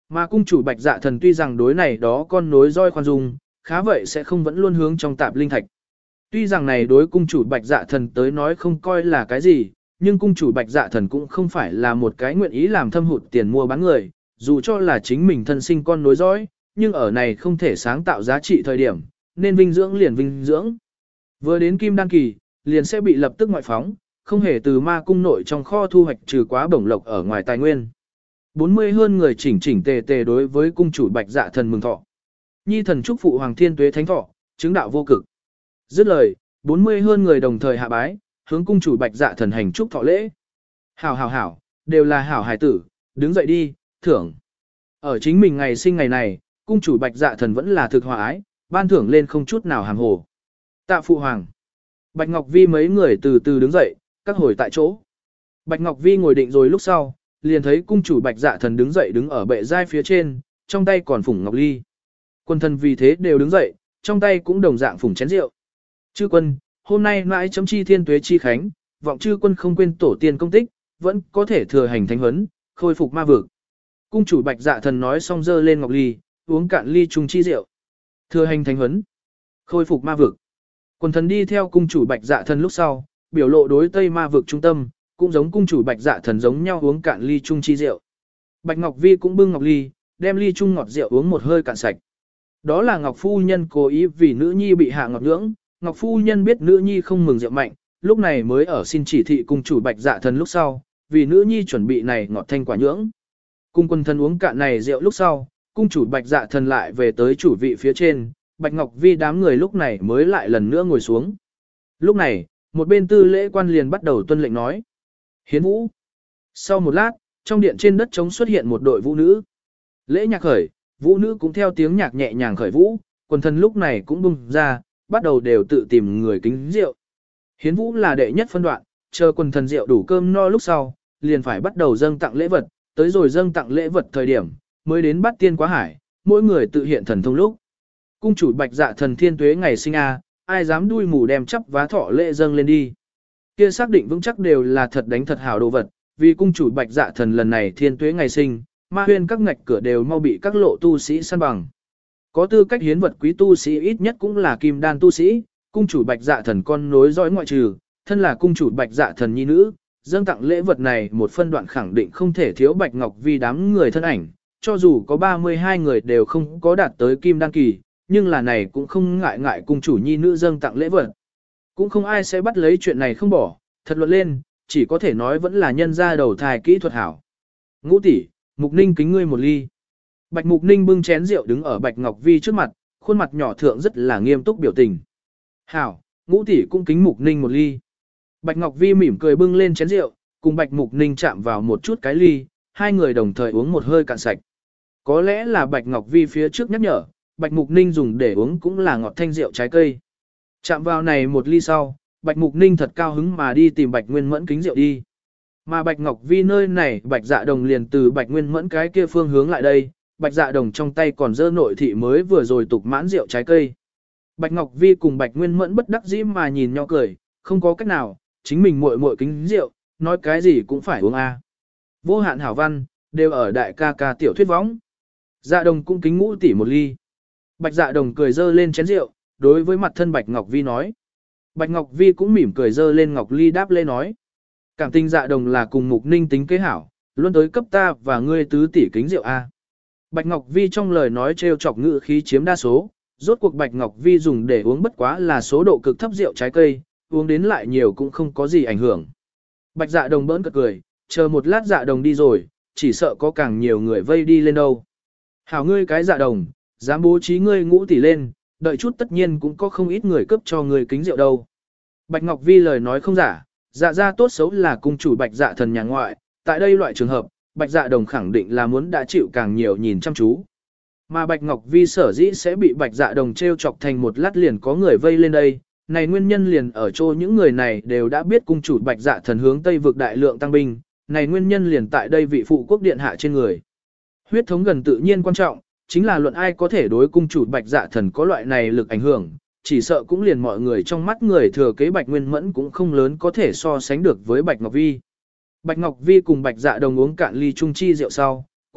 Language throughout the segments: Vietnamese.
Mà cung chủ Bạch Dạ Thần tuy rằng đối này đó con nối roi khoan dung, khá vậy sẽ không vẫn luôn hướng trong tạp linh thạch. Tuy rằng này đối cung chủ Bạch Dạ Thần tới nói không coi là cái gì, nhưng cung chủ Bạch Dạ Thần cũng không phải là một cái nguyện ý làm thâm hụt tiền mua bán người, dù cho là chính mình thân sinh con nối dõi, nhưng ở này không thể sáng tạo giá trị thời điểm, nên vinh dưỡng liền vinh dưỡng. Vừa đến kim đan kỳ, liền sẽ bị lập tức ngoại phóng, không hề từ ma cung nội trong kho thu hoạch trừ quá bổng lộc ở ngoài tài nguyên. 40 hơn người chỉnh chỉnh tề tề đối với cung chủ Bạch Dạ Thần mừng thọ. Nhi thần chúc phụ hoàng thiên tuế thánh thọ, chứng đạo vô cực. Dứt lời, 40 hơn người đồng thời hạ bái, hướng cung chủ Bạch Dạ Thần hành chúc thọ lễ. Hảo hảo hảo, đều là hảo hài tử, đứng dậy đi, thưởng. Ở chính mình ngày sinh ngày này, cung chủ Bạch Dạ Thần vẫn là thực hòa ái, ban thưởng lên không chút nào hàm hồ. Tạ phụ hoàng. Bạch Ngọc Vi mấy người từ từ đứng dậy, các hồi tại chỗ. Bạch Ngọc Vi ngồi định rồi lúc sau, liền thấy cung chủ Bạch Dạ Thần đứng dậy đứng ở bệ giai phía trên, trong tay còn phủng ngọc ly. Quân thần vì thế đều đứng dậy, trong tay cũng đồng dạng phủng chén rượu. Chư quân, hôm nay mãi chấm chi thiên tuế chi khánh, vọng chư quân không quên tổ tiên công tích, vẫn có thể thừa hành thánh huấn, khôi phục ma vực. Cung chủ Bạch Dạ Thần nói xong dơ lên ngọc ly, uống cạn ly chung chi rượu. Thừa hành thánh huấn, khôi phục ma vực. Quần thần đi theo cung chủ Bạch Dạ Thần lúc sau, biểu lộ đối tây ma vực trung tâm, cũng giống cung chủ Bạch Dạ Thần giống nhau uống cạn ly chung chi rượu. Bạch Ngọc Vi cũng bưng ngọc ly, đem ly chung ngọt rượu uống một hơi cạn sạch. Đó là Ngọc Phu Nhân cố ý vì nữ nhi bị hạ ngọc nhưỡng, Ngọc Phu Nhân biết nữ nhi không mừng rượu mạnh, lúc này mới ở xin chỉ thị cung chủ Bạch Dạ Thần lúc sau, vì nữ nhi chuẩn bị này ngọt thanh quả nhưỡng. Cung quân thần uống cạn này rượu lúc sau, cung chủ Bạch Dạ Thần lại về tới chủ vị phía trên, Bạch Ngọc Vi đám người lúc này mới lại lần nữa ngồi xuống. Lúc này, một bên tư lễ quan liền bắt đầu tuân lệnh nói. Hiến vũ. Sau một lát, trong điện trên đất trống xuất hiện một đội vũ nữ. Lễ nhạc khởi, vũ nữ cũng theo tiếng nhạc nhẹ nhàng khởi vũ, quần thần lúc này cũng bung ra, bắt đầu đều tự tìm người kính rượu. Hiến vũ là đệ nhất phân đoạn, chờ quần thần rượu đủ cơm no lúc sau, liền phải bắt đầu dâng tặng lễ vật, tới rồi dâng tặng lễ vật thời điểm, mới đến bắt tiên quá hải, mỗi người tự hiện thần thông lúc. Cung chủ Bạch Dạ Thần thiên tuế ngày sinh a, ai dám đuôi mù đem chắp vá thọ lễ dâng lên đi. Kia xác định vững chắc đều là thật đánh thật hảo đồ vật, vì cung chủ Bạch Dạ Thần lần này thiên tuế ngày sinh, ma huyên các ngạch cửa đều mau bị các lộ tu sĩ săn bằng. Có tư cách hiến vật quý tu sĩ ít nhất cũng là kim đan tu sĩ, cung chủ Bạch Dạ Thần con nối dõi ngoại trừ, thân là cung chủ Bạch Dạ Thần nhi nữ, dâng tặng lễ vật này một phân đoạn khẳng định không thể thiếu Bạch Ngọc Vi đám người thân ảnh, cho dù có 32 người đều không có đạt tới kim đan kỳ, nhưng là này cũng không ngại ngại cung chủ nhi nữ dâng tặng lễ vật. Cũng không ai sẽ bắt lấy chuyện này không bỏ, thật luận lên, chỉ có thể nói vẫn là nhân ra đầu thai kỹ thuật hảo. Ngũ tỷ, Mục Ninh kính ngươi một ly. Bạch Mục Ninh bưng chén rượu đứng ở Bạch Ngọc Vi trước mặt, khuôn mặt nhỏ thượng rất là nghiêm túc biểu tình. Hảo, Ngũ tỷ cũng kính Mục Ninh một ly. Bạch Ngọc Vi mỉm cười bưng lên chén rượu, cùng Bạch Mục Ninh chạm vào một chút cái ly, hai người đồng thời uống một hơi cạn sạch. Có lẽ là Bạch Ngọc Vi phía trước nhắc nhở, Bạch Mục Ninh dùng để uống cũng là ngọt thanh rượu trái cây. Chạm vào này một ly sau, Bạch Mục Ninh thật cao hứng mà đi tìm Bạch Nguyên Mẫn kính rượu đi. Mà Bạch Ngọc Vi nơi này Bạch Dạ Đồng liền từ Bạch Nguyên Mẫn cái kia phương hướng lại đây, Bạch Dạ Đồng trong tay còn dơ nội thị mới vừa rồi tục mãn rượu trái cây. Bạch Ngọc Vi cùng Bạch Nguyên Mẫn bất đắc dĩ mà nhìn nhau cười, không có cách nào, chính mình muội muội kính rượu, nói cái gì cũng phải uống a. Vô hạn hảo văn, đều ở đại ca ca tiểu thuyết võng. Dạ Đồng cũng kính Ngũ tỷ một ly. Bạch Dạ Đồng cười dơ lên chén rượu, đối với mặt thân Bạch Ngọc Vi nói. Bạch Ngọc Vi cũng mỉm cười dơ lên ngọc ly đáp lê nói. Cảm tình Dạ Đồng là cùng Mục Ninh tính kế hảo, luôn tới cấp ta và ngươi tứ tỷ kính rượu a. Bạch Ngọc Vi trong lời nói trêu chọc ngữ khí chiếm đa số, rốt cuộc Bạch Ngọc Vi dùng để uống bất quá là số độ cực thấp rượu trái cây, uống đến lại nhiều cũng không có gì ảnh hưởng. Bạch Dạ Đồng bỡn cợt cười, chờ một lát Dạ Đồng đi rồi, chỉ sợ có càng nhiều người vây đi lên đâu. Hảo ngươi cái Dạ Đồng, dám bố trí ngươi Ngũ tỷ lên, đợi chút tất nhiên cũng có không ít người cấp cho ngươi kính rượu đâu. Bạch Ngọc Vi lời nói không giả, Dạ gia tốt xấu là cung chủ Bạch Dạ Thần nhà ngoại, tại đây loại trường hợp, Bạch Dạ Đồng khẳng định là muốn đã chịu càng nhiều nhìn chăm chú. Mà Bạch Ngọc Vi sở dĩ sẽ bị Bạch Dạ Đồng treo chọc thành một lát liền có người vây lên đây, này nguyên nhân liền ở chỗ những người này đều đã biết cung chủ Bạch Dạ Thần hướng Tây vực đại lượng tăng binh, này nguyên nhân liền tại đây vị phụ quốc điện hạ trên người. Huyết thống gần tự nhiên quan trọng, chính là luận ai có thể đối cung chủ Bạch Dạ Thần có loại này lực ảnh hưởng, chỉ sợ cũng liền mọi người trong mắt người thừa kế Bạch Nguyên Mẫn cũng không lớn có thể so sánh được với Bạch Ngọc Vi. Bạch Ngọc Vi cùng Bạch Dạ Đồng uống cạn ly chung chi rượu sau,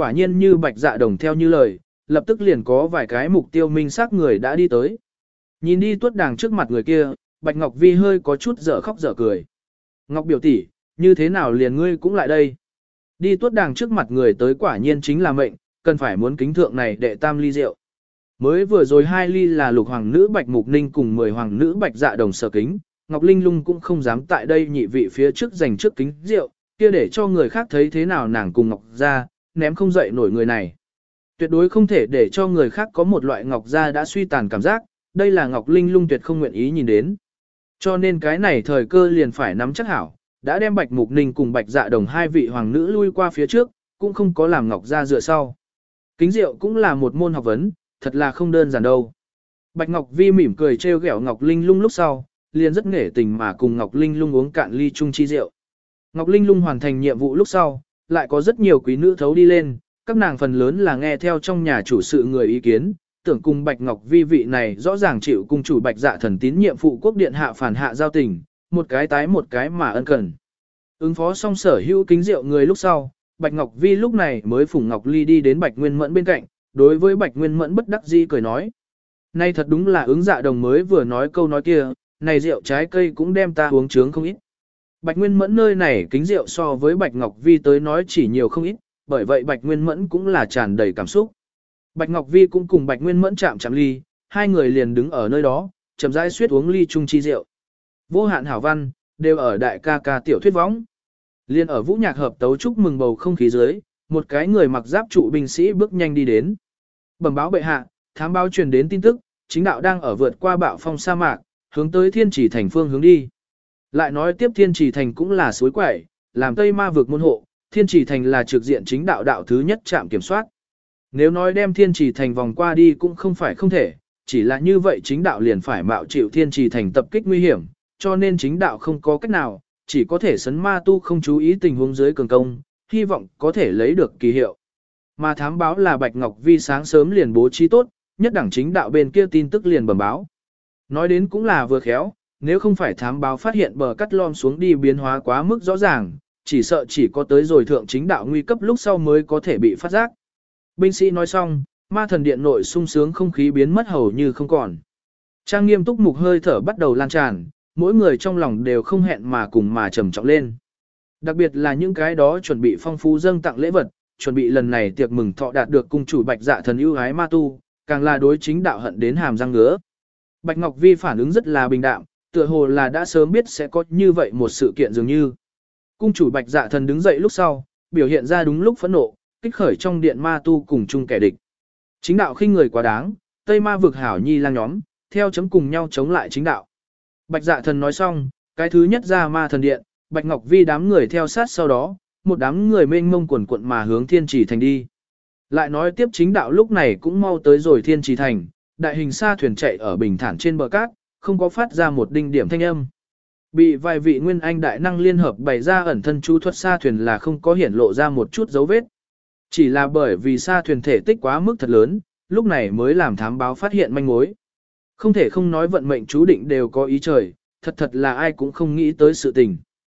quả nhiên như Bạch Dạ Đồng theo như lời, lập tức liền có vài cái mục tiêu minh xác người đã đi tới. Nhìn đi tuốt đàng trước mặt người kia, Bạch Ngọc Vi hơi có chút dở khóc dở cười. Ngọc biểu tỷ, như thế nào liền ngươi cũng lại đây? Đi tuốt đàng trước mặt người tới quả nhiên chính là mệnh, cần phải muốn kính thượng này đệ tam ly rượu. Mới vừa rồi 2 ly là lục hoàng nữ Bạch Mục Ninh cùng 10 hoàng nữ Bạch Dạ Đồng sở kính, Ngọc Linh Lung cũng không dám tại đây nhị vị phía trước giành trước kính rượu, kia để cho người khác thấy thế nào nàng cùng Ngọc gia, ném không dậy nổi người này. Tuyệt đối không thể để cho người khác có một loại Ngọc gia đã suy tàn cảm giác, đây là Ngọc Linh Lung tuyệt không nguyện ý nhìn đến. Cho nên cái này thời cơ liền phải nắm chắc hảo, đã đem Bạch Mục Ninh cùng Bạch Dạ Đồng 2 vị hoàng nữ lui qua phía trước, cũng không có làm Ngọc gia dựa sau. Kính rượu cũng là một môn học vấn, thật là không đơn giản đâu. Bạch Ngọc Vi mỉm cười trêu ghẹo Ngọc Linh Lung lúc sau, liền rất nể tình mà cùng Ngọc Linh Lung uống cạn ly chung chi rượu. Ngọc Linh Lung hoàn thành nhiệm vụ lúc sau, lại có rất nhiều quý nữ thấu đi lên, các nàng phần lớn là nghe theo trong nhà chủ sự người ý kiến, tưởng cùng Bạch Ngọc Vi vị này rõ ràng chịu cung chủ Bạch Dạ Thần tín nhiệm phụ quốc điện hạ phản hạ giao tình, một cái tái một cái mà ân cần. Ứng phó xong sở hữu kính rượu người lúc sau, Bạch Ngọc Vi lúc này mới phủng Ngọc Ly đi đến Bạch Nguyên Mẫn bên cạnh, đối với Bạch Nguyên Mẫn bất đắc dĩ cười nói. Nay thật đúng là ứng Dạ Đồng mới vừa nói câu nói kia, này rượu trái cây cũng đem ta uống trướng không ít. Bạch Nguyên Mẫn nơi này kính rượu so với Bạch Ngọc Vi tới nói chỉ nhiều không ít, bởi vậy Bạch Nguyên Mẫn cũng là tràn đầy cảm xúc. Bạch Ngọc Vi cũng cùng Bạch Nguyên Mẫn chạm ly, hai người liền đứng ở nơi đó, chậm rãi suýt uống ly chung chi rượu. Vô hạn hảo văn, đều ở đại ca ca tiểu thuyết võng. Liên ở vũ nhạc hợp tấu chúc mừng bầu không khí dưới, một cái người mặc giáp trụ binh sĩ bước nhanh đi đến. Bẩm báo bệ hạ, thám báo truyền đến tin tức, chính đạo đang ở vượt qua bạo phong sa mạc, hướng tới Thiên Chỉ Thành phương hướng đi. Lại nói tiếp Thiên Chỉ Thành cũng là suối quẩy, làm Tây Ma vực môn hộ, Thiên Chỉ Thành là trực diện chính đạo đạo thứ nhất trạm kiểm soát. Nếu nói đem Thiên Chỉ Thành vòng qua đi cũng không phải không thể, chỉ là như vậy chính đạo liền phải mạo chịu Thiên Chỉ Thành tập kích nguy hiểm, cho nên chính đạo không có cách nào, chỉ có thể sấn ma tu không chú ý tình huống dưới cường công, hy vọng có thể lấy được kỳ hiệu. Mà thám báo là Bạch Ngọc Vi sáng sớm liền bố trí tốt, nhất đẳng chính đạo bên kia tin tức liền bẩm báo. Nói đến cũng là vừa khéo, nếu không phải thám báo phát hiện bờ cắt lom xuống đi biến hóa quá mức rõ ràng, chỉ sợ chỉ có tới rồi thượng chính đạo nguy cấp lúc sau mới có thể bị phát giác. Binh sĩ nói xong, ma thần điện nội sung sướng không khí biến mất hầu như không còn. Trang nghiêm túc mục hơi thở bắt đầu lan tràn, mỗi người trong lòng đều không hẹn mà cùng mà trầm trọng lên. Đặc biệt là những cái đó chuẩn bị phong phú dâng tặng lễ vật, chuẩn bị lần này tiệc mừng thọ đạt được cung chủ Bạch Dạ Thần ưu ái ma tu, càng là đối chính đạo hận đến hàm răng ngứa. Bạch Ngọc Vi phản ứng rất là bình đạm, tựa hồ là đã sớm biết sẽ có như vậy một sự kiện dường như. Cung chủ Bạch Dạ Thần đứng dậy lúc sau, biểu hiện ra đúng lúc phẫn nộ, kích khởi trong điện ma tu cùng chung kẻ địch. Chính đạo khinh người quá đáng, Tây Ma vực hảo nhi lang nhóm, theo chấm cùng nhau chống lại chính đạo. Bạch Dạ Thần nói xong, cái thứ nhất ra ma thần điện, Bạch Ngọc Vi đám người theo sát sau đó, một đám người mênh mông quần quận mà hướng Thiên Chỉ Thành đi. Lại nói tiếp chính đạo lúc này cũng mau tới rồi Thiên Chỉ Thành, đại hình sa thuyền chạy ở bình thản trên bờ cát, không có phát ra một đinh điểm thanh âm. Bị vài vị nguyên anh đại năng liên hợp bày ra ẩn thân chú thuật sa thuyền là không có hiển lộ ra một chút dấu vết. Chỉ là bởi vì sa thuyền thể tích quá mức thật lớn, lúc này mới làm thám báo phát hiện manh mối. Không thể không nói vận mệnh chú định đều có ý trời, thật là ai cũng không nghĩ tới sự tình.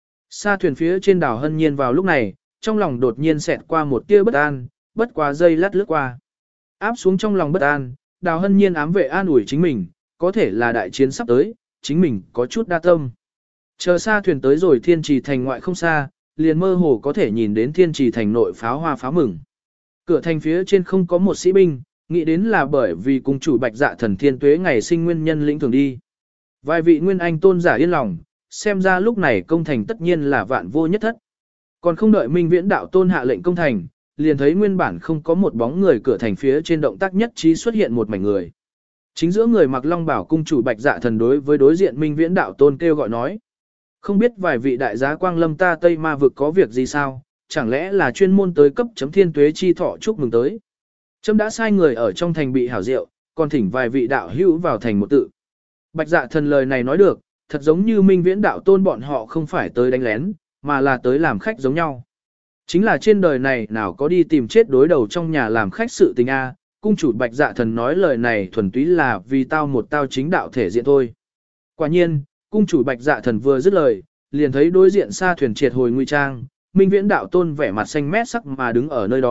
Sa thuyền phía trên đảo Hân Nhiên vào lúc này, trong lòng đột nhiên xẹt qua một tia bất an, bất quá giây lát lướt qua. Áp xuống trong lòng bất an, Đào Hân Nhiên ám vệ an ủi chính mình, có thể là đại chiến sắp tới, chính mình có chút đa tâm. Chờ sa thuyền tới rồi Thiên Trì Thành ngoại không xa, liền mơ hồ có thể nhìn đến Thiên Trì Thành nội pháo hoa pháo mừng. Cửa thành phía trên không có một sĩ binh, nghĩ đến là bởi vì cung chủ Bạch Dạ Thần Thiên Tuế ngày sinh nguyên nhân lĩnh thường đi. Vài vị nguyên anh tôn giả yên lòng, xem ra lúc này công thành tất nhiên là vạn vô nhất thất. Còn không đợi Minh Viễn đạo tôn hạ lệnh công thành, liền thấy nguyên bản không có một bóng người cửa thành phía trên động tác nhất trí xuất hiện một mảnh người. Chính giữa người mặc long bảo cung chủ Bạch Dạ Thần đối với đối diện Minh Viễn đạo tôn kêu gọi nói. Không biết vài vị đại giá quang lâm ta Tây Ma vực có việc gì sao, chẳng lẽ là chuyên môn tới cấp chấm Thiên Tuế chi thọ chúc mừng tới. Chấm đã sai người ở trong thành bị hảo rượu, còn thỉnh vài vị đạo hữu vào thành một tự. Bạch Dạ Thần lời này nói được, thật giống như Minh Viễn đạo tôn bọn họ không phải tới đánh lén, mà là tới làm khách giống nhau. Chính là trên đời này nào có đi tìm chết đối đầu trong nhà làm khách sự tình a. Cung chủ Bạch Dạ Thần nói lời này thuần túy là vì tao một tao chính đạo thể diện thôi. Quả nhiên, cung chủ Bạch Dạ Thần vừa dứt lời, liền thấy đối diện xa thuyền triệt hồi nguy trang, Minh Viễn đạo tôn vẻ mặt xanh mét sắc mà đứng ở nơi đó,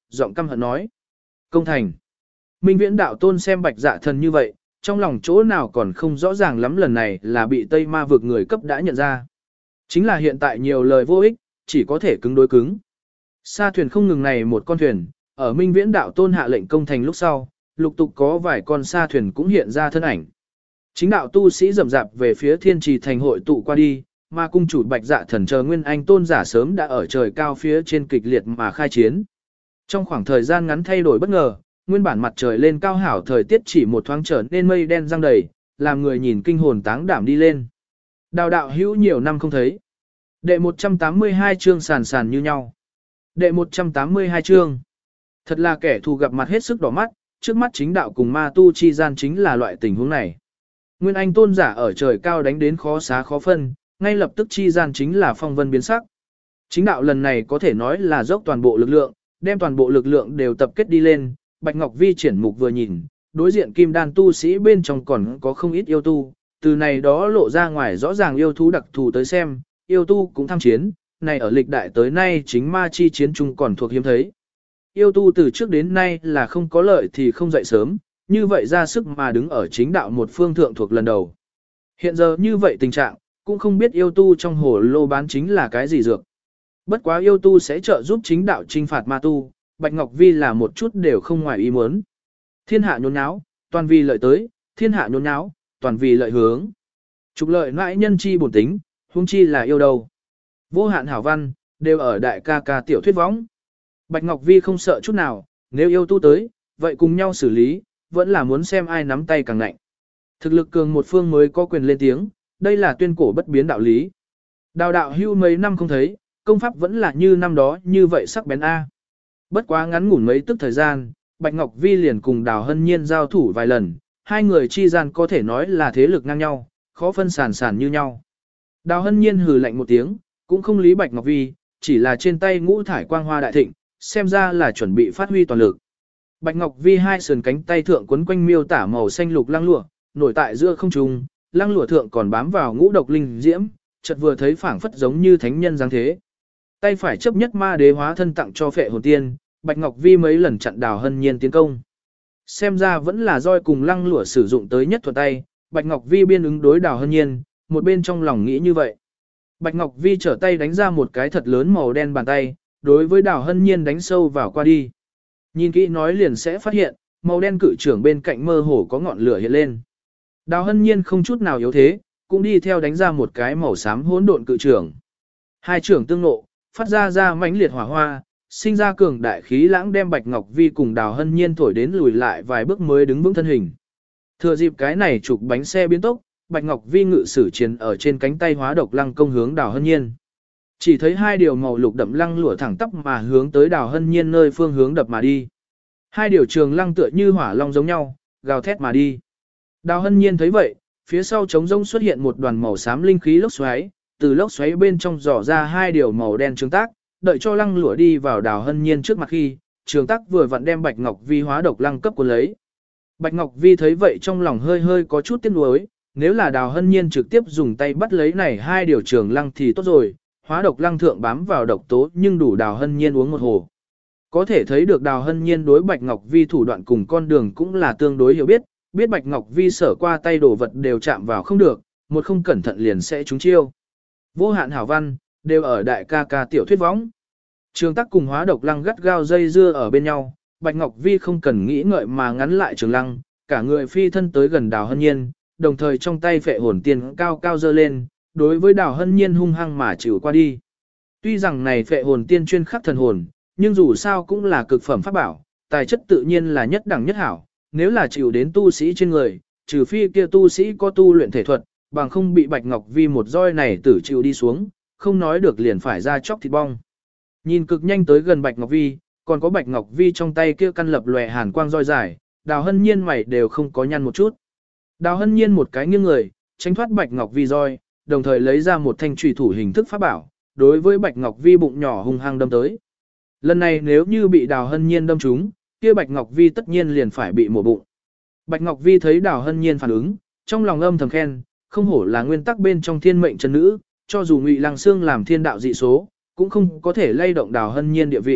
giọng căm hận nói. Công thành. Minh Viễn đạo tôn xem Bạch Dạ Thần như vậy, trong lòng chỗ nào còn không rõ ràng lắm, lần này là bị Tây Ma vực người cấp đã nhận ra. Chính là hiện tại nhiều lời vô ích, chỉ có thể cứng đối cứng. Sa thuyền không ngừng này một con thuyền, ở Minh Viễn đạo tôn hạ lệnh công thành lúc sau, lục tục có vài con sa thuyền cũng hiện ra thân ảnh. Chính đạo tu sĩ rầm rạp về phía Thiên Trì thành hội tụ qua đi, mà cung chủ Bạch Dạ Thần chờ Nguyên Anh tôn giả sớm đã ở trời cao phía trên kịch liệt mà khai chiến. Trong khoảng thời gian ngắn thay đổi bất ngờ, nguyên bản mặt trời lên cao hảo thời tiết chỉ một thoáng trở nên mây đen giăng đầy, làm người nhìn kinh hồn táng đảm đi lên. Đào đạo hữu nhiều năm không thấy. Đệ 182 chương sàn sàn như nhau. Đệ 182 chương. Thật là kẻ thù gặp mặt hết sức đỏ mắt, trước mắt chính đạo cùng ma tu chi gian chính là loại tình huống này. Nguyên Anh tôn giả ở trời cao đánh đến khó xá khó phân, ngay lập tức chi gian chính là phong vân biến sắc. Chính đạo lần này có thể nói là dốc toàn bộ lực lượng, đem toàn bộ lực lượng đều tập kết đi lên. Bạch Ngọc Vi triển mục vừa nhìn, đối diện kim đan tu sĩ bên trong còn có không ít yêu tu, từ này đó lộ ra ngoài rõ ràng yêu thú đặc thù tới xem, yêu tu cũng tham chiến, này ở lịch đại tới nay chính ma chi chiến chung còn thuộc hiếm thấy. Yêu tu từ trước đến nay là không có lợi thì không dậy sớm, như vậy ra sức mà đứng ở chính đạo một phương thượng thuộc lần đầu. Hiện giờ như vậy tình trạng, cũng không biết yêu tu trong hồ lô bán chính là cái gì dược. Bất quá yêu tu sẽ trợ giúp chính đạo trinh phạt ma tu, Bạch Ngọc Vi là một chút đều không ngoài ý muốn. Thiên hạ nhốn nháo, toàn vì lợi tới, thiên hạ nhốn nháo, toàn vì lợi hướng. Trục lợi ngãi nhân chi bổn tính, huống chi là yêu đâu. Vô hạn hảo văn, đều ở đại ca ca tiểu thuyết võng. Bạch Ngọc Vi không sợ chút nào, nếu yêu tu tới, vậy cùng nhau xử lý, vẫn là muốn xem ai nắm tay càng nạnh. Thực lực cường một phương mới có quyền lên tiếng, đây là tuyên cổ bất biến đạo lý. Đào đạo hưu mấy năm không thấy, công pháp vẫn là như năm đó như vậy sắc bén A. Bất quá ngắn ngủn mấy tức thời gian, Bạch Ngọc Vi liền cùng Đào Hân Nhiên giao thủ vài lần, hai người chi gian có thể nói là thế lực ngang nhau, khó phân sàn sàn như nhau. Đào Hân Nhiên hừ lạnh một tiếng, cũng không lý Bạch Ngọc Vi, chỉ là trên tay ngũ thải quang hoa đại thịnh, xem ra là chuẩn bị phát huy toàn lực. Bạch Ngọc Vi hai sườn cánh tay thượng quấn quanh miêu tả màu xanh lục lăng lụa, nổi tại giữa không trung, lăng lụa thượng còn bám vào ngũ độc linh diễm, chợt vừa thấy phảng phất giống như thánh nhân dáng thế. Tay phải chấp nhất ma đế hóa thân tặng cho Phệ Hồn Tiên, Bạch Ngọc Vi mấy lần chặn Đào Hân Nhiên tiến công. Xem ra vẫn là roi cùng lăng lụa sử dụng tới nhất thuật tay, Bạch Ngọc Vi biên ứng đối Đào Hân Nhiên, một bên trong lòng nghĩ như vậy. Bạch Ngọc Vi trở tay đánh ra một cái thật lớn màu đen bàn tay, đối với Đào Hân Nhiên đánh sâu vào qua đi. Nhìn kỹ nói liền sẽ phát hiện, màu đen cự trưởng bên cạnh mơ hồ có ngọn lửa hiện lên. Đào Hân Nhiên không chút nào yếu thế, cũng đi theo đánh ra một cái màu xám hỗn độn cự trưởng. Hai trưởng tương ngộ, phát ra mãnh liệt hỏa hoa, sinh ra cường đại khí lãng đem Bạch Ngọc Vi cùng Đào Hân Nhiên thổi đến lùi lại vài bước mới đứng vững thân hình. Thừa dịp cái này chụp bánh xe biến tốc, Bạch Ngọc Vi ngự sử chiến ở trên cánh tay hóa độc lăng công hướng Đào Hân Nhiên. Chỉ thấy hai điều màu lục đậm lăng lụa thẳng tắp mà hướng tới Đào Hân Nhiên nơi phương hướng đập mà đi. Hai điều trường lăng tựa như hỏa long giống nhau, gào thét mà đi. Đào Hân Nhiên thấy vậy, phía sau trống rỗng xuất hiện một đoàn màu xám linh khí lốc xoáy, từ lốc xoáy bên trong dò ra hai điều màu đen trường tác, đợi cho lăng lụa đi vào Đào Hân Nhiên trước mặt khi, trường tác vừa vặn đem Bạch Ngọc Vi hóa độc lăng cấp của lấy. Bạch Ngọc Vi thấy vậy trong lòng hơi hơi có chút tiếc nuối, nếu là Đào Hân Nhiên trực tiếp dùng tay bắt lấy này hai điều trường lăng thì tốt rồi, hóa độc lăng thượng bám vào độc tố nhưng đủ Đào Hân Nhiên uống một hồ. Có thể thấy được Đào Hân Nhiên đối Bạch Ngọc Vi thủ đoạn cùng con đường cũng là tương đối hiểu biết, biết Bạch Ngọc Vi sở qua tay đồ vật đều chạm vào không được, một không cẩn thận liền sẽ trúng chiêu. Vô hạn hảo văn, đều ở đại ca ca tiểu thuyết võng. Trường tắc cùng hóa độc lăng gắt gao dây dưa ở bên nhau, Bạch Ngọc Vi không cần nghĩ ngợi mà ngắn lại trường lăng, cả người phi thân tới gần Đào Hân Nhiên, đồng thời trong tay Phệ Hồn Tiên cao cao dơ lên, đối với Đào Hân Nhiên hung hăng mà chịu qua đi. Tuy rằng này Phệ Hồn Tiên chuyên khắc thần hồn, nhưng dù sao cũng là cực phẩm pháp bảo, tài chất tự nhiên là nhất đẳng nhất hảo, nếu là chịu đến tu sĩ trên người, trừ phi kia tu sĩ có tu luyện thể thuật, bằng không bị Bạch Ngọc Vi một roi này tử chịu đi xuống, không nói được liền phải ra chóc thịt bong. Nhìn cực nhanh tới gần Bạch Ngọc Vi, còn có Bạch Ngọc Vi trong tay kia căn lập lòe hàn quang roi dài, Đào Hân Nhiên mày đều không có nhăn một chút. Đào Hân Nhiên một cái nghiêng người, tránh thoát Bạch Ngọc Vi roi, đồng thời lấy ra một thanh chủy thủ hình thức pháp bảo, đối với Bạch Ngọc Vi bụng nhỏ hung hăng đâm tới. Lần này nếu như bị Đào Hân Nhiên đâm trúng, kia Bạch Ngọc Vi tất nhiên liền phải bị mổ bụng. Bạch Ngọc Vi thấy Đào Hân Nhiên phản ứng, trong lòng âm thầm khen, không hổ là nguyên tắc bên trong thiên mệnh chân nữ, cho dù Ngụy Lăng Xương làm thiên đạo dị số, cũng không có thể lay động Đào Hân Nhiên địa vị,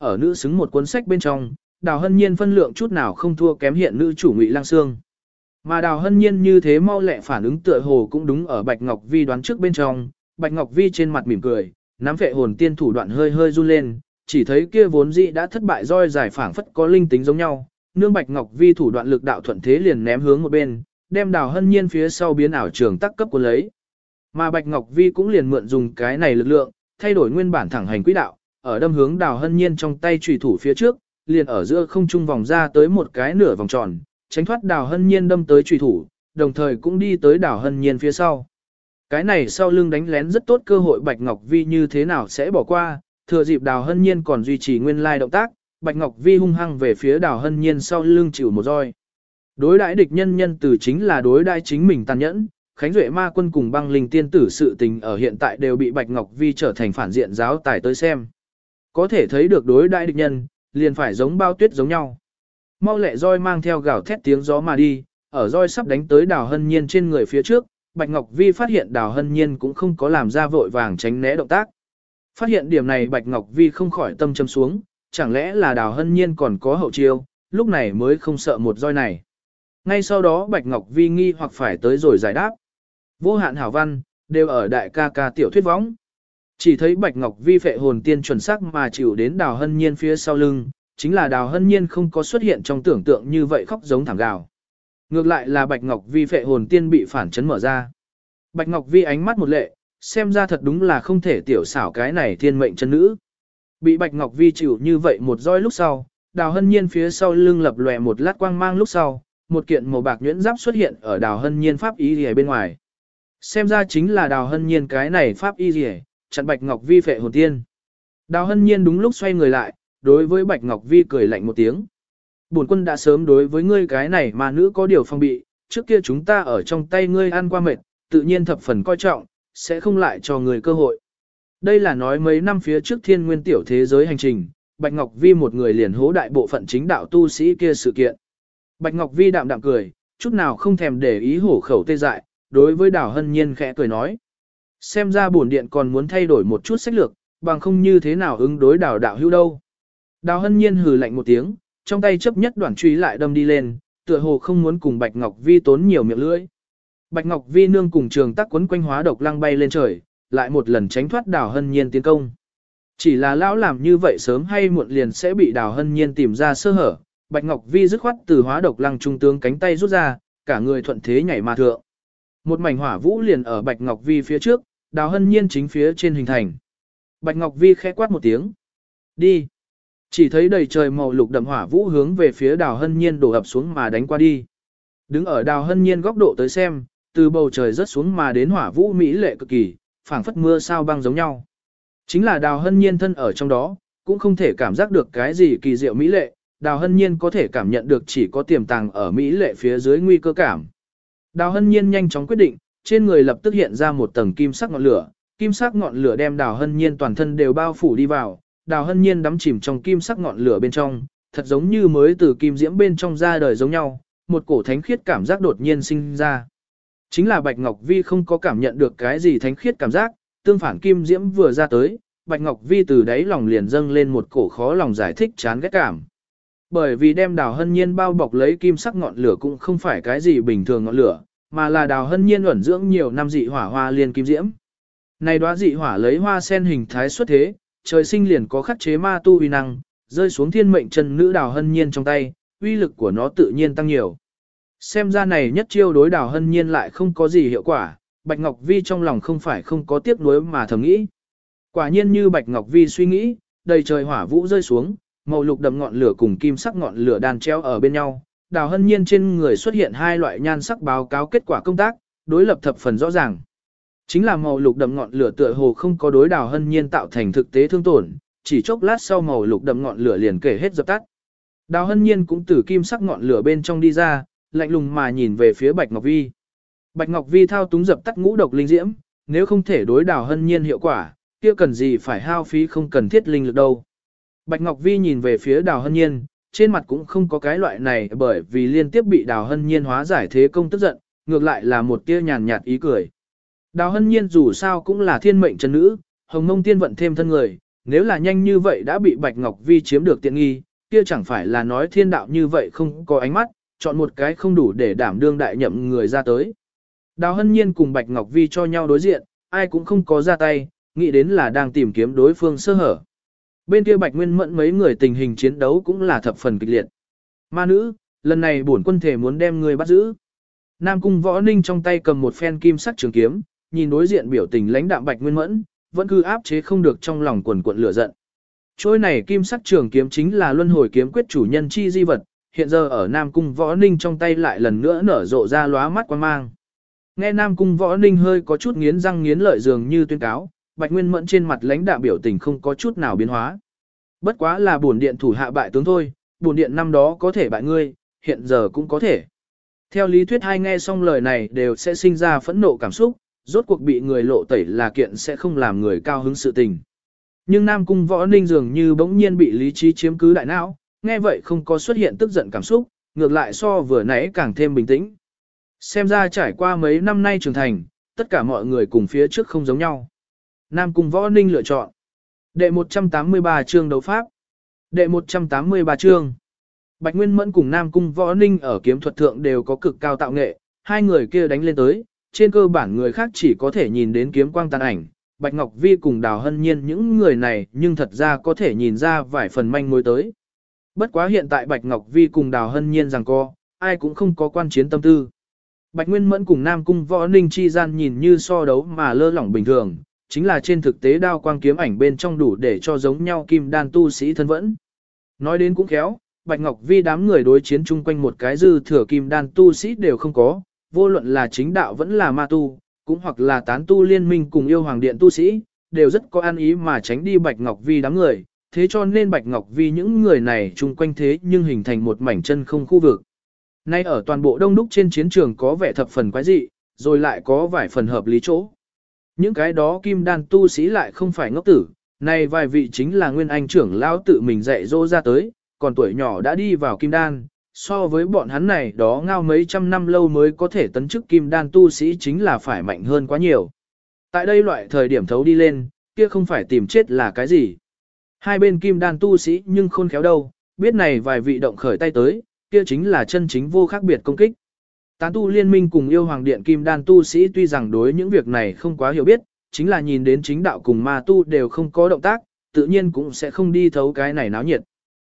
ở nữ xứng một cuốn sách bên trong, Đào Hân Nhiên phân lượng chút nào không thua kém hiện nữ chủ Ngụy Lang Sương. Mà Đào Hân Nhiên như thế mau lẹ phản ứng tựa hồ cũng đúng ở Bạch Ngọc Vi đoán trước bên trong, Bạch Ngọc Vi trên mặt mỉm cười, nắm vệ hồn tiên thủ đoạn hơi hơi run lên, chỉ thấy kia vốn dĩ đã thất bại roi giải phảng phất có linh tính giống nhau, nương Bạch Ngọc Vi thủ đoạn lực đạo thuận thế liền ném hướng một bên, đem Đào Hân Nhiên phía sau biến ảo trường tắc cấp của lấy. Mà Bạch Ngọc Vi cũng liền mượn dùng cái này lực lượng, thay đổi nguyên bản thẳng hành quỹ đạo, ở đâm hướng Đào Hân Nhiên trong tay chủy thủ phía trước, liền ở giữa không trung vòng ra tới một cái nửa vòng tròn, tránh thoát Đào Hân Nhiên đâm tới chủy thủ, đồng thời cũng đi tới Đào Hân Nhiên phía sau. Cái này sau lưng đánh lén rất tốt cơ hội Bạch Ngọc Vi như thế nào sẽ bỏ qua, thừa dịp Đào Hân Nhiên còn duy trì nguyên lai động tác, Bạch Ngọc Vi hung hăng về phía Đào Hân Nhiên sau lưng chịu một roi. Đối đãi địch nhân nhân từ chính là đối đãi chính mình tàn nhẫn, Khánh Duệ Ma Quân cùng Băng Linh Tiên Tử sự tình ở hiện tại đều bị Bạch Ngọc Vi trở thành phản diện giáo tài tới xem. Có thể thấy được đối đãi địch nhân, liền phải giống bao tuyết giống nhau. Mau lẹ roi mang theo gào thét tiếng gió mà đi, ở roi sắp đánh tới Đào Hân Nhiên trên người phía trước, Bạch Ngọc Vi phát hiện Đào Hân Nhiên cũng không có làm ra vội vàng tránh né động tác. Phát hiện điểm này Bạch Ngọc Vi không khỏi tâm châm xuống, chẳng lẽ là Đào Hân Nhiên còn có hậu chiêu, lúc này mới không sợ một roi này. Ngay sau đó Bạch Ngọc Vi nghi hoặc phải tới rồi giải đáp. Vô hạn hảo văn, đều ở đại ca ca tiểu thuyết võng. Chỉ thấy Bạch Ngọc Vi phệ hồn tiên chuẩn xác mà chịu đến Đào Hân Nhiên phía sau lưng, chính là Đào Hân Nhiên không có xuất hiện trong tưởng tượng như vậy khóc giống thảm gào. Ngược lại là Bạch Ngọc Vi phệ hồn tiên bị phản chấn mở ra. Bạch Ngọc Vi ánh mắt một lệ, xem ra thật đúng là không thể tiểu xảo cái này thiên mệnh chân nữ. Bị Bạch Ngọc Vi chịu như vậy một roi lúc sau, Đào Hân Nhiên phía sau lưng lập lòe một lát quang mang lúc sau, một kiện màu bạc nhuyễn giáp xuất hiện ở Đào Hân Nhiên pháp y liề bên ngoài. Xem ra chính là Đào Hân Nhiên cái này pháp y liề, chặn Bạch Ngọc Vi phệ hồn tiên. Đào Hân Nhiên đúng lúc xoay người lại, đối với Bạch Ngọc Vi cười lạnh một tiếng. Bổn quân đã sớm đối với ngươi cái này mà nữ có điều phong bị, trước kia chúng ta ở trong tay ngươi ăn qua mệt, tự nhiên thập phần coi trọng, sẽ không lại cho người cơ hội. Đây là nói mấy năm phía trước thiên nguyên tiểu thế giới hành trình, Bạch Ngọc Vi một người liền hố đại bộ phận chính đạo tu sĩ kia sự kiện. Bạch Ngọc Vi đạm đạm cười, chút nào không thèm để ý hổ khẩu tê dại, đối với Đào Hân Nhiên khẽ cười nói. Xem ra bổn điện còn muốn thay đổi một chút sách lược, bằng không như thế nào ứng đối Đào đạo hữu đâu. Đào Hân Nhiên hừ lạnh một tiếng, trong tay chấp nhất đoạn truy lại đâm đi lên, tựa hồ không muốn cùng Bạch Ngọc Vi tốn nhiều miệng lưỡi. Bạch Ngọc Vi nương cùng trường tắc quấn quanh hóa độc lăng bay lên trời, lại một lần tránh thoát Đào Hân Nhiên tiến công. Chỉ là lão làm như vậy sớm hay muộn liền sẽ bị Đào Hân Nhiên tìm ra sơ hở, Bạch Ngọc Vi dứt khoát từ hóa độc lăng trung tướng cánh tay rút ra, cả người thuận thế nhảy mà thượng. Một mảnh hỏa vũ liền ở Bạch Ngọc Vi phía trước, Đào Hân Nhiên chính phía trên hình thành. Bạch Ngọc Vi khẽ quát một tiếng. Đi. Chỉ thấy đầy trời màu lục đậm hỏa vũ hướng về phía Đào Hân Nhiên đổ ập xuống mà đánh qua đi. Đứng ở Đào Hân Nhiên góc độ tới xem, từ bầu trời rớt xuống mà đến hỏa vũ mỹ lệ cực kỳ, phảng phất mưa sao băng giống nhau. Chính là Đào Hân Nhiên thân ở trong đó, cũng không thể cảm giác được cái gì kỳ diệu mỹ lệ, Đào Hân Nhiên có thể cảm nhận được chỉ có tiềm tàng ở mỹ lệ phía dưới nguy cơ cảm. Đào Hân Nhiên nhanh chóng quyết định, trên người lập tức hiện ra một tầng kim sắc ngọn lửa, kim sắc ngọn lửa đem Đào Hân Nhiên toàn thân đều bao phủ đi vào, Đào Hân Nhiên đắm chìm trong kim sắc ngọn lửa bên trong, thật giống như mới từ kim diễm bên trong ra đời giống nhau, một cổ thánh khiết cảm giác đột nhiên sinh ra. Chính là Bạch Ngọc Vi không có cảm nhận được cái gì thánh khiết cảm giác, tương phản kim diễm vừa ra tới, Bạch Ngọc Vi từ đáy lòng liền dâng lên một cổ khó lòng giải thích chán ghét cảm. Bởi vì đem Đào Hân Nhiên bao bọc lấy kim sắc ngọn lửa cũng không phải cái gì bình thường ngọn lửa, mà là Đào Hân Nhiên ẩn dưỡng nhiều năm dị hỏa hoa liên kim diễm. Này đóa dị hỏa lấy hoa sen hình thái xuất thế, trời sinh liền có khắc chế ma tu uy năng, rơi xuống thiên mệnh chân nữ Đào Hân Nhiên trong tay, uy lực của nó tự nhiên tăng nhiều. Xem ra này nhất chiêu đối Đào Hân Nhiên lại không có gì hiệu quả, Bạch Ngọc Vi trong lòng không phải không có tiếc nuối mà thầm nghĩ. Quả nhiên như Bạch Ngọc Vi suy nghĩ, đầy trời hỏa vũ rơi xuống, màu lục đậm ngọn lửa cùng kim sắc ngọn lửa đan treo ở bên nhau. Đào Hân Nhiên trên người xuất hiện hai loại nhan sắc báo cáo kết quả công tác, đối lập thập phần rõ ràng. Chính là màu lục đậm ngọn lửa tựa hồ không có đối Đào Hân Nhiên tạo thành thực tế thương tổn, chỉ chốc lát sau màu lục đậm ngọn lửa liền kể hết dập tắt. Đào Hân Nhiên cũng từ kim sắc ngọn lửa bên trong đi ra, lạnh lùng mà nhìn về phía Bạch Ngọc Vi. Bạch Ngọc Vi thao túng dập tắt ngũ độc linh diễm, nếu không thể đối Đào Hân Nhiên hiệu quả, kia cần gì phải hao phí không cần thiết linh lực đâu. Bạch Ngọc Vi nhìn về phía Đào Hân Nhiên, trên mặt cũng không có cái loại này bởi vì liên tiếp bị Đào Hân Nhiên hóa giải thế công tức giận, ngược lại là một tia nhàn nhạt ý cười. Đào Hân Nhiên dù sao cũng là thiên mệnh chân nữ, hồng mông tiên vận thêm thân người, nếu là nhanh như vậy đã bị Bạch Ngọc Vi chiếm được tiện nghi, kia chẳng phải là nói thiên đạo như vậy không có ánh mắt, chọn một cái không đủ để đảm đương đại nhậm người ra tới. Đào Hân Nhiên cùng Bạch Ngọc Vi cho nhau đối diện, ai cũng không có ra tay, nghĩ đến là đang tìm kiếm đối phương sơ hở. Bên kia Bạch Nguyên Mẫn mấy người tình hình chiến đấu cũng là thập phần kịch liệt. Ma nữ, lần này bổn quân thể muốn đem người bắt giữ. Nam Cung Võ Ninh trong tay cầm một phen kim sắc trường kiếm, nhìn đối diện biểu tình lãnh đạm Bạch Nguyên Mẫn, vẫn cứ áp chế không được trong lòng quần cuộn lửa giận. Trôi này kim sắc trường kiếm chính là luân hồi kiếm quyết chủ nhân chi di vật, hiện giờ ở Nam Cung Võ Ninh trong tay lại lần nữa nở rộ ra lóa mắt quang mang. Nghe Nam Cung Võ Ninh hơi có chút nghiến răng nghiến lợi dường như tuyên cáo, Bạch Nguyên Mẫn trên mặt lãnh đạm biểu tình không có chút nào biến hóa. Bất quá là bổn điện thủ hạ bại tướng thôi, bổn điện năm đó có thể bại ngươi, hiện giờ cũng có thể. Theo lý thuyết hai nghe xong lời này đều sẽ sinh ra phẫn nộ cảm xúc, rốt cuộc bị người lộ tẩy là kiện sẽ không làm người cao hứng sự tình. Nhưng Nam Cung Võ Ninh dường như bỗng nhiên bị lý trí chiếm cứ đại não, nghe vậy không có xuất hiện tức giận cảm xúc, ngược lại so vừa nãy càng thêm bình tĩnh. Xem ra trải qua mấy năm nay trưởng thành, tất cả mọi người cùng phía trước không giống nhau. Nam Cung Võ Ninh lựa chọn. Đệ 183 chương đấu pháp. Đệ 183 chương. Bạch Nguyên Mẫn cùng Nam Cung Võ Ninh ở kiếm thuật thượng đều có cực cao tạo nghệ, hai người kia đánh lên tới, trên cơ bản người khác chỉ có thể nhìn đến kiếm quang tàn ảnh. Bạch Ngọc Vi cùng Đào Hân Nhiên những người này nhưng thật ra có thể nhìn ra vài phần manh mối tới. Bất quá hiện tại Bạch Ngọc Vi cùng Đào Hân Nhiên rằng co, ai cũng không có quan chiến tâm tư. Bạch Nguyên Mẫn cùng Nam Cung Võ Ninh chi gian nhìn như so đấu mà lơ lỏng bình thường, chính là trên thực tế đao quang kiếm ảnh bên trong đủ để cho giống nhau kim đan tu sĩ thân vẫn. Nói đến cũng khéo, Bạch Ngọc Vi đám người đối chiến chung quanh một cái dư thừa kim đan tu sĩ đều không có, vô luận là chính đạo vẫn là ma tu, cũng hoặc là tán tu liên minh cùng yêu hoàng điện tu sĩ, đều rất có an ý mà tránh đi Bạch Ngọc Vi đám người, thế cho nên Bạch Ngọc Vi những người này chung quanh thế nhưng hình thành một mảnh chân không khu vực. Nay ở toàn bộ đông đúc trên chiến trường có vẻ thập phần quái dị, rồi lại có vài phần hợp lý chỗ. Những cái đó kim đan tu sĩ lại không phải ngốc tử, này vài vị chính là nguyên anh trưởng lão tự mình dạy dỗ ra tới, còn tuổi nhỏ đã đi vào kim đan, so với bọn hắn này đó ngao mấy trăm năm lâu mới có thể tấn chức kim đan tu sĩ chính là phải mạnh hơn quá nhiều. Tại đây loại thời điểm thấu đi lên, kia không phải tìm chết là cái gì. Hai bên kim đan tu sĩ nhưng khôn khéo đâu, biết này vài vị động khởi tay tới, kia chính là chân chính vô khác biệt công kích. Tán tu liên minh cùng yêu hoàng điện kim đan tu sĩ tuy rằng đối những việc này không quá hiểu biết, chính là nhìn đến chính đạo cùng ma tu đều không có động tác, tự nhiên cũng sẽ không đi thấu cái này náo nhiệt.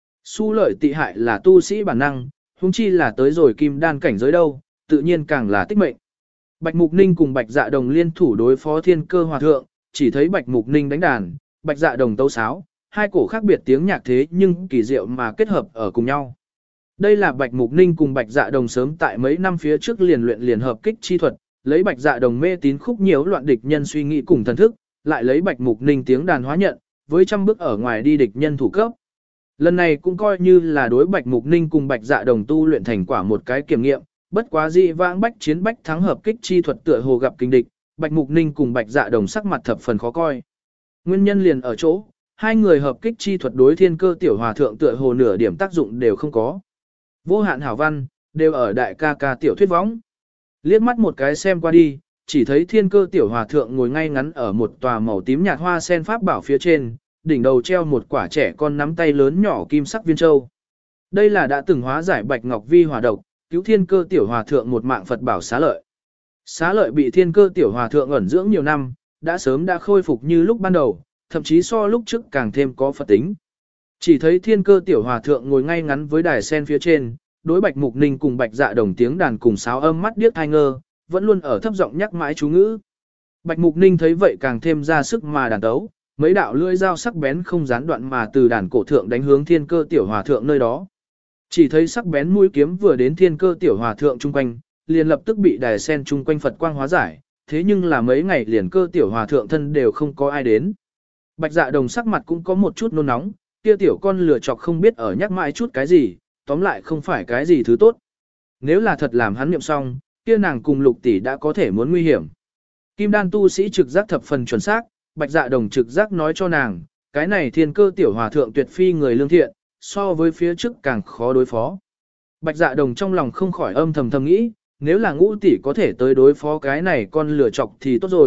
Su lợi tị hại là tu sĩ bản năng, huống chi là tới rồi kim đan cảnh giới đâu, tự nhiên càng là tích mệnh. Bạch Mục Ninh cùng Bạch Dạ Đồng liên thủ đối phó Thiên Cơ Hòa Thượng, chỉ thấy Bạch Mục Ninh đánh đàn, Bạch Dạ Đồng tấu sáo, hai cổ khác biệt tiếng nhạc thế nhưng kỳ diệu mà kết hợp ở cùng nhau. Đây là Bạch Mục Ninh cùng Bạch Dạ Đồng sớm tại mấy năm phía trước liền luyện liền hợp kích chi thuật, lấy Bạch Dạ Đồng mê tín khúc nhiễu loạn địch nhân suy nghĩ cùng thần thức, lại lấy Bạch Mục Ninh tiếng đàn hóa nhận, với trăm bước ở ngoài đi địch nhân thủ cấp. Lần này cũng coi như là đối Bạch Mục Ninh cùng Bạch Dạ Đồng tu luyện thành quả một cái kiểm nghiệm, bất quá dị vãng bách chiến bách thắng hợp kích chi thuật tựa hồ gặp kinh địch, Bạch Mục Ninh cùng Bạch Dạ Đồng sắc mặt thập phần khó coi. Nguyên nhân liền ở chỗ, hai người hợp kích chi thuật đối Thiên Cơ tiểu hòa thượng tựa hồ nửa điểm tác dụng đều không có. Vô hạn hảo văn, đều ở đại ca ca tiểu thuyết võng. Liếc mắt một cái xem qua đi, chỉ thấy Thiên Cơ tiểu hòa thượng ngồi ngay ngắn ở một tòa màu tím nhạt hoa sen pháp bảo phía trên, đỉnh đầu treo một quả trẻ con nắm tay lớn nhỏ kim sắc viên châu. Đây là đã từng hóa giải Bạch Ngọc Vi hỏa độc, cứu Thiên Cơ tiểu hòa thượng một mạng Phật bảo xá lợi. Xá lợi bị Thiên Cơ tiểu hòa thượng ẩn dưỡng nhiều năm, đã sớm đã khôi phục như lúc ban đầu, thậm chí so lúc trước càng thêm có Phật tính. Chỉ thấy Thiên Cơ tiểu hòa thượng ngồi ngay ngắn với đài sen phía trên, đối Bạch Mục Ninh cùng Bạch Dạ Đồng tiếng đàn cùng sáo âm mắt điếc tai ngơ, vẫn luôn ở thấp giọng nhắc mãi chú ngữ. Bạch Mục Ninh thấy vậy càng thêm ra sức mà đàn tấu, mấy đạo lưỡi dao sắc bén không gián đoạn mà từ đàn cổ thượng đánh hướng Thiên Cơ tiểu hòa thượng nơi đó. Chỉ thấy sắc bén mũi kiếm vừa đến Thiên Cơ tiểu hòa thượng chung quanh, liền lập tức bị đài sen chung quanh Phật quang hóa giải, thế nhưng là mấy ngày liền Cơ tiểu hòa thượng thân đều không có ai đến. Bạch Dạ Đồng sắc mặt cũng có một chút nôn nóng, kia tiểu con lừa chọc không biết ở nhắc mãi chút cái gì, tóm lại không phải cái gì thứ tốt. Nếu là thật làm hắn niệm xong, kia nàng cùng Lục tỷ đã có thể muốn nguy hiểm. Kim đan tu sĩ trực giác thập phần chuẩn xác, Bạch Dạ Đồng trực giác nói cho nàng, cái này Thiên Cơ tiểu hòa thượng tuyệt phi người lương thiện, so với phía trước càng khó đối phó. Bạch Dạ Đồng trong lòng không khỏi âm thầm nghĩ, nếu là Ngũ tỷ có thể tới đối phó cái này con lừa chọc thì tốt rồi,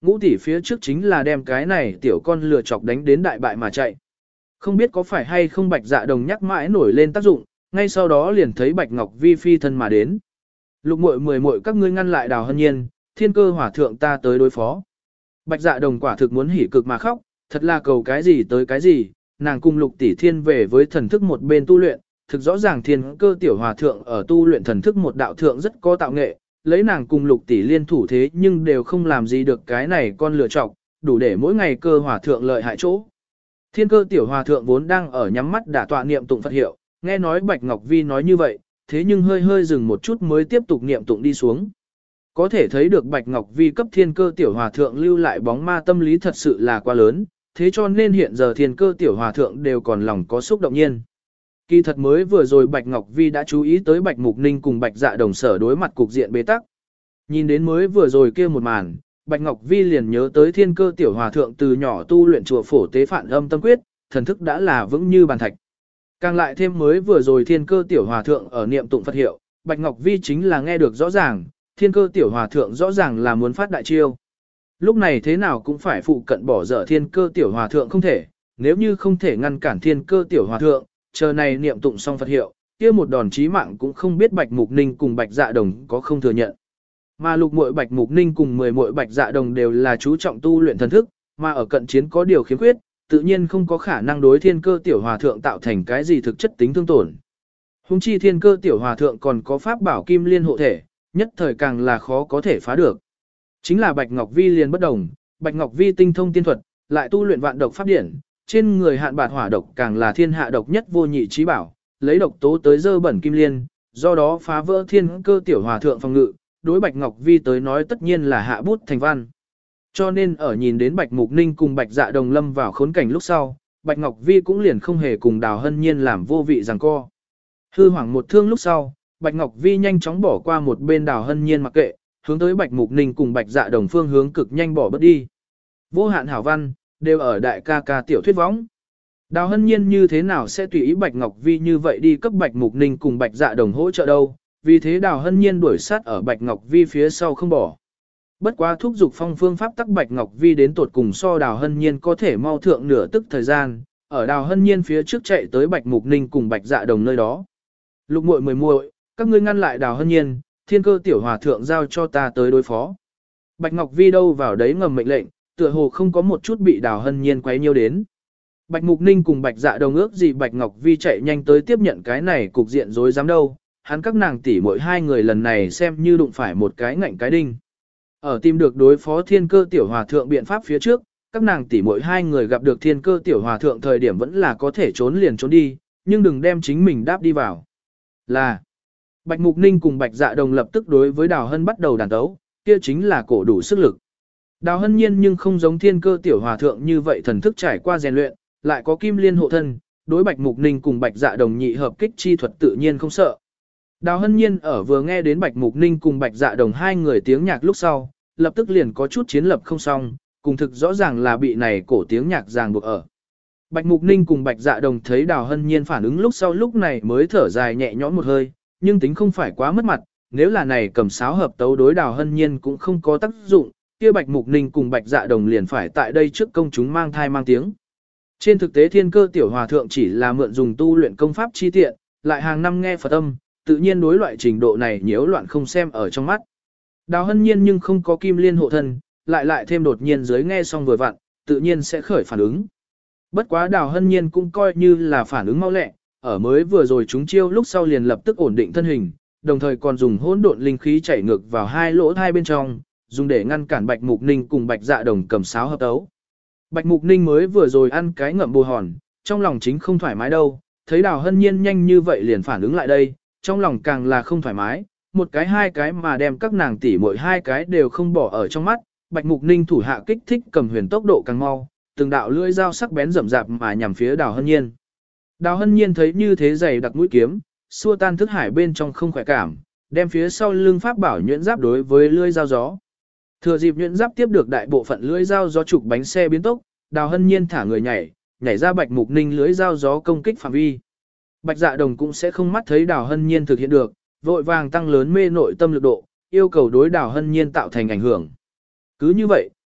ngũ tỷ phía trước chính là đem cái này tiểu con lừa chọc đánh đến đại bại mà chạy. Không biết có phải hay không Bạch Dạ Đồng nhắc mãi nổi lên tác dụng, ngay sau đó liền thấy Bạch Ngọc Vi phi thân mà đến. Lục muội mười muội các ngươi ngăn lại Đào Hân Nhiên, Thiên Cơ Hỏa Thượng ta tới đối phó. Bạch Dạ Đồng quả thực muốn hỉ cực mà khóc, thật là cầu cái gì tới cái gì, nàng cùng Lục tỷ thiên về với thần thức một bên tu luyện, thực rõ ràng Thiên Cơ tiểu hòa thượng ở tu luyện thần thức một đạo thượng rất có tạo nghệ, lấy nàng cùng Lục tỷ liên thủ thế nhưng đều không làm gì được cái này con lựa chọc, đủ để mỗi ngày cơ hòa thượng lợi hại chỗ. Thiên Cơ tiểu hòa thượng vốn đang ở nhắm mắt đả tọa niệm tụng Phật hiệu, nghe nói Bạch Ngọc Vi nói như vậy, thế nhưng hơi hơi dừng một chút mới tiếp tục niệm tụng đi xuống. Có thể thấy được Bạch Ngọc Vi cấp Thiên Cơ tiểu hòa thượng lưu lại bóng ma tâm lý thật sự là quá lớn, thế cho nên hiện giờ Thiên Cơ tiểu hòa thượng đều còn lòng có xúc động nhiên. Kỳ thật mới vừa rồi Bạch Ngọc Vi đã chú ý tới Bạch Mục Ninh cùng Bạch Dạ Đồng sở đối mặt cục diện bế tắc. Nhìn đến mới vừa rồi kia một màn, Bạch Ngọc Vi liền nhớ tới Thiên Cơ tiểu hòa thượng từ nhỏ tu luyện chùa Phổ Tế Phạn Âm Tâm Quyết, thần thức đã là vững như bàn thạch. Càng lại thêm mới vừa rồi Thiên Cơ tiểu hòa thượng ở niệm tụng Phật hiệu, Bạch Ngọc Vi chính là nghe được rõ ràng, Thiên Cơ tiểu hòa thượng rõ ràng là muốn phát đại chiêu. Lúc này thế nào cũng phải phụ cận bỏ dở Thiên Cơ tiểu hòa thượng không thể, nếu như không thể ngăn cản Thiên Cơ tiểu hòa thượng, chờ này niệm tụng xong Phật hiệu, kia một đòn chí mạng cũng không biết Bạch Mục Ninh cùng Bạch Dạ Đồng có không thừa nhận. Mà lục muội Bạch Mục Ninh cùng 10 muội Bạch Dạ Đồng đều là chú trọng tu luyện thần thức, mà ở cận chiến có điều khiếm khuyết, tự nhiên không có khả năng đối Thiên Cơ tiểu hòa thượng tạo thành cái gì thực chất tính thương tổn. Hùng chi Thiên Cơ tiểu hòa thượng còn có pháp bảo kim liên hộ thể, nhất thời càng là khó có thể phá được. Chính là Bạch Ngọc Vi liền bất đồng, Bạch Ngọc Vi tinh thông tiên thuật, lại tu luyện vạn độc pháp điển, trên người hạn bạt hỏa độc càng là thiên hạ độc nhất vô nhị trí bảo, lấy độc tố tới dơ bẩn kim liên, do đó phá vỡ Thiên Cơ tiểu hòa thượng phòng ngự, đối Bạch Ngọc Vi tới nói tất nhiên là hạ bút thành văn. Cho nên ở nhìn đến Bạch Mục Ninh cùng Bạch Dạ Đồng lâm vào khốn cảnh lúc sau, Bạch Ngọc Vi cũng liền không hề cùng Đào Hân Nhiên làm vô vị giằng co. Hư hoảng một thương lúc sau, Bạch Ngọc Vi nhanh chóng bỏ qua một bên Đào Hân Nhiên mặc kệ, hướng tới Bạch Mục Ninh cùng Bạch Dạ Đồng phương hướng cực nhanh bỏ bớt đi. Vô hạn hảo văn, đều ở đại ca ca tiểu thuyết võng. Đào Hân Nhiên như thế nào sẽ tùy ý Bạch Ngọc Vi như vậy đi cấp Bạch Mục Ninh cùng Bạch Dạ Đồng hỗ trợ đâu, vì thế Đào Hân Nhiên đuổi sát ở Bạch Ngọc Vi phía sau không bỏ. Bất quá thúc dục phong phương pháp tắc Bạch Ngọc Vi đến tột cùng so Đào Hân Nhiên có thể mau thượng nửa tức thời gian, ở Đào Hân Nhiên phía trước chạy tới Bạch Mục Ninh cùng Bạch Dạ Đồng nơi đó. Lục muội 10 muội, các ngươi ngăn lại Đào Hân Nhiên, Thiên Cơ tiểu hòa thượng giao cho ta tới đối phó. Bạch Ngọc Vi đâu vào đấy ngầm mệnh lệnh, tựa hồ không có một chút bị Đào Hân Nhiên quấy nhiêu đến. Bạch Mục Ninh cùng Bạch Dạ Đồng ước gì Bạch Ngọc Vi chạy nhanh tới tiếp nhận cái này cục diện rối rắm đâu, hắn các nàng tỷ mỗi hai người lần này xem như đụng phải một cái ngạnh cái đinh. Ở tìm được đối phó Thiên Cơ tiểu hòa thượng biện pháp phía trước, các nàng tỷ mỗi hai người gặp được Thiên Cơ tiểu hòa thượng thời điểm vẫn là có thể trốn liền trốn đi, nhưng đừng đem chính mình đáp đi vào. Là Bạch Mục Ninh cùng Bạch Dạ Đồng lập tức đối với Đào Hân bắt đầu đàn tấu, kia chính là cổ đủ sức lực. Đào Hân Nhiên nhưng không giống Thiên Cơ tiểu hòa thượng như vậy thần thức trải qua rèn luyện, lại có kim liên hộ thân, đối Bạch Mục Ninh cùng Bạch Dạ Đồng nhị hợp kích chi thuật tự nhiên không sợ. Đào Hân Nhiên ở vừa nghe đến Bạch Mục Ninh cùng Bạch Dạ Đồng hai người tiếng nhạc lúc sau, lập tức liền có chút chiến lập không xong, cùng thực rõ ràng là bị này cổ tiếng nhạc ràng buộc ở. Bạch Mục Ninh cùng Bạch Dạ Đồng thấy Đào Hân Nhiên phản ứng lúc sau lúc này mới thở dài nhẹ nhõm một hơi, nhưng tính không phải quá mất mặt, nếu là này cầm sáo hợp tấu đối Đào Hân Nhiên cũng không có tác dụng, kia Bạch Mục Ninh cùng Bạch Dạ Đồng liền phải tại đây trước công chúng mang thai mang tiếng. Trên thực tế Thiên Cơ tiểu hòa thượng chỉ là mượn dùng tu luyện công pháp chi tiện, lại hàng năm nghe Phật âm, tự nhiên đối loại trình độ này nhiễu loạn không xem ở trong mắt. Đào Hân Nhiên nhưng không có kim liên hộ thân, lại thêm đột nhiên dưới nghe xong vừa vặn, tự nhiên sẽ khởi phản ứng. Bất quá Đào Hân Nhiên cũng coi như là phản ứng mau lẹ, ở mới vừa rồi chúng chiêu lúc sau liền lập tức ổn định thân hình, đồng thời còn dùng hỗn độn linh khí chảy ngược vào hai lỗ hai bên trong, dùng để ngăn cản Bạch Mục Ninh cùng Bạch Dạ Đồng cầm sáo hợp tấu. Bạch Mục Ninh mới vừa rồi ăn cái ngậm bồ hòn, trong lòng chính không thoải mái đâu, thấy Đào Hân Nhiên nhanh như vậy liền phản ứng lại đây, trong lòng càng là không thoải mái, một cái hai cái mà đem các nàng tỷ mỗi hai cái đều không bỏ ở trong mắt, Bạch Mục Ninh thủ hạ kích thích cầm huyền tốc độ càng mau, từng đạo lưỡi dao sắc bén rậm rạp mà nhằm phía Đào Hân Nhiên. Đào Hân Nhiên thấy như thế dày đặc mũi kiếm, xua tan thức hải bên trong không khỏe cảm, đem phía sau lưng pháp bảo nhuyễn giáp đối với lưỡi dao gió. Thừa dịp nhuyễn giáp tiếp được đại bộ phận lưỡi dao gió trục bánh xe biến tốc, Đào Hân Nhiên thả người nhảy ra Bạch Mục Ninh lưỡi dao gió công kích phạm vi. Bạch Dạ Đồng cũng sẽ không mắt thấy Đào Hân Nhiên thực hiện được, vội vàng tăng lớn mê nội tâm lực độ, yêu cầu đối Đào Hân Nhiên tạo thành ảnh hưởng. Cứ như vậy,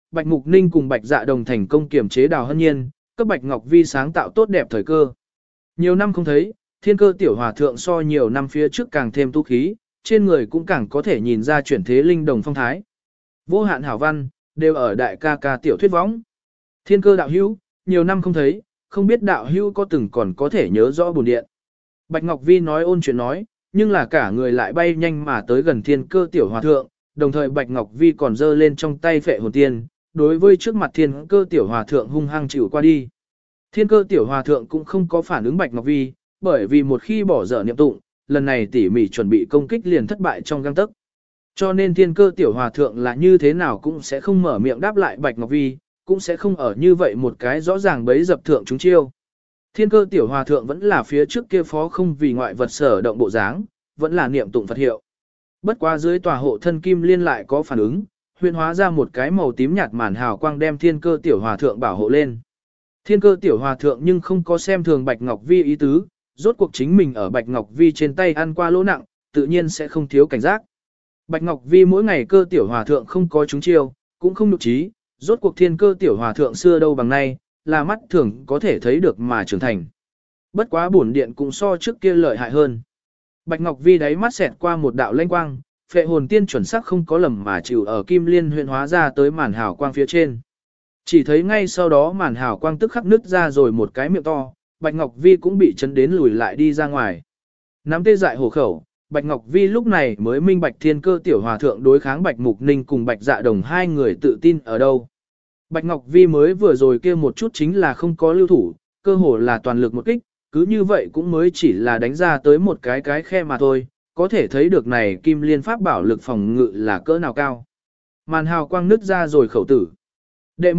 Bạch Mục Ninh cùng Bạch Dạ Đồng thành công kiềm chế Đào Hân Nhiên, cấp Bạch Ngọc Vi sáng tạo tốt đẹp thời cơ. Nhiều năm không thấy, Thiên Cơ tiểu hòa thượng so nhiều năm phía trước càng thêm tu khí, trên người cũng càng có thể nhìn ra chuyển thế linh đồng phong thái. Vô hạn hảo văn, đều ở đại ca ca tiểu thuyết võng. Thiên Cơ đạo hữu, nhiều năm không thấy, không biết đạo hữu có từng còn có thể nhớ rõ bổn điện. Bạch Ngọc Vi nói ôn chuyện nói, nhưng là cả người lại bay nhanh mà tới gần Thiên Cơ tiểu hòa thượng, đồng thời Bạch Ngọc Vi còn giơ lên trong tay phệ hồn tiên, đối với trước mặt Thiên Cơ tiểu hòa thượng hung hăng chịu qua đi. Thiên Cơ tiểu hòa thượng cũng không có phản ứng Bạch Ngọc Vi, bởi vì một khi bỏ dở niệm tụng, lần này tỉ mỉ chuẩn bị công kích liền thất bại trong gang tấc. Cho nên Thiên Cơ tiểu hòa thượng là như thế nào cũng sẽ không mở miệng đáp lại Bạch Ngọc Vi, cũng sẽ không ở như vậy một cái rõ ràng bấy dập thượng chúng chiêu. Thiên Cơ tiểu hòa thượng vẫn là phía trước kia phó không vì ngoại vật sở động bộ dáng, vẫn là niệm tụng Phật hiệu. Bất quá dưới tòa hộ thân kim liên lại có phản ứng, huyễn hóa ra một cái màu tím nhạt màn hào quang đem Thiên Cơ tiểu hòa thượng bảo hộ lên. Thiên Cơ tiểu hòa thượng nhưng không có xem thường Bạch Ngọc Vi ý tứ, rốt cuộc chính mình ở Bạch Ngọc Vi trên tay ăn qua lỗ nặng, tự nhiên sẽ không thiếu cảnh giác. Bạch Ngọc Vi mỗi ngày Cơ tiểu hòa thượng không có trúng chiêu, cũng không nhục trí, rốt cuộc Thiên Cơ tiểu hòa thượng xưa đâu bằng nay, là mắt thường có thể thấy được mà trưởng thành. Bất quá bổn điện cũng so trước kia lợi hại hơn. Bạch Ngọc Vi đáy mắt xẹt qua một đạo lanh quang, phệ hồn tiên chuẩn xác không có lầm mà chịu ở kim liên huyện hóa ra tới màn hào quang phía trên. Chỉ thấy ngay sau đó màn hào quang tức khắc nứt ra rồi một cái miệng to, Bạch Ngọc Vi cũng bị chấn đến lùi lại đi ra ngoài. Nắm tê dại hổ khẩu, Bạch Ngọc Vi lúc này mới minh bạch Thiên Cơ tiểu hòa thượng đối kháng Bạch Mục Ninh cùng Bạch Dạ Đồng hai người tự tin ở đâu. Bạch Ngọc Vi mới vừa rồi kia một chút chính là không có lưu thủ, cơ hồ là toàn lực một kích, cứ như vậy cũng mới chỉ là đánh ra tới một cái khe mà thôi, có thể thấy được này kim liên pháp bảo lực phòng ngự là cỡ nào cao. Màn hào quang nứt ra rồi khẩu tử. Đệ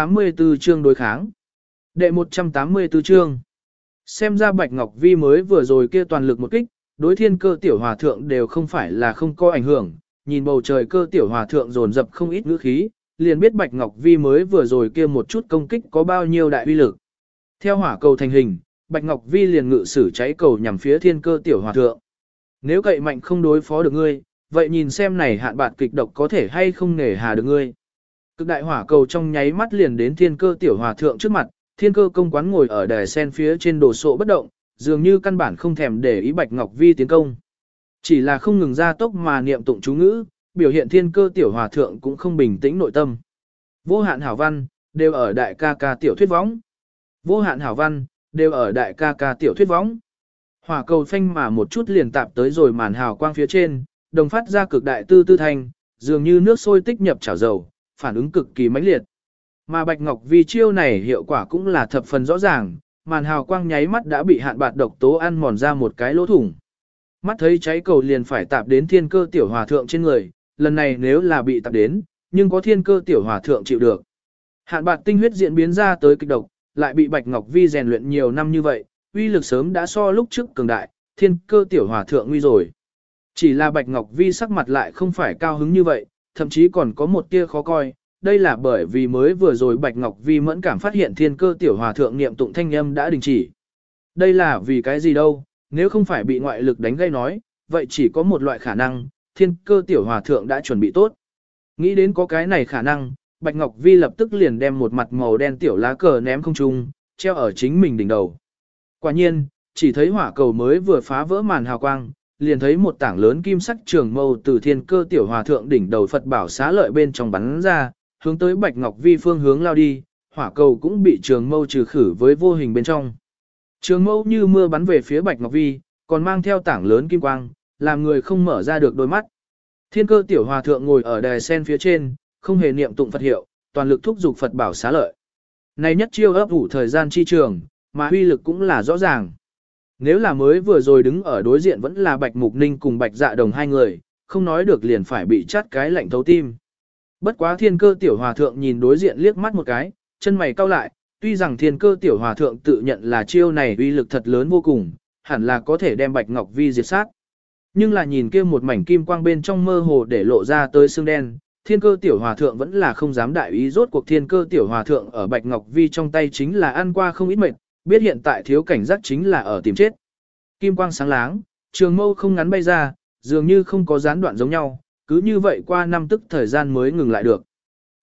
184 chương đối kháng. Đệ 184 chương. Xem ra Bạch Ngọc Vi mới vừa rồi kia toàn lực một kích, đối Thiên Cơ tiểu hòa thượng đều không phải là không có ảnh hưởng, nhìn bầu trời Cơ tiểu hòa thượng dồn dập không ít ngữ khí, liền biết Bạch Ngọc Vi mới vừa rồi kia một chút công kích có bao nhiêu đại uy lực. Theo hỏa cầu thành hình, Bạch Ngọc Vi liền ngự sử cháy cầu nhằm phía Thiên Cơ tiểu hòa thượng. Nếu cậy mạnh không đối phó được ngươi, vậy nhìn xem này hạn bạt kịch độc có thể hay không nể hà được ngươi. Cực đại hỏa cầu trong nháy mắt liền đến Thiên Cơ tiểu hòa thượng trước mặt, Thiên Cơ công quán ngồi ở đài sen phía trên đồ sộ bất động, dường như căn bản không thèm để ý Bạch Ngọc Vi tiến công. Chỉ là không ngừng ra tốc mà niệm tụng chú ngữ, biểu hiện Thiên Cơ tiểu hòa thượng cũng không bình tĩnh nội tâm. Vô hạn hảo văn, đều ở đại ca ca tiểu thuyết võng. Vô hạn hảo văn, đều ở đại ca ca tiểu thuyết võng. Hỏa cầu phanh mà một chút liền tạp tới rồi màn hào quang phía trên, đồng phát ra cực đại tư tư thanh, dường như nước sôi tích nhập chảo dầu, phản ứng cực kỳ mãnh liệt. Mà Bạch Ngọc Vi chiêu này hiệu quả cũng là thập phần rõ ràng, màn hào quang nháy mắt đã bị hạn bạt độc tố ăn mòn ra một cái lỗ thủng. Mắt thấy cháy cầu liền phải tạp đến Thiên Cơ tiểu hòa thượng trên người, lần này nếu là bị tạp đến, nhưng có Thiên Cơ tiểu hòa thượng chịu được. Hạn bạt tinh huyết diễn biến ra tới kịch độc, lại bị Bạch Ngọc Vi rèn luyện nhiều năm như vậy, uy lực sớm đã so lúc trước cường đại, Thiên Cơ tiểu hòa thượng nguy rồi. Chỉ là Bạch Ngọc Vi sắc mặt lại không phải cao hứng như vậy, thậm chí còn có một tia khó coi, đây là bởi vì mới vừa rồi Bạch Ngọc Vi mẫn cảm phát hiện Thiên Cơ tiểu hòa thượng niệm tụng thanh âm đã đình chỉ. Đây là vì cái gì đâu, nếu không phải bị ngoại lực đánh gây nói, vậy chỉ có một loại khả năng, Thiên Cơ tiểu hòa thượng đã chuẩn bị tốt. Nghĩ đến có cái này khả năng, Bạch Ngọc Vi lập tức liền đem một mặt màu đen tiểu lá cờ ném không trung, treo ở chính mình đỉnh đầu. Quả nhiên, chỉ thấy hỏa cầu mới vừa phá vỡ màn hào quang, liền thấy một tảng lớn kim sắc trường mâu từ Thiên Cơ tiểu hòa thượng đỉnh đầu Phật bảo xá lợi bên trong bắn ra, hướng tới Bạch Ngọc Vi phương hướng lao đi, hỏa cầu cũng bị trường mâu trừ khử với vô hình bên trong. Trường mâu như mưa bắn về phía Bạch Ngọc Vi, còn mang theo tảng lớn kim quang, làm người không mở ra được đôi mắt. Thiên Cơ tiểu hòa thượng ngồi ở đài sen phía trên, không hề niệm tụng Phật hiệu, toàn lực thúc giục Phật bảo xá lợi. Này nhất chiêu ấp ủ thời gian chi trường, mà huy lực cũng là rõ ràng. Nếu là mới vừa rồi đứng ở đối diện vẫn là Bạch Mục Ninh cùng Bạch Dạ Đồng hai người, không nói được liền phải bị chát cái lạnh thấu tim. Bất quá Thiên Cơ tiểu hòa thượng nhìn đối diện liếc mắt một cái, chân mày cau lại, tuy rằng Thiên Cơ tiểu hòa thượng tự nhận là chiêu này uy lực thật lớn vô cùng, hẳn là có thể đem Bạch Ngọc Vi diệt sát. Nhưng là nhìn kia một mảnh kim quang bên trong mơ hồ để lộ ra tới xương đen, Thiên Cơ tiểu hòa thượng vẫn là không dám đại ý, rốt cuộc Thiên Cơ tiểu hòa thượng ở Bạch Ngọc Vi trong tay chính là ăn qua không ít mệt, biết hiện tại thiếu cảnh giác chính là ở tìm chết. Kim quang sáng láng, trường mâu không ngắn bay ra, dường như không có gián đoạn giống nhau, cứ như vậy qua năm tức thời gian mới ngừng lại được.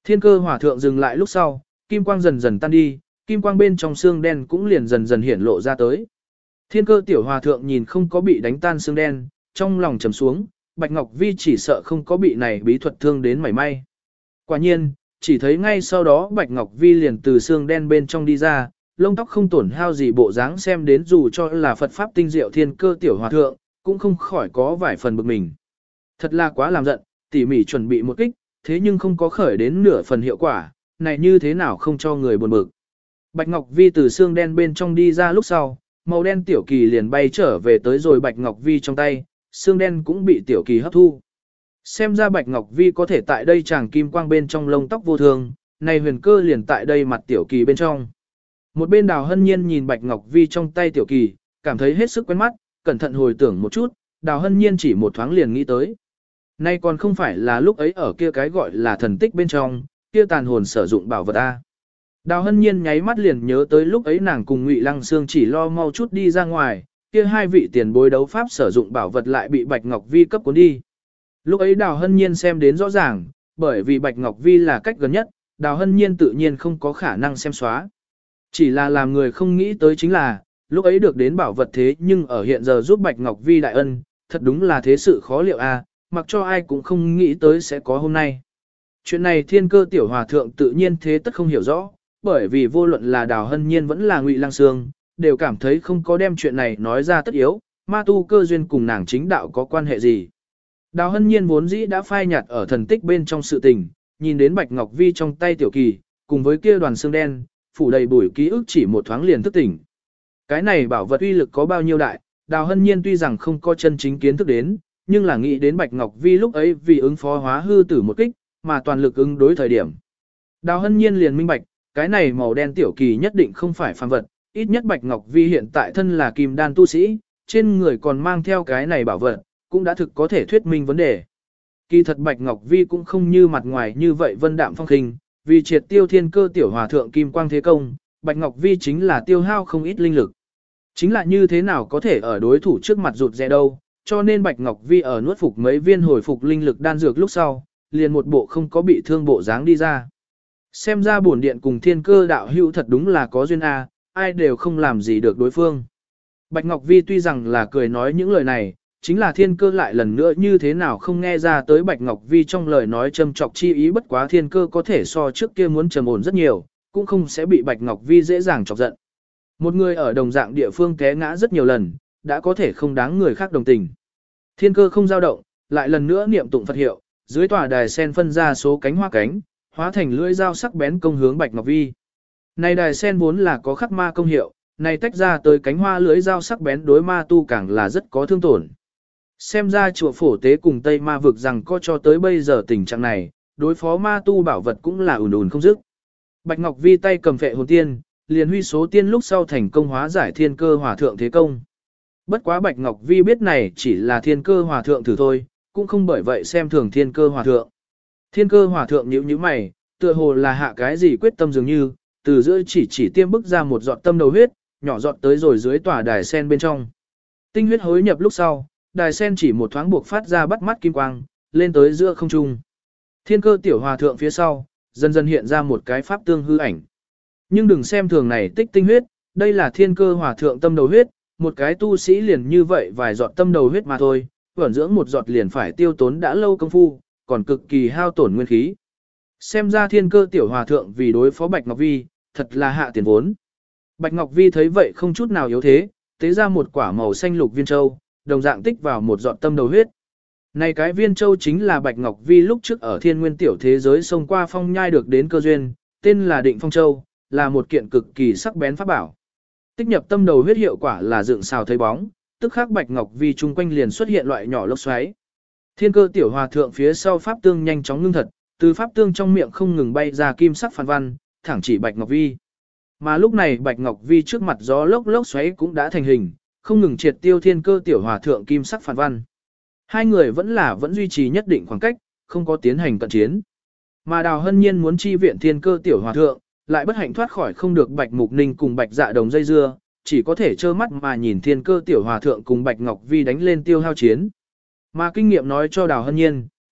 Thiên cơ hỏa thượng dừng lại lúc sau, kim quang dần dần tan đi, kim quang bên trong xương đen cũng liền dần dần hiển lộ ra tới. Thiên cơ tiểu hòa thượng nhìn không có bị đánh tan xương đen, trong lòng trầm xuống, Bạch Ngọc Vi chỉ sợ không có bị này bí thuật thương đến mảy may. Quả nhiên, chỉ thấy ngay sau đó Bạch Ngọc Vi liền từ xương đen bên trong đi ra, lông tóc không tổn hao gì bộ dáng xem đến dù cho là Phật Pháp tinh diệu thiên cơ tiểu hòa thượng, cũng không khỏi có vài phần bực mình. Thật là quá làm giận, tỉ mỉ chuẩn bị một kích, thế nhưng không có khởi đến nửa phần hiệu quả, này như thế nào không cho người buồn bực. Bạch Ngọc Vi từ xương đen bên trong đi ra lúc sau, màu đen tiểu kỳ liền bay trở về tới rồi Bạch Ngọc Vi trong tay, xương đen cũng bị tiểu kỳ hấp thu. Xem ra Bạch Ngọc Vi có thể tại đây chàng kim quang bên trong lông tóc vô thường, này huyền cơ liền tại đây mặt tiểu kỳ bên trong. Một bên Đào Hân Nhiên nhìn Bạch Ngọc Vi trong tay tiểu kỳ, cảm thấy hết sức quen mắt, cẩn thận hồi tưởng một chút, Đào Hân Nhiên chỉ một thoáng liền nghĩ tới. Nay còn không phải là lúc ấy ở kia cái gọi là thần tích bên trong, kia tàn hồn sử dụng bảo vật A. Đào Hân Nhiên nháy mắt liền nhớ tới lúc ấy nàng cùng Ngụy Lăng Sương chỉ lo mau chút đi ra ngoài, kia hai vị tiền bối đấu pháp sử dụng bảo vật lại bị Bạch Ngọc Vi cấp cuốn đi. Lúc ấy Đào Hân Nhiên xem đến rõ ràng, bởi vì Bạch Ngọc Vi là cách gần nhất, Đào Hân Nhiên tự nhiên không có khả năng xem xóa. Chỉ là làm người không nghĩ tới chính là, lúc ấy được đến bảo vật thế nhưng ở hiện giờ giúp Bạch Ngọc Vi đại ân, thật đúng là thế sự khó liệu a, mặc cho ai cũng không nghĩ tới sẽ có hôm nay. Chuyện này thiên cơ tiểu hòa thượng tự nhiên thế tất không hiểu rõ, bởi vì vô luận là Đào Hân Nhiên vẫn là Ngụy Lăng Sương, đều cảm thấy không có đem chuyện này nói ra tất yếu, ma tu cơ duyên cùng nàng chính đạo có quan hệ gì. Đào Hân Nhiên vốn dĩ đã phai nhạt ở thần tích bên trong sự tình, nhìn đến Bạch Ngọc Vi trong tay tiểu kỳ, cùng với kia đoàn xương đen, phủ đầy bụi ký ức chỉ một thoáng liền thức tỉnh. Cái này bảo vật uy lực có bao nhiêu đại, Đào Hân Nhiên tuy rằng không có chân chính kiến thức đến, nhưng là nghĩ đến Bạch Ngọc Vi lúc ấy vì ứng phó hóa hư tử một kích, mà toàn lực ứng đối thời điểm. Đào Hân Nhiên liền minh bạch, cái này màu đen tiểu kỳ nhất định không phải phàm vật, ít nhất Bạch Ngọc Vi hiện tại thân là kim đan tu sĩ, trên người còn mang theo cái này bảo vật, cũng đã thực có thể thuyết minh vấn đề. Kỳ thật Bạch Ngọc Vi cũng không như mặt ngoài như vậy vân đạm phong khinh, vì triệt tiêu thiên cơ tiểu hòa thượng kim quang thế công, Bạch Ngọc Vi chính là tiêu hao không ít linh lực. Chính là như thế nào có thể ở đối thủ trước mặt rụt rè đâu, cho nên Bạch Ngọc Vi ở nuốt phục mấy viên hồi phục linh lực đan dược lúc sau, liền một bộ không có bị thương bộ dáng đi ra. Xem ra bổn điện cùng thiên cơ đạo hữu thật đúng là có duyên a, ai đều không làm gì được đối phương. Bạch Ngọc Vi tuy rằng là cười nói những lời này, chính là thiên cơ lại lần nữa như thế nào không nghe ra tới Bạch Ngọc Vi trong lời nói châm chọc chi ý, bất quá thiên cơ có thể so trước kia muốn trầm ổn rất nhiều, cũng không sẽ bị Bạch Ngọc Vi dễ dàng chọc giận. Một người ở đồng dạng địa phương té ngã rất nhiều lần, đã có thể không đáng người khác đồng tình. Thiên cơ không dao động, lại lần nữa niệm tụng Phật hiệu, dưới tòa đài sen phân ra số cánh hoa cánh, hóa thành lưỡi dao sắc bén công hướng Bạch Ngọc Vi. Này đài sen vốn là có khắc ma công hiệu, này tách ra tới cánh hoa lưỡi dao sắc bén đối ma tu càng là rất có thương tổn. Xem ra chùa Phổ Tế cùng Tây Ma vực rằng có cho tới bây giờ tình trạng này, đối phó ma tu bảo vật cũng là ùn ùn không dứt. Bạch Ngọc Vi tay cầm phệ hồn tiên, liền huy số tiên lúc sau thành công hóa giải thiên cơ hòa thượng thế công. Bất quá Bạch Ngọc Vi biết này chỉ là thiên cơ hòa thượng thử thôi, cũng không bởi vậy xem thường thiên cơ hòa thượng. Thiên cơ hòa thượng nhíu nhíu mày, tựa hồ là hạ cái gì quyết tâm dường như, từ giữa chỉ tiêm bức ra một giọt tâm đầu huyết, nhỏ giọt tới rồi dưới tòa đài sen bên trong. Tinh huyết hối nhập lúc sau, đài sen chỉ một thoáng buộc phát ra bắt mắt kim quang, lên tới giữa không trung. Thiên cơ tiểu hòa thượng phía sau, dần dần hiện ra một cái pháp tương hư ảnh. Nhưng đừng xem thường này tích tinh huyết, đây là thiên cơ hòa thượng tâm đầu huyết, một cái tu sĩ liền như vậy vài giọt tâm đầu huyết mà thôi, vẩn dưỡng một giọt liền phải tiêu tốn đã lâu công phu, còn cực kỳ hao tổn nguyên khí. Xem ra thiên cơ tiểu hòa thượng vì đối phó Bạch Ngọc Vi, thật là hạ tiền vốn. Bạch Ngọc Vi thấy vậy không chút nào yếu thế, tế ra một quả màu xanh lục viên châu, đồng dạng tích vào một giọt tâm đầu huyết. Này cái viên châu chính là Bạch Ngọc Vi lúc trước ở thiên nguyên tiểu thế giới xông qua phong nhai được đến cơ duyên, tên là Định Phong Châu, là một kiện cực kỳ sắc bén pháp bảo. Tích nhập tâm đầu huyết hiệu quả là dựng xào thấy bóng, tức khắc Bạch Ngọc Vi chung quanh liền xuất hiện loại nhỏ lốc xoáy. Thiên cơ tiểu hòa thượng phía sau pháp tương nhanh chóng ngưng thật, từ pháp tương trong miệng không ngừng bay ra kim sắc phản văn, thẳng chỉ Bạch Ngọc Vi. Mà lúc này Bạch Ngọc Vi trước mặt gió lốc xoáy cũng đã thành hình, không ngừng triệt tiêu thiên cơ tiểu hòa thượng kim sắc phản văn. Hai người vẫn duy trì nhất định khoảng cách, không có tiến hành cận chiến. Mà Đào Hân Nhiên muốn chi viện thiên cơ tiểu hòa thượng, lại bất hạnh thoát khỏi không được Bạch Mục Ninh cùng Bạch Dạ Đồng dây dưa, chỉ có thể trơ mắt mà nhìn thiên cơ tiểu hòa thượng cùng Bạch Ngọc Vi đánh lên tiêu hao chiến. Mà kinh nghiệm nói cho Đào Hân Nhiên,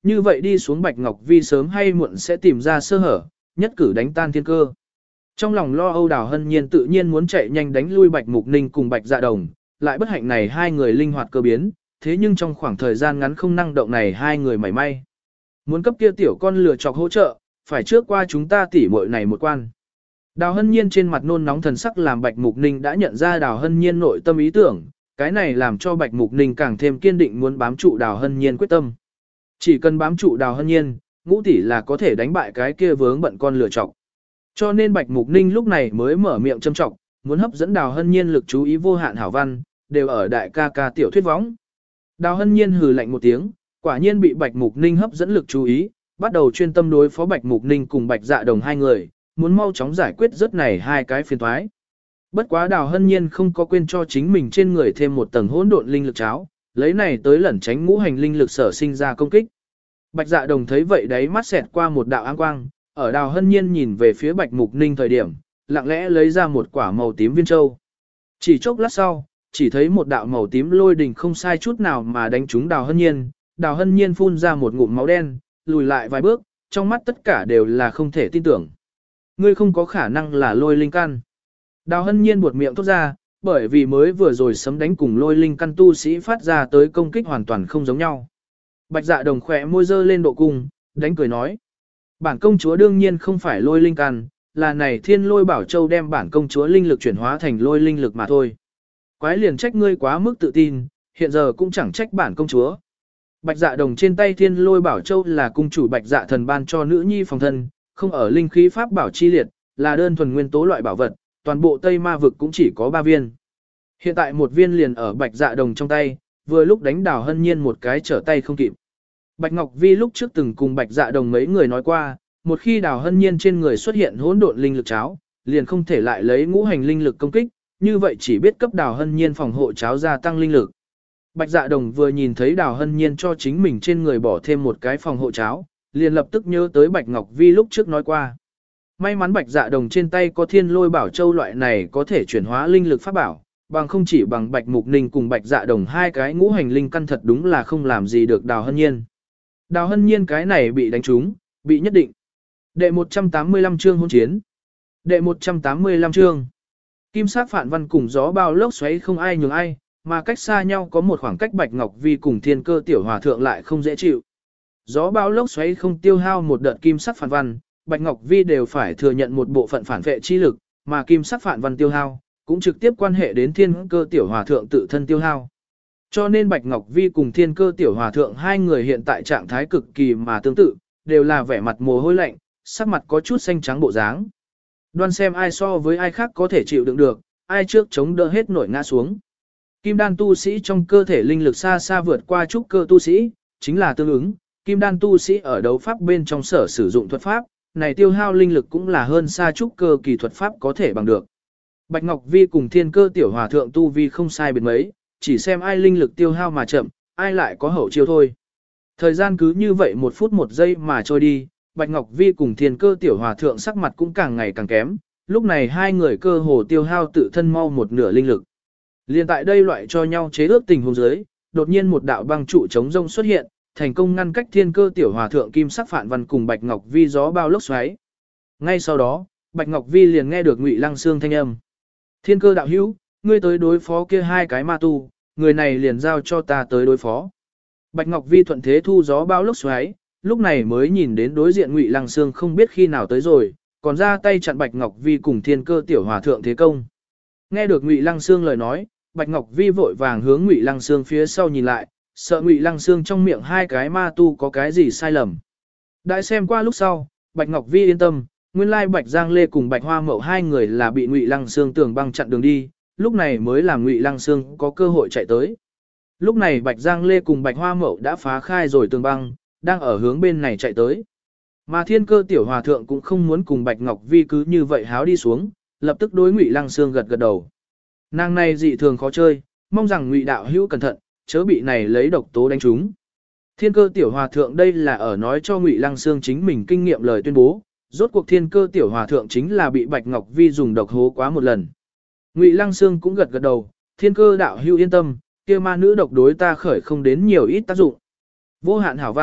như vậy đi xuống Bạch Ngọc Vi sớm hay muộn sẽ tìm ra sơ hở, nhất cử đánh tan thiên cơ. Trong lòng lo âu Đào Hân Nhiên tự nhiên muốn chạy nhanh đánh lui Bạch Mục Ninh cùng Bạch Dạ Đồng, lại bất hạnh này hai người linh hoạt cơ biến, thế nhưng trong khoảng thời gian ngắn không năng động này hai người mảy may. Muốn cấp kia tiểu con lừa chọc hỗ trợ, phải trước qua chúng ta tỉ muội này một quan. Đào Hân Nhiên trên mặt nôn nóng thần sắc làm Bạch Mục Ninh đã nhận ra Đào Hân Nhiên nội tâm ý tưởng, cái này làm cho Bạch Mục Ninh càng thêm kiên định muốn bám trụ Đào Hân Nhiên quyết tâm. Chỉ cần bám trụ Đào Hân Nhiên, Ngũ tỷ là có thể đánh bại cái kia vướng bận con lừa chọc. Cho nên Bạch Mục Ninh lúc này mới mở miệng châm trọng, muốn hấp dẫn Đào Hân Nhiên lực chú ý vô hạn hảo văn, đều ở đại ca ca tiểu thuyết võng. Đào Hân Nhiên hừ lạnh một tiếng, quả nhiên bị Bạch Mục Ninh hấp dẫn lực chú ý, bắt đầu chuyên tâm đối phó Bạch Mục Ninh cùng Bạch Dạ Đồng hai người, muốn mau chóng giải quyết rất này hai cái phiền toái. Bất quá Đào Hân Nhiên không có quên cho chính mình trên người thêm một tầng hỗn độn linh lực cháo, lấy này tới lẩn tránh ngũ hành linh lực sở sinh ra công kích. Bạch Dạ Đồng thấy vậy đấy mắt xẹt qua một đạo áng quang, ở Đào Hân Nhiên nhìn về phía Bạch Mục Ninh thời điểm, lặng lẽ lấy ra một quả màu tím viên châu. Chỉ chốc lát sau, chỉ thấy một đạo màu tím lôi đình không sai chút nào mà đánh trúng Đào Hân Nhiên. Đào Hân Nhiên phun ra một ngụm máu đen, lùi lại vài bước, trong mắt tất cả đều là không thể tin tưởng. Ngươi không có khả năng là lôi linh căn. Đào Hân Nhiên buột miệng thốt ra, bởi vì mới vừa rồi sấm đánh cùng lôi linh căn tu sĩ phát ra tới công kích hoàn toàn không giống nhau. Bạch Dạ Đồng khỏe môi dơ lên độ cung, đánh cười nói. Bản công chúa đương nhiên không phải lôi linh căn, là này Thiên Lôi Bảo Châu đem bản công chúa linh lực chuyển hóa thành lôi linh lực mà thôi. Quái liền trách ngươi quá mức tự tin, hiện giờ cũng chẳng trách bản công chúa. Bạch Dạ Đồng trên tay Thiên Lôi Bảo Châu là cung chủ Bạch Dạ Thần ban cho nữ nhi phòng thân, không ở linh khí pháp bảo chi liệt, là đơn thuần nguyên tố loại bảo vật, toàn bộ Tây Ma vực cũng chỉ có 3 viên. Hiện tại một viên liền ở Bạch Dạ Đồng trong tay, vừa lúc đánh Đào Hân Nhiên một cái trở tay không kịp. Bạch Ngọc Vi lúc trước từng cùng Bạch Dạ Đồng mấy người nói qua, một khi Đào Hân Nhiên trên người xuất hiện hỗn độn linh lực cháo, liền không thể lại lấy ngũ hành linh lực công kích, như vậy chỉ biết cấp Đào Hân Nhiên phòng hộ cháo gia tăng linh lực. Bạch Dạ Đồng vừa nhìn thấy Đào Hân Nhiên cho chính mình trên người bỏ thêm một cái phòng hộ cháo, liền lập tức nhớ tới Bạch Ngọc Vi lúc trước nói qua. May mắn Bạch Dạ Đồng trên tay có Thiên Lôi Bảo Châu loại này có thể chuyển hóa linh lực pháp bảo, bằng không chỉ bằng Bạch Mục Ninh cùng Bạch Dạ Đồng hai cái ngũ hành linh căn thật đúng là không làm gì được Đào Hân Nhiên. Đào Hân Nhiên cái này bị đánh trúng, bị nhất định. Đệ 185 chương hôn chiến. Đệ 185 chương. Kim sắc phản văn cùng gió bao lốc xoáy không ai nhường ai, mà cách xa nhau có một khoảng cách Bạch Ngọc Vi cùng Thiên Cơ Tiểu Hòa Thượng lại không dễ chịu. Gió bao lốc xoáy không tiêu hao một đợt kim sắc phản văn, Bạch Ngọc Vi đều phải thừa nhận một bộ phận phản vệ chi lực, mà kim sắc phản văn tiêu hao, cũng trực tiếp quan hệ đến Thiên Cơ Tiểu Hòa Thượng tự thân tiêu hao. Cho nên Bạch Ngọc Vi cùng Thiên Cơ Tiểu Hòa Thượng hai người hiện tại trạng thái cực kỳ mà tương tự, đều là vẻ mặt mồ hôi lạnh, sắc mặt có chút xanh trắng bộ dáng. Đoan xem ai so với ai khác có thể chịu đựng được, ai trước chống đỡ hết nổi ngã xuống. Kim đan tu sĩ trong cơ thể linh lực xa xa vượt qua trúc cơ tu sĩ, chính là tương ứng, kim đan tu sĩ ở đấu pháp bên trong sở sử dụng thuật pháp, này tiêu hao linh lực cũng là hơn xa trúc cơ kỳ thuật pháp có thể bằng được. Bạch Ngọc Vi cùng Thiên Cơ Tiểu Hòa Thượng tu vi không sai biệt mấy, chỉ xem ai linh lực tiêu hao mà chậm, ai lại có hậu chiêu thôi. Thời gian cứ như vậy 1 phút 1 giây mà trôi đi, Bạch Ngọc Vi cùng Thiên Cơ Tiểu Hòa Thượng sắc mặt cũng càng ngày càng kém, lúc này hai người cơ hồ tiêu hao tự thân mau một nửa linh lực. Liên tại đây loại cho nhau chế ước tình huống dưới, đột nhiên một đạo băng trụ chống rông xuất hiện, thành công ngăn cách Thiên Cơ Tiểu Hòa Thượng kim sắc phản văn cùng Bạch Ngọc Vi gió bao lốc xoáy. Ngay sau đó, Bạch Ngọc Vi liền nghe được Ngụy Lăng Xương thanh âm. Thiên Cơ đạo hữu, ngươi tới đối phó kia hai cái ma tu, người này liền giao cho ta tới đối phó. Bạch Ngọc Vi thuận thế thu gió bao lốc xoáy, lúc này mới nhìn đến đối diện Ngụy Lăng Xương không biết khi nào tới rồi, còn ra tay chặn Bạch Ngọc Vi cùng Thiên Cơ Tiểu Hòa Thượng thế công. Nghe được Ngụy Lăng Xương lời nói, Bạch Ngọc Vi vội vàng hướng Ngụy Lăng Xương phía sau nhìn lại, sợ Ngụy Lăng Xương trong miệng hai cái ma tu có cái gì sai lầm. Đại xem qua lúc sau, Bạch Ngọc Vi yên tâm, nguyên lai Bạch Giang Lê cùng Bạch Hoa Mậu hai người là bị Ngụy Lăng Xương tường băng chặn đường đi, lúc này mới làm Ngụy Lăng Xương có cơ hội chạy tới. Lúc này Bạch Giang Lê cùng Bạch Hoa Mậu đã phá khai rồi tường băng, đang ở hướng bên này chạy tới. Mà Thiên Cơ Tiểu Hòa Thượng cũng không muốn cùng Bạch Ngọc Vi cứ như vậy háo đi xuống, lập tức đối Ngụy Lăng Xương gật gật đầu. Nàng này dị thường khó chơi, mong rằng Ngụy đạo hữu cẩn thận, chớ bị này lấy độc tố đánh trúng. Thiên Cơ Tiểu Hòa Thượng đây là ở nói cho Ngụy Lăng Xương chính mình kinh nghiệm lời tuyên bố, rốt cuộc Thiên Cơ Tiểu Hòa Thượng chính là bị Bạch Ngọc Vi dùng độc hố quá một lần. Ngụy Lăng Xương cũng gật gật đầu, Thiên Cơ đạo hữu yên tâm, kia ma nữ độc đối ta khởi không đến nhiều ít tác dụng. Vô hạn hảo văn,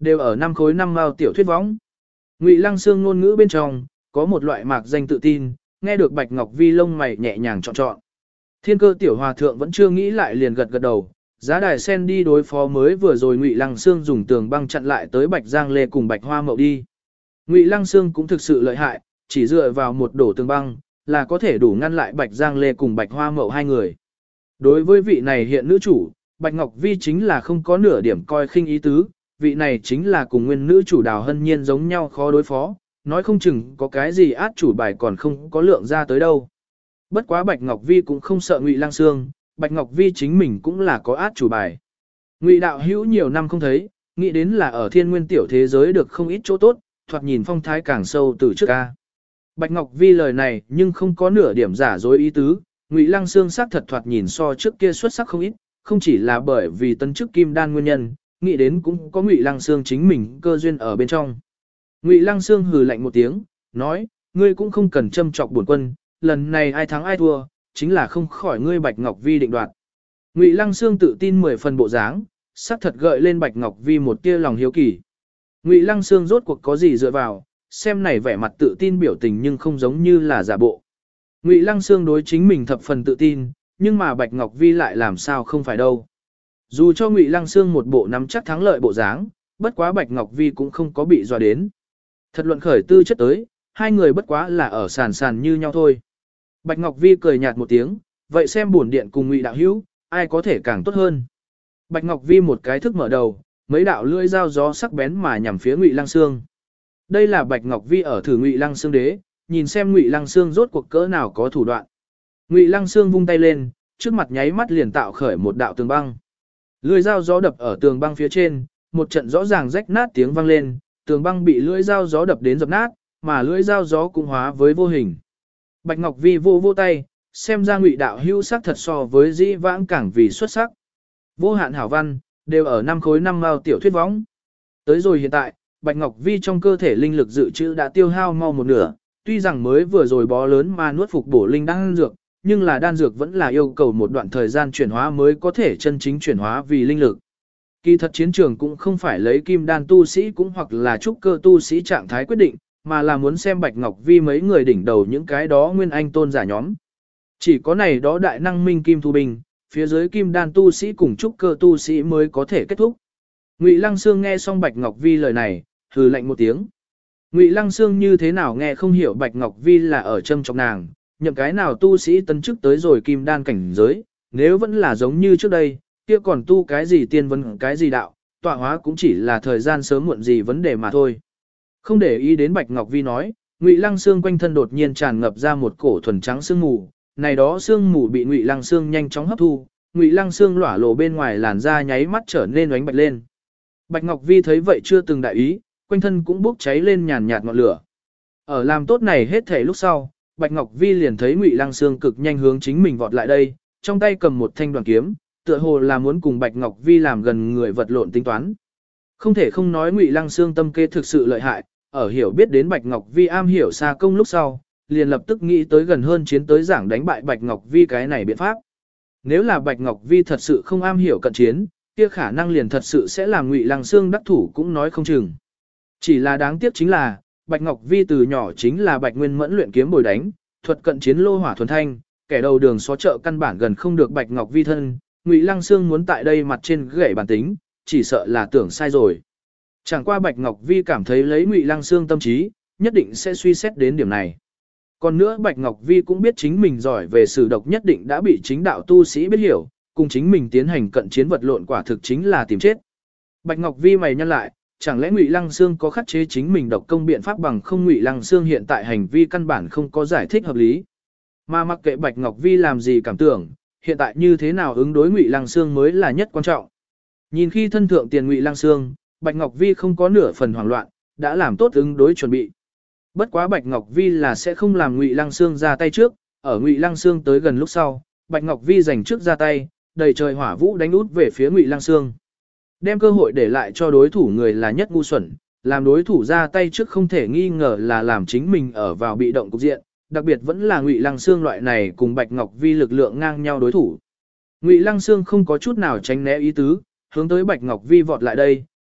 đều ở 5 khối 5 mao tiểu thuyết võng. Ngụy Lăng Xương ngôn ngữ bên trong, có một loại mạc danh tự tin, nghe được Bạch Ngọc Vi lông mày nhẹ nhàng chọn. Thiên Cơ tiểu hòa thượng vẫn chưa nghĩ lại liền gật đầu, giá đài sen đi đối phó mới vừa rồi Ngụy Lăng Xương dùng tường băng chặn lại tới Bạch Giang Lê cùng Bạch Hoa Mậu đi. Ngụy Lăng Xương cũng thực sự lợi hại, chỉ dựa vào một đổ tường băng, là có thể đủ ngăn lại Bạch Giang Lê cùng Bạch Hoa Mậu hai người. Đối với vị này hiện nữ chủ, Bạch Ngọc Vi chính là không có nửa điểm coi khinh ý tứ, vị này chính là cùng nguyên nữ chủ Đào Hân Nhiên giống nhau khó đối phó, nói không chừng có cái gì át chủ bài còn không có lượng ra tới đâu. Bất quá Bạch Ngọc Vi cũng không sợ Ngụy Lăng Xương, Bạch Ngọc Vi chính mình cũng là có át chủ bài. Ngụy đạo hữu nhiều năm không thấy, nghĩ đến là ở thiên nguyên tiểu thế giới được không ít chỗ tốt, thoạt nhìn phong thái càng sâu từ trước ca. Bạch Ngọc Vi lời này nhưng không có nửa điểm giả dối ý tứ, Ngụy Lăng Xương sắc thật thoạt nhìn so trước kia xuất sắc không ít, không chỉ là bởi vì tân chức kim đan nguyên nhân, nghĩ đến cũng có Ngụy Lăng Xương chính mình cơ duyên ở bên trong. Ngụy Lăng Xương hừ lạnh một tiếng, nói, ngươi cũng không cần châm chọc bổn quân, lần này ai thắng ai thua, chính là không khỏi ngươi Bạch Ngọc Vi định đoạt. Ngụy Lăng Xương tự tin 10 phần bộ dáng, sắc thật gợi lên Bạch Ngọc Vi một tia lòng hiếu kỳ. Ngụy Lăng Xương rốt cuộc có gì dựa vào, xem này vẻ mặt tự tin biểu tình nhưng không giống như là giả bộ. Ngụy Lăng Xương đối chính mình thập phần tự tin, nhưng mà Bạch Ngọc Vi lại làm sao không phải đâu. Dù cho Ngụy Lăng Xương một bộ nắm chắc thắng lợi bộ dáng, bất quá Bạch Ngọc Vi cũng không có bị dọa đến. Thật luận khởi tư chất tới, hai người bất quá là ở sàn như nhau thôi. Bạch Ngọc Vi cười nhạt một tiếng, vậy xem bổn điện cùng Ngụy đạo hữu, ai có thể càng tốt hơn. Bạch Ngọc Vi một cái thức mở đầu, mấy đạo lưỡi dao gió sắc bén mà nhằm phía Ngụy Lăng Xương. Đây là Bạch Ngọc Vi ở thử Ngụy Lăng Xương đế, nhìn xem Ngụy Lăng Xương rốt cuộc cỡ nào có thủ đoạn. Ngụy Lăng Xương vung tay lên, trước mặt nháy mắt liền tạo khởi một đạo tường băng. Lưỡi dao gió đập ở tường băng phía trên, một trận rõ ràng rách nát tiếng vang lên, tường băng bị lưỡi dao gió đập đến dập nát, mà lưỡi dao gió cũng hóa với vô hình. Bạch Ngọc Vi vô tay, xem ra Ngụy đạo hữu sắc thật so với dĩ vãng càng vì xuất sắc. Vô hạn hảo văn, đều ở 5 khối 5 mao tiểu thuyết võng. Tới rồi hiện tại, Bạch Ngọc Vi trong cơ thể linh lực dự trữ đã tiêu hao mau một nửa, tuy rằng mới vừa rồi bó lớn mà nuốt phục bổ linh đan dược, nhưng là đan dược vẫn là yêu cầu một đoạn thời gian chuyển hóa mới có thể chân chính chuyển hóa vì linh lực. Kỳ thật chiến trường cũng không phải lấy kim đan tu sĩ cũng hoặc là trúc cơ tu sĩ trạng thái quyết định, mà là muốn xem Bạch Ngọc Vi mấy người đỉnh đầu những cái đó nguyên anh tôn giả nhóm. Chỉ có này đó đại năng minh kim thu bình, phía dưới kim đan tu sĩ cùng trúc cơ tu sĩ mới có thể kết thúc. Ngụy Lăng Xương nghe xong Bạch Ngọc Vi lời này, hừ lạnh một tiếng. Ngụy Lăng Xương như thế nào nghe không hiểu Bạch Ngọc Vi là ở châm chọc nàng, nhậm cái nào tu sĩ tấn chức tới rồi kim đan cảnh giới, nếu vẫn là giống như trước đây, kia còn tu cái gì tiên vấn cái gì đạo, tọa hóa cũng chỉ là thời gian sớm muộn gì vấn đề mà thôi. Không để ý đến Bạch Ngọc Vi nói, Ngụy Lăng Xương quanh thân đột nhiên tràn ngập ra một cổ thuần trắng sương mù, này đó sương mù bị Ngụy Lăng Xương nhanh chóng hấp thu, Ngụy Lăng Xương lỏa lộ bên ngoài làn da nháy mắt trở nên oánh bạch lên. Bạch Ngọc Vi thấy vậy chưa từng đại ý, quanh thân cũng bốc cháy lên nhàn nhạt ngọn lửa. Ở làm tốt này hết thể lúc sau, Bạch Ngọc Vi liền thấy Ngụy Lăng Xương cực nhanh hướng chính mình vọt lại đây, trong tay cầm một thanh đoàn kiếm, tựa hồ là muốn cùng Bạch Ngọc Vi làm gần người vật lộn tính toán. Không thể không nói Ngụy Lăng Xương tâm kế thực sự lợi hại, ở hiểu biết đến Bạch Ngọc Vi am hiểu xa công lúc sau, liền lập tức nghĩ tới gần hơn chiến tới giảng đánh bại Bạch Ngọc Vi cái này biện pháp. Nếu là Bạch Ngọc Vi thật sự không am hiểu cận chiến, kia khả năng liền thật sự sẽ làm Ngụy Lăng Xương đắc thủ cũng nói không chừng. Chỉ là đáng tiếc chính là, Bạch Ngọc Vi từ nhỏ chính là Bạch Nguyên Mẫn luyện kiếm bồi đánh, thuật cận chiến lô hỏa thuần thanh, kẻ đầu đường xó chợ căn bản gần không được Bạch Ngọc Vi thân, Ngụy Lăng Xương muốn tại đây mặt trên gãy bản tính, chỉ sợ là tưởng sai rồi. Chẳng qua Bạch Ngọc Vi cảm thấy lấy Ngụy Lăng Xương tâm trí, nhất định sẽ suy xét đến điểm này. Còn nữa Bạch Ngọc Vi cũng biết chính mình giỏi về sử độc nhất định đã bị chính đạo tu sĩ biết hiểu, cùng chính mình tiến hành cận chiến vật lộn quả thực chính là tìm chết. Bạch Ngọc Vi mày nhăn lại, chẳng lẽ Ngụy Lăng Xương có khắc chế chính mình độc công biện pháp bằng không? Ngụy Lăng Xương hiện tại hành vi căn bản không có giải thích hợp lý. Mà mặc kệ Bạch Ngọc Vi làm gì cảm tưởng, hiện tại như thế nào ứng đối Ngụy Lăng Xương mới là nhất quan trọng. Nhìn khi thân thượng tiền Ngụy Lăng Xương, Bạch Ngọc Vi không có nửa phần hoảng loạn, đã làm tốt ứng đối chuẩn bị. Bất quá Bạch Ngọc Vi là sẽ không làm Ngụy Lăng Xương ra tay trước, ở Ngụy Lăng Xương tới gần lúc sau, Bạch Ngọc Vi giành trước ra tay, đầy trời hỏa vũ đánh út về phía Ngụy Lăng Xương. Đem cơ hội để lại cho đối thủ người là nhất ngu xuẩn, làm đối thủ ra tay trước không thể nghi ngờ là làm chính mình ở vào bị động cục diện, đặc biệt vẫn là Ngụy Lăng Xương loại này cùng Bạch Ngọc Vi lực lượng ngang nhau đối thủ. Ngụy Lăng Xương không có chút nào tránh né ý tứ, hướng tới Bạch Ngọc Vi vọt lại đây,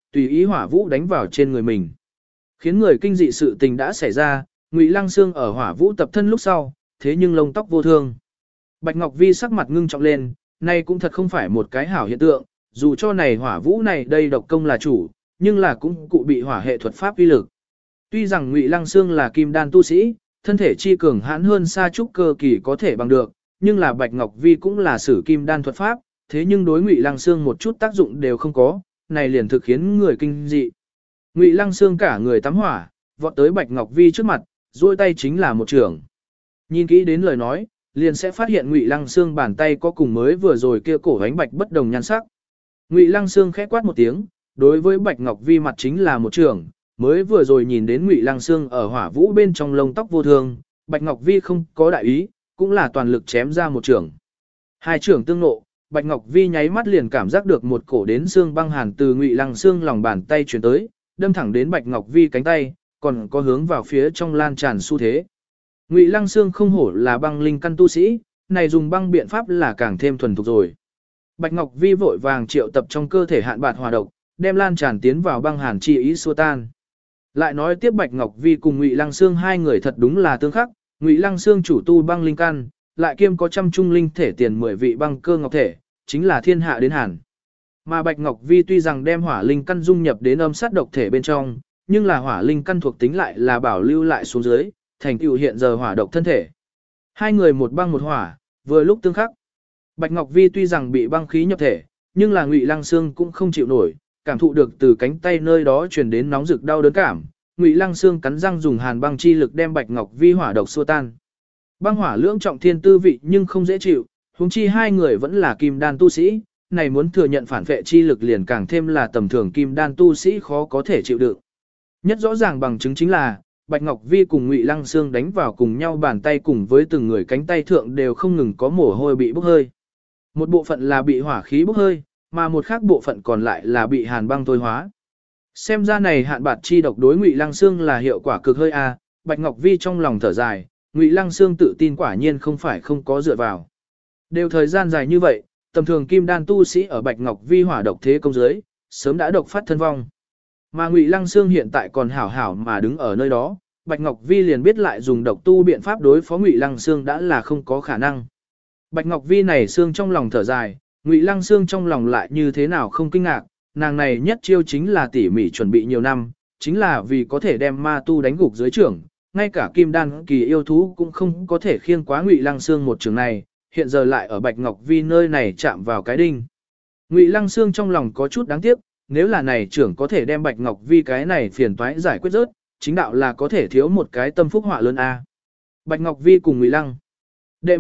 tùy ý hỏa vũ đánh vào trên người mình. Khiến người kinh dị sự tình đã xảy ra, Ngụy Lăng Xương ở hỏa vũ tập thân lúc sau, thế nhưng lông tóc vô thương. Bạch Ngọc Vi sắc mặt ngưng trọng lên, nay cũng thật không phải một cái hảo hiện tượng, dù cho này hỏa vũ này đây độc công là chủ, nhưng là cũng cụ bị hỏa hệ thuật pháp uy lực. Tuy rằng Ngụy Lăng Xương là kim đan tu sĩ, thân thể chi cường hãn hơn xa trúc cơ kỳ có thể bằng được, nhưng là Bạch Ngọc Vi cũng là sử kim đan thuật pháp, thế nhưng đối Ngụy Lăng Xương một chút tác dụng đều không có, này liền thực khiến người kinh dị. Ngụy Lăng Xương cả người tắm hỏa, vọt tới Bạch Ngọc Vi trước mặt, duỗi tay chính là một trường. Nhìn kỹ đến lời nói, liền sẽ phát hiện Ngụy Lăng Xương bàn tay có cùng mới vừa rồi kia cổ ánh bạch bất đồng nhan sắc. Ngụy Lăng Xương khẽ quát một tiếng, đối với Bạch Ngọc Vi mặt chính là một trường, mới vừa rồi nhìn đến Ngụy Lăng Xương ở hỏa vũ bên trong lông tóc vô thương, Bạch Ngọc Vi không có đại ý, cũng là toàn lực chém ra một trường. Hai trường tương nộ, Bạch Ngọc Vi nháy mắt liền cảm giác được một cổ đến xương băng hàn từ Ngụy Lăng Xương lòng bàn tay truyền tới, đâm thẳng đến Bạch Ngọc Vi cánh tay, còn có hướng vào phía trong lan tràn xu thế. Ngụy Lăng Xương không hổ là băng linh căn tu sĩ, này dùng băng biện pháp là càng thêm thuần thục rồi. Bạch Ngọc Vi vội vàng triệu tập trong cơ thể hạn bạt hỏa độc, đem lan tràn tiến vào băng hàn chi ý xua tan. Lại nói tiếp Bạch Ngọc Vi cùng Ngụy Lăng Xương hai người thật đúng là tương khắc, Ngụy Lăng Xương chủ tu băng linh căn, lại kiêm có trăm trung linh thể tiền 10 vị băng cơ ngọc thể, chính là thiên hạ đến hàn. Mà Bạch Ngọc Vi tuy rằng đem hỏa linh căn dung nhập đến âm sát độc thể bên trong, nhưng là hỏa linh căn thuộc tính lại là bảo lưu lại xuống dưới, thành tựu hiện giờ hỏa độc thân thể. Hai người một băng một hỏa, vừa lúc tương khắc. Bạch Ngọc Vi tuy rằng bị băng khí nhập thể, nhưng là Ngụy Lăng Xương cũng không chịu nổi, cảm thụ được từ cánh tay nơi đó truyền đến nóng rực đau đớn cảm. Ngụy Lăng Xương cắn răng dùng hàn băng chi lực đem Bạch Ngọc Vi hỏa độc xua tan. Băng hỏa lưỡng trọng thiên tư vị nhưng không dễ chịu, huống chi hai người vẫn là kim đan tu sĩ, này muốn thừa nhận phản vệ chi lực liền càng thêm là tầm thường kim đan tu sĩ khó có thể chịu đựng. Nhất rõ ràng bằng chứng chính là, Bạch Ngọc Vi cùng Ngụy Lăng Xương đánh vào cùng nhau bàn tay cùng với từng người cánh tay thượng đều không ngừng có mồ hôi bị bốc hơi. Một bộ phận là bị hỏa khí bốc hơi, mà một khác bộ phận còn lại là bị hàn băng thôi hóa. Xem ra này hạn bạt chi độc đối Ngụy Lăng Xương là hiệu quả cực hơi a. Bạch Ngọc Vi trong lòng thở dài, Ngụy Lăng Xương tự tin quả nhiên không phải không có dựa vào. Đều thời gian dài như vậy, tầm thường kim đan tu sĩ ở Bạch Ngọc Vi hỏa độc thế công dưới, sớm đã độc phát thân vong. Mà Ngụy Lăng Xương hiện tại còn hảo hảo mà đứng ở nơi đó, Bạch Ngọc Vi liền biết lại dùng độc tu biện pháp đối phó Ngụy Lăng Xương đã là không có khả năng. Bạch Ngọc Vi này xương trong lòng thở dài, Ngụy Lăng Xương trong lòng lại như thế nào không kinh ngạc, nàng này nhất chiêu chính là tỉ mỉ chuẩn bị nhiều năm, chính là vì có thể đem ma tu đánh gục dưới trưởng, ngay cả kim đan kỳ yêu thú cũng không có thể khiêng quá Ngụy Lăng Xương một trường này, hiện giờ lại ở Bạch Ngọc Vi nơi này chạm vào cái đinh. Ngụy Lăng Xương trong lòng có chút đáng tiếc, nếu là này trưởng có thể đem Bạch Ngọc Vi cái này phiền toái giải quyết rớt, chính đạo là có thể thiếu một cái tâm phúc họa lớn a. Bạch Ngọc Vi cùng Ngụy Lăng. Đệ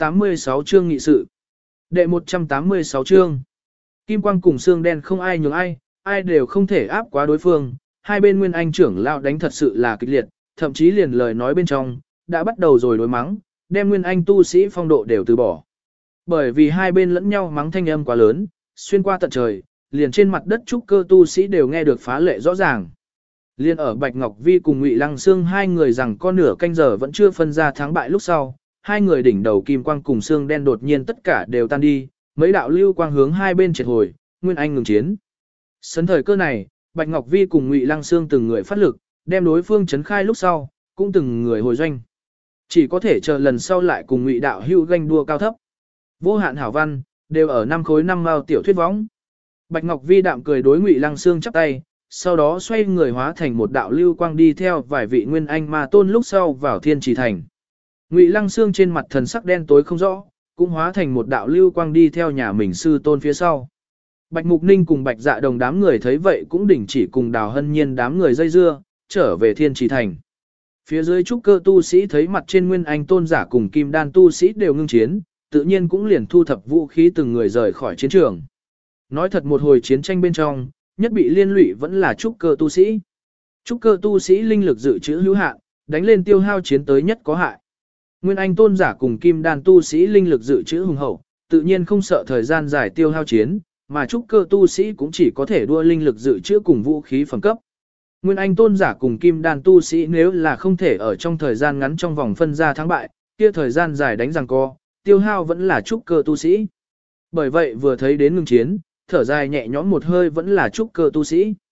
186 chương nghị sự. Đệ 186 chương. Kim quang cùng xương đen không ai nhường ai, ai đều không thể áp quá đối phương, hai bên nguyên anh trưởng lao đánh thật sự là kịch liệt, thậm chí liền lời nói bên trong, đã bắt đầu rồi đối mắng, đem nguyên anh tu sĩ phong độ đều từ bỏ. Bởi vì hai bên lẫn nhau mắng thanh âm quá lớn, xuyên qua tận trời, liền trên mặt đất trúc cơ tu sĩ đều nghe được phá lệ rõ ràng. Liên ở Bạch Ngọc Vi cùng Ngụy Lăng Xương hai người rằng có nửa canh giờ vẫn chưa phân ra thắng bại lúc sau, hai người đỉnh đầu kim quang cùng xương đen đột nhiên tất cả đều tan đi, mấy đạo lưu quang hướng hai bên triệt hồi, nguyên anh ngừng chiến. Sấn thời cơ này, Bạch Ngọc Vi cùng Ngụy Lăng Xương từng người phát lực, đem đối phương chấn khai lúc sau, cũng từng người hồi doanh. Chỉ có thể chờ lần sau lại cùng Ngụy đạo hưu ganh đua cao thấp. Vô hạn hảo văn, đều ở 5 khối 5 mao tiểu thuyết võng. Bạch Ngọc Vi đạm cười đối Ngụy Lăng Xương chắp tay, sau đó xoay người hóa thành một đạo lưu quang đi theo vài vị nguyên anh ma tôn lúc sau vào Thiên Trì Thành. Ngụy Lăng Xương trên mặt thần sắc đen tối không rõ, cũng hóa thành một đạo lưu quang đi theo nhà mình sư tôn phía sau. Bạch Mục Ninh cùng Bạch Dạ Đồng đám người thấy vậy cũng đình chỉ cùng Đào Hân Nhiên đám người dây dưa, trở về Thiên Trì Thành. Phía dưới trúc cơ tu sĩ thấy mặt trên nguyên anh tôn giả cùng kim đan tu sĩ đều ngưng chiến, tự nhiên cũng liền thu thập vũ khí từng người rời khỏi chiến trường. Nói thật một hồi chiến tranh bên trong, nhất bị liên lụy vẫn là trúc cơ tu sĩ. Trúc cơ tu sĩ linh lực dự trữ hữu hạn, đánh lên tiêu hao chiến tới nhất có hại. Nguyên anh tôn giả cùng kim đan tu sĩ linh lực dự trữ hùng hậu, tự nhiên không sợ thời gian dài tiêu hao chiến, mà trúc cơ tu sĩ cũng chỉ có thể đua linh lực dự trữ cùng vũ khí phẩm cấp. Nguyên anh tôn giả cùng kim đan tu sĩ nếu là không thể ở trong thời gian ngắn trong vòng phân ra thắng bại, kia thời gian dài đánh giằng co, tiêu hao vẫn là trúc cơ tu sĩ. Bởi vậy vừa thấy đến ngưng chiến, thở dài nhẹ nhõm một hơi vẫn là trúc cơ tu sĩ.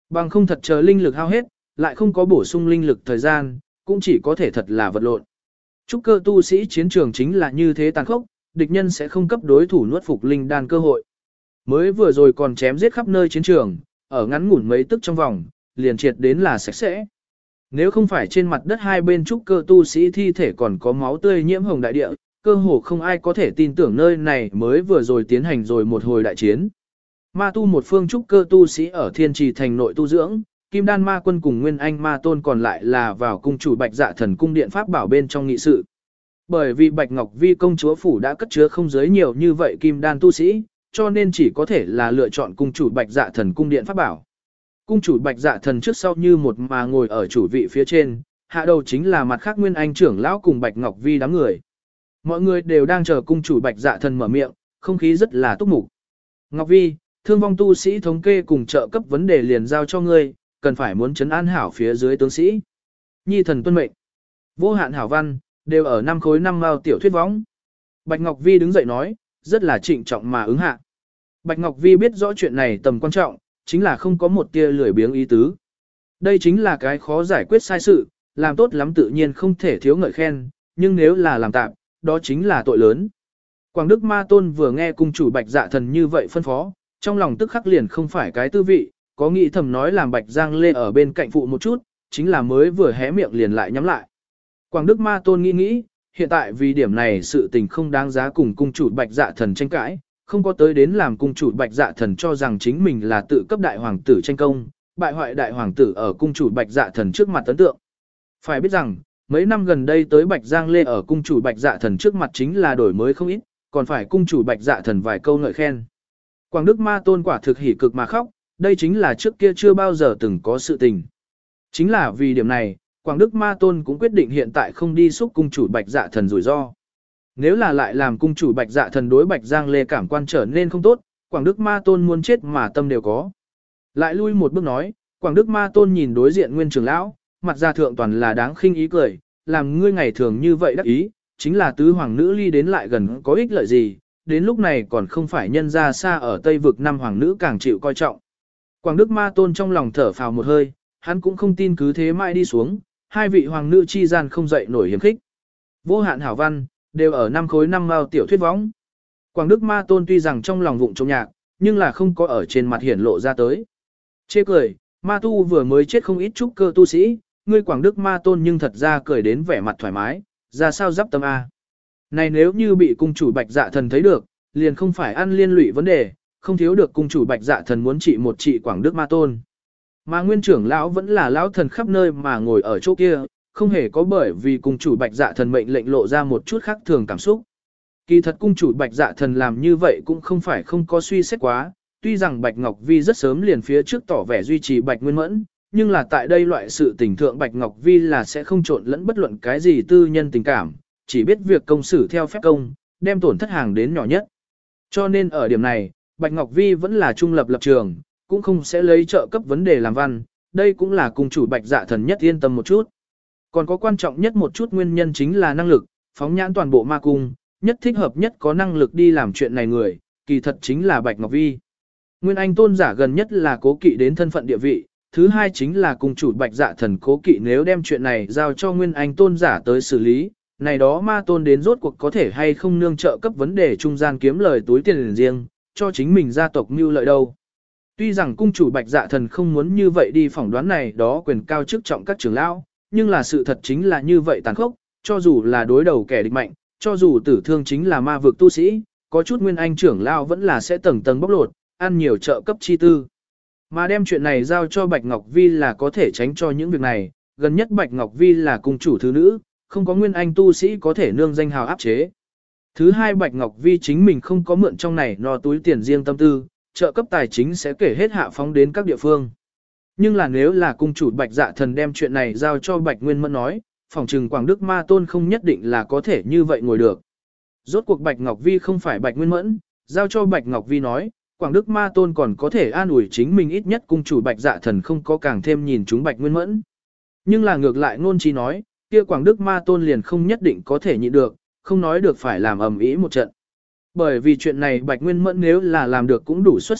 Bằng không thật chờ linh lực hao hết, lại không có bổ sung linh lực thời gian, cũng chỉ có thể thật là vật lộn. Trúc cơ tu sĩ chiến trường chính là như thế tàn khốc, địch nhân sẽ không cấp đối thủ nuốt phục linh đan cơ hội. Mới vừa rồi còn chém giết khắp nơi chiến trường, ở ngắn ngủn mấy tức trong vòng, liền triệt đến là sạch sẽ. Nếu không phải trên mặt đất hai bên trúc cơ tu sĩ thi thể còn có máu tươi nhiễm hồng đại địa, cơ hồ không ai có thể tin tưởng nơi này mới vừa rồi tiến hành rồi một hồi đại chiến. Ma tu một phương trúc cơ tu sĩ ở Thiên Trì thành nội tu dưỡng, Kim Đan ma quân cùng Nguyên Anh ma tôn còn lại là vào cung chủ Bạch Dạ Thần cung điện pháp bảo bên trong nghị sự. Bởi vì Bạch Ngọc Vi công chúa phủ đã cất chứa không giới nhiều như vậy Kim Đan tu sĩ, cho nên chỉ có thể là lựa chọn cung chủ Bạch Dạ Thần cung điện pháp bảo. Cung chủ Bạch Dạ Thần trước sau như một mà ngồi ở chủ vị phía trên, hạ đầu chính là mặt khác Nguyên Anh trưởng lão cùng Bạch Ngọc Vi đám người. Mọi người đều đang chờ cung chủ Bạch Dạ Thần mở miệng, không khí rất là túc mục. Ngọc Vi, thương vong tu sĩ thống kê cùng trợ cấp vấn đề liền giao cho ngươi, cần phải muốn trấn an hảo phía dưới tướng sĩ. Nhi thần tuân mệnh. Vô hạn hảo văn, đều ở 5 khối 5 mao tiểu thuyết võng. Bạch Ngọc Vi đứng dậy nói, rất là trịnh trọng mà ứng hạ. Bạch Ngọc Vi biết rõ chuyện này tầm quan trọng, chính là không có một tia lười biếng ý tứ. Đây chính là cái khó giải quyết sai sự, làm tốt lắm tự nhiên không thể thiếu ngợi khen, nhưng nếu là làm tạm, đó chính là tội lớn. Quảng Đức Ma Tôn vừa nghe cung chủ Bạch Dạ Thần như vậy phân phó, trong lòng tức khắc liền không phải cái tư vị, có nghĩ thầm nói làm Bạch Giang Lê ở bên cạnh phụ một chút, chính là mới vừa hé miệng liền lại nhắm lại. Quảng Đức Ma Tôn nghĩ, hiện tại vì điểm này sự tình không đáng giá cùng cung chủ Bạch Dạ Thần tranh cãi, không có tới đến làm cung chủ Bạch Dạ Thần cho rằng chính mình là tự cấp đại hoàng tử tranh công, bại hoại đại hoàng tử ở cung chủ Bạch Dạ Thần trước mặt ấn tượng. Phải biết rằng, mấy năm gần đây tới Bạch Giang Lê ở cung chủ Bạch Dạ Thần trước mặt chính là đổi mới không ít, còn phải cung chủ Bạch Dạ Thần vài câu ngợi khen. Quảng Đức Ma Tôn quả thực hỉ cực mà khóc, đây chính là trước kia chưa bao giờ từng có sự tình. Chính là vì điểm này, Quảng Đức Ma Tôn cũng quyết định hiện tại không đi xúc cung chủ Bạch Dạ Thần rủi ro. Nếu là lại làm cung chủ Bạch Dạ Thần đối Bạch Giang Lê cảm quan trở nên không tốt, Quảng Đức Ma Tôn muốn chết mà tâm đều có. Lại lui một bước nói, Quảng Đức Ma Tôn nhìn đối diện Nguyên trưởng lão, mặt ra thượng toàn là đáng khinh ý cười, làm ngươi ngày thường như vậy đắc ý, chính là tứ hoàng nữ ly đến lại gần có ích lợi gì, đến lúc này còn không phải nhân ra xa ở Tây vực năm hoàng nữ càng chịu coi trọng. Quảng Đức Ma Tôn trong lòng thở phào một hơi, hắn cũng không tin cứ thế mãi đi xuống, hai vị hoàng nữ chi gian không dậy nổi hiểm khích. Vô hạn hảo văn, đều ở 5 khối 5 mao tiểu thuyết võng. Quảng Đức Ma Tôn tuy rằng trong lòng vụng trong nhạc, nhưng là không có ở trên mặt hiển lộ ra tới. Chê cười, ma tu vừa mới chết không ít trúc cơ tu sĩ, ngươi Quảng Đức Ma Tôn nhưng thật ra cười đến vẻ mặt thoải mái, ra sao giáp tâm A. Này nếu như bị cung chủ Bạch Dạ Thần thấy được, liền không phải ăn liên lụy vấn đề, không thiếu được cung chủ Bạch Dạ Thần muốn trị một trị Quảng Đức Ma Tôn. Mà nguyên trưởng lão vẫn là lão thần khắp nơi mà ngồi ở chỗ kia, không hề có bởi vì cung chủ Bạch Dạ Thần mệnh lệnh lộ ra một chút khác thường cảm xúc. Kỳ thật cung chủ Bạch Dạ Thần làm như vậy cũng không phải không có suy xét quá, tuy rằng Bạch Ngọc Vi rất sớm liền phía trước tỏ vẻ duy trì Bạch Nguyên Mẫn, nhưng là tại đây loại sự tình thượng Bạch Ngọc Vi là sẽ không trộn lẫn bất luận cái gì tư nhân tình cảm, chỉ biết việc công xử theo phép công, đem tổn thất hàng đến nhỏ nhất. Cho nên ở điểm này, Bạch Ngọc Vi vẫn là trung lập lập trường, cũng không sẽ lấy trợ cấp vấn đề làm văn, đây cũng là cung chủ Bạch Dạ Thần nhất yên tâm một chút. Còn có quan trọng nhất một chút nguyên nhân chính là năng lực, phóng nhãn toàn bộ ma cung, nhất thích hợp nhất có năng lực đi làm chuyện này người, kỳ thật chính là Bạch Ngọc Vi. Nguyên Anh tôn giả gần nhất là cố kỵ đến thân phận địa vị, thứ hai chính là cung chủ Bạch Dạ Thần cố kỵ nếu đem chuyện này giao cho Nguyên Anh tôn giả tới xử lý, này đó ma tôn đến rốt cuộc có thể hay không nương trợ cấp vấn đề trung gian kiếm lời túi tiền riêng, cho chính mình gia tộc mưu lợi đâu. Tuy rằng cung chủ Bạch Dạ Thần không muốn như vậy đi phỏng đoán này đó quyền cao chức trọng các trưởng lão, nhưng là sự thật chính là như vậy tàn khốc, cho dù là đối đầu kẻ địch mạnh, cho dù tử thương chính là ma vực tu sĩ, có chút Nguyên Anh trưởng lão vẫn là sẽ tầng tầng bóc lột, ăn nhiều trợ cấp chi tư. Mà đem chuyện này giao cho Bạch Ngọc Vi là có thể tránh cho những việc này, gần nhất Bạch Ngọc Vi là cung chủ thứ nữ, không có Nguyên Anh tu sĩ có thể nương danh hào áp chế. Thứ hai Bạch Ngọc Vi chính mình không có mượn trong này no túi tiền riêng tâm tư, trợ cấp tài chính sẽ kể hết hạ phóng đến các địa phương. Nhưng là nếu là cung chủ Bạch Dạ Thần đem chuyện này giao cho Bạch Nguyên Mẫn nói, phòng trừng Quảng Đức Ma Tôn không nhất định là có thể như vậy ngồi được. Rốt cuộc Bạch Ngọc Vi không phải Bạch Nguyên Mẫn, giao cho Bạch Ngọc Vi nói, Quảng Đức Ma Tôn còn có thể an ủi chính mình ít nhất cung chủ Bạch Dạ Thần không có càng thêm nhìn chúng Bạch Nguyên Mẫn. Nhưng là ngược lại ngôn trí nói, kia Quảng Đức Ma Tôn liền không nhất định có thể nhịn được, không nói được phải làm ầm ĩ một trận. Bởi vì chuyện này Bạch Nguyên Mẫn nếu là làm được cũng đủ xuất sắc,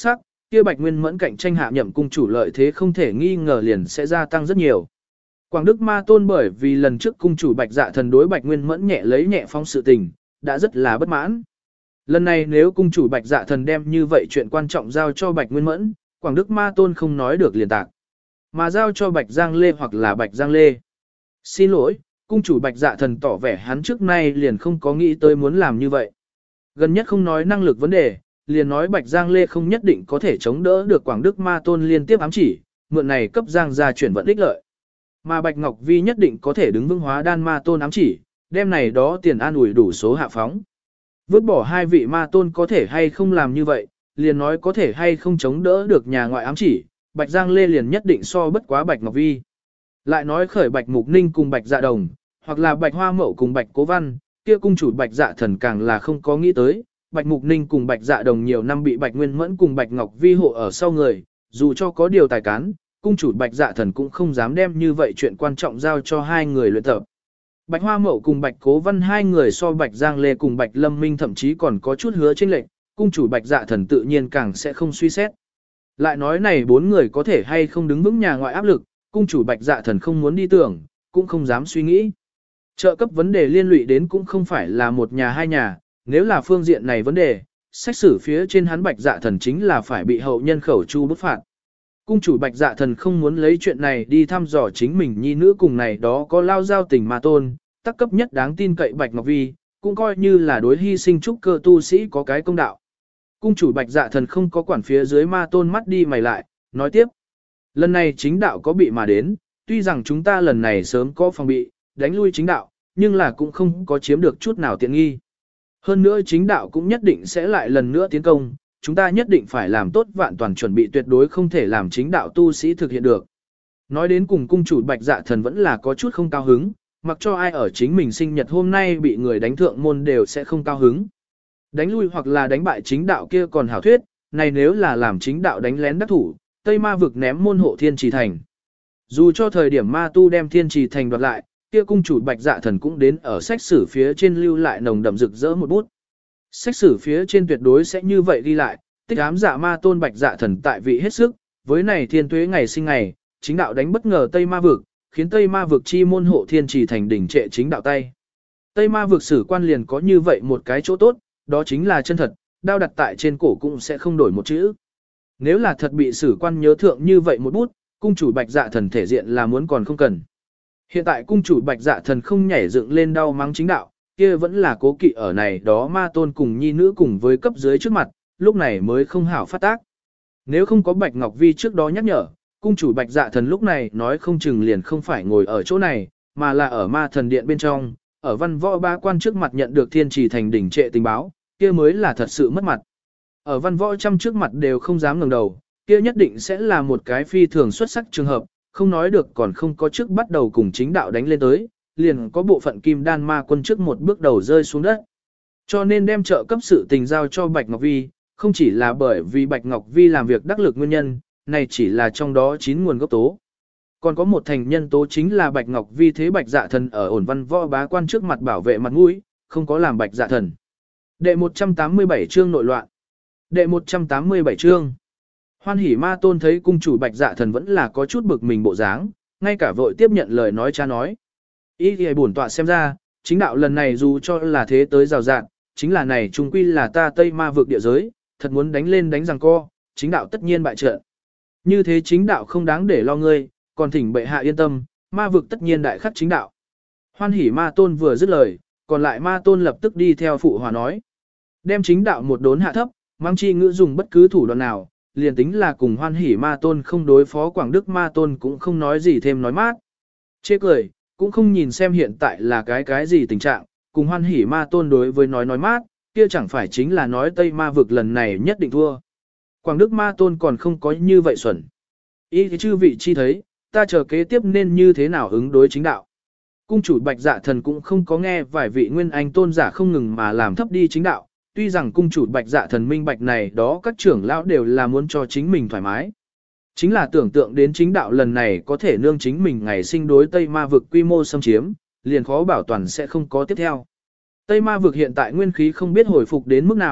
kia Bạch Nguyên Mẫn cạnh tranh hạ nhậm cung chủ lợi thế không thể nghi ngờ liền sẽ gia tăng rất nhiều. Quảng Đức Ma Tôn bởi vì lần trước cung chủ Bạch Dạ Thần đối Bạch Nguyên Mẫn nhẹ lấy nhẹ phong sự tình, đã rất là bất mãn. Lần này nếu cung chủ Bạch Dạ Thần đem như vậy chuyện quan trọng giao cho Bạch Nguyên Mẫn, Quảng Đức Ma Tôn không nói được liền tạc. Mà giao cho Bạch Giang Lê hoặc là Bạch Giang Lê. Xin lỗi, cung chủ Bạch Dạ Thần tỏ vẻ hắn trước nay liền không có nghĩ tới muốn làm như vậy. Gần nhất không nói năng lực vấn đề, liền nói Bạch Giang Lê không nhất định có thể chống đỡ được Quảng Đức Ma Tôn liên tiếp ám chỉ, mượn này cấp Giang gia chuyển vận ích lợi. Mà Bạch Ngọc Vi nhất định có thể đứng vững hóa đan Ma Tôn ám chỉ, đem này đó tiền an ủi đủ số hạ phóng. Vứt bỏ hai vị Ma Tôn có thể hay không làm như vậy, liền nói có thể hay không chống đỡ được nhà ngoại ám chỉ, Bạch Giang Lê liền nhất định so bất quá Bạch Ngọc Vi. Lại nói khởi Bạch Mục Ninh cùng Bạch Dạ Đồng, hoặc là Bạch Hoa Mậu cùng Bạch Cố Văn, kia cung chủ Bạch Dạ Thần càng là không có nghĩ tới, Bạch Mục Ninh cùng Bạch Dạ Đồng nhiều năm bị Bạch Nguyên Mẫn cùng Bạch Ngọc Vi hộ ở sau người, dù cho có điều tài cán, cung chủ Bạch Dạ Thần cũng không dám đem như vậy chuyện quan trọng giao cho hai người luyện tập. Bạch Hoa Mậu cùng Bạch Cố Văn hai người so Bạch Giang Lê cùng Bạch Lâm Minh thậm chí còn có chút hứa chênh lệch, cung chủ Bạch Dạ Thần tự nhiên càng sẽ không suy xét. Lại nói này bốn người có thể hay không đứng vững nhà ngoại áp lực, cung chủ Bạch Dạ Thần không muốn đi tưởng, cũng không dám suy nghĩ. Trợ cấp vấn đề liên lụy đến cũng không phải là một nhà hai nhà, nếu là phương diện này vấn đề, xét xử phía trên hắn Bạch Dạ Thần chính là phải bị hậu nhân khẩu chu bức phạt. Cung chủ Bạch Dạ Thần không muốn lấy chuyện này đi thăm dò chính mình nhi nữ cùng này đó có lao giao tình Ma Tôn, tác cấp nhất đáng tin cậy Bạch Ngọc Vi, cũng coi như là đối hy sinh trúc cơ tu sĩ có cái công đạo. Cung chủ Bạch Dạ Thần không có quản phía dưới Ma Tôn mắt đi mày lại, nói tiếp. Lần này chính đạo có bị mà đến, tuy rằng chúng ta lần này sớm có phòng bị, đánh lui chính đạo, nhưng là cũng không có chiếm được chút nào tiện nghi. Hơn nữa chính đạo cũng nhất định sẽ lại lần nữa tiến công, chúng ta nhất định phải làm tốt vạn toàn chuẩn bị tuyệt đối không thể làm chính đạo tu sĩ thực hiện được. Nói đến cùng cung chủ Bạch Dạ Thần vẫn là có chút không cao hứng, mặc cho ai ở chính mình sinh nhật hôm nay bị người đánh thượng môn đều sẽ không cao hứng. Đánh lui hoặc là đánh bại chính đạo kia còn hảo thuyết, này nếu là làm chính đạo đánh lén đắc thủ, Tây Ma vực ném môn hộ Thiên Trì Thành. Dù cho thời điểm ma tu đem Thiên Trì Thành đoạt lại, kia cung chủ Bạch Dạ Thần cũng đến ở sách sử phía trên lưu lại nồng đậm rực rỡ một bút. Sách sử phía trên tuyệt đối sẽ như vậy ghi lại, tích ám dạ ma tôn Bạch Dạ Thần tại vị hết sức, với này thiên tuế ngày sinh ngày, chính đạo đánh bất ngờ Tây Ma vực, khiến Tây Ma vực chi môn hộ Thiên Trì Thành đỉnh trệ chính đạo tay. Tây Ma vực sử quan liền có như vậy một cái chỗ tốt, đó chính là chân thật, đao đặt tại trên cổ cũng sẽ không đổi một chữ. Nếu là thật bị sử quan nhớ thượng như vậy một bút, cung chủ Bạch Dạ Thần thể diện là muốn còn không cần. Hiện tại cung chủ Bạch Dạ Thần không nhảy dựng lên đau mắng chính đạo, kia vẫn là cố kỵ ở này đó ma tôn cùng nhi nữ cùng với cấp dưới trước mặt, lúc này mới không hảo phát tác. Nếu không có Bạch Ngọc Vi trước đó nhắc nhở, cung chủ Bạch Dạ Thần lúc này nói không chừng liền không phải ngồi ở chỗ này, mà là ở ma thần điện bên trong, ở văn võ ba quan trước mặt nhận được Thiên Trì Thành đỉnh trệ tình báo, kia mới là thật sự mất mặt. Ở văn võ trăm trước mặt đều không dám ngẩng đầu, kia nhất định sẽ là một cái phi thường xuất sắc trường hợp, không nói được còn không có trước bắt đầu cùng chính đạo đánh lên tới, liền có bộ phận kim đan ma quân trước một bước đầu rơi xuống đất. Cho nên đem trợ cấp sự tình giao cho Bạch Ngọc Vi, không chỉ là bởi vì Bạch Ngọc Vi làm việc đắc lực nguyên nhân, này chỉ là trong đó 9 nguồn gốc tố. Còn có một thành nhân tố chính là Bạch Ngọc Vi thế Bạch Dạ Thần ở ổn văn võ bá quan trước mặt bảo vệ mặt mũi, không có làm Bạch Dạ Thần. Đệ 187 chương nội loạn. Đệ 187 chương. Hoan Hỉ Ma Tôn thấy cung chủ Bạch Dạ Thần vẫn là có chút bực mình bộ dáng, ngay cả vội tiếp nhận lời nói cha nói. Ý thì bổn tọa xem ra, chính đạo lần này dù cho là thế tới rào rạng, chính là này trung quy là ta Tây Ma vực địa giới, thật muốn đánh lên đánh giằng co, chính đạo tất nhiên bại trận. Như thế chính đạo không đáng để lo ngươi, còn thỉnh bệ hạ yên tâm, ma vực tất nhiên đại khắc chính đạo. Hoan Hỉ Ma Tôn vừa dứt lời, còn lại Ma Tôn lập tức đi theo phụ hòa nói. Đem chính đạo một đốn hạ thấp, mang chi ngữ dùng bất cứ thủ đoạn nào, liền tính là cùng Hoan Hỉ Ma Tôn không đối phó Quảng Đức Ma Tôn cũng không nói gì thêm nói mát. Chê cười, cũng không nhìn xem hiện tại là cái gì tình trạng, cùng Hoan Hỉ Ma Tôn đối với nói mát, kia chẳng phải chính là nói Tây Ma vực lần này nhất định thua. Quảng Đức Ma Tôn còn không có như vậy xuẩn. Ý thì chư vị chi thấy, ta chờ kế tiếp nên như thế nào ứng đối chính đạo. Cung chủ Bạch Dạ Thần cũng không có nghe vài vị nguyên anh tôn giả không ngừng mà làm thấp đi chính đạo, tuy rằng cung chủ Bạch Dạ Thần minh bạch này đó các trưởng lão đều là muốn cho chính mình thoải mái. Chính là tưởng tượng đến chính đạo lần này có thể nương chính mình ngày sinh đối Tây Ma vực quy mô xâm chiếm, liền khó bảo toàn sẽ không có tiếp theo. Tây Ma vực hiện tại nguyên khí không biết hồi phục đến mức nào,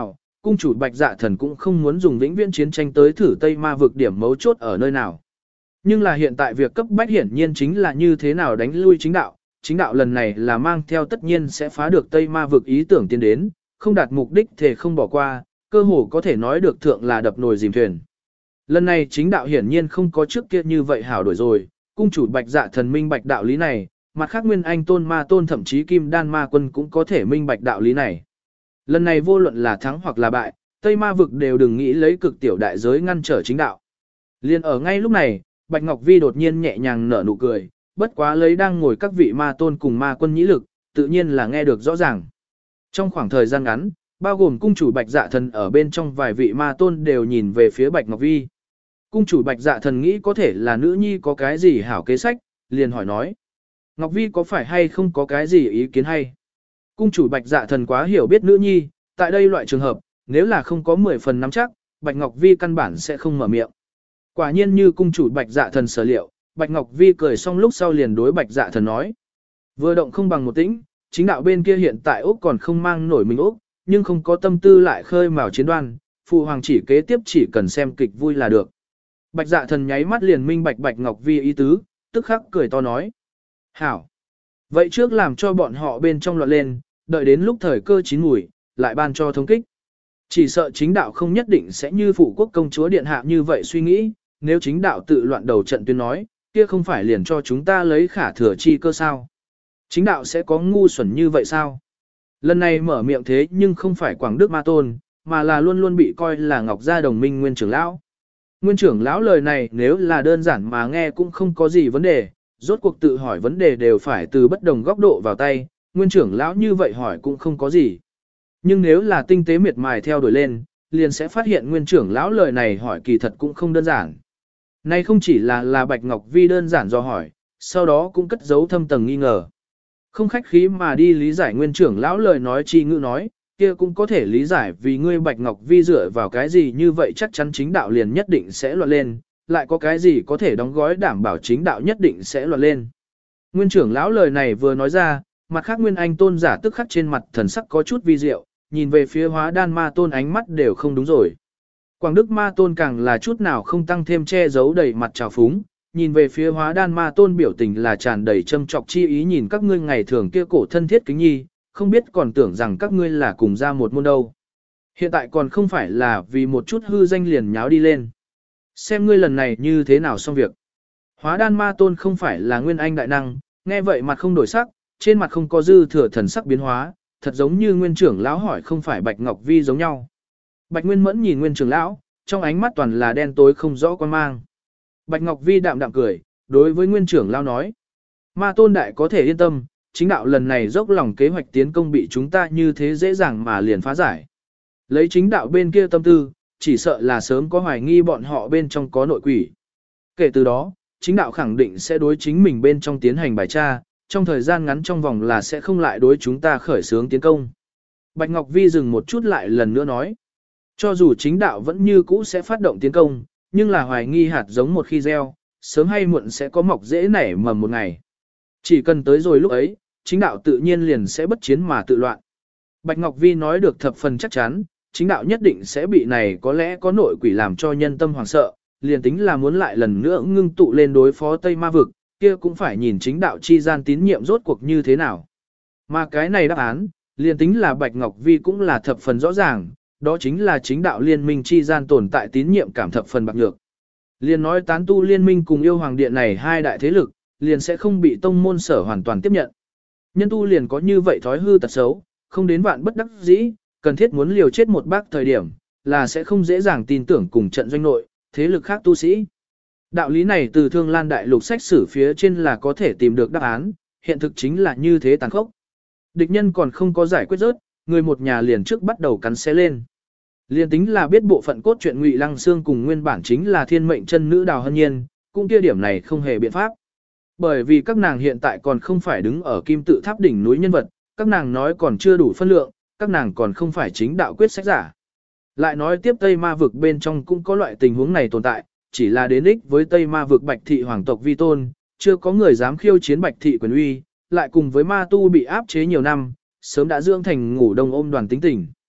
cung chủ Bạch Dạ Thần cũng không muốn dùng vĩnh viễn chiến tranh tới thử Tây Ma vực điểm mấu chốt ở nơi nào. Nhưng là hiện tại việc cấp bách hiển nhiên chính là như thế nào đánh lui chính đạo lần này là mang theo tất nhiên sẽ phá được Tây Ma vực ý tưởng tiến đến, không đạt mục đích thì không bỏ qua, cơ hồ có thể nói được thượng là đập nồi dìm thuyền. Lần này chính đạo hiển nhiên không có trước kia như vậy hảo đổi rồi, cung chủ Bạch Dạ Thần minh bạch đạo lý này, mặt khác Nguyên Anh Tôn Ma Tôn thậm chí Kim Đan Ma Quân cũng có thể minh bạch đạo lý này. Lần này vô luận là thắng hoặc là bại, Tây Ma vực đều đừng nghĩ lấy cực tiểu đại giới ngăn trở chính đạo. Liên ở ngay lúc này, Bạch Ngọc Vi đột nhiên nhẹ nhàng nở nụ cười, bất quá lấy đang ngồi các vị Ma Tôn cùng Ma Quân nhĩ lực, tự nhiên là nghe được rõ ràng. Trong khoảng thời gian ngắn, bao gồm cung chủ Bạch Dạ Thần ở bên trong vài vị Ma Tôn đều nhìn về phía Bạch Ngọc Vi. Cung chủ Bạch Dạ Thần nghĩ có thể là nữ nhi có cái gì hảo kế sách, liền hỏi nói. Ngọc Vi có phải hay không có cái gì ý kiến hay? Cung chủ Bạch Dạ Thần quá hiểu biết nữ nhi, tại đây loại trường hợp, nếu là không có 10 phần nắm chắc, Bạch Ngọc Vi căn bản sẽ không mở miệng. Quả nhiên như cung chủ Bạch Dạ Thần sở liệu, Bạch Ngọc Vi cười xong lúc sau liền đối Bạch Dạ Thần nói. Vừa động không bằng một tĩnh, chính đạo bên kia hiện tại Úc còn không mang nổi mình Úc, nhưng không có tâm tư lại khơi mào chiến đoan, phụ hoàng chỉ kế tiếp chỉ cần xem kịch vui là được. Bạch Dạ Thần nháy mắt liền minh bạch Bạch Ngọc Vi ý tứ, tức khắc cười to nói. Hảo! Vậy trước làm cho bọn họ bên trong loạn lên, đợi đến lúc thời cơ chín mùi, lại ban cho thống kích. Chỉ sợ chính đạo không nhất định sẽ như phụ quốc công chúa điện hạ như vậy suy nghĩ, nếu chính đạo tự loạn đầu trận tuyên nói, kia không phải liền cho chúng ta lấy khả thừa chi cơ sao. Chính đạo sẽ có ngu xuẩn như vậy sao? Lần này mở miệng thế nhưng không phải Quảng Đức Ma Tôn, mà là luôn luôn bị coi là Ngọc Gia đồng minh nguyên trưởng lão. Nguyên trưởng lão lời này nếu là đơn giản mà nghe cũng không có gì vấn đề, rốt cuộc tự hỏi vấn đề đều phải từ bất đồng góc độ vào tay, nguyên trưởng lão như vậy hỏi cũng không có gì. Nhưng nếu là tinh tế miệt mài theo đuổi lên, liền sẽ phát hiện nguyên trưởng lão lời này hỏi kỳ thật cũng không đơn giản. Nay không chỉ là Bạch Ngọc Vi đơn giản do hỏi, sau đó cũng cất giấu thâm tầng nghi ngờ. Không khách khí mà đi lý giải nguyên trưởng lão lời nói chi ngữ nói, kia cũng có thể lý giải vì ngươi Bạch Ngọc Vi dựa vào cái gì như vậy chắc chắn chính đạo liền nhất định sẽ loạn lên, lại có cái gì có thể đóng gói đảm bảo chính đạo nhất định sẽ loạn lên. Nguyên trưởng lão lời này vừa nói ra, mặt khác Nguyên Anh Tôn giả tức khắc trên mặt thần sắc có chút vi diệu, nhìn về phía Hóa Đan Ma Tôn ánh mắt đều không đúng rồi. Quảng Đức Ma Tôn càng là chút nào không tăng thêm che giấu đầy mặt trào phúng, nhìn về phía Hóa Đan Ma Tôn biểu tình là tràn đầy châm trọc chi ý nhìn các ngươi ngày thường kia cổ thân thiết kính nhi, không biết còn tưởng rằng các ngươi là cùng ra một môn đâu. Hiện tại còn không phải là vì một chút hư danh liền nháo đi lên. Xem ngươi lần này như thế nào xong việc. Hóa Đan Ma Tôn không phải là Nguyên Anh đại năng, nghe vậy mặt không đổi sắc, trên mặt không có dư thừa thần sắc biến hóa, thật giống như nguyên trưởng lão hỏi không phải Bạch Ngọc Vi giống nhau. Bạch Nguyên Mẫn nhìn nguyên trưởng lão, trong ánh mắt toàn là đen tối không rõ quan mang. Bạch Ngọc Vi đạm đạm cười, đối với nguyên trưởng lão nói. Ma Tôn đại có thể yên tâm, chính đạo lần này dốc lòng kế hoạch tiến công bị chúng ta như thế dễ dàng mà liền phá giải. Lấy chính đạo bên kia tâm tư, chỉ sợ là sớm có hoài nghi bọn họ bên trong có nội quỷ. Kể từ đó, chính đạo khẳng định sẽ đối chính mình bên trong tiến hành bài tra, trong thời gian ngắn trong vòng là sẽ không lại đối chúng ta khởi xướng tiến công. Bạch Ngọc Vi dừng một chút lại lần nữa nói. Cho dù chính đạo vẫn như cũ sẽ phát động tiến công, nhưng là hoài nghi hạt giống một khi gieo, sớm hay muộn sẽ có mọc dễ nảy mầm một ngày. Chỉ cần tới rồi lúc ấy, chính đạo tự nhiên liền sẽ bất chiến mà tự loạn. Bạch Ngọc Vi nói được thập phần chắc chắn, chính đạo nhất định sẽ bị này có lẽ có nội quỷ làm cho nhân tâm hoảng sợ, liền tính là muốn lại lần nữa ngưng tụ lên đối phó Tây Ma vực, kia cũng phải nhìn chính đạo chi gian tín nhiệm rốt cuộc như thế nào. Mà cái này đáp án, liền tính là Bạch Ngọc Vi cũng là thập phần rõ ràng, đó chính là chính đạo liên minh chi gian tồn tại tín nhiệm cảm thập phần bạc nhược. Liền nói tán tu liên minh cùng yêu hoàng điện này hai đại thế lực, liền sẽ không bị tông môn sở hoàn toàn tiếp nhận. Nhân tu liền có như vậy thói hư tật xấu, không đến vạn bất đắc dĩ, cần thiết muốn liều chết một bác thời điểm, là sẽ không dễ dàng tin tưởng cùng trận doanh nội, thế lực khác tu sĩ. Đạo lý này từ Thương Lan Đại Lục sách sử phía trên là có thể tìm được đáp án, hiện thực chính là như thế tàn khốc. Địch nhân còn không có giải quyết rớt, người một nhà liền trước bắt đầu cắn xé lên. Liên tính là biết bộ phận cốt truyện Ngụy Lăng Xương cùng nguyên bản chính là thiên mệnh chân nữ Đào Hân Nhiên, cũng kia điểm này không hề biện pháp. Bởi vì các nàng hiện tại còn không phải đứng ở kim tự tháp đỉnh núi nhân vật, các nàng nói còn chưa đủ phân lượng, các nàng còn không phải chính đạo quyết sách giả. Lại nói tiếp Tây Ma vực bên trong cũng có loại tình huống này tồn tại, chỉ là đến ích với Tây Ma vực Bạch thị hoàng tộc vi tôn, chưa có người dám khiêu chiến Bạch thị quyền uy, lại cùng với ma tu bị áp chế nhiều năm, sớm đã dưỡng thành ngủ đông ôm đoàn tính tình.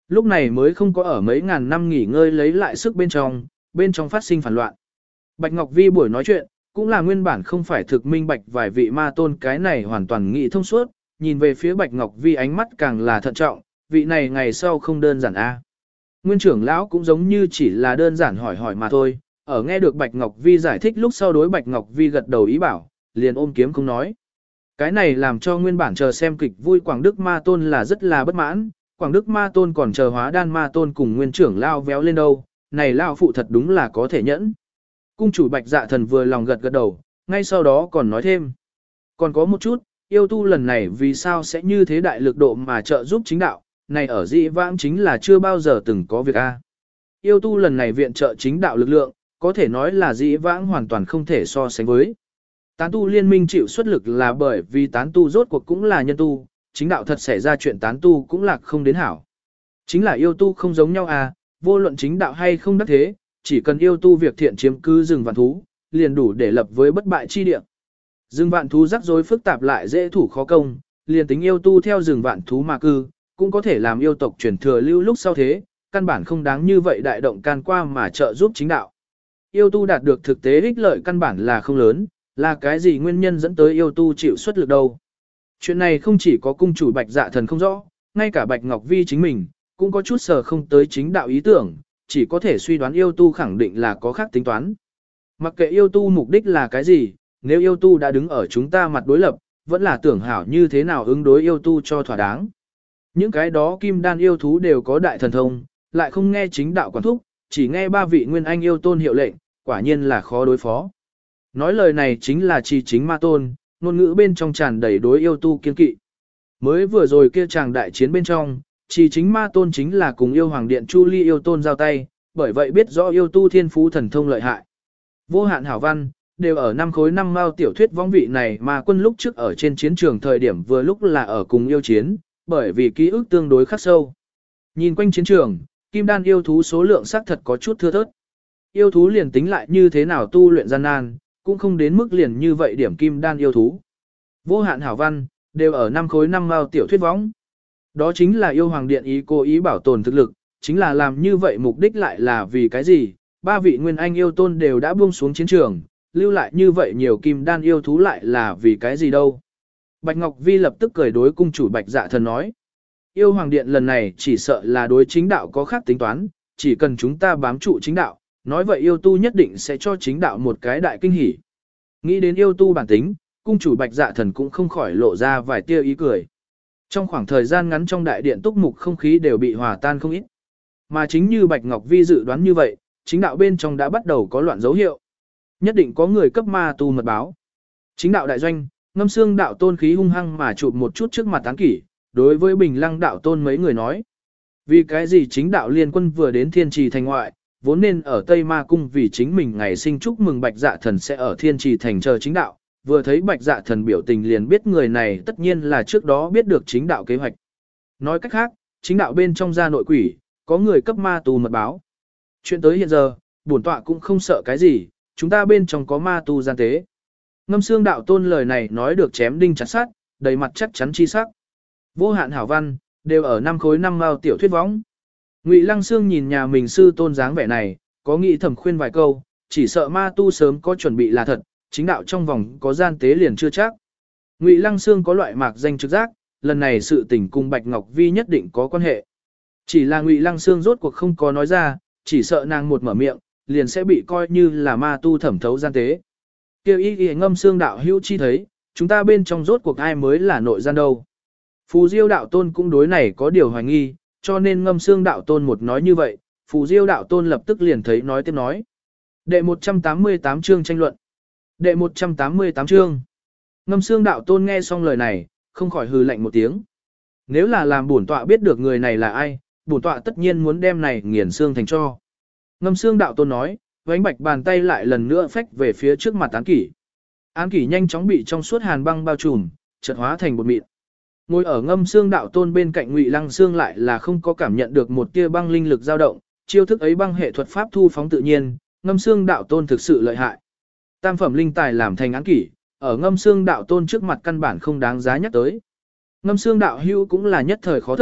Lúc này mới không có ở mấy ngàn năm nghỉ ngơi lấy lại sức bên trong phát sinh phản loạn. Bạch Ngọc Vi buổi nói chuyện, cũng là nguyên bản không phải thực minh bạch vài vị ma tôn cái này hoàn toàn nghĩ thông suốt, nhìn về phía Bạch Ngọc Vi ánh mắt càng là thận trọng, vị này ngày sau không đơn giản a. Nguyên trưởng lão cũng giống như chỉ là đơn giản hỏi hỏi mà thôi, ở nghe được Bạch Ngọc Vi giải thích lúc sau đối Bạch Ngọc Vi gật đầu ý bảo, liền ôm kiếm không nói. Cái này làm cho nguyên bản chờ xem kịch vui Quảng Đức Ma Tôn là rất là bất mãn, Quảng Đức Ma Tôn còn chờ Hóa Đan Ma Tôn cùng nguyên trưởng lao véo lên đâu, này lao phụ thật đúng là có thể nhẫn. Cung chủ Bạch Dạ Thần vừa lòng gật gật đầu, ngay sau đó còn nói thêm. Còn có một chút, yêu tu lần này vì sao sẽ như thế đại lực độ mà trợ giúp chính đạo, này ở dĩ vãng chính là chưa bao giờ từng có việc a. Yêu tu lần này viện trợ chính đạo lực lượng, có thể nói là dĩ vãng hoàn toàn không thể so sánh với. Tán tu liên minh chịu xuất lực là bởi vì tán tu rốt cuộc cũng là nhân tu, chính đạo thật xảy ra chuyện tán tu cũng lạc không đến hảo. Chính là yêu tu không giống nhau à, vô luận chính đạo hay không đắc thế, chỉ cần yêu tu việc thiện chiếm cứ rừng vạn thú, liền đủ để lập với bất bại chi địa. Rừng vạn thú rắc rối phức tạp lại dễ thủ khó công, liền tính yêu tu theo rừng vạn thú mà cư, cũng có thể làm yêu tộc truyền thừa lưu lúc sau thế, căn bản không đáng như vậy đại động can qua mà trợ giúp chính đạo. Yêu tu đạt được thực tế ích lợi căn bản là không lớn, là cái gì nguyên nhân dẫn tới yêu tu chịu xuất lực đâu. Chuyện này không chỉ có cung chủ Bạch Dạ Thần không rõ, ngay cả Bạch Ngọc Vi chính mình, cũng có chút sờ không tới chính đạo ý tưởng, chỉ có thể suy đoán yêu tu khẳng định là có khác tính toán. Mặc kệ yêu tu mục đích là cái gì, nếu yêu tu đã đứng ở chúng ta mặt đối lập, vẫn là tưởng hảo như thế nào ứng đối yêu tu cho thỏa đáng. Những cái đó kim đan yêu thú đều có đại thần thông, lại không nghe chính đạo quản thúc, chỉ nghe ba vị nguyên anh yêu tôn hiệu lệnh, quả nhiên là khó đối phó. Nói lời này chính là Trì Chính Ma Tôn, ngôn ngữ bên trong tràn đầy đối yêu tu kiên kỵ. Mới vừa rồi kia chàng đại chiến bên trong, Trì Chính Ma Tôn chính là cùng yêu hoàng điện Chu Ly yêu tôn giao tay, bởi vậy biết rõ yêu tu thiên phú thần thông lợi hại. Vô hạn hảo văn, đều ở năm khối năm mao tiểu thuyết võng vị này mà quân lúc trước ở trên chiến trường thời điểm vừa lúc là ở cùng yêu chiến, bởi vì ký ức tương đối khắc sâu. Nhìn quanh chiến trường, kim đan yêu thú số lượng xác thật có chút thưa thớt. Yêu thú liền tính lại như thế nào tu luyện gian nan, cũng không đến mức liền như vậy điểm kim đan yêu thú. Vô hạn hảo văn, đều ở năm khối năm mao tiểu thuyết võng. Đó chính là yêu hoàng điện ý cố ý bảo tồn thực lực, chính là làm như vậy mục đích lại là vì cái gì, ba vị nguyên anh yêu tôn đều đã buông xuống chiến trường, lưu lại như vậy nhiều kim đan yêu thú lại là vì cái gì đâu. Bạch Ngọc Vi lập tức cười đối cung chủ Bạch Dạ Thần nói. Yêu hoàng điện lần này chỉ sợ là đối chính đạo có khác tính toán, chỉ cần chúng ta bám trụ chính đạo, nói vậy yêu tu nhất định sẽ cho chính đạo một cái đại kinh hỉ. Nghĩ đến yêu tu bản tính, cung chủ Bạch Dạ Thần cũng không khỏi lộ ra vài tia ý cười. Trong khoảng thời gian ngắn trong đại điện túc mục không khí đều bị hòa tan không ít. Mà chính như Bạch Ngọc Vi dự đoán như vậy, chính đạo bên trong đã bắt đầu có loạn dấu hiệu. Nhất định có người cấp ma tu mật báo. Chính đạo đại doanh, Ngâm Xương đạo tôn khí hung hăng mà chụp một chút trước mặt Tán Kỷ, đối với Bình Lăng đạo tôn mấy người nói. Vì cái gì chính đạo liên quân vừa đến Thiên Trì thành ngoại, vốn nên ở Tây Ma Cung vì chính mình ngày sinh chúc mừng Bạch Dạ Thần sẽ ở Thiên Trì thành chờ chính đạo, vừa thấy Bạch Dạ Thần biểu tình liền biết người này tất nhiên là trước đó biết được chính đạo kế hoạch. Nói cách khác, chính đạo bên trong gia nội quỷ, có người cấp ma tu mật báo. Chuyện tới hiện giờ, bổn tọa cũng không sợ cái gì, chúng ta bên trong có ma tu gian tế. Ngâm Xương đạo tôn lời này nói được chém đinh chặt sắt, đầy mặt chắc chắn chi sắc. Vô hạn hảo văn, đều ở năm khối năm mao tiểu thuyết võng. Ngụy Lăng Xương nhìn nhà mình sư tôn dáng vẻ này, có nghĩ thầm khuyên vài câu, chỉ sợ ma tu sớm có chuẩn bị là thật, chính đạo trong vòng có gian tế liền chưa chắc. Ngụy Lăng Xương có loại mạc danh trực giác, lần này sự tình cùng Bạch Ngọc Vi nhất định có quan hệ. Chỉ là Ngụy Lăng Xương rốt cuộc không có nói ra, chỉ sợ nàng một mở miệng, liền sẽ bị coi như là ma tu thẩm thấu gian tế. Kêu y Ngâm Xương đạo hữu chi thấy, chúng ta bên trong rốt cuộc ai mới là nội gian đâu. Phù Diêu đạo tôn cũng đối này có điều hoài nghi, cho nên Ngâm Xương đạo tôn một nói như vậy, Phù Diêu đạo tôn lập tức liền thấy nói tiếp nói. Đệ 188 chương tranh luận. Đệ 188 chương. Ngâm Xương đạo tôn nghe xong lời này, không khỏi hừ lạnh một tiếng. Nếu là làm bổn tọa biết được người này là ai, bổn tọa tất nhiên muốn đem này nghiền xương thành cho. Ngâm Xương đạo tôn nói, vánh bạch bàn tay lại lần nữa phách về phía trước mặt Án Kỷ. Án Kỷ nhanh chóng bị trong suốt hàn băng bao trùm, chợt hóa thành bột mịn. Ngồi ở Ngâm Xương đạo tôn bên cạnh Ngụy Lăng Xương lại là không có cảm nhận được một tia băng linh lực dao động, chiêu thức ấy băng hệ thuật pháp thu phóng tự nhiên, Ngâm Xương đạo tôn thực sự lợi hại. Tam phẩm linh tài làm thành Án Kỷ, ở Ngâm Xương đạo tôn trước mặt căn bản không đáng giá nhắc tới. Ngâm Xương đạo hưu cũng là nhất thời khó thở,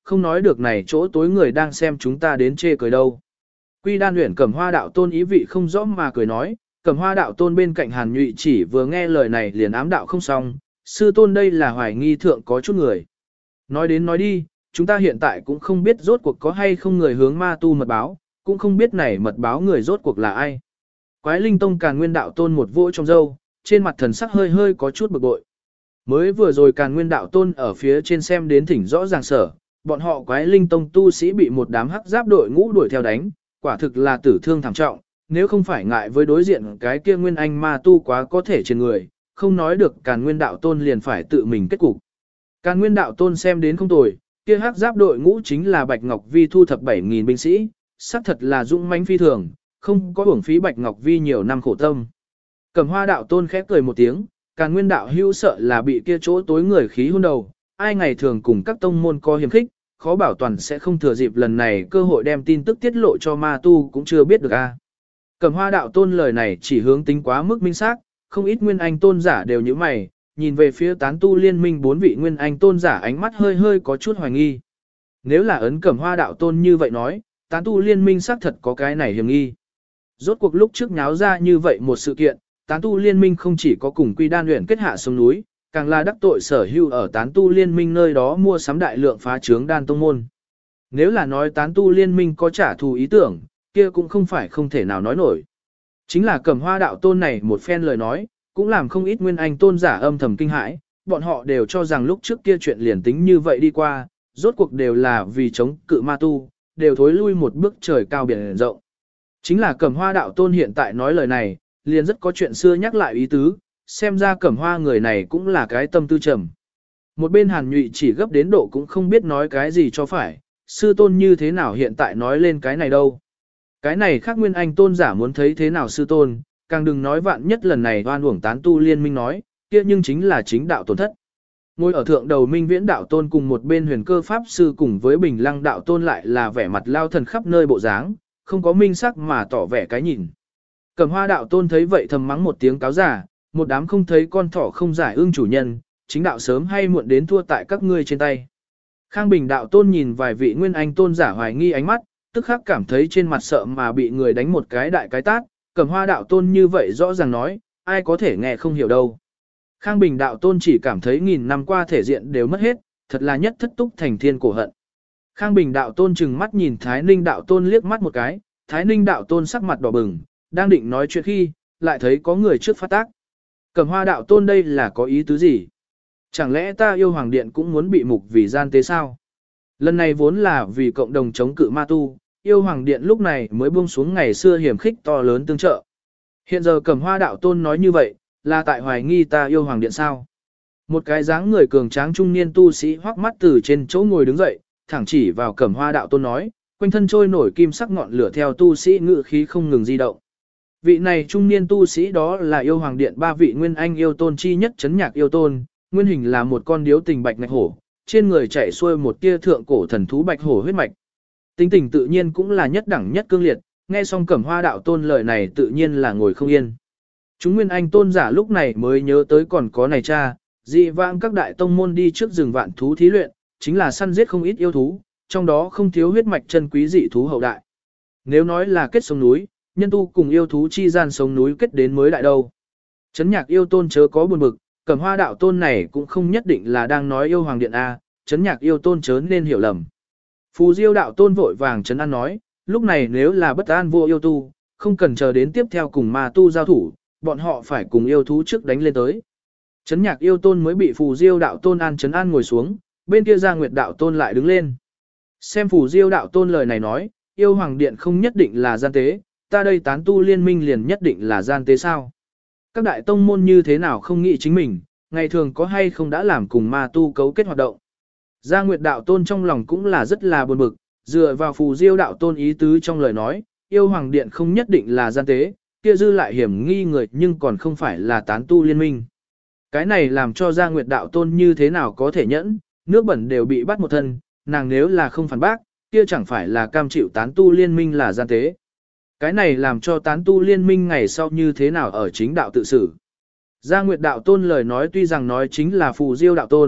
không nói được này chỗ tối người đang xem chúng ta đến chê cười đâu. Quy Đan Uyển Cẩm Hoa đạo tôn ý vị không rõ mà cười nói, Cẩm Hoa đạo tôn bên cạnh Hàn Nhụy chỉ vừa nghe lời này liền ám đạo không xong, sư tôn đây là hoài nghi thượng có chút người. Nói đến nói đi, chúng ta hiện tại cũng không biết rốt cuộc có hay không người hướng ma tu mật báo, cũng không biết này mật báo người rốt cuộc là ai. Quái Linh Tông Càn Nguyên đạo tôn một vỗ trong râu, trên mặt thần sắc hơi hơi có chút bực bội. Mới vừa rồi Càn Nguyên đạo tôn ở phía trên xem đến thỉnh rõ ràng sở, bọn họ Quái Linh Tông tu sĩ bị một đám hắc giáp đội ngũ đuổi theo đánh, quả thực là tử thương thảm trọng, nếu không phải ngại với đối diện cái kia Nguyên Anh ma tu quá có thể trên người, không nói được Càn Nguyên đạo tôn liền phải tự mình kết cục. Càn Nguyên đạo tôn xem đến không tồi, kia hắc giáp đội ngũ chính là Bạch Ngọc Vi thu thập 7.000 binh sĩ, xác thật là dũng mãnh phi thường, không có uổng phí Bạch Ngọc Vi nhiều năm khổ tâm. Cẩm Hoa đạo tôn khép cười một tiếng, Càn Nguyên đạo hữu sợ là bị kia chỗ tối người khí hôn đầu, ai ngày thường cùng các tông môn có hiểm khích, khó bảo toàn sẽ không thừa dịp lần này cơ hội đem tin tức tiết lộ cho ma tu cũng chưa biết được a. Cẩm Hoa đạo tôn lời này chỉ hướng tính quá mức minh xác, không ít nguyên anh tôn giả đều như mày, nhìn về phía tán tu liên minh 4 vị nguyên anh tôn giả ánh mắt hơi hơi có chút hoài nghi. Nếu là ấn Cẩm Hoa đạo tôn như vậy nói, tán tu liên minh xác thật có cái này hiểm nghi. Rốt cuộc lúc trước nháo ra như vậy một sự kiện, tán tu liên minh không chỉ có cùng Quy Đan Uyển kết hạ sông núi, càng là đắc tội sở hữu ở tán tu liên minh nơi đó mua sắm đại lượng phá trướng đan tông môn. Nếu là nói tán tu liên minh có trả thù ý tưởng, kia cũng không phải không thể nào nói nổi. Chính là Cẩm Hoa đạo tôn này một phen lời nói, cũng làm không ít nguyên anh tôn giả âm thầm kinh hãi, bọn họ đều cho rằng lúc trước kia chuyện liền tính như vậy đi qua, rốt cuộc đều là vì chống cự ma tu, đều thối lui một bước trời cao biển rộng. Chính là Cẩm Hoa đạo tôn hiện tại nói lời này, liền rất có chuyện xưa nhắc lại ý tứ, xem ra Cẩm Hoa người này cũng là cái tâm tư trầm. Một bên Hàn Nhụy chỉ gấp đến độ cũng không biết nói cái gì cho phải, sư tôn như thế nào hiện tại nói lên cái này đâu. Cái này khác nguyên anh tôn giả muốn thấy thế nào sư tôn, càng đừng nói vạn nhất lần này oan uổng tán tu liên minh nói, kia nhưng chính là chính đạo tổn thất. Ngồi ở thượng đầu Minh Viễn đạo tôn cùng một bên Huyền Cơ pháp sư cùng với Bình Lăng đạo tôn lại là vẻ mặt lao thần khắp nơi bộ dáng, không có minh sắc mà tỏ vẻ cái nhìn. Cẩm Hoa đạo tôn thấy vậy thầm mắng một tiếng cáo giả, một đám không thấy con thỏ không giải ương chủ nhân, chính đạo sớm hay muộn đến thua tại các ngươi trên tay. Khang Bình đạo tôn nhìn vài vị nguyên anh tôn giả hoài nghi ánh mắt, tức khắc cảm thấy trên mặt sợ mà bị người đánh một cái đại cái tát, Cẩm Hoa đạo tôn như vậy rõ ràng nói, ai có thể nghe không hiểu đâu. Khang Bình đạo tôn chỉ cảm thấy nghìn năm qua thể diện đều mất hết, thật là nhất thất túc thành thiên cổ hận. Khang Bình đạo tôn chừng mắt nhìn Thái Ninh đạo tôn liếc mắt một cái, Thái Ninh đạo tôn sắc mặt đỏ bừng, đang định nói chuyện khi, lại thấy có người trước phát tác. Cẩm Hoa đạo tôn đây là có ý tứ gì? Chẳng lẽ ta yêu hoàng điện cũng muốn bị mục vì gian tế sao? Lần này vốn là vì cộng đồng chống cự ma tu, yêu hoàng điện lúc này mới buông xuống ngày xưa hiểm khích to lớn tương trợ. Hiện giờ Cẩm Hoa đạo tôn nói như vậy, là tại hoài nghi ta yêu hoàng điện sao? Một cái dáng người cường tráng trung niên tu sĩ hoắc mắt từ trên chỗ ngồi đứng dậy, thẳng chỉ vào Cẩm Hoa đạo tôn nói, quanh thân trôi nổi kim sắc ngọn lửa theo tu sĩ ngự khí không ngừng di động. Vị này trung niên tu sĩ đó là yêu hoàng điện 3 vị nguyên anh yêu tôn chi nhất chấn nhạc yêu tôn, nguyên hình là một con điếu tình bạch ngạch hổ, trên người chạy xuôi một tia thượng cổ thần thú bạch hổ huyết mạch. Tính tình tự nhiên cũng là nhất đẳng nhất cương liệt, nghe xong Cẩm Hoa đạo tôn lời này tự nhiên là ngồi không yên. Chúng nguyên anh tôn giả lúc này mới nhớ tới còn có này cha, dị vãng các đại tông môn đi trước rừng vạn thú thí luyện, chính là săn giết không ít yêu thú, trong đó không thiếu huyết mạch chân quý dị thú hậu đại. Nếu nói là kết sống núi, nhân tu cùng yêu thú chi gian sống núi kết đến mới đại đâu. Chấn nhạc yêu tôn chớ có buồn bực, Cẩm Hoa đạo tôn này cũng không nhất định là đang nói yêu hoàng điện A, chấn nhạc yêu tôn chớ nên hiểu lầm. Phù Diêu đạo tôn vội vàng chấn an nói, lúc này nếu là bất an vô yêu tu, không cần chờ đến tiếp theo cùng ma tu giao thủ, bọn họ phải cùng yêu thú trước đánh lên tới. Chấn nhạc yêu tôn mới bị Phù Diêu đạo tôn an chấn an ngồi xuống, bên kia Gia Nguyệt đạo tôn lại đứng lên. Xem Phù Diêu đạo tôn lời này nói, yêu hoàng điện không nhất định là gian tế, ta đây tán tu liên minh liền nhất định là gian tế sao. Các đại tông môn như thế nào không nghĩ chính mình, ngày thường có hay không đã làm cùng ma tu cấu kết hoạt động. Gia Nguyệt đạo tôn trong lòng cũng là rất là buồn bực, dựa vào Phù Diêu đạo tôn ý tứ trong lời nói, yêu hoàng điện không nhất định là gian tế, kia dư lại hiểm nghi người nhưng còn không phải là tán tu liên minh. Cái này làm cho Gia Nguyệt đạo tôn như thế nào có thể nhẫn, nước bẩn đều bị bắt một thân, nàng nếu là không phản bác, kia chẳng phải là cam chịu tán tu liên minh là gian tế. Cái này làm cho tán tu liên minh ngày sau như thế nào ở chính đạo tự xử. Gia Nguyệt đạo tôn lời nói tuy rằng nói chính là Phù Diêu đạo tôn,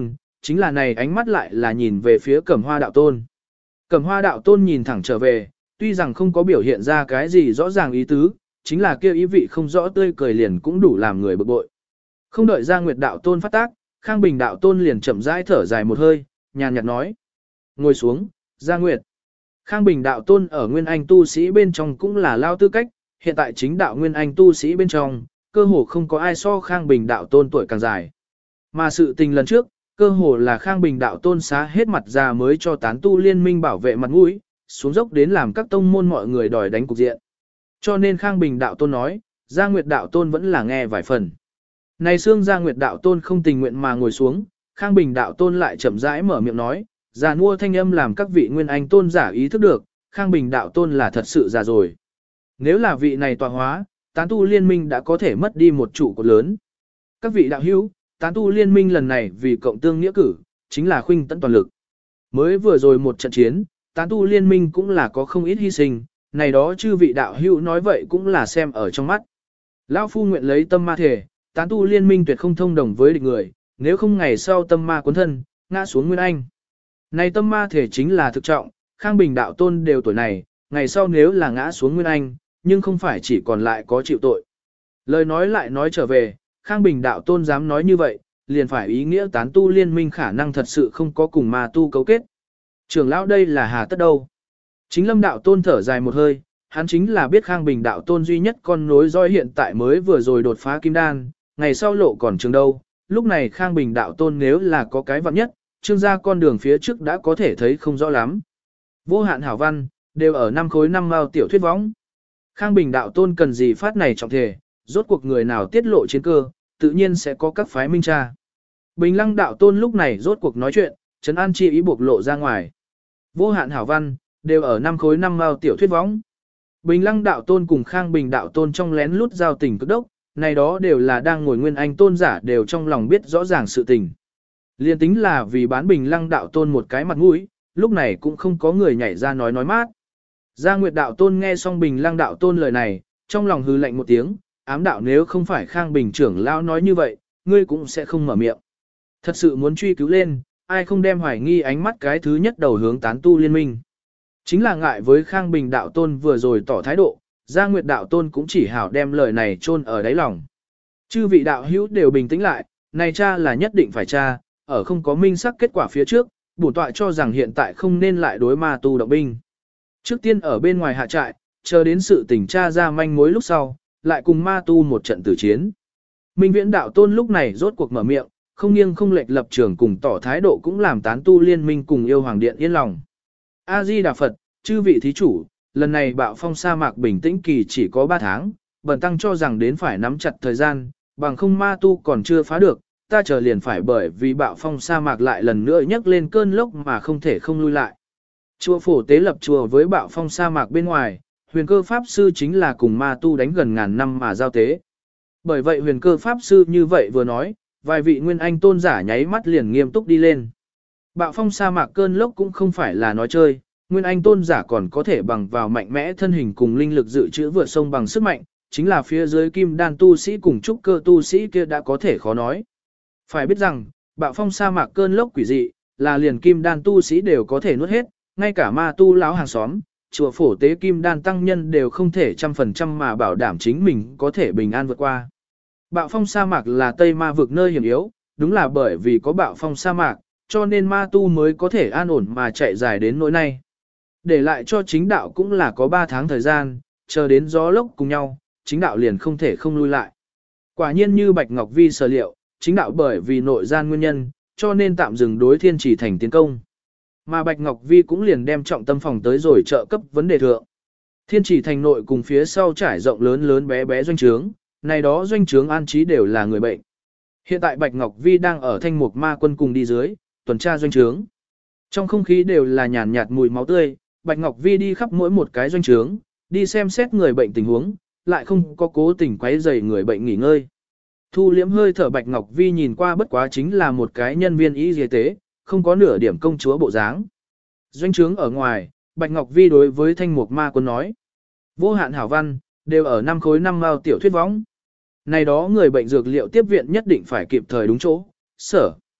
chính là này ánh mắt lại là nhìn về phía Cẩm Hoa đạo tôn. Cẩm Hoa đạo tôn nhìn thẳng trở về, tuy rằng không có biểu hiện ra cái gì rõ ràng ý tứ, chính là kia ý vị không rõ tươi cười liền cũng đủ làm người bực bội. Không đợi Gia Nguyệt đạo tôn phát tác, Khang Bình đạo tôn liền chậm rãi thở dài một hơi, nhàn nhạt nói: "Ngồi xuống, Gia Nguyệt." Khang Bình đạo tôn ở Nguyên Anh tu sĩ bên trong cũng là lao tư cách, hiện tại chính đạo Nguyên Anh tu sĩ bên trong, cơ hồ không có ai so Khang Bình đạo tôn tuổi càng dài. Mà sự tình lần trước, cơ hồ là Khang Bình đạo tôn xá hết mặt ra mới cho tán tu liên minh bảo vệ mặt mũi, xuống dốc đến làm các tông môn mọi người đòi đánh cục diện. Cho nên Khang Bình đạo tôn nói, Gia Nguyệt đạo tôn vẫn là nghe vài phần. Này xương Gia Nguyệt đạo tôn không tình nguyện mà ngồi xuống, Khang Bình đạo tôn lại chậm rãi mở miệng nói, già nua thanh âm làm các vị Nguyên Anh tôn giả ý thức được, Khang Bình đạo tôn là thật sự già rồi. Nếu là vị này tọa hóa, tán tu liên minh đã có thể mất đi một trụ cột lớn. Các vị đạo hữu, tán tu liên minh lần này vì cộng tương nghĩa cử, chính là khuynh tận toàn lực. Mới vừa rồi một trận chiến, tán tu liên minh cũng là có không ít hy sinh, này đó chư vị đạo hữu nói vậy cũng là xem ở trong mắt. Lão phu nguyện lấy tâm ma thể, tán tu liên minh tuyệt không thông đồng với địch người, nếu không ngày sau tâm ma cuốn thân, ngã xuống Nguyên Anh. Này tâm ma thể chính là thực trọng, Khang Bình đạo tôn đều tuổi này, ngày sau nếu là ngã xuống Nguyên Anh, nhưng không phải chỉ còn lại có chịu tội. Lời nói lại nói trở về, Khang Bình đạo tôn dám nói như vậy, liền phải ý nghĩa tán tu liên minh khả năng thật sự không có cùng ma tu cấu kết. Trưởng lão đây là hà tất đâu. Chính Lâm đạo tôn thở dài một hơi, hắn chính là biết Khang Bình đạo tôn duy nhất con nối dõi hiện tại mới vừa rồi đột phá kim đan, ngày sau lộ còn trường đâu, lúc này Khang Bình đạo tôn nếu là có cái vạn nhất, trương gia con đường phía trước đã có thể thấy không rõ lắm. Vô hạn hảo văn, đều ở 5 khối 5 mao tiểu thuyết võng. Khang Bình đạo tôn cần gì phát này trọng thể, rốt cuộc người nào tiết lộ chiến cơ, tự nhiên sẽ có các phái minh tra. Bình Lăng đạo tôn lúc này rốt cuộc nói chuyện, trấn an chi ý buộc lộ ra ngoài. Vô hạn hảo văn, đều ở 5 khối 5 mao tiểu thuyết võng. Bình Lăng đạo tôn cùng Khang Bình đạo tôn trong lén lút giao tình cực đốc, này đó đều là đang ngồi Nguyên Anh tôn giả đều trong lòng biết rõ ràng sự tình. Liên tính là vì bán Bình Lăng đạo tôn một cái mặt mũi, lúc này cũng không có người nhảy ra nói mát. Gia Nguyệt đạo tôn nghe xong Bình Lăng đạo tôn lời này, trong lòng hư lạnh một tiếng, ám đạo nếu không phải Khang Bình trưởng lão nói như vậy, ngươi cũng sẽ không mở miệng. Thật sự muốn truy cứu lên, ai không đem hoài nghi ánh mắt cái thứ nhất đầu hướng tán tu liên minh. Chính là ngại với Khang Bình đạo tôn vừa rồi tỏ thái độ, Gia Nguyệt đạo tôn cũng chỉ hảo đem lời này chôn ở đáy lòng. Chư vị đạo hữu đều bình tĩnh lại, này cha là nhất định phải cha, ở không có minh sắc kết quả phía trước, bổn tọa cho rằng hiện tại không nên lại đối ma tu động binh. Trước tiên ở bên ngoài hạ trại, chờ đến sự tình tra ra manh mối lúc sau, lại cùng ma tu một trận tử chiến. Minh Viễn đạo tôn lúc này rốt cuộc mở miệng, không nghiêng không lệch lập trường cùng tỏ thái độ cũng làm tán tu liên minh cùng yêu hoàng điện yên lòng. A-di Đà Phật, chư vị thí chủ, lần này bạo phong sa mạc bình tĩnh kỳ chỉ có 3 tháng, bần tăng cho rằng đến phải nắm chặt thời gian, bằng không ma tu còn chưa phá được, ta chờ liền phải bởi vì bạo phong sa mạc lại lần nữa nhấc lên cơn lốc mà không thể không lui lại. Chùa Phổ Tế lập chùa với bạo phong sa mạc bên ngoài, huyền cơ pháp sư chính là cùng ma tu đánh gần ngàn năm mà giao tế. Bởi vậy huyền cơ pháp sư như vậy vừa nói, vài vị nguyên anh tôn giả nháy mắt liền nghiêm túc đi lên. Bạo phong sa mạc cơn lốc cũng không phải là nói chơi, nguyên anh tôn giả còn có thể bằng vào mạnh mẽ thân hình cùng linh lực dự trữ vượt sông bằng sức mạnh, chính là phía dưới kim đan tu sĩ cùng trúc cơ tu sĩ kia đã có thể khó nói. Phải biết rằng, bạo phong sa mạc cơn lốc quỷ dị, là liền kim đan tu sĩ đều có thể nuốt hết, ngay cả ma tu lão hàng xóm, chùa Phổ Tế kim đan tăng nhân đều không thể 100% mà bảo đảm chính mình có thể bình an vượt qua. Bạo phong sa mạc là Tây Ma vực nơi hiểm yếu, đúng là bởi vì có bạo phong sa mạc, cho nên ma tu mới có thể an ổn mà chạy dài đến nỗi này. Để lại cho chính đạo cũng là có 3 tháng thời gian, chờ đến gió lốc cùng nhau, chính đạo liền không thể không lui lại. Quả nhiên như Bạch Ngọc Vi sở liệu, chính đạo bởi vì nội gian nguyên nhân, cho nên tạm dừng đối Thiên Chỉ Thành tiến công. Mà Bạch Ngọc Vi cũng liền đem trọng tâm phòng tới rồi trợ cấp vấn đề thượng. Thiên Chỉ Thành nội cùng phía sau trải rộng lớn lớn bé bé doanh trướng, này đó doanh trướng an trí đều là người bệnh. Hiện tại Bạch Ngọc Vi đang ở Thanh Mục Ma quân cùng đi dưới, tuần tra doanh trướng. Trong không khí đều là nhàn nhạt mùi máu tươi, Bạch Ngọc Vi đi khắp mỗi một cái doanh trướng, đi xem xét người bệnh tình huống, lại không có cố tình quấy rầy người bệnh nghỉ ngơi. Thu liễm hơi thở Bạch Ngọc Vi nhìn qua bất quá chính là một cái nhân viên y y tế, không có nửa điểm công chúa bộ dáng. Doanh trướng ở ngoài, Bạch Ngọc Vi đối với Thanh Mục Ma quân nói. Vô hạn hảo văn, đều ở 5 khối 5 mao tiểu thuyết võng. Này đó người bệnh dược liệu tiếp viện nhất định phải kịp thời đúng chỗ, sở.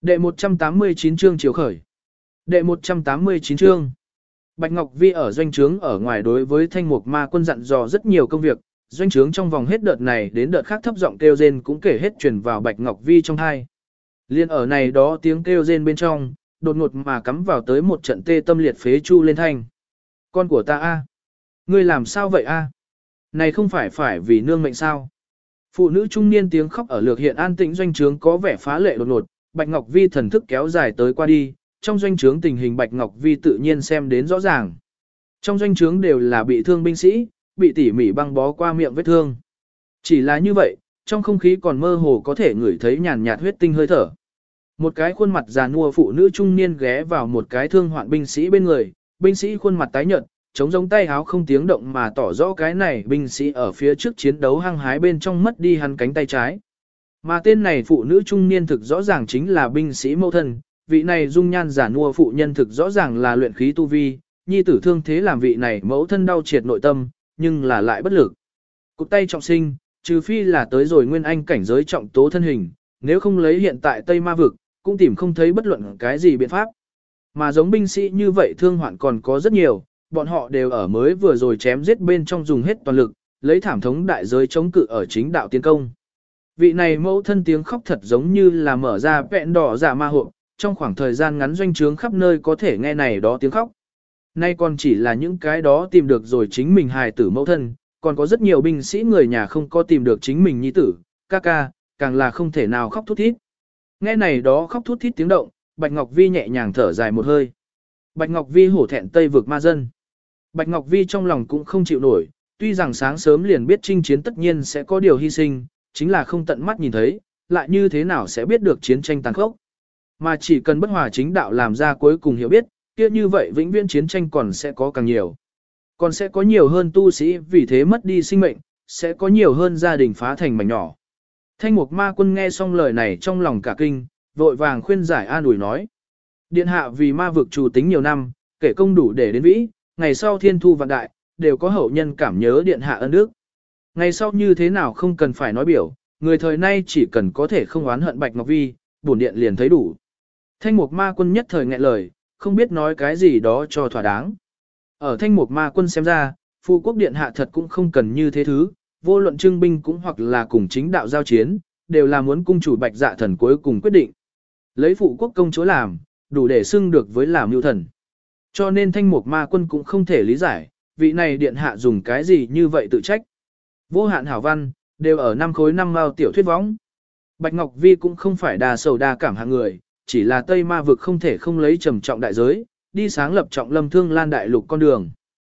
Đệ 189 chương chiếu khởi. Đệ 189 chương. Bạch Ngọc Vi ở doanh trướng ở ngoài đối với Thanh Mục Ma Quân dặn dò rất nhiều công việc, doanh trướng trong vòng hết đợt này đến đợt khác thấp giọng kêu rên cũng kể hết truyền vào Bạch Ngọc Vi trong tai. Liên ở này đó tiếng kêu rên bên trong, đột ngột mà cắm vào tới một trận tê tâm liệt phế chu lên thanh. Con của ta a, ngươi làm sao vậy a? Này không phải vì nương mệnh sao? Phụ nữ trung niên tiếng khóc ở lược hiện an tĩnh doanh trướng có vẻ phá lệ đột ngột, Bạch Ngọc Vi thần thức kéo dài tới qua đi, trong doanh trướng tình hình Bạch Ngọc Vi tự nhiên xem đến rõ ràng. Trong doanh trướng đều là bị thương binh sĩ, bị tỉ mỉ băng bó qua miệng vết thương. Chỉ là như vậy, trong không khí còn mơ hồ có thể ngửi thấy nhàn nhạt huyết tinh hơi thở. Một cái khuôn mặt già nua phụ nữ trung niên ghé vào một cái thương hoạn binh sĩ bên người, binh sĩ khuôn mặt tái nhợt, chống giống tay háo không tiếng động mà tỏ rõ cái này binh sĩ ở phía trước chiến đấu hăng hái bên trong mất đi hắn cánh tay trái. Mà tên này phụ nữ trung niên thực rõ ràng chính là binh sĩ mẫu thân, vị này dung nhan giả nua phụ nhân thực rõ ràng là luyện khí tu vi, nhi tử thương thế làm vị này mẫu thân đau triệt nội tâm, nhưng là lại bất lực. Cụt tay trọng sinh, trừ phi là tới rồi nguyên anh cảnh giới trọng tố thân hình, nếu không lấy hiện tại Tây Ma Vực, cũng tìm không thấy bất luận cái gì biện pháp. Mà giống binh sĩ như vậy thương hoạn còn có rất nhiều, bọn họ đều ở mới vừa rồi chém giết bên trong dùng hết toàn lực, lấy thảm thống đại giới chống cự ở chính đạo tiến công. Vị này mẫu thân tiếng khóc thật giống như là mở ra vẹn đỏ giả ma hộp, trong khoảng thời gian ngắn doanh trướng khắp nơi có thể nghe này đó tiếng khóc. Nay còn chỉ là những cái đó tìm được rồi chính mình hài tử mẫu thân, còn có rất nhiều binh sĩ người nhà không có tìm được chính mình nhi tử, ca ca, càng là không thể nào khóc thút thít. Nghe này đó khóc thút thít tiếng động, Bạch Ngọc Vi nhẹ nhàng thở dài một hơi. Bạch Ngọc Vi hổ thẹn Tây vực ma dân. Bạch Ngọc Vi trong lòng cũng không chịu nổi, tuy rằng sáng sớm liền biết chinh chiến tất nhiên sẽ có điều hy sinh, chính là không tận mắt nhìn thấy, lại như thế nào sẽ biết được chiến tranh tàn khốc. Mà chỉ cần bất hòa chính đạo làm ra cuối cùng hiểu biết, kia như vậy vĩnh viễn chiến tranh còn sẽ có càng nhiều. Còn sẽ có nhiều hơn tu sĩ vì thế mất đi sinh mệnh, sẽ có nhiều hơn gia đình phá thành mảnh nhỏ. Thanh Mục Ma Quân nghe xong lời này trong lòng cả kinh, vội vàng khuyên giải an ủi nói. Điện hạ vì ma vực chủ tính nhiều năm, kể công đủ để đến vĩ, ngày sau thiên thu vạn đại, đều có hậu nhân cảm nhớ điện hạ ân đức. Ngày sau như thế nào không cần phải nói biểu, người thời nay chỉ cần có thể không oán hận Bạch Ngọc Vi, bổn điện liền thấy đủ. Thanh Mục Ma Quân nhất thời nghẹn lời, không biết nói cái gì đó cho thỏa đáng. Ở Thanh Mục Ma Quân xem ra, Phụ quốc điện hạ thật cũng không cần như thế thứ, vô luận trưng binh cũng hoặc là cùng chính đạo giao chiến, đều là muốn cung chủ Bạch Dạ Thần cuối cùng quyết định. Lấy phụ quốc công chúa làm, đủ để xưng được với làm mưu thần. Cho nên Thanh Mục Ma Quân cũng không thể lý giải, vị này điện hạ dùng cái gì như vậy tự trách. Vô hạn hảo văn, đều ở 5 khối 5 mao tiểu thuyết võng. Bạch Ngọc Vi cũng không phải đa sầu đa cảm hạng người, chỉ là Tây Ma vực không thể không lấy trầm trọng đại giới, đi sáng lập trọng lâm thương lan đại lục con đường.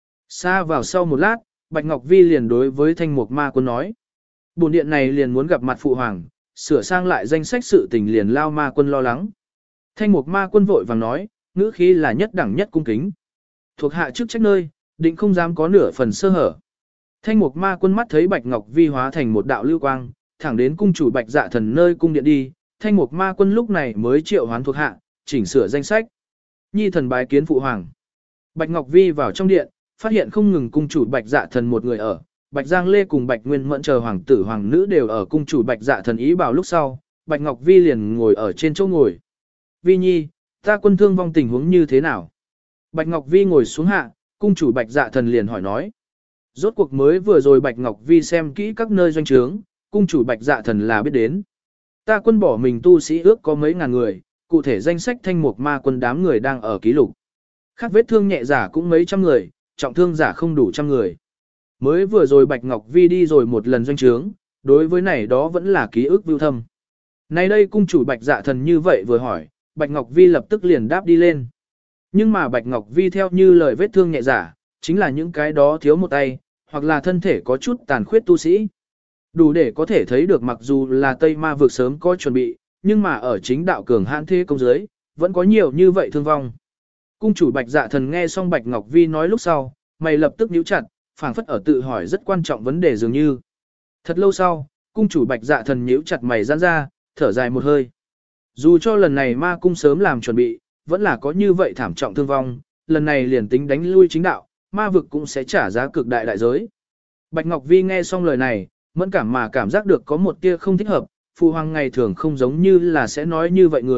Xa vào sau một lát, Bạch Ngọc Vi liền đối với Thanh Mục Ma Quân nói. Bổn điện này liền muốn gặp mặt phụ hoàng, sửa sang lại danh sách sự tình liền lao Ma Quân lo lắng. Thanh Mục Ma Quân vội vàng nói, ngữ khí là nhất đẳng nhất cung kính. Thuộc hạ chức trách nơi, định không dám có nửa phần sơ hở. Thanh Mục Ma Quân mắt thấy Bạch Ngọc Vi hóa thành một đạo lưu quang, thẳng đến cung chủ Bạch Dạ Thần nơi cung điện đi, Thanh Mục Ma Quân lúc này mới triệu hoán thuộc hạ, chỉnh sửa danh sách. Nhi thần bái kiến phụ hoàng. Bạch Ngọc Vi vào trong điện, phát hiện không ngừng cung chủ Bạch Dạ Thần một người ở, Bạch Giang Lê cùng Bạch Nguyên Mẫn chờ hoàng tử hoàng nữ đều ở cung chủ Bạch Dạ Thần ý bảo lúc sau, Bạch Ngọc Vi liền ngồi ở trên chỗ ngồi. Vi Nhi, ta quân thương vong tình huống như thế nào? Bạch Ngọc Vi ngồi xuống hạ, cung chủ Bạch Dạ Thần liền hỏi nói. Rốt cuộc mới vừa rồi Bạch Ngọc Vi xem kỹ các nơi doanh trướng, cung chủ Bạch Dạ Thần là biết đến. Ta quân bỏ mình tu sĩ ước có mấy ngàn người, cụ thể danh sách Thanh Mục Ma Quân đám người đang ở ký lục. Khác vết thương nhẹ giả cũng mấy trăm người, trọng thương giả không đủ trăm người. Mới vừa rồi Bạch Ngọc Vi đi rồi một lần doanh trướng, đối với này đó vẫn là ký ức view thâm. Nay đây cung chủ Bạch Dạ Thần như vậy vừa hỏi, Bạch Ngọc Vi lập tức liền đáp đi lên. Nhưng mà Bạch Ngọc Vi theo như lời vết thương nhẹ giả, chính là những cái đó thiếu một tay, hoặc là thân thể có chút tàn khuyết tu sĩ. Đủ để có thể thấy được mặc dù là Tây Ma vực sớm có chuẩn bị, nhưng mà ở chính đạo cường hãn thế công giới, vẫn có nhiều như vậy thương vong. Cung chủ Bạch Dạ Thần nghe xong Bạch Ngọc Vi nói lúc sau, mày lập tức nhíu chặt, phảng phất ở tự hỏi rất quan trọng vấn đề dường như. Thật lâu sau, cung chủ Bạch Dạ Thần nhíu chặt mày giãn ra, thở dài một hơi. Dù cho lần này ma cung sớm làm chuẩn bị, vẫn là có như vậy thảm trọng thương vong, lần này liền tính đánh lui chính đạo, ma vực cũng sẽ trả giá cực đại đại giới. Bạch Ngọc Vi nghe xong lời này, mẫn cảm mà cảm giác được có một tia không thích hợp, phụ hoàng ngày thường không giống như là sẽ nói như vậy người,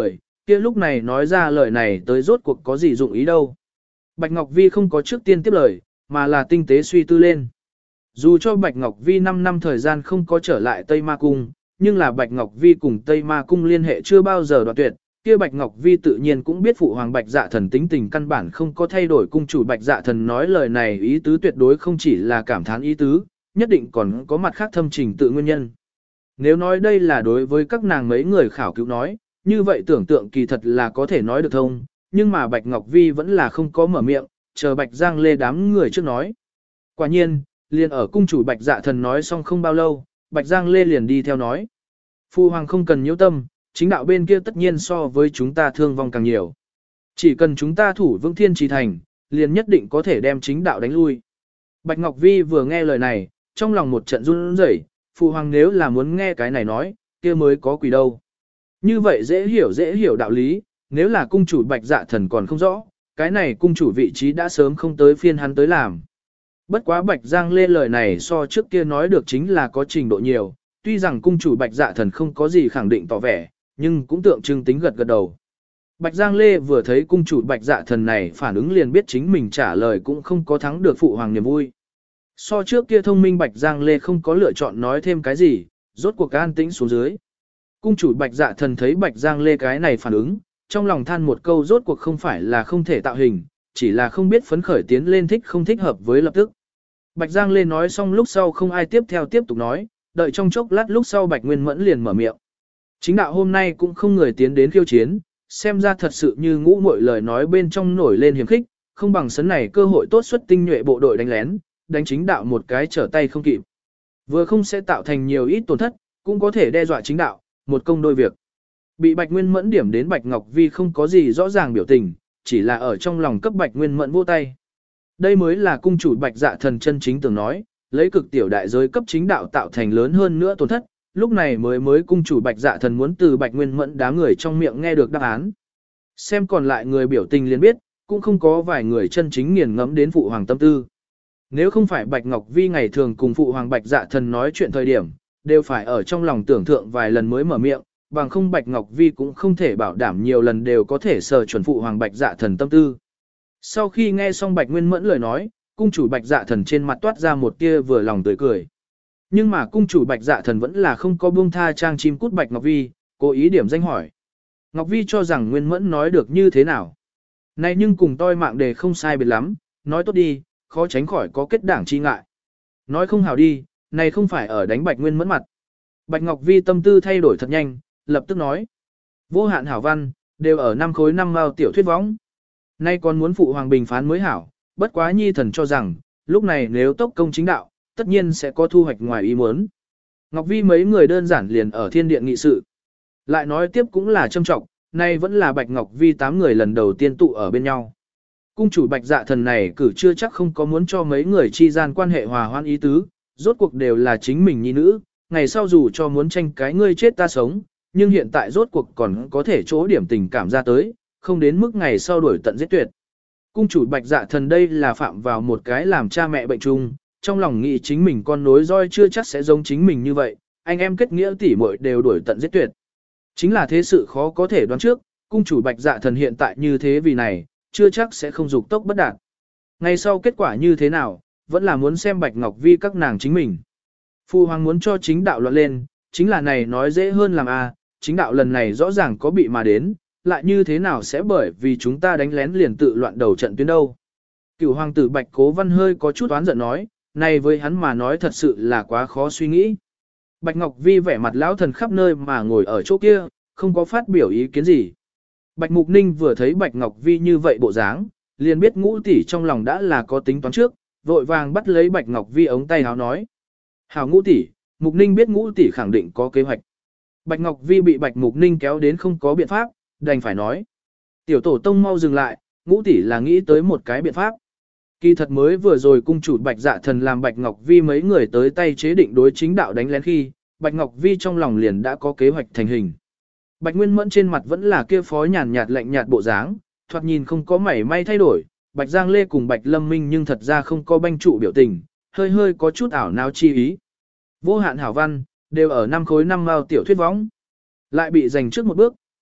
kia lúc này nói ra lời này tới rốt cuộc có gì dụng ý đâu. Bạch Ngọc Vi không có trước tiên tiếp lời, mà là tinh tế suy tư lên. Dù cho Bạch Ngọc Vi 5 năm thời gian không có trở lại Tây Ma Cung, nhưng là Bạch Ngọc Vi cùng Tây Ma Cung liên hệ chưa bao giờ đoạn tuyệt, kia Bạch Ngọc Vi tự nhiên cũng biết phụ hoàng Bạch Dạ Thần tính tình căn bản không có thay đổi, cung chủ Bạch Dạ Thần nói lời này ý tứ tuyệt đối không chỉ là cảm thán ý tứ, nhất định còn có mặt khác thâm trình tự nguyên nhân. Nếu nói đây là đối với các nàng mấy người khảo cứu nói, như vậy tưởng tượng kỳ thật là có thể nói được thông, nhưng mà Bạch Ngọc Vi vẫn là không có mở miệng, chờ Bạch Giang Lê đám người trước nói. Quả nhiên, liền ở cung chủ Bạch Dạ Thần nói xong không bao lâu, Bạch Giang Lê liền đi theo nói. Phu hoàng không cần nhiễu tâm, chính đạo bên kia tất nhiên so với chúng ta thương vong càng nhiều. Chỉ cần chúng ta thủ vững Thiên Trì Thành, liền nhất định có thể đem chính đạo đánh lui. Bạch Ngọc Vi vừa nghe lời này, trong lòng một trận run rẩy, Phu hoàng nếu là muốn nghe cái này nói, kia mới có quỷ đâu. Như vậy dễ hiểu đạo lý, nếu là cung chủ Bạch Dạ Thần còn không rõ, cái này cung chủ vị trí đã sớm không tới phiên hắn tới làm. Bất quá Bạch Giang Lê lời này so trước kia nói được chính là có trình độ nhiều, tuy rằng cung chủ Bạch Dạ Thần không có gì khẳng định tỏ vẻ, nhưng cũng tượng trưng tính gật gật đầu. Bạch Giang Lê vừa thấy cung chủ Bạch Dạ Thần này phản ứng liền biết chính mình trả lời cũng không có thắng được phụ hoàng niềm vui. So trước kia thông minh Bạch Giang Lê không có lựa chọn nói thêm cái gì, rốt cuộc an tĩnh xuống dưới. Cung chủ Bạch Dạ Thần thấy Bạch Giang Lê cái này phản ứng, trong lòng than một câu rốt cuộc không phải là không thể tạo hình, chỉ là không biết phấn khởi tiến lên thích không thích hợp với lập tức. Bạch Giang Lê nói xong lúc sau không ai tiếp tục nói, đợi trong chốc lát lúc sau Bạch Nguyên Mẫn liền mở miệng. Chính đạo hôm nay cũng không người tiến đến khiêu chiến, xem ra thật sự như ngũ muội lời nói bên trong nổi lên hiểm khích, không bằng sấn này cơ hội tốt xuất tinh nhuệ bộ đội đánh lén, đánh chính đạo một cái trở tay không kịp. Vừa không sẽ tạo thành nhiều ít tổn thất, cũng có thể đe dọa chính đạo, một công đôi việc. Bị Bạch Nguyên Mẫn điểm đến Bạch Ngọc Vi không có gì rõ ràng biểu tình, chỉ là ở trong lòng cấp Bạch Nguyên Mẫn vô tay. Đây mới là cung chủ Bạch Dạ Thần chân chính tưởng nói, lấy cực tiểu đại giới cấp chính đạo tạo thành lớn hơn nữa tổn thất, lúc này mới cung chủ Bạch Dạ Thần muốn từ Bạch Nguyên Mẫn đám người trong miệng nghe được đáp án. Xem còn lại người biểu tình liền biết, cũng không có vài người chân chính nghiền ngẫm đến phụ hoàng tâm tư. Nếu không phải Bạch Ngọc Vi ngày thường cùng phụ hoàng Bạch Dạ Thần nói chuyện thời điểm, đều phải ở trong lòng tưởng tượng vài lần mới mở miệng, bằng không Bạch Ngọc Vi cũng không thể bảo đảm nhiều lần đều có thể sờ chuẩn phụ hoàng Bạch Dạ Thần tâm tư. Sau khi nghe xong Bạch Nguyên Mẫn lời nói, cung chủ Bạch Dạ Thần trên mặt toát ra một tia vừa lòng tươi cười. Nhưng mà cung chủ Bạch Dạ Thần vẫn là không có buông tha trang chim cút Bạch Ngọc Vi, cố ý điểm danh hỏi. Ngọc Vi cho rằng Nguyên Mẫn nói được như thế nào. Này nhưng cùng tôi mạng đề không sai biệt lắm, nói tốt đi, khó tránh khỏi có kết đảng chi ngại. Nói không hào đi, này không phải ở đánh Bạch Nguyên Mẫn mặt. Bạch Ngọc Vi tâm tư thay đổi thật nhanh, lập tức nói. Vô hạn hảo văn, đều ở 5 khối 5 mao tiểu thuyết võng. Nay còn muốn phụ hoàng bình phán mới hảo, bất quá nhi thần cho rằng, lúc này nếu tốc công chính đạo, tất nhiên sẽ có thu hoạch ngoài ý muốn. Ngọc Vi mấy người đơn giản liền ở thiên điện nghị sự. Lại nói tiếp cũng là châm trọng, nay vẫn là Bạch Ngọc Vi 8 người lần đầu tiên tụ ở bên nhau. Cung chủ Bạch Dạ Thần này cử chưa chắc không có muốn cho mấy người chi gian quan hệ hòa hoan ý tứ, rốt cuộc đều là chính mình nhi nữ, ngày sau dù cho muốn tranh cái ngươi chết ta sống, nhưng hiện tại rốt cuộc còn có thể chỗ điểm tình cảm ra tới, không đến mức ngày sau đuổi tận giết tuyệt. Cung chủ Bạch Dạ Thần đây là phạm vào một cái làm cha mẹ bệnh chung, trong lòng nghĩ chính mình con nối roi chưa chắc sẽ giống chính mình như vậy, anh em kết nghĩa tỉ muội đều đuổi tận giết tuyệt. Chính là thế sự khó có thể đoán trước, cung chủ Bạch Dạ Thần hiện tại như thế vì này, chưa chắc sẽ không dục tốc bất đạt. Ngày sau kết quả như thế nào, vẫn là muốn xem Bạch Ngọc Vi các nàng chính mình. Phu hoàng muốn cho chính đạo loạn lên, chính là này nói dễ hơn làm chính đạo lần này rõ ràng có bị mà đến, lại như thế nào sẽ bởi vì chúng ta đánh lén liền tự loạn đầu trận tuyến đâu. Cửu hoàng tử Bạch Cố Văn hơi có chút oán giận nói, này với hắn mà nói thật sự là quá khó suy nghĩ. Bạch Ngọc Vi vẻ mặt lão thần khắp nơi mà ngồi ở chỗ kia, không có phát biểu ý kiến gì. Bạch Mục Ninh vừa thấy Bạch Ngọc Vi như vậy bộ dáng, liền biết ngũ tỷ trong lòng đã là có tính toán trước, vội vàng bắt lấy Bạch Ngọc Vi ống tay áo nói. Hảo ngũ tỷ, Mục Ninh biết ngũ tỷ khẳng định có kế hoạch. Bạch Ngọc Vi bị Bạch Mục Ninh kéo đến không có biện pháp, đành phải nói. Tiểu tổ tông mau dừng lại, ngũ tỷ là nghĩ tới một cái biện pháp. Kỳ thật mới vừa rồi cung chủ Bạch Dạ Thần làm Bạch Ngọc Vi mấy người tới tay chế định đối chính đạo đánh lén khi, Bạch Ngọc Vi trong lòng liền đã có kế hoạch thành hình. Bạch Nguyên Mẫn trên mặt vẫn là kia phó nhàn nhạt lạnh nhạt bộ dáng, thoạt nhìn không có mảy may thay đổi, Bạch Giang Lê cùng Bạch Lâm Minh nhưng thật ra không có banh trụ biểu tình, hơi có chút ảo não chi ý. Vô hạn hảo văn, đều ở 5 khối 5 mao tiểu thuyết võng. Lại bị giành trước một bước,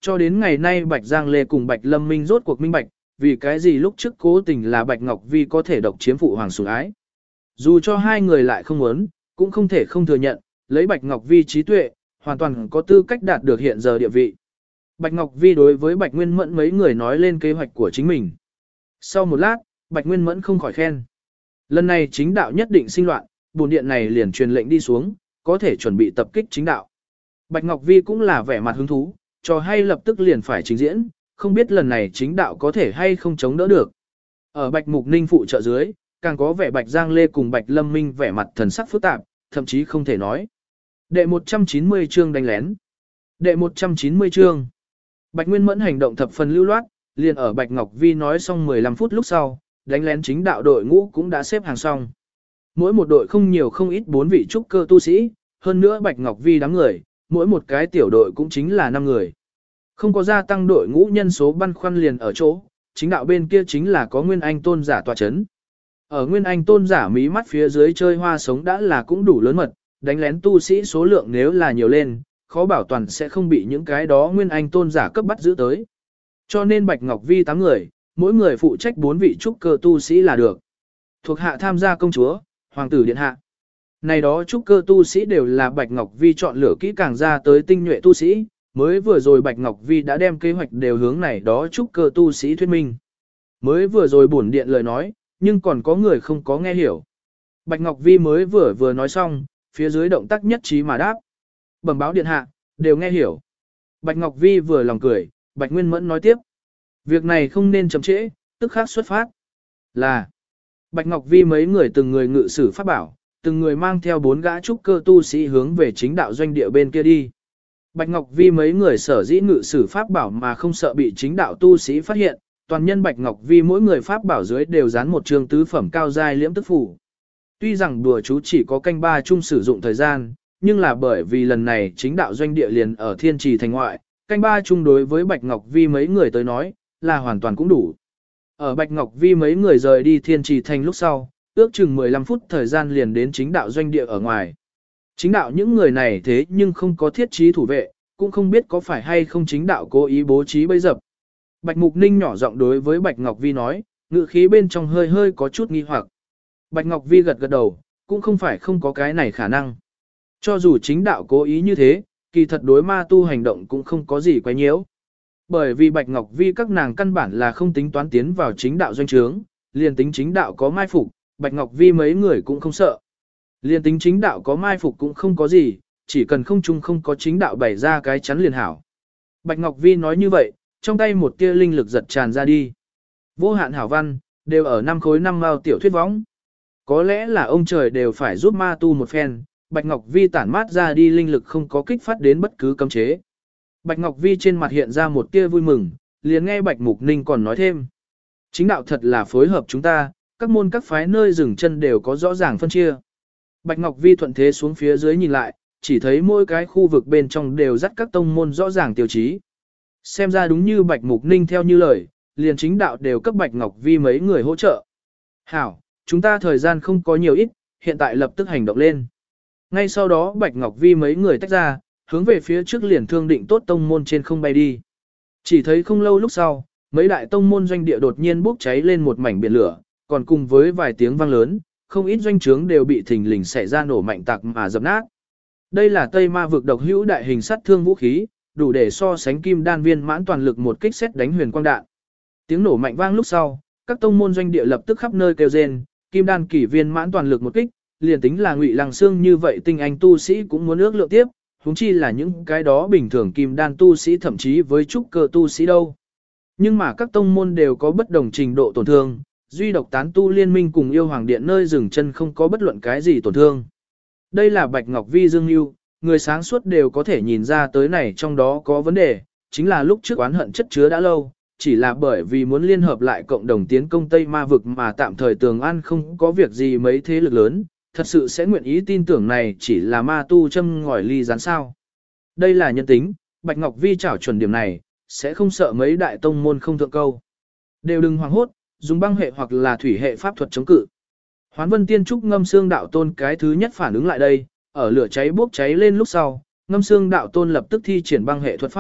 cho đến ngày nay Bạch Giang Lê cùng Bạch Lâm Minh rốt cuộc minh bạch, vì cái gì lúc trước cố tình là Bạch Ngọc Vi có thể độc chiếm phụ hoàng sủng ái. Dù cho hai người lại không muốn, cũng không thể không thừa nhận, lấy Bạch Ngọc Vi trí tuệ, hoàn toàn có tư cách đạt được hiện giờ địa vị. Bạch Ngọc Vi đối với Bạch Nguyên Mẫn mấy người nói lên kế hoạch của chính mình. Sau một lát, Bạch Nguyên Mẫn không khỏi khen. Lần này chính đạo nhất định sinh loạn, bổn điện này liền truyền lệnh đi xuống, có thể chuẩn bị tập kích chính đạo. Bạch Ngọc Vi cũng là vẻ mặt hứng thú, trò hay lập tức liền phải trình diễn, không biết lần này chính đạo có thể hay không chống đỡ được. Ở Bạch Mục Ninh phụ trợ dưới, càng có vẻ Bạch Giang Lê cùng Bạch Lâm Minh vẻ mặt thần sắc phức tạp, thậm chí không thể nói. Đệ 190 chương đánh lén. Đệ 190 chương. Bạch Nguyên Mẫn hành động thập phần lưu loát, liền ở Bạch Ngọc Vi nói xong 15 phút lúc sau, đánh lén chính đạo đội ngũ cũng đã xếp hàng xong. Mỗi một đội không nhiều không ít 4 vị trúc cơ tu sĩ, hơn nữa Bạch Ngọc Vi đám người, mỗi một cái tiểu đội cũng chính là 5 người. Không có gia tăng đội ngũ nhân số băn khoăn liền ở chỗ, chính đạo bên kia chính là có Nguyên Anh tôn giả tọa chấn. Ở Nguyên Anh tôn giả mí mắt phía dưới chơi hoa sống đã là cũng đủ lớn mật, đánh lén tu sĩ số lượng nếu là nhiều lên, khó bảo toàn sẽ không bị những cái đó Nguyên Anh tôn giả cấp bắt giữ tới. Cho nên Bạch Ngọc Vi 8 người, mỗi người phụ trách 4 vị trúc cơ tu sĩ là được. Thuộc hạ tham gia công chúa, hoàng tử điện hạ. Này đó trúc cơ tu sĩ đều là Bạch Ngọc Vi chọn lựa kỹ càng ra tới tinh nhuệ tu sĩ, mới vừa rồi Bạch Ngọc Vi đã đem kế hoạch đều hướng này đó trúc cơ tu sĩ thuyết minh. Mới vừa rồi bổn điện lời nói, nhưng còn có người không có nghe hiểu. Bạch Ngọc Vi mới vừa nói xong, phía dưới động tác nhất trí mà đáp. Bẩm báo điện hạ, đều nghe hiểu. Bạch Ngọc Vi vừa lòng cười, Bạch Nguyên Mẫn nói tiếp. Việc này không nên chậm trễ, tức khắc xuất phát. Là, Bạch Ngọc Vi mấy người từng người ngự sử pháp bảo, từng người mang theo 4 gã trúc cơ tu sĩ hướng về chính đạo doanh địa bên kia đi. Bạch Ngọc Vi mấy người sở dĩ ngự sử pháp bảo mà không sợ bị chính đạo tu sĩ phát hiện, toàn nhân Bạch Ngọc Vi mỗi người pháp bảo dưới đều dán một trường tứ phẩm cao giai liễm tức phủ. Tuy rằng đùa chú chỉ có canh 3 chung sử dụng thời gian, nhưng là bởi vì lần này chính đạo doanh địa liền ở Thiên Trì thành ngoại, canh 3 chung đối với Bạch Ngọc Vi mấy người tới nói, là hoàn toàn cũng đủ. Ở Bạch Ngọc Vi mấy người rời đi Thiên Trì thành lúc sau, ước chừng 15 phút thời gian liền đến chính đạo doanh địa ở ngoài. Chính đạo những người này thế nhưng không có thiết trí thủ vệ, cũng không biết có phải hay không chính đạo cố ý bố trí bẫy dập. Bạch Mục Ninh nhỏ giọng đối với Bạch Ngọc Vi nói, ngữ khí bên trong hơi hơi có chút nghi hoặc. Bạch Ngọc Vi gật gật đầu, cũng không phải không có cái này khả năng. Cho dù chính đạo cố ý như thế, kỳ thật đối ma tu hành động cũng không có gì quấy nhiễu. Bởi vì Bạch Ngọc Vi các nàng căn bản là không tính toán tiến vào chính đạo doanh trướng, liền tính chính đạo có mai phục, Bạch Ngọc Vi mấy người cũng không sợ. Liền tính chính đạo có mai phục cũng không có gì, chỉ cần không chung không có chính đạo bày ra cái chắn liền hảo. Bạch Ngọc Vi nói như vậy, trong tay một tia linh lực giật tràn ra đi. Vô hạn hảo văn, đều ở 5 khối 5 mao tiểu thuyết võng. Có lẽ là ông trời đều phải giúp ma tu một phen, Bạch Ngọc Vi tản mát ra đi linh lực không có kích phát đến bất cứ cấm chế. Bạch Ngọc Vi trên mặt hiện ra một tia vui mừng, liền nghe Bạch Mục Ninh còn nói thêm. Chính đạo thật là phối hợp chúng ta, các môn các phái nơi dừng chân đều có rõ ràng phân chia. Bạch Ngọc Vi thuận thế xuống phía dưới nhìn lại, chỉ thấy mỗi cái khu vực bên trong đều dắt các tông môn rõ ràng tiêu chí. Xem ra đúng như Bạch Mục Ninh theo như lời, liền chính đạo đều cấp Bạch Ngọc Vi mấy người hỗ trợ. Hảo, chúng ta thời gian không có nhiều ít, hiện tại lập tức hành động lên. Ngay sau đó Bạch Ngọc Vi mấy người tách ra, hướng về phía trước liền thương định tốt tông môn trên không bay đi. Chỉ thấy không lâu lúc sau, mấy đại tông môn doanh địa đột nhiên bốc cháy lên một mảnh biển lửa, còn cùng với vài tiếng vang lớn, không ít doanh trướng đều bị thình lình xảy ra nổ mạnh tạc mà dập nát. Đây là Tây Ma vực độc hữu đại hình sát thương vũ khí, đủ để so sánh kim đan viên mãn toàn lực một kích xét đánh huyền quang đạn. Tiếng nổ mạnh vang lúc sau, các tông môn doanh địa lập tức khắp nơi kêu rên, kim đan kỷ viên mãn toàn lực một kích, liền tính là Ngụy Lăng Xương như vậy tinh anh tu sĩ cũng muốn ước lượng tiếp, huống chi là những cái đó bình thường kim đan tu sĩ thậm chí với trúc cơ tu sĩ đâu. Nhưng mà các tông môn đều có bất đồng trình độ tổn thương, duy độc tán tu liên minh cùng yêu hoàng điện nơi dừng chân không có bất luận cái gì tổn thương. Đây là Bạch Ngọc Vi Dương Nhu, người sáng suốt đều có thể nhìn ra tới này trong đó có vấn đề, chính là lúc trước oán hận chất chứa đã lâu, chỉ là bởi vì muốn liên hợp lại cộng đồng tiến công Tây Ma vực mà tạm thời tường an không có việc gì mấy thế lực lớn, thật sự sẽ nguyện ý tin tưởng này chỉ là ma tu châm ngòi ly rán sao. Đây là nhân tính, Bạch Ngọc Vi trảo chuẩn điểm này, sẽ không sợ mấy đại tông môn không thượng câu. Đều đừng hoảng hốt, dùng băng hệ hoặc là thủy hệ pháp thuật chống cự. Hoán Vân Tiên Trúc Ngâm Xương Đạo Tôn cái thứ nhất phản ứng lại đây, ở lửa cháy bốc cháy lên lúc sau, Ngâm Xương Đạo Tôn lập tức thi triển băng hệ thuật pháp,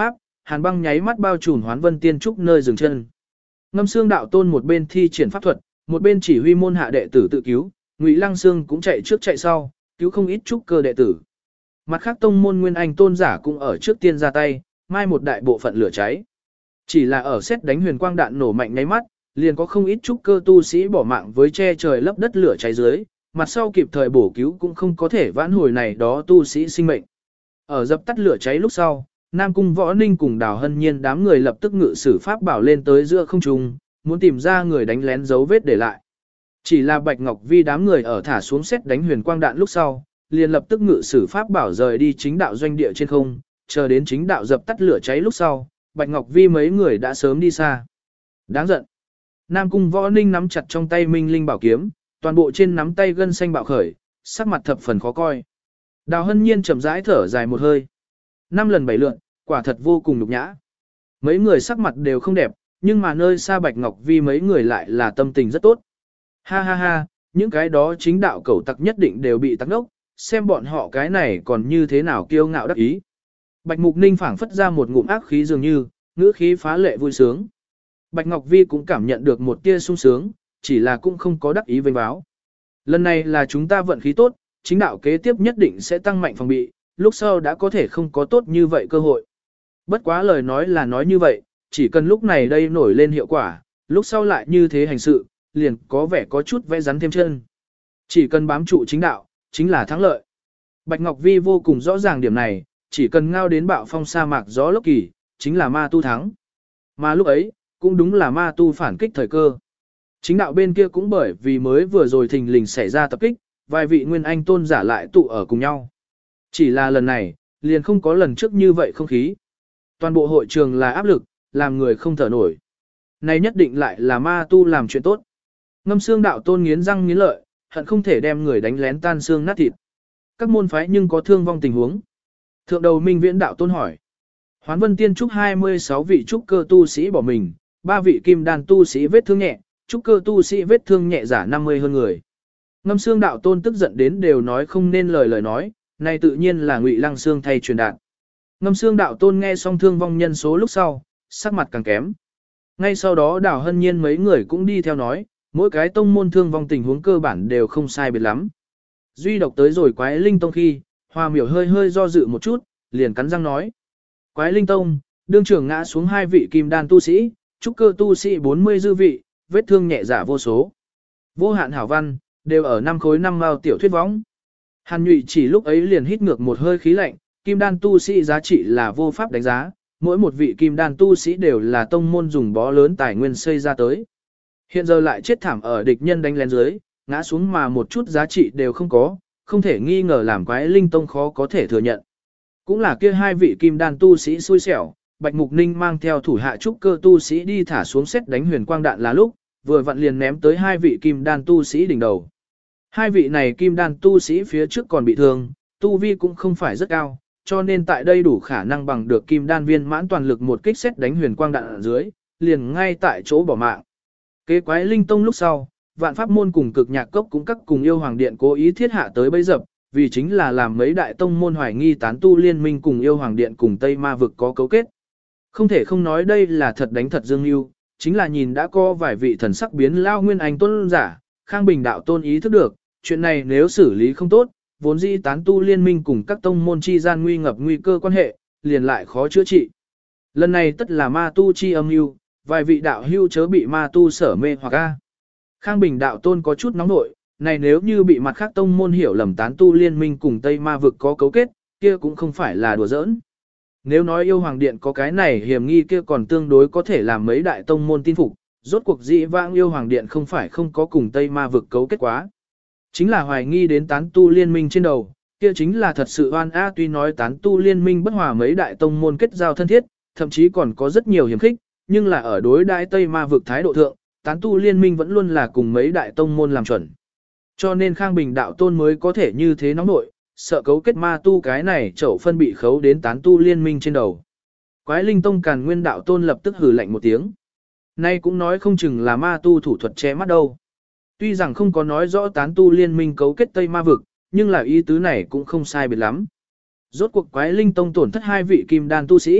hàn băng nháy mắt bao trùm Hoán Vân Tiên Trúc nơi dừng chân. Ngâm Xương đạo tôn một bên thi triển pháp thuật, một bên chỉ huy môn hạ đệ tử tự cứu, Ngụy Lăng Xương cũng chạy trước chạy sau, cứu không ít trúc cơ đệ tử. Mặt khác tông môn Nguyên Anh tôn giả cũng ở trước tiên ra tay, mai một đại bộ phận lửa cháy. Chỉ là ở xét đánh huyền quang đạn nổ mạnh nháy mắt, liền có không ít trúc cơ tu sĩ bỏ mạng với che trời lấp đất lửa cháy dưới, mặt sau kịp thời bổ cứu cũng không có thể vãn hồi này đó tu sĩ sinh mệnh. Ở dập tắt lửa cháy lúc sau, Nam Cung Võ Ninh cùng Đào Hân Nhiên đám người lập tức ngự sử pháp bảo lên tới giữa không trung, muốn tìm ra người đánh lén dấu vết để lại. Chỉ là Bạch Ngọc Vi đám người ở thả xuống xét đánh huyền quang đạn lúc sau, liền lập tức ngự sử pháp bảo rời đi chính đạo doanh địa trên không, chờ đến chính đạo dập tắt lửa cháy lúc sau, Bạch Ngọc Vi mấy người đã sớm đi xa. Đáng giận. Nam Cung Võ Ninh nắm chặt trong tay Minh Linh bảo kiếm, toàn bộ trên nắm tay gân xanh bạo khởi, sắc mặt thập phần khó coi. Đào Hân Nhiên chậm rãi thở dài một hơi. 5 lần 7 lượn, quả thật vô cùng nhục nhã. Mấy người sắc mặt đều không đẹp, nhưng mà nơi xa Bạch Ngọc Vi mấy người lại là tâm tình rất tốt. Ha ha ha, những cái đó chính đạo cẩu tặc nhất định đều bị tắc ngốc, xem bọn họ cái này còn như thế nào kiêu ngạo đắc ý. Bạch Mục Ninh phảng phất ra một ngụm ác khí dường như, ngữ khí phá lệ vui sướng. Bạch Ngọc Vi cũng cảm nhận được một tia sung sướng, chỉ là cũng không có đắc ý vênh báo. Lần này là chúng ta vận khí tốt, chính đạo kế tiếp nhất định sẽ tăng mạnh phòng bị, lúc sau đã có thể không có tốt như vậy cơ hội. Bất quá lời nói là nói như vậy, chỉ cần lúc này đây nổi lên hiệu quả, lúc sau lại như thế hành sự, liền có vẻ có chút vẽ rắn thêm chân. Chỉ cần bám trụ chính đạo, chính là thắng lợi. Bạch Ngọc Vi vô cùng rõ ràng điểm này, chỉ cần ngao đến bạo phong sa mạc gió lốc kỳ, chính là ma tu thắng. Mà lúc ấy, cũng đúng là ma tu phản kích thời cơ. Chính đạo bên kia cũng bởi vì mới vừa rồi thình lình xảy ra tập kích, vài vị nguyên anh tôn giả lại tụ ở cùng nhau. Chỉ là lần này, liền không có lần trước như vậy không khí. Toàn bộ hội trường là áp lực, làm người không thở nổi. Này nhất định lại là ma tu làm chuyện tốt. Ngâm Xương đạo tôn nghiến răng nghiến lợi, hận không thể đem người đánh lén tan xương nát thịt. Các môn phái nhưng có thương vong tình huống. Thượng đầu Minh Viễn đạo tôn hỏi. Hoán Vân Tiên Trúc 26 vị trúc cơ tu sĩ bỏ mình, 3 vị kim đan tu sĩ vết thương nhẹ, trúc cơ tu sĩ vết thương nhẹ giả 50 hơn người. Ngâm Xương đạo tôn tức giận đến đều nói không nên lời nói, này tự nhiên là Ngụy Lăng Xương thay truyền đạt. Ngâm Xương đạo tôn nghe xong thương vong nhân số lúc sau, sắc mặt càng kém. Ngay sau đó Đào Hân Nhiên mấy người cũng đi theo nói, mỗi cái tông môn thương vong tình huống cơ bản đều không sai biệt lắm. Duy độc tới rồi Quái Linh Tông khi, Hoa Miểu hơi do dự một chút, liền cắn răng nói. Quái Linh Tông, đương trưởng ngã xuống 2 vị kim đan tu sĩ, trúc cơ tu sĩ 40 dư vị, vết thương nhẹ giả vô số. Vô hạn hảo văn, đều ở 5 khối 5 mao tiểu thuyết võng. Hàn Nhụy chỉ lúc ấy liền hít ngược một hơi khí lạnh, kim đan tu sĩ giá trị là vô pháp đánh giá, mỗi một vị kim đan tu sĩ đều là tông môn dùng bó lớn tài nguyên xây ra tới. Hiện giờ lại chết thảm ở địch nhân đánh lén dưới, ngã xuống mà một chút giá trị đều không có, không thể nghi ngờ làm Quái Linh Tông khó có thể thừa nhận. Cũng là kia 2 vị kim đan tu sĩ xui xẻo, Bạch Mục Ninh mang theo thủ hạ trúc cơ tu sĩ đi thả xuống xét đánh huyền quang đạn là lúc, vừa vặn liền ném tới 2 vị kim đan tu sĩ đỉnh đầu. 2 vị này kim đan tu sĩ phía trước còn bị thương, tu vi cũng không phải rất cao, cho nên tại đây đủ khả năng bằng được kim đan viên mãn toàn lực một kích xét đánh huyền quang đạn ở dưới, liền ngay tại chỗ bỏ mạng. Kế Quái Linh Tông lúc sau, Vạn Pháp môn cùng Cực Nhạc Cốc cũng các cùng Yêu Hoàng Điện cố ý thiết hạ tới bấy dập, vì chính là làm mấy đại tông môn hoài nghi tán tu liên minh cùng Yêu Hoàng Điện cùng Tây Ma vực có cấu kết. Không thể không nói đây là thật đánh thật dương lưu, chính là nhìn đã có vài vị thần sắc biến lao nguyên anh tôn giả, Khang Bình đạo tôn ý thức được, chuyện này nếu xử lý không tốt, vốn dĩ tán tu liên minh cùng các tông môn chi gian nguy ngập nguy cơ quan hệ, liền lại khó chữa trị. Lần này tất là ma tu chi âm mưu, vài vị đạo hưu chớ bị ma tu sở mê hoặc a. Khang Bình đạo tôn có chút nóng nội, này nếu như bị mặt khác tông môn hiểu lầm tán tu liên minh cùng Tây Ma vực có cấu kết, kia cũng không phải là đùa giỡn. Nếu nói Yêu Hoàng Điện có cái này hiểm nghi kia còn tương đối có thể làm mấy đại tông môn tin phục, rốt cuộc dĩ vãng Yêu Hoàng Điện không phải không có cùng Tây Ma vực cấu kết quá. Chính là hoài nghi đến tán tu liên minh trên đầu, kia chính là thật sự oan a. Tuy nói tán tu liên minh bất hòa mấy đại tông môn kết giao thân thiết, thậm chí còn có rất nhiều hiểm khích, nhưng là ở đối đại Tây Ma vực thái độ thượng, tán tu liên minh vẫn luôn là cùng mấy đại tông môn làm chuẩn. Cho nên Khang Bình đạo tôn mới có thể như thế nóng nội, sợ cấu kết ma tu cái này chậu phân bị khấu đến tán tu liên minh trên đầu. Quái Linh Tông Càn Nguyên đạo tôn lập tức hừ lạnh một tiếng. Nay cũng nói không chừng là ma tu thủ thuật che mắt đâu. Tuy rằng không có nói rõ tán tu liên minh cấu kết Tây Ma vực, nhưng là ý tứ này cũng không sai biệt lắm. Rốt cuộc Quái Linh Tông tổn thất 2 vị kim đan tu sĩ,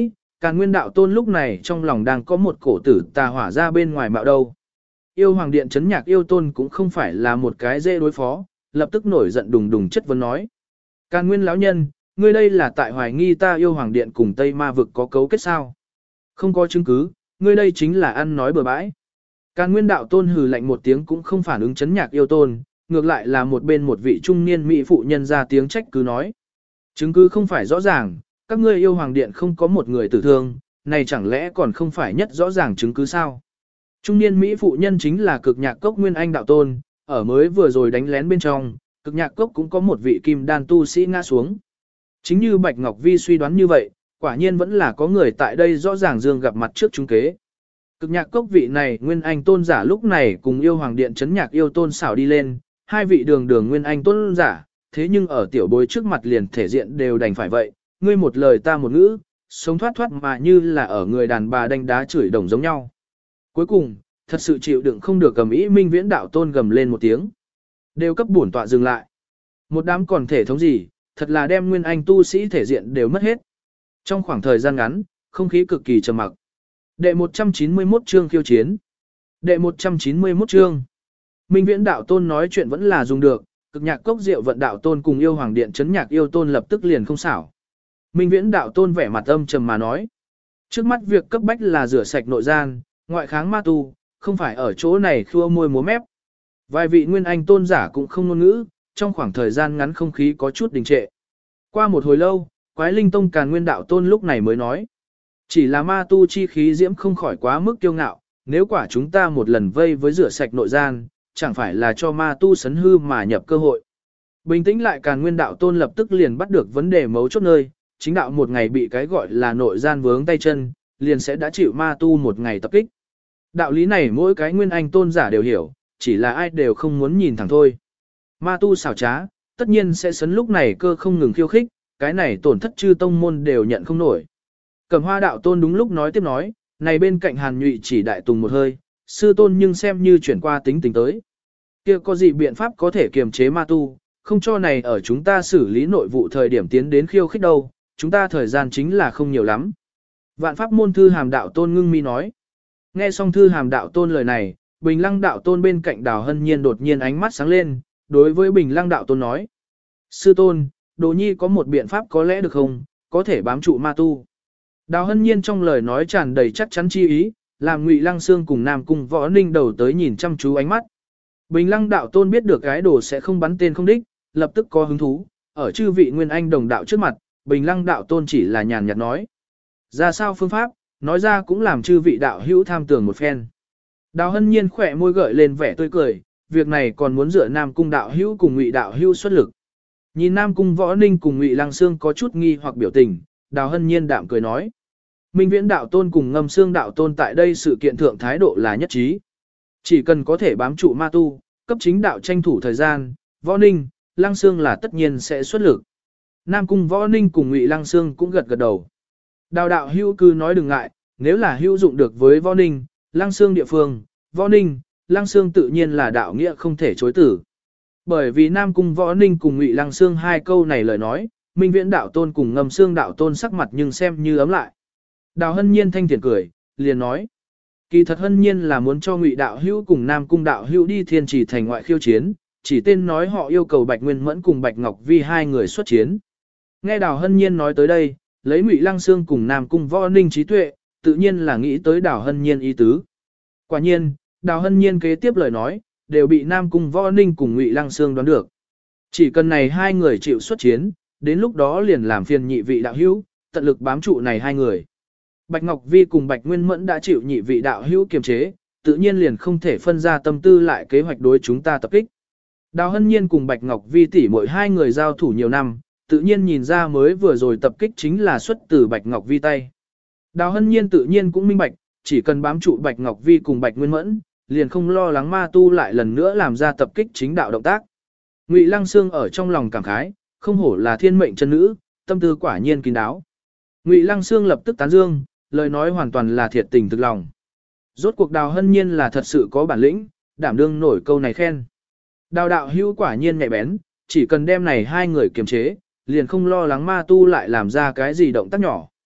Càn Nguyên đạo tôn lúc này trong lòng đang có một cổ tử tà hỏa ra bên ngoài mạo đâu. Yêu hoàng điện chấn nhạc yêu tôn cũng không phải là một cái dễ đối phó, lập tức nổi giận đùng đùng chất vấn nói. Càn Nguyên lão nhân, ngươi đây là tại hoài nghi ta yêu hoàng điện cùng Tây Ma vực có cấu kết sao? Không có chứng cứ, ngươi đây chính là ăn nói bừa bãi. Càn Nguyên đạo tôn hừ lạnh một tiếng cũng không phản ứng chấn nhạc yêu tôn, ngược lại là một bên một vị trung niên mỹ phụ nhân ra tiếng trách cứ nói. Chứng cứ không phải rõ ràng, các ngươi yêu hoàng điện không có một người tử thương, này chẳng lẽ còn không phải nhất rõ ràng chứng cứ sao? Trung niên mỹ phụ nhân chính là cực nhạc cốc Nguyên Anh đạo tôn, ở mới vừa rồi đánh lén bên trong, cực nhạc cốc cũng có một vị kim đan tu sĩ ngã xuống. Chính như Bạch Ngọc Vi suy đoán như vậy, quả nhiên vẫn là có người tại đây rõ ràng dương gặp mặt trước chúng kế. Cực nhạc cốc vị này Nguyên Anh tôn giả lúc này cùng yêu hoàng điện chấn nhạc yêu tôn xảo đi lên, hai vị đường đường Nguyên Anh tôn giả, thế nhưng ở tiểu bối trước mặt liền thể diện đều đành phải vậy, ngươi một lời ta một ngữ, sống thoát thoát mà như là ở người đàn bà đánh đá chửi đồng giống nhau. Cuối cùng, thật sự chịu đựng không được cầm ý Minh Viễn đạo tôn gầm lên một tiếng. Đều cấp bổn tọa dừng lại. Một đám còn thể thống gì, thật là đem Nguyên Anh tu sĩ thể diện đều mất hết. Trong khoảng thời gian ngắn, không khí cực kỳ trầm mặc. Đệ 191 chương khiêu chiến. Đệ 191 chương. Minh Viễn đạo tôn nói chuyện vẫn là dùng được, cực nhạc cốc Diệu Vận đạo tôn cùng yêu hoàng điện chấn nhạc yêu tôn lập tức liền không xảo. Minh Viễn đạo tôn vẻ mặt âm trầm mà nói. Trước mắt việc cấp bách là rửa sạch nội gian, ngoại kháng ma tu, không phải ở chỗ này khua môi múa mép. Vài vị Nguyên Anh tôn giả cũng không ngôn ngữ, trong khoảng thời gian ngắn không khí có chút đình trệ. Qua một hồi lâu, Quái Linh Tông Càn Nguyên đạo tôn lúc này mới nói. Chỉ là ma tu chi khí diễm không khỏi quá mức kiêu ngạo, nếu quả chúng ta một lần vây với rửa sạch nội gian, chẳng phải là cho ma tu sấn hư mà nhập cơ hội. Bình tĩnh lại Càn Nguyên đạo tôn lập tức liền bắt được vấn đề mấu chốt nơi, chính đạo một ngày bị cái gọi là nội gian vướng tay chân, liền sẽ đã chịu ma tu một ngày tập kích. Đạo lý này mỗi cái Nguyên Anh tôn giả đều hiểu, chỉ là ai đều không muốn nhìn thẳng thôi. Ma tu xảo trá, tất nhiên sẽ sấn lúc này cơ không ngừng khiêu khích, cái này tổn thất chư tông môn đều nhận không nổi. Cẩm Hoa đạo tôn đúng lúc nói tiếp nói, này bên cạnh Hàn Nhụy chỉ đại tùng một hơi, sư tôn nhưng xem như chuyển qua tính tình tới. Kia có gì biện pháp có thể kiềm chế ma tu, không cho này ở chúng ta xử lý nội vụ thời điểm tiến đến khiêu khích đâu, chúng ta thời gian chính là không nhiều lắm. Vạn pháp môn thư hàm đạo tôn ngưng mi nói. Nghe xong thư hàm đạo tôn lời này, Bình Lăng đạo tôn bên cạnh Đào Hân Nhiên đột nhiên ánh mắt sáng lên, đối với Bình Lăng đạo tôn nói. Sư tôn, Đồ Nhi có một biện pháp có lẽ được không, có thể bám trụ ma tu. Đào Hân Nhiên trong lời nói tràn đầy chắc chắn chi ý, làm Ngụy Lăng Sương cùng Nam Cung Võ Ninh đầu tới nhìn chăm chú ánh mắt. Bình Lăng đạo tôn biết được cái đồ sẽ không bắn tên không đích, lập tức có hứng thú, ở chư vị Nguyên Anh đồng đạo trước mặt, Bình Lăng đạo tôn chỉ là nhàn nhạt nói. Ra sao phương pháp, nói ra cũng làm chư vị đạo hữu tham tưởng một phen. Đào Hân Nhiên khỏe môi gợi lên vẻ tươi cười, việc này còn muốn dựa Nam Cung đạo hữu cùng Ngụy đạo hữu xuất lực. Nhìn Nam Cung Võ Ninh cùng Ngụy Lăng Sương có chút nghi hoặc biểu tình, Đào Hân Nhiên đạm cười nói. Minh Viễn đạo tôn cùng Ngâm Sương đạo tôn tại đây sự kiện thượng thái độ là nhất trí. Chỉ cần có thể bám trụ ma tu, cấp chính đạo tranh thủ thời gian, Võ Ninh, Lăng Sương là tất nhiên sẽ xuất lực. Nam Cung Võ Ninh cùng Ngụy Lăng Sương cũng gật gật đầu. Đào đạo hữu cứ nói đừng ngại, nếu là hữu dụng được với Võ Ninh, Lăng Sương địa phương, Võ Ninh, Lăng Sương tự nhiên là đạo nghĩa không thể chối tử. Bởi vì Nam Cung Võ Ninh cùng Ngụy Lăng Sương hai câu này lời nói, Minh Viễn đạo tôn cùng Ngâm Sương đạo tôn sắc mặt nhưng xem như ấm lại. Đào Hân Nhiên thanh thiện cười, liền nói. Kỳ thật Hân Nhiên là muốn cho Ngụy đạo hữu cùng Nam Cung đạo hữu đi Thiên Trì thành ngoại khiêu chiến, chỉ tên nói họ yêu cầu Bạch Nguyên Mẫn cùng Bạch Ngọc Vi hai người xuất chiến. Nghe Đào Hân Nhiên nói tới đây, lấy Ngụy Lăng Sương cùng Nam Cung Võ Ninh trí tuệ, tự nhiên là nghĩ tới Đào Hân Nhiên ý tứ. Quả nhiên, Đào Hân Nhiên kế tiếp lời nói, đều bị Nam Cung Võ Ninh cùng Ngụy Lăng Sương đoán được. Chỉ cần này hai người chịu xuất chiến, đến lúc đó liền làm phiền nhị vị đạo hữu, tận lực bám trụ này hai người. Bạch Ngọc Vi cùng Bạch Nguyên Mẫn đã chịu nhị vị đạo hữu kiềm chế, tự nhiên liền không thể phân ra tâm tư lại kế hoạch đối chúng ta tập kích. Đào Hân Nhiên cùng Bạch Ngọc Vi tỷ mỗi hai người giao thủ nhiều năm, tự nhiên nhìn ra mới vừa rồi tập kích chính là xuất từ Bạch Ngọc Vi tay. Đào Hân Nhiên tự nhiên cũng minh bạch, chỉ cần bám trụ Bạch Ngọc Vi cùng Bạch Nguyên Mẫn, liền không lo lắng ma tu lại lần nữa làm ra tập kích chính đạo động tác. Ngụy Lăng Sương ở trong lòng cảm khái, không hổ là thiên mệnh chân nữ, tâm tư quả nhiên kín đáo. Ngụy Lăng Sương lập tức tán dương, lời nói hoàn toàn là thiệt tình thực lòng. Rốt cuộc Đào Hân Nhiên là thật sự có bản lĩnh, đảm đương nổi câu này khen. Đào đạo hữu quả nhiên nhạy bén, chỉ cần đem này hai người kiềm chế, liền không lo lắng ma tu lại làm ra cái gì động tác nhỏ.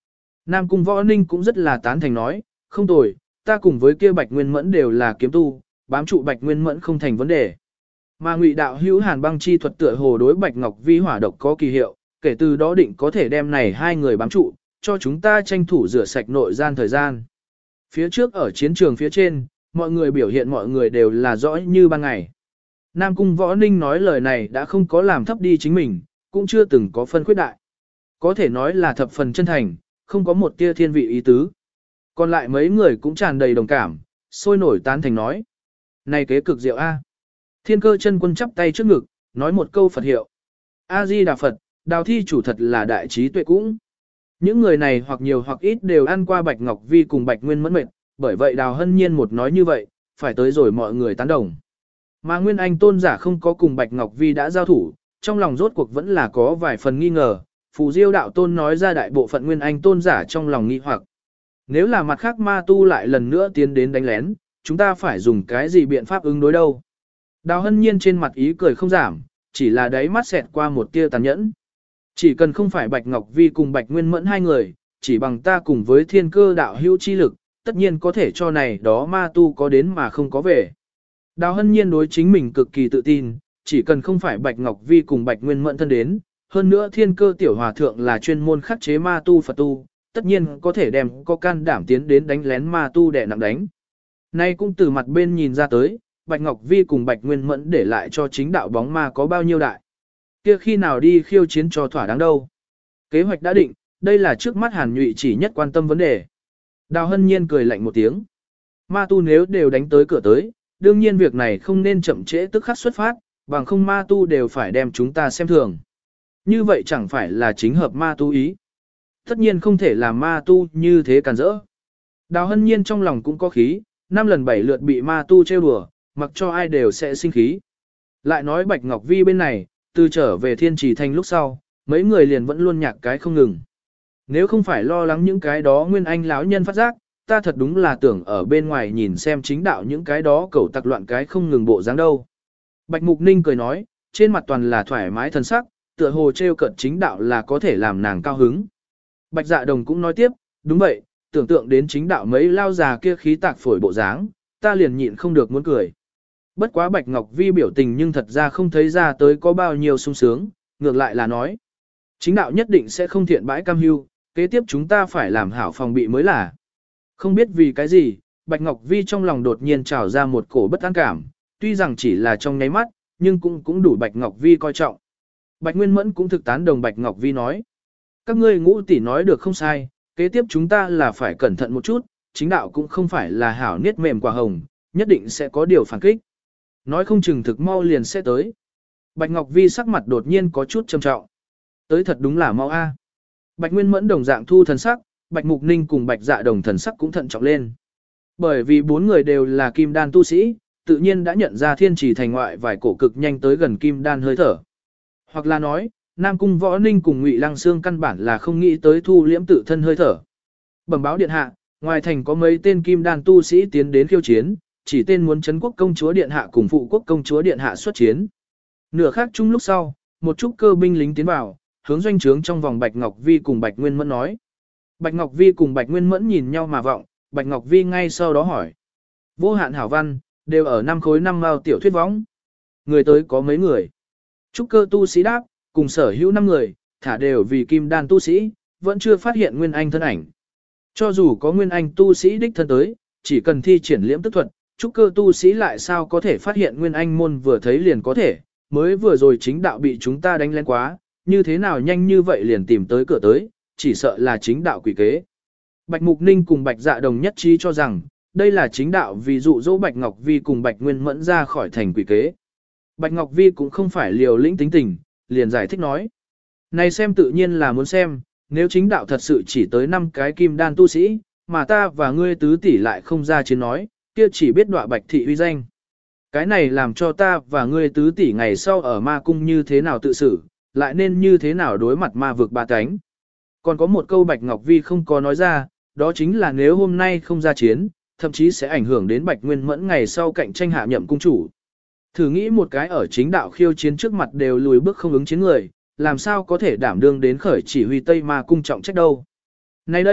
Nam Cung Võ Ninh cũng rất là tán thành nói, không tồi, ta cùng với kia Bạch Nguyên Mẫn đều là kiếm tu, bám trụ Bạch Nguyên Mẫn không thành vấn đề. Mà Ngụy đạo hữu Hàn Băng chi thuật tựa hồ đối Bạch Ngọc Vi hỏa độc có kỳ hiệu, kể từ đó định có thể đem này hai người bám trụ, cho chúng ta tranh thủ rửa sạch nội gian thời gian. Phía trước ở chiến trường phía trên, mọi người biểu hiện mọi người đều là rõ như ban ngày. Nam Cung Võ Ninh nói lời này đã không có làm thấp đi chính mình, cũng chưa từng có phân khuyết đại. Có thể nói là thập phần chân thành, không có một tia thiên vị ý tứ. Còn lại mấy người cũng tràn đầy đồng cảm, sôi nổi tán thành nói. Này kế cực diệu A. Thiên Cơ chân quân chắp tay trước ngực, nói một câu Phật hiệu. A-di-đà Phật, Đào thi chủ thật là đại trí tuệ cũng. Những người này hoặc nhiều hoặc ít đều ăn qua Bạch Ngọc Vi cùng Bạch Nguyên Mẫn mệt, bởi vậy Đào Hân Nhiên một nói như vậy, phải tới rồi mọi người tán đồng. Mà Nguyên Anh tôn giả không có cùng Bạch Ngọc Vi đã giao thủ, trong lòng rốt cuộc vẫn là có vài phần nghi ngờ, Phù Diêu đạo tôn nói ra đại bộ phận Nguyên Anh tôn giả trong lòng nghi hoặc. Nếu là mặt khác ma tu lại lần nữa tiến đến đánh lén, chúng ta phải dùng cái gì biện pháp ứng đối đâu? Đào Hân Nhiên trên mặt ý cười không giảm, chỉ là đáy mắt xẹt qua một tia tàn nhẫn. Chỉ cần không phải Bạch Ngọc Vi cùng Bạch Nguyên Mẫn hai người, chỉ bằng ta cùng với Thiên Cơ đạo hữu chi lực, tất nhiên có thể cho này đó ma tu có đến mà không có về. Đào Hân Nhiên đối chính mình cực kỳ tự tin, chỉ cần không phải Bạch Ngọc Vi cùng Bạch Nguyên Mẫn thân đến, hơn nữa Thiên Cơ tiểu hòa thượng là chuyên môn khắc chế ma tu Phật tu, tất nhiên có thể đem có can đảm tiến đến đánh lén ma tu để nặng đánh. Nay cũng từ mặt bên nhìn ra tới, Bạch Ngọc Vi cùng Bạch Nguyên Mẫn để lại cho chính đạo bóng ma có bao nhiêu đại. Kia khi nào đi khiêu chiến cho thỏa đáng đâu. Kế hoạch đã định, đây là trước mắt Hàn Nhụy chỉ nhất quan tâm vấn đề. Đào Hân Nhiên cười lạnh một tiếng. Ma tu nếu đều đánh tới cửa tới, đương nhiên việc này không nên chậm trễ tức khắc xuất phát, bằng không ma tu đều phải đem chúng ta xem thường. Như vậy chẳng phải là chính hợp ma tu ý. Tất nhiên không thể làm ma tu như thế càn rỡ. Đào Hân Nhiên trong lòng cũng có khí, 5 lần 7 lượt bị ma tu trêu đùa, mặc cho ai đều sẽ sinh khí. Lại nói Bạch Ngọc Vi bên này, từ trở về Thiên Trì Thành lúc sau, mấy người liền vẫn luôn nhạc cái không ngừng. Nếu không phải lo lắng những cái đó Nguyên Anh lão nhân phát giác, ta thật đúng là tưởng ở bên ngoài nhìn xem chính đạo những cái đó cẩu tặc loạn cái không ngừng bộ dáng đâu. Bạch Mục Ninh cười nói, trên mặt toàn là thoải mái thân sắc, tựa hồ trêu cợt chính đạo là có thể làm nàng cao hứng. Bạch Dạ Đồng cũng nói tiếp, đúng vậy, tưởng tượng đến chính đạo mấy lao già kia khí tạc phổi bộ dáng, ta liền nhịn không được muốn cười. Bất quá Bạch Ngọc Vi biểu tình nhưng thật ra không thấy ra tới có bao nhiêu sung sướng, ngược lại là nói. Chính đạo nhất định sẽ không thiện bãi cam hưu, kế tiếp chúng ta phải làm hảo phòng bị mới là. Không biết vì cái gì, Bạch Ngọc Vi trong lòng đột nhiên trào ra một cổ bất an cảm, tuy rằng chỉ là trong nháy mắt, nhưng cũng đủ Bạch Ngọc Vi coi trọng. Bạch Nguyên Mẫn cũng thực tán đồng Bạch Ngọc Vi nói. Các ngươi ngũ tỷ nói được không sai, kế tiếp chúng ta là phải cẩn thận một chút, chính đạo cũng không phải là hảo niết mềm quả hồng, nhất định sẽ có điều phản kích. Nói không chừng thực mau liền sẽ tới. Bạch Ngọc Vi sắc mặt đột nhiên có chút trầm trọng. Tới thật đúng là mau a. Bạch Nguyên Mẫn đồng dạng thu thần sắc, Bạch Mục Ninh cùng Bạch Dạ Đồng thần sắc cũng thận trọng lên. Bởi vì 4 người đều là kim đan tu sĩ, tự nhiên đã nhận ra Thiên Trì Thành ngoại vài cổ cực nhanh tới gần kim đan hơi thở. Hoặc là nói, Nam Cung Võ Ninh cùng Ngụy Lăng Xương căn bản là không nghĩ tới thu liễm tự thân hơi thở. Bẩm báo điện hạ, ngoài thành có mấy tên kim đan tu sĩ tiến đến khiêu chiến, chỉ tên muốn Trấn Quốc công chúa điện hạ cùng phụ quốc công chúa điện hạ xuất chiến. Nửa khác chung lúc sau, một chút cơ binh lính tiến vào, hướng doanh trướng trong vòng Bạch Ngọc Vi cùng Bạch Nguyên Mẫn nói. Bạch Ngọc Vi cùng Bạch Nguyên Mẫn nhìn nhau mà vọng, Bạch Ngọc Vi ngay sau đó hỏi. Vô hạn hảo văn, đều ở 5 khối 5 mao tiểu thuyết võng. Người tới có mấy người? Trúc cơ tu sĩ đáp, cùng sở hữu 5 người, thả đều vì kim đan tu sĩ, vẫn chưa phát hiện Nguyên Anh thân ảnh. Cho dù có Nguyên Anh tu sĩ đích thân tới, chỉ cần thi triển liễm tức thuật, trúc cơ tu sĩ lại sao có thể phát hiện Nguyên Anh môn vừa thấy liền có thể, mới vừa rồi chính đạo bị chúng ta đánh lên quá, như thế nào nhanh như vậy liền tìm tới cửa tới, chỉ sợ là chính đạo quỷ kế. Bạch Mục Ninh cùng Bạch Dạ Đồng nhất trí cho rằng, đây là chính đạo vì dụ dỗ Bạch Ngọc Vi cùng Bạch Nguyên Mẫn ra khỏi thành quỷ kế. Bạch Ngọc Vi cũng không phải liều lĩnh tính tình, liền giải thích nói. Này xem tự nhiên là muốn xem, nếu chính đạo thật sự chỉ tới 5 cái kim đan tu sĩ, mà ta và ngươi tứ tỷ lại không ra chiến nói, kia chỉ biết đọa Bạch thị uy danh. Cái này làm cho ta và ngươi tứ tỷ ngày sau ở ma cung như thế nào tự xử, lại nên như thế nào đối mặt ma vực ba cánh. Còn có một câu Bạch Ngọc Vi không có nói ra, đó chính là nếu hôm nay không ra chiến, thậm chí sẽ ảnh hưởng đến Bạch Nguyên Mẫn ngày sau cạnh tranh hạ nhậm cung chủ. Thử nghĩ một cái ở chính đạo khiêu chiến trước mặt đều lùi bước không ứng chiến người, làm sao có thể đảm đương đến khởi chỉ huy Tây Ma cung trọng trách đâu. Nay đây,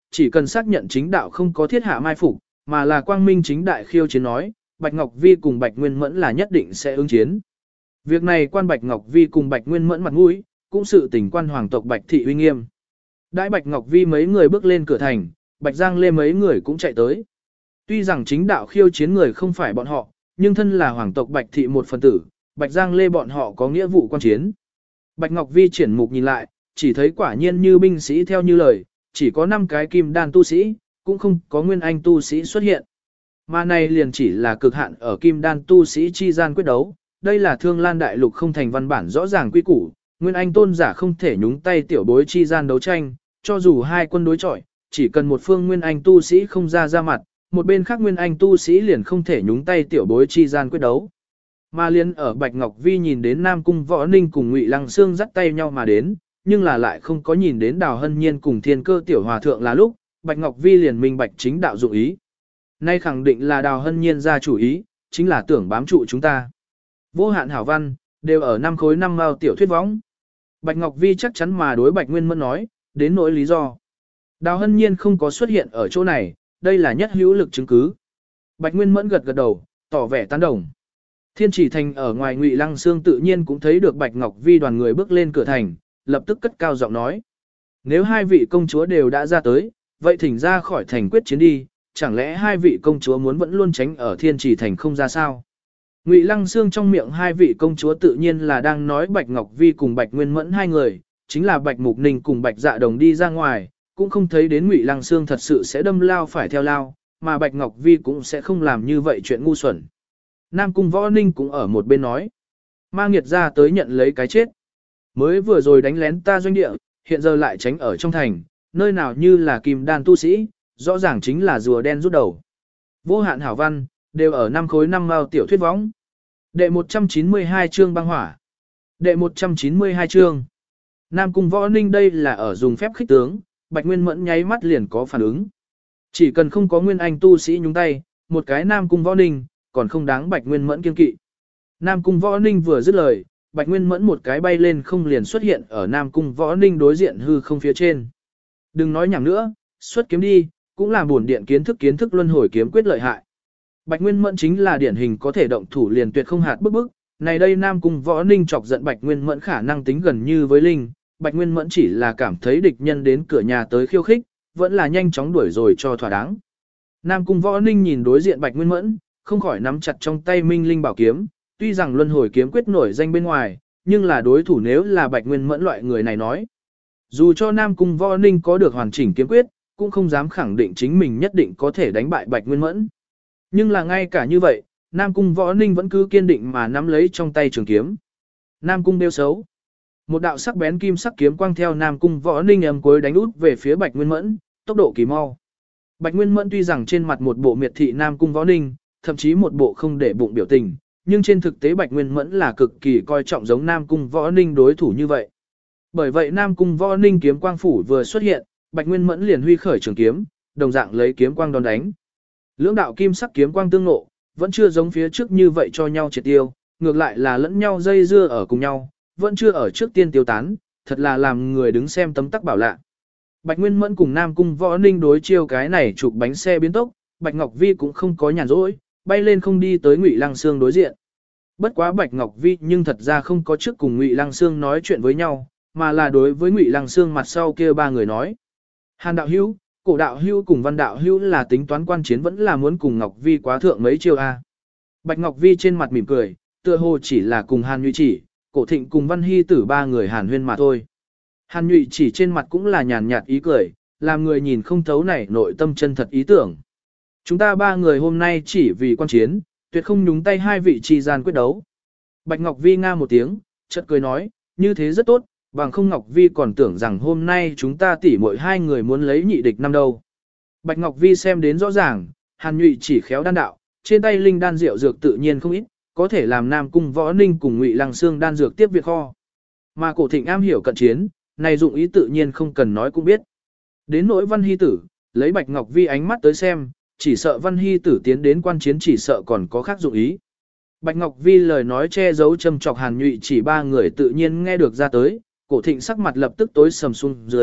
chỉ cần xác nhận chính đạo không có thiết hạ mai phục, mà là quang minh chính đại khiêu chiến nói, Bạch Ngọc Vi cùng Bạch Nguyên Mẫn là nhất định sẽ ứng chiến. Việc này quan Bạch Ngọc Vi cùng Bạch Nguyên Mẫn mặt mũi, cũng sự tình quan hoàng tộc Bạch thị uy nghiêm. Đãi Bạch Ngọc Vi mấy người bước lên cửa thành, Bạch Giang Lê mấy người cũng chạy tới. Tuy rằng chính đạo khiêu chiến người không phải bọn họ, nhưng thân là hoàng tộc Bạch thị một phần tử, Bạch Giang Lê bọn họ có nghĩa vụ quan chiến. Bạch Ngọc Vi triển mục nhìn lại, chỉ thấy quả nhiên như binh sĩ theo như lời, chỉ có 5 cái kim đan tu sĩ, cũng không có nguyên anh tu sĩ xuất hiện. Mà này liền chỉ là cực hạn ở kim đan tu sĩ chi gian quyết đấu, đây là Thương Lan đại lục không thành văn bản rõ ràng quy củ, nguyên anh tôn giả không thể nhúng tay tiểu bối chi gian đấu tranh, cho dù hai quân đối chọi, chỉ cần một phương nguyên anh tu sĩ không ra mặt, một bên khác nguyên anh tu sĩ liền không thể nhúng tay tiểu bối chi gian quyết đấu. Mà liên ở Bạch Ngọc Vi nhìn đến Nam Cung Võ Ninh cùng Ngụy Lăng Xương dắt tay nhau mà đến, nhưng là lại không có nhìn đến Đào Hân Nhiên cùng Thiên Cơ tiểu hòa thượng là lúc, Bạch Ngọc Vi liền minh bạch chính đạo dụng ý. Nay khẳng định là Đào Hân Nhiên ra chủ ý, chính là tưởng bám trụ chúng ta. Vô hạn hảo văn, đều ở 5 khối 5 mao tiểu thuyết võng. Bạch Ngọc Vi chắc chắn mà đối Bạch Nguyên Mẫn nói, đến nỗi lý do. Đào Hân Nhiên không có xuất hiện ở chỗ này, đây là nhất hữu lực chứng cứ. Bạch Nguyên Mẫn gật gật đầu, tỏ vẻ tán đồng. Thiên Chỉ Thành ở ngoài Ngụy Lăng Xương tự nhiên cũng thấy được Bạch Ngọc Vi đoàn người bước lên cửa thành, lập tức cất cao giọng nói. Nếu hai vị công chúa đều đã ra tới, vậy thỉnh ra khỏi thành quyết chiến đi, chẳng lẽ hai vị công chúa muốn vẫn luôn tránh ở Thiên Chỉ Thành không ra sao? Ngụy Lăng Xương trong miệng hai vị công chúa tự nhiên là đang nói Bạch Ngọc Vi cùng Bạch Nguyên Mẫn hai người, chính là Bạch Mục Ninh cùng Bạch Dạ Đồng đi ra ngoài, cũng không thấy đến Ngụy Lăng Xương thật sự sẽ đâm lao phải theo lao, mà Bạch Ngọc Vi cũng sẽ không làm như vậy chuyện ngu xuẩn. Nam Cung Võ Ninh cũng ở một bên nói, Ma Nghiệt ra tới nhận lấy cái chết. Mới vừa rồi đánh lén ta doanh địa, hiện giờ lại tránh ở trong thành, nơi nào như là kim đan tu sĩ, rõ ràng chính là rùa đen rút đầu. Vô hạn hảo văn, đều ở 5 khối 5 mao tiểu thuyết võng. Đệ 192 chương băng hỏa. Đệ 192 chương. Nam Cung Võ Ninh đây là ở dùng phép khích tướng, Bạch Nguyên Mẫn nháy mắt liền có phản ứng. Chỉ cần không có nguyên anh tu sĩ nhúng tay, một cái Nam Cung Võ Ninh, còn không đáng Bạch Nguyên Mẫn kiên kỵ. Nam Cung Võ Ninh vừa dứt lời, Bạch Nguyên Mẫn một cái bay lên không liền xuất hiện ở Nam Cung Võ Ninh đối diện hư không phía trên. Đừng nói nhảm nữa, xuất kiếm đi, cũng là bổn điện kiến thức luân hồi kiếm quyết lợi hại. Bạch Nguyên Mẫn chính là điển hình có thể động thủ liền tuyệt không hạt bức. Này đây Nam Cung Võ Ninh chọc giận Bạch Nguyên Mẫn khả năng tính gần như với linh, Bạch Nguyên Mẫn chỉ là cảm thấy địch nhân đến cửa nhà tới khiêu khích, vẫn là nhanh chóng đuổi rồi cho thỏa đáng. Nam Cung Võ Ninh nhìn đối diện Bạch Nguyên Mẫn, không khỏi nắm chặt trong tay Minh Linh bảo kiếm, tuy rằng luân hồi kiếm quyết nổi danh bên ngoài, nhưng là đối thủ nếu là Bạch Nguyên Mẫn loại người này nói. Dù cho Nam Cung Võ Ninh có được hoàn chỉnh kiếm quyết, cũng không dám khẳng định chính mình nhất định có thể đánh bại Bạch Nguyên Mẫn. Nhưng là ngay cả như vậy, Nam Cung Võ Ninh vẫn cứ kiên định mà nắm lấy trong tay trường kiếm. Nam Cung đeo xấu. Một đạo sắc bén kim sắc kiếm quang theo Nam Cung Võ Ninh ầm cuối đánh út về phía Bạch Nguyên Mẫn, tốc độ kỳ mau. Bạch Nguyên Mẫn tuy rằng trên mặt một bộ miệt thị Nam Cung Võ Ninh, thậm chí một bộ không để bụng biểu tình, nhưng trên thực tế Bạch Nguyên Mẫn là cực kỳ coi trọng giống Nam Cung Võ Ninh đối thủ như vậy. Bởi vậy Nam Cung Võ Ninh kiếm quang phủ vừa xuất hiện, Bạch Nguyên Mẫn liền huy khởi trường kiếm, đồng dạng lấy kiếm quang đón đánh. Lưỡng đạo kim sắc kiếm quang tương ngộ, vẫn chưa giống phía trước như vậy cho nhau triệt tiêu, ngược lại là lẫn nhau dây dưa ở cùng nhau, vẫn chưa ở trước tiên tiêu tán, thật là làm người đứng xem tấm tắc bảo lạ. Bạch Nguyên Mẫn cùng Nam Cung Võ Ninh đối chiêu cái này chụp bánh xe biến tốc, Bạch Ngọc Vi cũng không có nhàn rỗi, bay lên không đi tới Ngụy Lăng Xương đối diện. Bất quá Bạch Ngọc Vi nhưng thật ra không có trước cùng Ngụy Lăng Xương nói chuyện với nhau, mà là đối với Ngụy Lăng Xương mặt sau kia ba người nói. Hàn đạo hữu, Cổ đạo hữu cùng Văn đạo hữu là tính toán quan chiến vẫn là muốn cùng Ngọc Vi quá thượng mấy chiêu a. Bạch Ngọc Vi trên mặt mỉm cười, tựa hồ chỉ là cùng Hàn Nhụy Chỉ, Cổ Thịnh cùng Văn Hy Tử ba người Hàn huyên mà thôi. Hàn Nhụy Chỉ trên mặt cũng là nhàn nhạt ý cười, làm người nhìn không thấu này nội tâm chân thật ý tưởng. Chúng ta ba người hôm nay chỉ vì quan chiến, tuyệt không nhúng tay hai vị trì gian quyết đấu. Bạch Ngọc Vi nga một tiếng, chợt cười nói, như thế rất tốt, bằng không Ngọc Vi còn tưởng rằng hôm nay chúng ta tỉ mỗi hai người muốn lấy nhị địch năm đâu. Bạch Ngọc Vi xem đến rõ ràng, Hàn Nhụy Chỉ khéo đan đạo, trên tay linh đan rượu dược tự nhiên không ít, có thể làm Nam Cung Võ Ninh cùng Ngụy Lăng Xương đan dược tiếp việc kho. Mà Cổ Thịnh am hiểu cận chiến, này dụng ý tự nhiên không cần nói cũng biết. Đến nỗi Văn Hy Tử, lấy Bạch Ngọc Vi ánh mắt tới xem, chỉ sợ Văn Hy Tử tiến đến quan chiến chỉ sợ còn có khác dụng ý. Bạch Ngọc Vi lời nói che giấu châm chọc Hàn Nhụy Chỉ ba người tự nhiên nghe được ra tới, Cổ Thịnh sắc mặt lập tức tối sầm xuống dưới,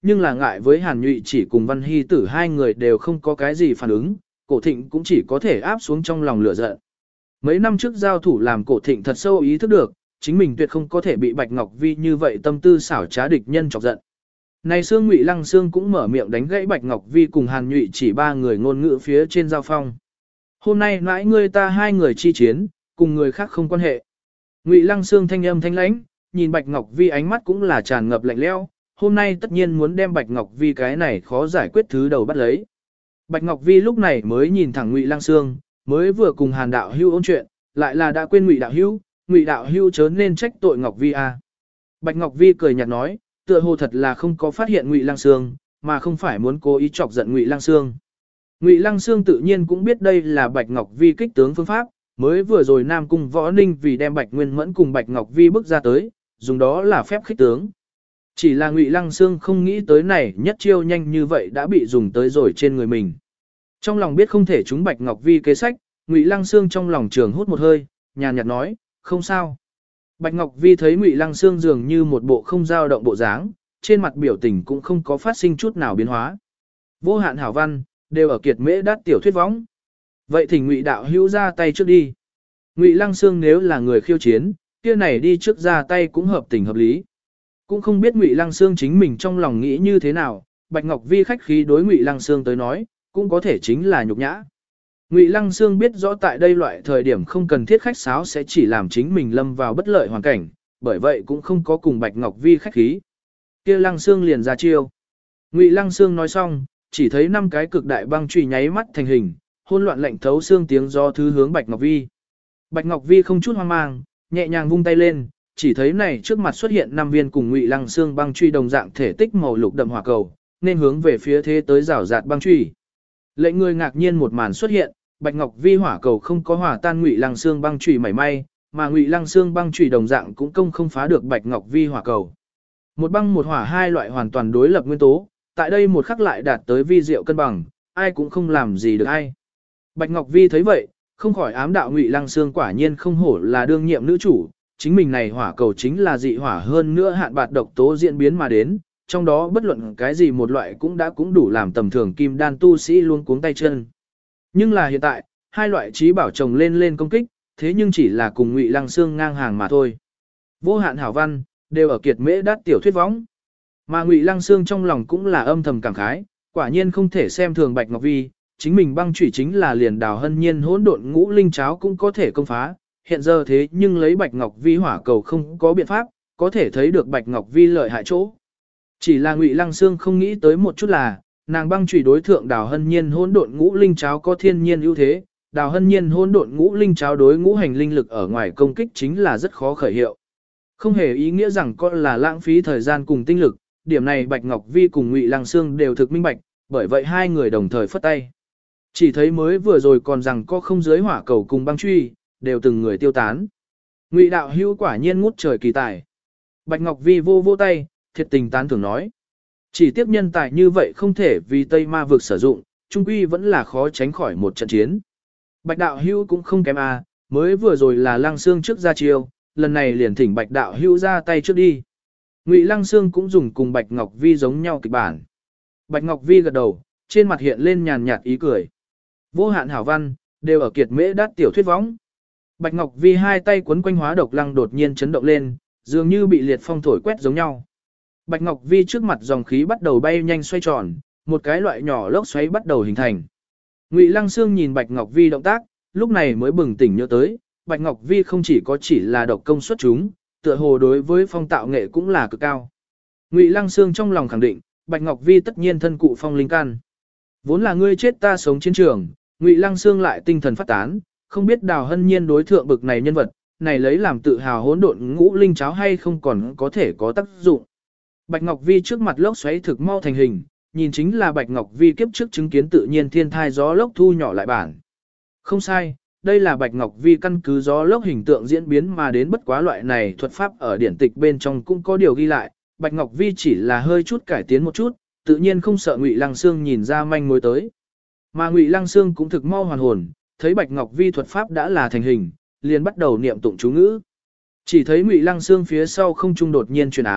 nhưng là ngại với Hàn Nhụy chỉ cùng Văn Hy Tử hai người đều không có cái gì phản ứng, Cổ Thịnh cũng chỉ có thể áp xuống trong lòng lửa giận. Mấy năm trước giao thủ làm Cổ Thịnh thật sâu ý thức được, chính mình tuyệt không có thể bị Bạch Ngọc Vi như vậy tâm tư xảo trá địch nhân chọc giận. Này Sương Ngụy Lăng Sương cũng mở miệng đánh gãy Bạch Ngọc Vi cùng Hàn Nhụy chỉ ba người ngôn ngữ phía trên giao phong. Hôm nay mãi ngươi ta hai người chi chiến, cùng người khác không quan hệ. Ngụy Lăng Sương thanh âm thanh lãnh, nhìn Bạch Ngọc Vi ánh mắt cũng là tràn ngập lạnh lẽo, hôm nay tất nhiên muốn đem Bạch Ngọc Vi cái này khó giải quyết thứ đầu bắt lấy. Bạch Ngọc Vi lúc này mới nhìn thẳng Ngụy Lăng Sương, mới vừa cùng Hàn đạo hưu ôn chuyện, lại là đã quên Ngụy đạo hưu chớ nên trách tội Ngọc Vi a. Bạch Ngọc Vi cười nhạt nói, tựa hồ thật là không có phát hiện Ngụy Lăng Sương, mà không phải muốn cố ý chọc giận Ngụy Lăng Sương. Ngụy Lăng Sương tự nhiên cũng biết đây là Bạch Ngọc Vi kích tướng phương pháp, mới vừa rồi Nam Cung Võ Ninh vì đem Bạch Nguyên Mẫn cùng Bạch Ngọc Vi bước ra tới, dùng đó là phép khích tướng. Chỉ là Ngụy Lăng Sương không nghĩ tới này nhất chiêu nhanh như vậy đã bị dùng tới rồi trên người mình. Trong lòng biết không thể trúng Bạch Ngọc Vi kế sách, Ngụy Lăng Sương trong lòng trường hút một hơi, nhàn nhạt nói, không sao. Bạch Ngọc Vi thấy Ngụy Lăng Sương dường như một bộ không dao động bộ dáng, trên mặt biểu tình cũng không có phát sinh chút nào biến hóa. Vô hạn hảo văn, đều ở kiệt mễ đát tiểu thuyết võng. Vậy thì Ngụy đạo hữu ra tay trước đi. Ngụy Lăng Sương nếu là người khiêu chiến, kia này đi trước ra tay cũng hợp tình hợp lý. Cũng không biết Ngụy Lăng Sương chính mình trong lòng nghĩ như thế nào, Bạch Ngọc Vi khách khí đối Ngụy Lăng Sương tới nói, cũng có thể chính là nhục nhã. Ngụy Lăng Sương biết rõ tại đây loại thời điểm không cần thiết khách sáo sẽ chỉ làm chính mình lâm vào bất lợi hoàn cảnh, bởi vậy cũng không có cùng Bạch Ngọc Vi khách khí. Kia Lăng Sương liền ra chiêu. Ngụy Lăng Sương nói xong, chỉ thấy 5 cái cực đại băng chùy nháy mắt thành hình, hỗn loạn lạnh thấu xương tiếng do thứ hướng Bạch Ngọc Vi. Bạch Ngọc Vi không chút hoang mang, nhẹ nhàng vung tay lên, chỉ thấy này trước mặt xuất hiện 5 viên cùng Ngụy Lăng Sương băng chùy đồng dạng thể tích màu lục đậm hỏa cầu, nên hướng về phía thế tới rảo rạt băng chùy. Lệnh người ngạc nhiên một màn xuất hiện, Bạch Ngọc Vi hỏa cầu không có hòa tan Ngụy Lăng Sương băng chùy mảy may, mà Ngụy Lăng Sương băng chùy đồng dạng cũng không phá được Bạch Ngọc Vi hỏa cầu. Một băng một hỏa hai loại hoàn toàn đối lập nguyên tố, tại đây một khắc lại đạt tới vi diệu cân bằng, ai cũng không làm gì được ai. Bạch Ngọc Vi thấy vậy, không khỏi ám đạo Ngụy Lăng Sương quả nhiên không hổ là đương nhiệm nữ chủ, chính mình này hỏa cầu chính là dị hỏa hơn nữa hạn bạt độc tố diễn biến mà đến, trong đó bất luận cái gì một loại cũng đủ làm tầm thường kim đan tu sĩ luôn cuống tay chân. Nhưng là hiện tại, hai loại trí bảo chồng lên công kích, thế nhưng chỉ là cùng Ngụy Lăng Sương ngang hàng mà thôi. Vô hạn hảo văn, đều ở kiệt mễ đát tiểu thuyết võng. Mà Ngụy Lăng Sương trong lòng cũng là âm thầm cảm khái, quả nhiên không thể xem thường Bạch Ngọc Vi, chính mình băng chủy chính là liền Đào Hân Nhiên hỗn độn ngũ linh cháo cũng có thể công phá, hiện giờ thế nhưng lấy Bạch Ngọc Vi hỏa cầu không có biện pháp, có thể thấy được Bạch Ngọc Vi lợi hại chỗ. Chỉ là Ngụy Lăng Sương không nghĩ tới một chút là, nàng băng chủy đối thượng Đào Hân Nhiên hỗn độn ngũ linh cháo có thiên nhiên ưu thế, Đào Hân Nhiên hỗn độn ngũ linh cháo đối ngũ hành linh lực ở ngoài công kích chính là rất khó khởi hiệu. Không hề ý nghĩa rằng con là lãng phí thời gian cùng tinh lực, điểm này Bạch Ngọc Vi cùng Ngụy Lăng Sương đều thực minh bạch, bởi vậy hai người đồng thời phất tay. Chỉ thấy mới vừa rồi còn rằng có không giới hỏa cầu cùng băng truy, đều từng người tiêu tán. Ngụy đạo hữu quả nhiên ngút trời kỳ tài. Bạch Ngọc Vi vô tay, thiệt tình tán thưởng nói. Chỉ tiếp nhân tài như vậy không thể vì Tây Ma vực sử dụng, trung quy vẫn là khó tránh khỏi một trận chiến. Bạch đạo hữu cũng không kém mới vừa rồi là Lăng Sương trước ra chiêu, lần này liền thỉnh Bạch đạo hữu ra tay trước đi. Ngụy Lăng Sương cũng dùng cùng Bạch Ngọc Vi giống nhau kịch bản. Bạch Ngọc Vi gật đầu, trên mặt hiện lên nhàn nhạt ý cười. Vô hạn hảo văn, đều ở kiệt mễ đát tiểu thuyết võng. Bạch Ngọc Vi hai tay quấn quanh hóa độc lăng đột nhiên chấn động lên, dường như bị liệt phong thổi quét giống nhau. Bạch Ngọc Vi trước mặt dòng khí bắt đầu bay nhanh xoay tròn, một cái loại nhỏ lốc xoáy bắt đầu hình thành. Ngụy Lăng Sương nhìn Bạch Ngọc Vi động tác, lúc này mới bừng tỉnh nhớ tới, Bạch Ngọc Vi không chỉ là độc công xuất chúng, tựa hồ đối với phong tạo nghệ cũng là cực cao. Ngụy Lăng Sương trong lòng khẳng định, Bạch Ngọc Vi tất nhiên thân cụ phong linh căn. Vốn là ngươi chết ta sống chiến trường, Ngụy Lăng Sương lại tinh thần phát tán, không biết Đào Hân Nhiên đối thượng bực này nhân vật, này lấy làm tự hào hỗn độn ngũ linh cháo hay không còn có thể có tác dụng. Bạch Ngọc Vi trước mặt lốc xoáy thực mau thành hình, nhìn chính là Bạch Ngọc Vi kiếp trước chứng kiến tự nhiên thiên thai gió lốc thu nhỏ lại bản. Không sai, đây là Bạch Ngọc Vi căn cứ gió lốc hình tượng diễn biến mà đến, bất quá loại này thuật pháp ở điển tịch bên trong cũng có điều ghi lại, Bạch Ngọc Vi chỉ là hơi chút cải tiến một chút, tự nhiên không sợ Ngụy Lăng Sương nhìn ra manh mối tới. Mà Ngụy Lăng Sương cũng thực mau hoàn hồn, thấy Bạch Ngọc Vi thuật pháp đã là thành hình, liền bắt đầu niệm tụng chú ngữ. Chỉ thấy Ngụy Lăng Sương phía sau không trung đột nhiên truyền ám,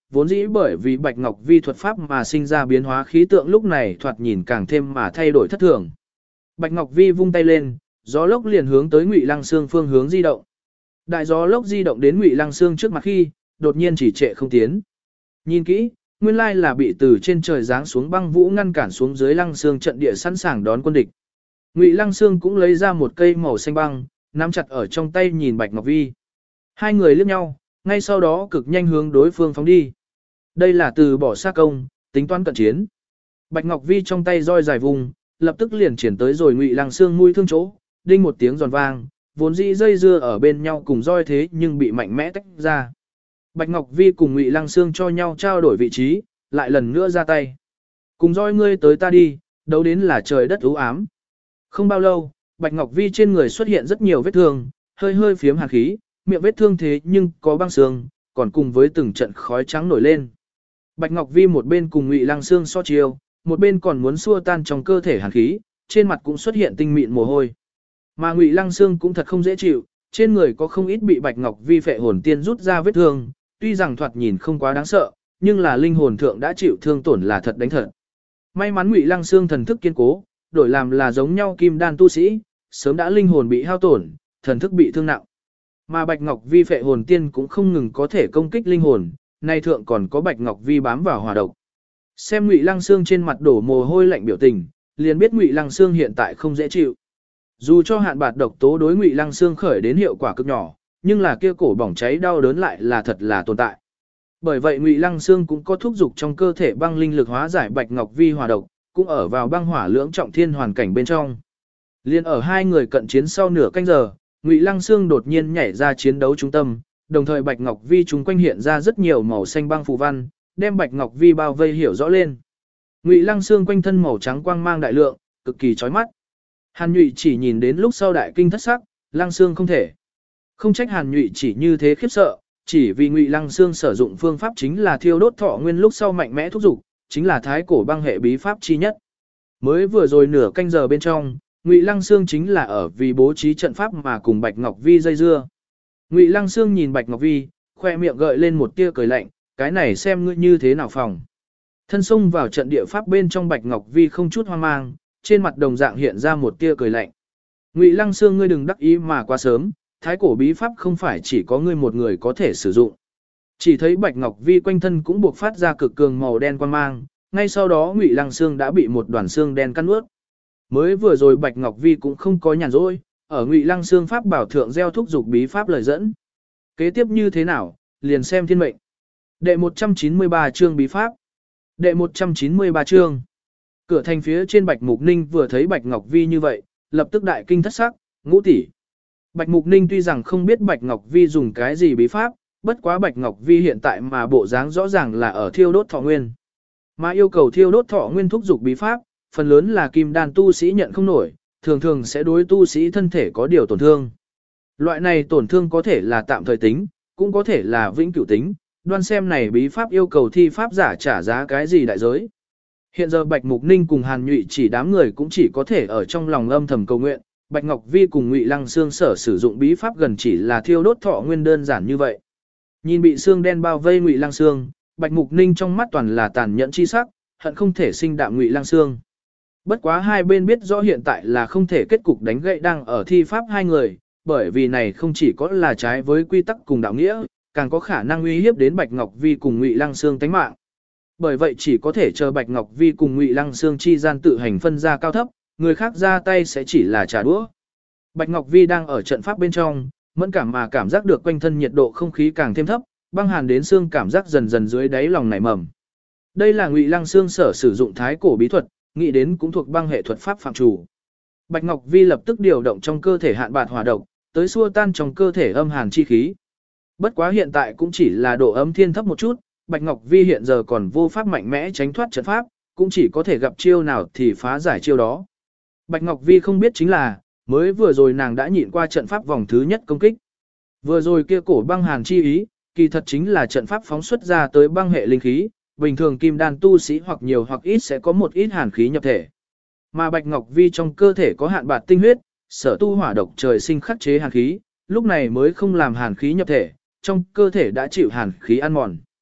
vốn dĩ bởi vì Bạch Ngọc Vi thuật pháp mà sinh ra biến hóa khí tượng lúc này thoạt nhìn càng thêm mà thay đổi thất thường. Bạch Ngọc Vi vung tay lên, gió lốc liền hướng tới Ngụy Lăng Xương phương hướng di động. Đại gió lốc di động đến Ngụy Lăng Xương trước mặt khi, đột nhiên chỉ trệ không tiến. Nhìn kỹ, nguyên lai là bị từ trên trời giáng xuống băng vũ ngăn cản xuống dưới Lăng Xương trận địa sẵn sàng đón quân địch. Ngụy Lăng Xương cũng lấy ra một cây màu xanh băng, nắm chặt ở trong tay nhìn Bạch Ngọc Vi. Hai người liếc nhau, ngay sau đó cực nhanh hướng đối phương phóng đi. Đây là từ bỏ sát công, tính toán cận chiến. Bạch Ngọc Vi trong tay roi dài vùng, lập tức liền triển tới rồi Ngụy Lăng Xương mũi thương chỗ, đinh một tiếng giòn vang, vốn dĩ dây dưa ở bên nhau cùng roi thế nhưng bị mạnh mẽ tách ra. Bạch Ngọc Vi cùng Ngụy Lăng Xương cho nhau trao đổi vị trí, lại lần nữa ra tay. Cùng roi ngươi tới ta đi, đấu đến là trời đất u ám. Không bao lâu, Bạch Ngọc Vi trên người xuất hiện rất nhiều vết thương, hơi hơi phiếm hàn khí, miệng vết thương thế nhưng có băng xương, còn cùng với từng trận khói trắng nổi lên. Bạch Ngọc Vi một bên cùng Ngụy Lăng Xương so chiêu, một bên còn muốn xua tan trong cơ thể hàn khí, trên mặt cũng xuất hiện tinh mịn mồ hôi. Mà Ngụy Lăng Xương cũng thật không dễ chịu, trên người có không ít bị Bạch Ngọc Vi phệ hồn tiên rút ra vết thương, tuy rằng thoạt nhìn không quá đáng sợ, nhưng là linh hồn thượng đã chịu thương tổn là thật đánh thật. May mắn Ngụy Lăng Xương thần thức kiên cố, đổi làm là giống nhau kim đan tu sĩ, sớm đã linh hồn bị hao tổn, thần thức bị thương nặng. Mà Bạch Ngọc Vi phệ hồn tiên cũng không ngừng có thể công kích linh hồn, nay thượng còn có Bạch Ngọc Vi bám vào hỏa độc. Xem Ngụy Lăng Xương trên mặt đổ mồ hôi lạnh biểu tình, liền biết Ngụy Lăng Xương hiện tại không dễ chịu. Dù cho hạn bạt độc tố đối Ngụy Lăng Xương khởi đến hiệu quả cực nhỏ, nhưng là kia cổ bỏng cháy đau đớn lại là thật là tồn tại. Bởi vậy Ngụy Lăng Xương cũng có thúc dục trong cơ thể băng linh lực hóa giải Bạch Ngọc Vi hỏa độc, cũng ở vào băng hỏa lưỡng trọng thiên hoàn cảnh bên trong. Liên ở hai người cận chiến sau nửa canh giờ, Ngụy Lăng Xương đột nhiên nhảy ra chiến đấu trung tâm, đồng thời Bạch Ngọc Vi chúng quanh hiện ra rất nhiều màu xanh băng phù văn, đem Bạch Ngọc Vi bao vây hiểu rõ lên. Ngụy Lăng Xương quanh thân màu trắng quang mang đại lượng, cực kỳ chói mắt. Hàn Nhụy chỉ nhìn đến lúc sau đại kinh thất sắc, Lăng Xương không thể. Không trách Hàn Nhụy chỉ như thế khiếp sợ, chỉ vì Ngụy Lăng Xương sử dụng phương pháp chính là thiêu đốt thọ nguyên lúc sau mạnh mẽ thúc dục, chính là thái cổ băng hệ bí pháp chi nhất. Mới vừa rồi nửa canh giờ bên trong, Ngụy Lăng Xương chính là ở vì bố trí trận pháp mà cùng Bạch Ngọc Vi dây dưa. Ngụy Lăng Xương nhìn Bạch Ngọc Vi, khoe miệng gợi lên một tia cười lạnh, cái này xem ngươi như thế nào phòng. Thân xông vào trận địa pháp bên trong Bạch Ngọc Vi không chút hoang mang, trên mặt đồng dạng hiện ra một tia cười lạnh. Ngụy Lăng Xương ngươi đừng đắc ý mà quá sớm, thái cổ bí pháp không phải chỉ có ngươi một người có thể sử dụng. Chỉ thấy Bạch Ngọc Vi quanh thân cũng buộc phát ra cực cường màu đen quang mang, ngay sau đó Ngụy Lăng Xương đã bị một đoàn xương đen cắn nuốt. Mới vừa rồi Bạch Ngọc Vi cũng không có nhàn rỗi, ở Ngụy Lăng Xương pháp bảo thượng gieo thúc dục bí pháp lời dẫn. Kế tiếp như thế nào, liền xem thiên mệnh. Đệ 193 chương bí pháp. Đệ 193 chương. Cửa thành phía trên Bạch Mục Ninh vừa thấy Bạch Ngọc Vi như vậy, lập tức đại kinh thất sắc, ngũ tỷ. Bạch Mục Ninh tuy rằng không biết Bạch Ngọc Vi dùng cái gì bí pháp, bất quá Bạch Ngọc Vi hiện tại mà bộ dáng rõ ràng là ở thiêu đốt thọ nguyên. Mà yêu cầu thiêu đốt thọ nguyên thúc dục bí pháp, phần lớn là kim đan tu sĩ nhận không nổi, thường thường sẽ đối tu sĩ thân thể có điều tổn thương. Loại này tổn thương có thể là tạm thời tính, cũng có thể là vĩnh cửu tính, đoan xem này bí pháp yêu cầu thi pháp giả trả giá cái gì đại giới. Hiện giờ Bạch Mục Ninh cùng Hàn Nhụy chỉ đám người cũng chỉ có thể ở trong lòng âm thầm cầu nguyện, Bạch Ngọc Vi cùng Ngụy Lăng Xương sở sử dụng bí pháp gần chỉ là thiêu đốt thọ nguyên đơn giản như vậy. Nhìn bị xương đen bao vây Ngụy Lăng Xương, Bạch Mục Ninh trong mắt toàn là tàn nhẫn chi sắc, hận không thể sinh đạm Ngụy Lăng Xương. Bất quá hai bên biết rõ hiện tại là không thể kết cục đánh gậy đang ở thi pháp hai người, bởi vì này không chỉ có là trái với quy tắc cùng đạo nghĩa, càng có khả năng uy hiếp đến Bạch Ngọc Vi cùng Ngụy Lăng Xương tánh mạng. Bởi vậy chỉ có thể chờ Bạch Ngọc Vi cùng Ngụy Lăng Xương chi gian tự hành phân ra cao thấp, người khác ra tay sẽ chỉ là trả đũa. Bạch Ngọc Vi đang ở trận pháp bên trong, mẫn cảm mà cảm giác được quanh thân nhiệt độ không khí càng thêm thấp, băng hàn đến xương cảm giác dần dần dưới đáy lòng nảy mầm. Đây là Ngụy Lăng Xương sở sử dụng thái cổ bí thuật, nghĩ đến cũng thuộc băng hệ thuật pháp phạm chủ. Bạch Ngọc Vi lập tức điều động trong cơ thể hạn bạt hỏa độc, tới xua tan trong cơ thể âm hàn chi khí. Bất quá hiện tại cũng chỉ là độ ấm thiên thấp một chút, Bạch Ngọc Vi hiện giờ còn vô pháp mạnh mẽ tránh thoát trận pháp, cũng chỉ có thể gặp chiêu nào thì phá giải chiêu đó. Bạch Ngọc Vi không biết chính là, mới vừa rồi nàng đã nhịn qua trận pháp vòng thứ nhất công kích. Vừa rồi kia cổ băng hàn chi ý, kỳ thật chính là trận pháp phóng xuất ra tới băng hệ linh khí, bình thường kim đan tu sĩ hoặc nhiều hoặc ít sẽ có một ít hàn khí nhập thể. Mà Bạch Ngọc Vi trong cơ thể có hạn bạt tinh huyết, sở tu hỏa độc trời sinh khắc chế hàn khí, lúc này mới không làm hàn khí nhập thể, trong cơ thể đã chịu hàn khí ăn mòn.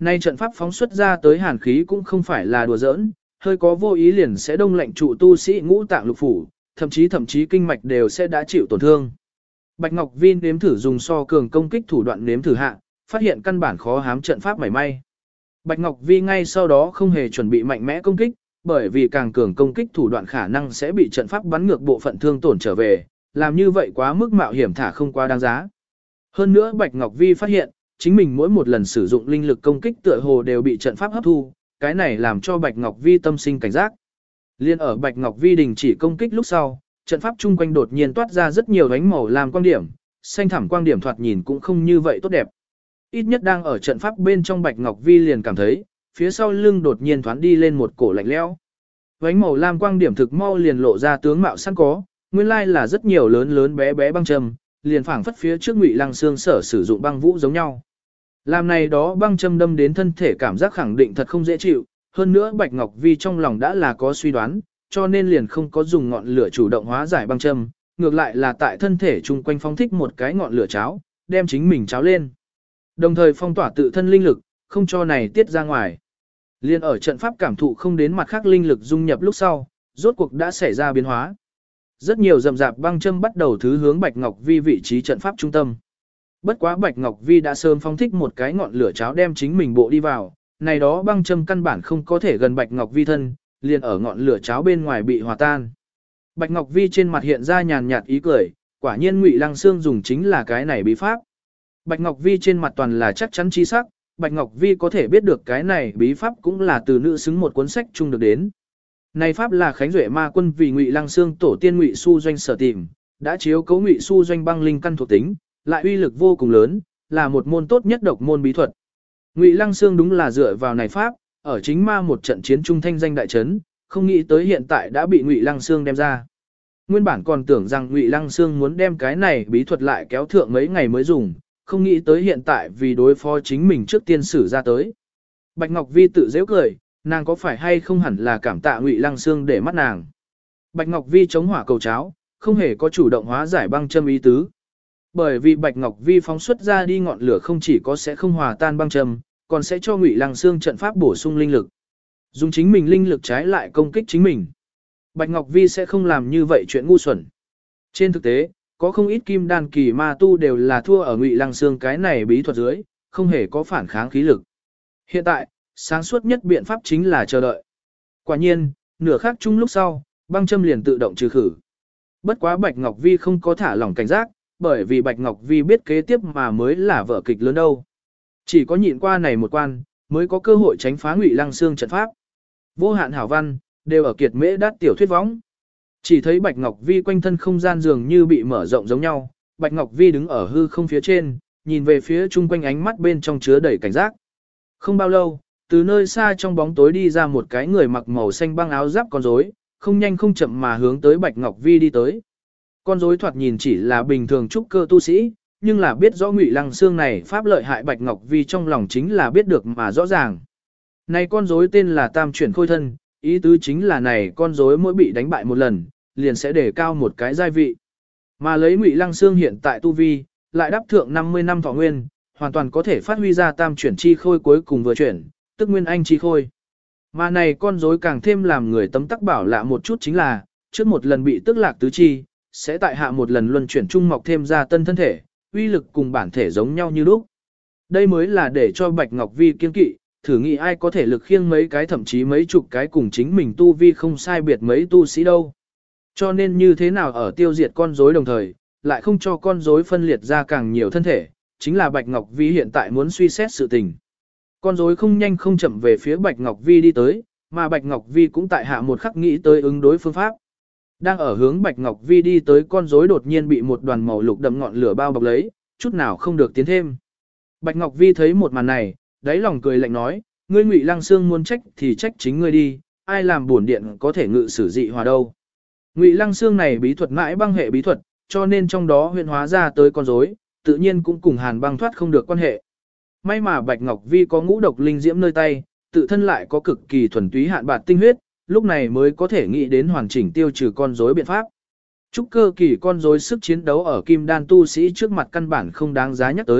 Nay trận pháp phóng xuất ra tới hàn khí cũng không phải là đùa giỡn, hơi có vô ý liền sẽ đông lạnh trụ tu sĩ ngũ tạng lục phủ, thậm chí kinh mạch đều sẽ đã chịu tổn thương. Bạch Ngọc Vi nếm thử dùng so cường công kích thủ đoạn nếm thử hạ, phát hiện căn bản khó hám trận pháp mảy may. Bạch Ngọc Vi ngay sau đó không hề chuẩn bị mạnh mẽ công kích, bởi vì càng cường công kích thủ đoạn khả năng sẽ bị trận pháp bắn ngược bộ phận thương tổn trở về, làm như vậy quá mức mạo hiểm thả không quá đáng giá. Hơn nữa Bạch Ngọc Vi phát hiện, chính mình mỗi một lần sử dụng linh lực công kích tựa hồ đều bị trận pháp hấp thu, cái này làm cho Bạch Ngọc Vi tâm sinh cảnh giác. Liên ở Bạch Ngọc Vi đình chỉ công kích lúc sau, trận pháp chung quanh đột nhiên toát ra rất nhiều ánh màu làm quang điểm, xanh thẳm quang điểm thoạt nhìn cũng không như vậy tốt đẹp. Ít nhất đang ở trận pháp bên trong Bạch Ngọc Vi liền cảm thấy, phía sau lưng đột nhiên thoáng đi lên một cổ lạnh lẽo. Ánh màu lam quang điểm thực mau liền lộ ra tướng mạo sẵn có, nguyên lai là rất nhiều lớn lớn bé bé băng châm, liền phảng phất phía trước Ngụy Lăng Xương sở sử dụng băng vũ giống nhau. Làm này đó băng châm đâm đến thân thể cảm giác khẳng định thật không dễ chịu, hơn nữa Bạch Ngọc Vi trong lòng đã là có suy đoán, cho nên liền không có dùng ngọn lửa chủ động hóa giải băng châm, ngược lại là tại thân thể chung quanh phóng thích một cái ngọn lửa cháo, đem chính mình cháo lên. Đồng thời phong tỏa tự thân linh lực, không cho này tiết ra ngoài. Liên ở trận pháp cảm thụ không đến mặt khác linh lực dung nhập lúc sau, rốt cuộc đã xảy ra biến hóa. Rất nhiều rậm rạp băng châm bắt đầu thứ hướng Bạch Ngọc Vi vị trí trận pháp trung tâm. Bất quá Bạch Ngọc Vi đã sớm phóng thích một cái ngọn lửa cháo đem chính mình bộ đi vào, này đó băng châm căn bản không có thể gần Bạch Ngọc Vi thân, liền ở ngọn lửa cháo bên ngoài bị hòa tan. Bạch Ngọc Vi trên mặt hiện ra nhàn nhạt ý cười, quả nhiên Ngụy Lăng Xương dùng chính là cái này bí pháp. Bạch Ngọc Vi trên mặt toàn là chắc chắn chi sắc, Bạch Ngọc Vi có thể biết được cái này bí pháp cũng là từ nữ xứng một cuốn sách chung được đến. Này pháp là Khánh Duệ Ma Quân vì Ngụy Lăng Xương tổ tiên Ngụy Su Doanh sở tìm, đã chiếu cấu Ngụy Su Doanh băng linh căn thuộc tính, lại uy lực vô cùng lớn, là một môn tốt nhất độc môn bí thuật. Ngụy Lăng Xương đúng là dựa vào này pháp, ở chính ma một trận chiến trung thanh danh đại chấn, không nghĩ tới hiện tại đã bị Ngụy Lăng Xương đem ra. Nguyên bản còn tưởng rằng Ngụy Lăng Xương muốn đem cái này bí thuật lại kéo thượng mấy ngày mới dùng, không nghĩ tới hiện tại vì đối phó chính mình trước tiên sử ra tới. Bạch Ngọc Vi tự dễ cười, nàng có phải hay không hẳn là cảm tạ Ngụy Lăng Xương để mắt nàng. Bạch Ngọc Vi chống hỏa cầu cháo, không hề có chủ động hóa giải băng châm ý tứ. Bởi vì Bạch Ngọc Vi phóng xuất ra đi ngọn lửa không chỉ có sẽ không hòa tan băng châm, còn sẽ cho Ngụy Lăng Xương trận pháp bổ sung linh lực. Dùng chính mình linh lực trái lại công kích chính mình. Bạch Ngọc Vi sẽ không làm như vậy chuyện ngu xuẩn. Trên thực tế, có không ít kim đan kỳ ma tu đều là thua ở Ngụy Lăng Xương cái này bí thuật dưới, không hề có phản kháng khí lực. Hiện tại, sáng suốt nhất biện pháp chính là chờ đợi. Quả nhiên, nửa khắc chung lúc sau, băng châm liền tự động trừ khử. Bất quá Bạch Ngọc Vi không có thả lỏng cảnh giác, bởi vì Bạch Ngọc Vi biết kế tiếp mà mới là vở kịch lớn đâu. Chỉ có nhịn qua này một quan, mới có cơ hội tránh phá Ngụy Lăng Xương trận pháp. Vô hạn hảo văn, đều ở kiệt mễ đát tiểu thuyết võng. Chỉ thấy Bạch Ngọc Vi quanh thân không gian dường như bị mở rộng giống nhau, Bạch Ngọc Vi đứng ở hư không phía trên, nhìn về phía chung quanh ánh mắt bên trong chứa đầy cảnh giác. Không bao lâu, từ nơi xa trong bóng tối đi ra một cái người mặc màu xanh băng áo giáp con rối, không nhanh không chậm mà hướng tới Bạch Ngọc Vi đi tới. Con rối thoạt nhìn chỉ là bình thường trúc cơ tu sĩ, nhưng là biết rõ Ngụy Lăng Xương này pháp lợi hại Bạch Ngọc Vi trong lòng chính là biết được mà rõ ràng. Này con rối tên là Tam Chuyển Khôi Thân, ý tứ chính là này con rối mỗi bị đánh bại một lần, liền sẽ đề cao một cái giai vị. Mà lấy Ngụy Lăng Xương hiện tại tu vi, lại đáp thượng 50 năm thọ nguyên, hoàn toàn có thể phát huy ra Tam Chuyển Chi Khôi cuối cùng vừa chuyển, tức Nguyên Anh Chi Khôi. Mà này con rối càng thêm làm người tấm tắc bảo lạ một chút chính là, trước một lần bị tức lạc tứ chi, sẽ tại hạ một lần luân chuyển trung mọc thêm ra tân thân thể, uy lực cùng bản thể giống nhau như lúc. Đây mới là để cho Bạch Ngọc Vi kiên kỵ, thử nghĩ ai có thể lực khiêng mấy cái thậm chí mấy chục cái cùng chính mình tu vi không sai biệt mấy tu sĩ đâu. Cho nên như thế nào ở tiêu diệt con rối đồng thời, lại không cho con rối phân liệt ra càng nhiều thân thể, chính là Bạch Ngọc Vi hiện tại muốn suy xét sự tình. Con rối không nhanh không chậm về phía Bạch Ngọc Vi đi tới, mà Bạch Ngọc Vi cũng tại hạ một khắc nghĩ tới ứng đối phương pháp. Đang ở hướng Bạch Ngọc Vi đi tới con rối đột nhiên bị một đoàn màu lục đậm ngọn lửa bao bọc lấy, chút nào không được tiến thêm. Bạch Ngọc Vi thấy một màn này, đáy lòng cười lạnh nói, ngươi Ngụy Lăng Xương muốn trách thì trách chính ngươi đi, ai làm bổn điện có thể ngự sử dị hòa đâu. Ngụy Lăng Xương này bí thuật mãi băng hệ bí thuật, cho nên trong đó huyễn hóa ra tới con rối, tự nhiên cũng cùng Hàn Băng thoát không được quan hệ. May mà Bạch Ngọc Vi có ngũ độc linh diễm nơi tay, tự thân lại có cực kỳ thuần túy hạn bạt tinh huyết, lúc này mới có thể nghĩ đến hoàn chỉnh tiêu trừ con rối biện pháp. Trúc cơ kỳ con rối sức chiến đấu ở kim đan tu sĩ trước mặt căn bản không đáng giá nhắc tới,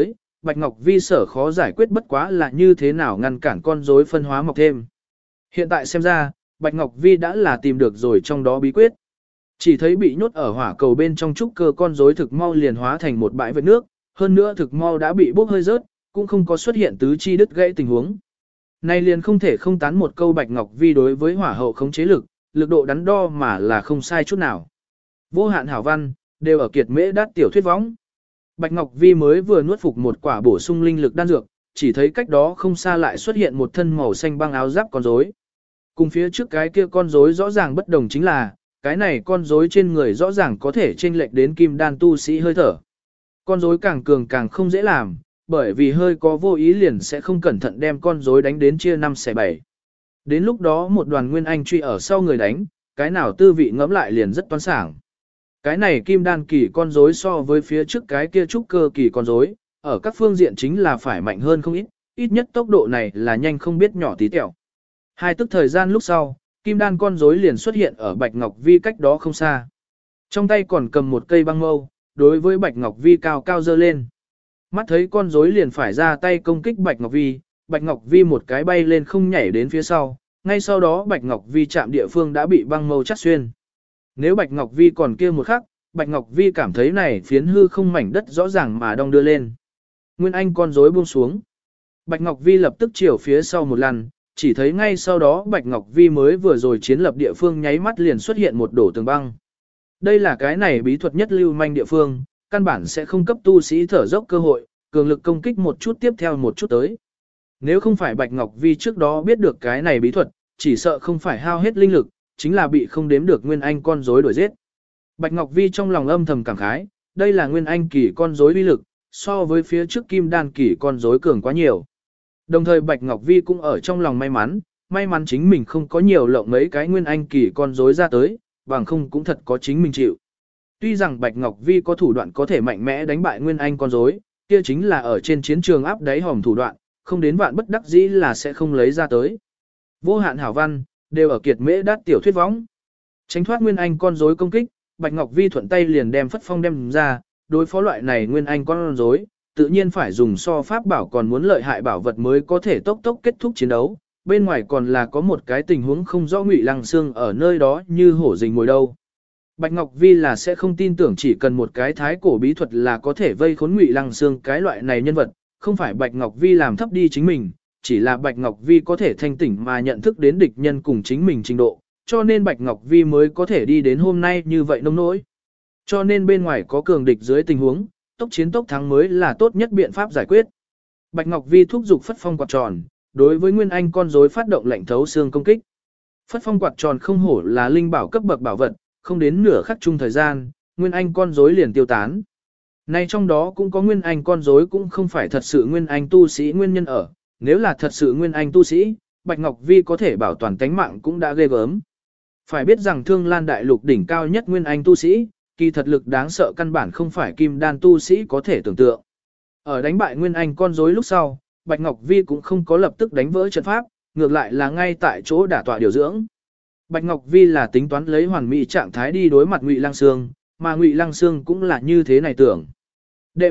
Bạch Ngọc Vi sở khó giải quyết bất quá là như thế nào ngăn cản con rối phân hóa mọc thêm. Hiện tại xem ra, Bạch Ngọc Vi đã là tìm được rồi trong đó bí quyết. Chỉ thấy bị nhốt ở hỏa cầu bên trong trúc cơ con rối thực mau liền hóa thành một bãi vệt nước, hơn nữa thực mau đã bị bốc hơi rớt, cũng không có xuất hiện tứ chi đứt gãy tình huống. Này liền không thể không tán một câu Bạch Ngọc Vi đối với hỏa hậu khống chế lực độ đắn đo mà là không sai chút nào. Vô hạn hảo văn, đều ở kiệt mễ đát tiểu thuyết võng. Bạch Ngọc Vi mới vừa nuốt phục một quả bổ sung linh lực đan dược, chỉ thấy cách đó không xa lại xuất hiện một thân màu xanh băng áo giáp con rối. Cùng phía trước cái kia con rối rõ ràng bất đồng chính là, cái này con rối trên người rõ ràng có thể chênh lệch đến kim đan tu sĩ hơi thở. Con rối càng cường càng không dễ làm, bởi vì hơi có vô ý liền sẽ không cẩn thận đem con rối đánh đến chia 5 xẻ 7. Đến lúc đó một đoàn nguyên anh truy ở sau người đánh, cái nào tư vị ngẫm lại liền rất toán sảng. Cái này kim đan kỳ con rối so với phía trước cái kia trúc cơ kỳ con rối, ở các phương diện chính là phải mạnh hơn không ít, ít nhất tốc độ này là nhanh không biết nhỏ tí tẹo. Hai tức thời gian lúc sau, kim đan con rối liền xuất hiện ở Bạch Ngọc Vi cách đó không xa. Trong tay còn cầm một cây băng mâu, đối với Bạch Ngọc Vi cao cao dơ lên. Mắt thấy con rối liền phải ra tay công kích Bạch Ngọc Vi một cái bay lên không nhảy đến phía sau, ngay sau đó Bạch Ngọc Vi chạm địa phương đã bị băng mâu chắt xuyên. Nếu Bạch Ngọc Vi còn kia một khắc, Bạch Ngọc Vi cảm thấy này phiến hư không mảnh đất rõ ràng mà đong đưa lên. Nguyên Anh con rối buông xuống. Bạch Ngọc Vi lập tức chiều phía sau một lần, chỉ thấy ngay sau đó Bạch Ngọc Vi mới vừa rồi chiến lập địa phương nháy mắt liền xuất hiện một đổ tường băng. Đây là cái này bí thuật nhất lưu manh địa phương, căn bản sẽ không cấp tu sĩ thở dốc cơ hội, cường lực công kích một chút tiếp theo một chút tới. Nếu không phải Bạch Ngọc Vi trước đó biết được cái này bí thuật, chỉ sợ không phải hao hết linh lực, chính là bị không đếm được Nguyên Anh con rối đuổi giết. Bạch Ngọc Vi trong lòng âm thầm cảm khái, đây là Nguyên Anh kỳ con rối uy lực, so với phía trước Kim Đan kỳ con rối cường quá nhiều. Đồng thời Bạch Ngọc Vi cũng ở trong lòng may mắn chính mình không có nhiều lộng mấy cái Nguyên Anh kỳ con rối ra tới, bằng không cũng thật có chính mình chịu. Tuy rằng Bạch Ngọc Vi có thủ đoạn có thể mạnh mẽ đánh bại Nguyên Anh con rối, kia chính là ở trên chiến trường áp đáy hòm thủ đoạn, không đến vạn bất đắc dĩ là sẽ không lấy ra tới. Vô hạn hảo văn, đều ở kiệt mễ đát tiểu thuyết võng. Tránh thoát Nguyên Anh con rối công kích, Bạch Ngọc Vi thuận tay liền đem phất phong đem ra, đối phó loại này Nguyên Anh con rối, tự nhiên phải dùng so pháp bảo còn muốn lợi hại bảo vật mới có thể tốc kết thúc chiến đấu. Bên ngoài còn là có một cái tình huống không rõ Ngụy Lăng Xương ở nơi đó như hổ rình mồi đâu. Bạch Ngọc Vi là sẽ không tin tưởng chỉ cần một cái thái cổ bí thuật là có thể vây khốn Ngụy Lăng Xương cái loại này nhân vật, không phải Bạch Ngọc Vi làm thấp đi chính mình, chỉ là Bạch Ngọc Vi có thể thanh tỉnh mà nhận thức đến địch nhân cùng chính mình trình độ, cho nên Bạch Ngọc Vi mới có thể đi đến hôm nay như vậy nông nỗi. Cho nên bên ngoài có cường địch dưới tình huống, tốc chiến tốc thắng mới là tốt nhất biện pháp giải quyết. Bạch Ngọc Vi thúc giục phất phong quạt tròn, đối với Nguyên Anh con rối phát động lệnh thấu xương công kích. Phất phong quạt tròn không hổ là linh bảo cấp bậc bảo vật, không đến nửa khắc chung thời gian, Nguyên Anh con rối liền tiêu tán. Nay trong đó cũng có Nguyên Anh con rối cũng không phải thật sự Nguyên Anh tu sĩ nguyên nhân ở, nếu là thật sự Nguyên Anh tu sĩ, Bạch Ngọc Vi có thể bảo toàn tánh mạng cũng đã ghê gớm. Phải biết rằng Thương Lan Đại Lục đỉnh cao nhất Nguyên Anh tu sĩ, kỳ thật lực đáng sợ căn bản không phải kim đan tu sĩ có thể tưởng tượng. Ở đánh bại Nguyên Anh con rối lúc sau, Bạch Ngọc Vi cũng không có lập tức đánh vỡ trận pháp, ngược lại là ngay tại chỗ đả tọa điều dưỡng. Bạch Ngọc Vi là tính toán lấy hoàn mỹ trạng thái đi đối mặt Ngụy Lăng Xương, mà Ngụy Lăng Xương cũng là như thế này tưởng. Đệ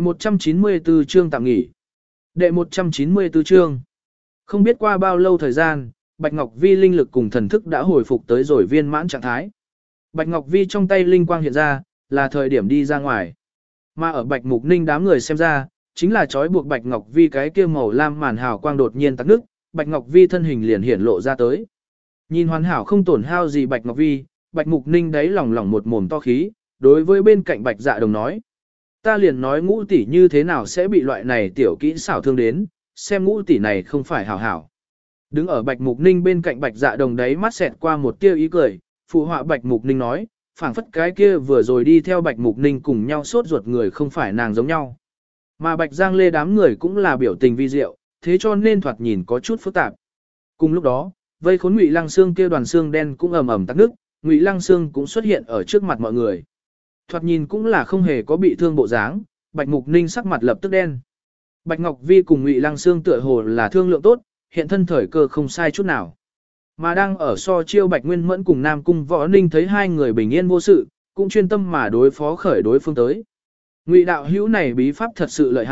194 chương tạm nghỉ. Đệ 194 chương. Không biết qua bao lâu thời gian, Bạch Ngọc Vi linh lực cùng thần thức đã hồi phục tới rồi viên mãn trạng thái. Bạch Ngọc Vi trong tay linh quang hiện ra, là thời điểm đi ra ngoài. Mà ở Bạch Mục Ninh đám người xem ra, chính là trói buộc Bạch Ngọc Vi cái kia màu lam màn hào quang đột nhiên tắt nước, Bạch Ngọc Vi thân hình liền hiển lộ ra tới. Nhìn hoàn hảo không tổn hao gì Bạch Ngọc Vi, Bạch Mục Ninh đáy lòng một mồm to khí, đối với bên cạnh Bạch Dạ Đồng nói. Ta liền nói Ngũ tỷ như thế nào sẽ bị loại này tiểu kỹ xảo thương đến, xem Ngũ tỷ này không phải hảo hảo. Đứng ở Bạch Mục Ninh bên cạnh Bạch Dạ Đồng đáy mắt xẹt qua một tia ý cười, phụ họa Bạch Mục Ninh nói, phảng phất cái kia vừa rồi đi theo Bạch Mục Ninh cùng nhau sốt ruột người không phải nàng giống nhau. Mà Bạch Giang Lê đám người cũng là biểu tình vi diệu, thế cho nên thoạt nhìn có chút phức tạp. Cùng lúc đó, vây khốn Ngụy Lăng Xương kia đoàn xương đen cũng ầm ầm tắc nước, Ngụy Lăng Xương cũng xuất hiện ở trước mặt mọi người. Thoạt nhìn cũng là không hề có bị thương bộ dáng, Bạch Mục Ninh sắc mặt lập tức đen. Bạch Ngọc Vi cùng Ngụy Lăng Xương tựa hồ là thương lượng tốt, hiện thân thời cơ không sai chút nào. Mà đang ở so chiêu Bạch Nguyên Mẫn cùng Nam Cung Võ Ninh thấy hai người bình yên vô sự, cũng chuyên tâm mà đối phó khởi đối phương tới. Ngụy đạo hữu này bí pháp thật sự lợi hại,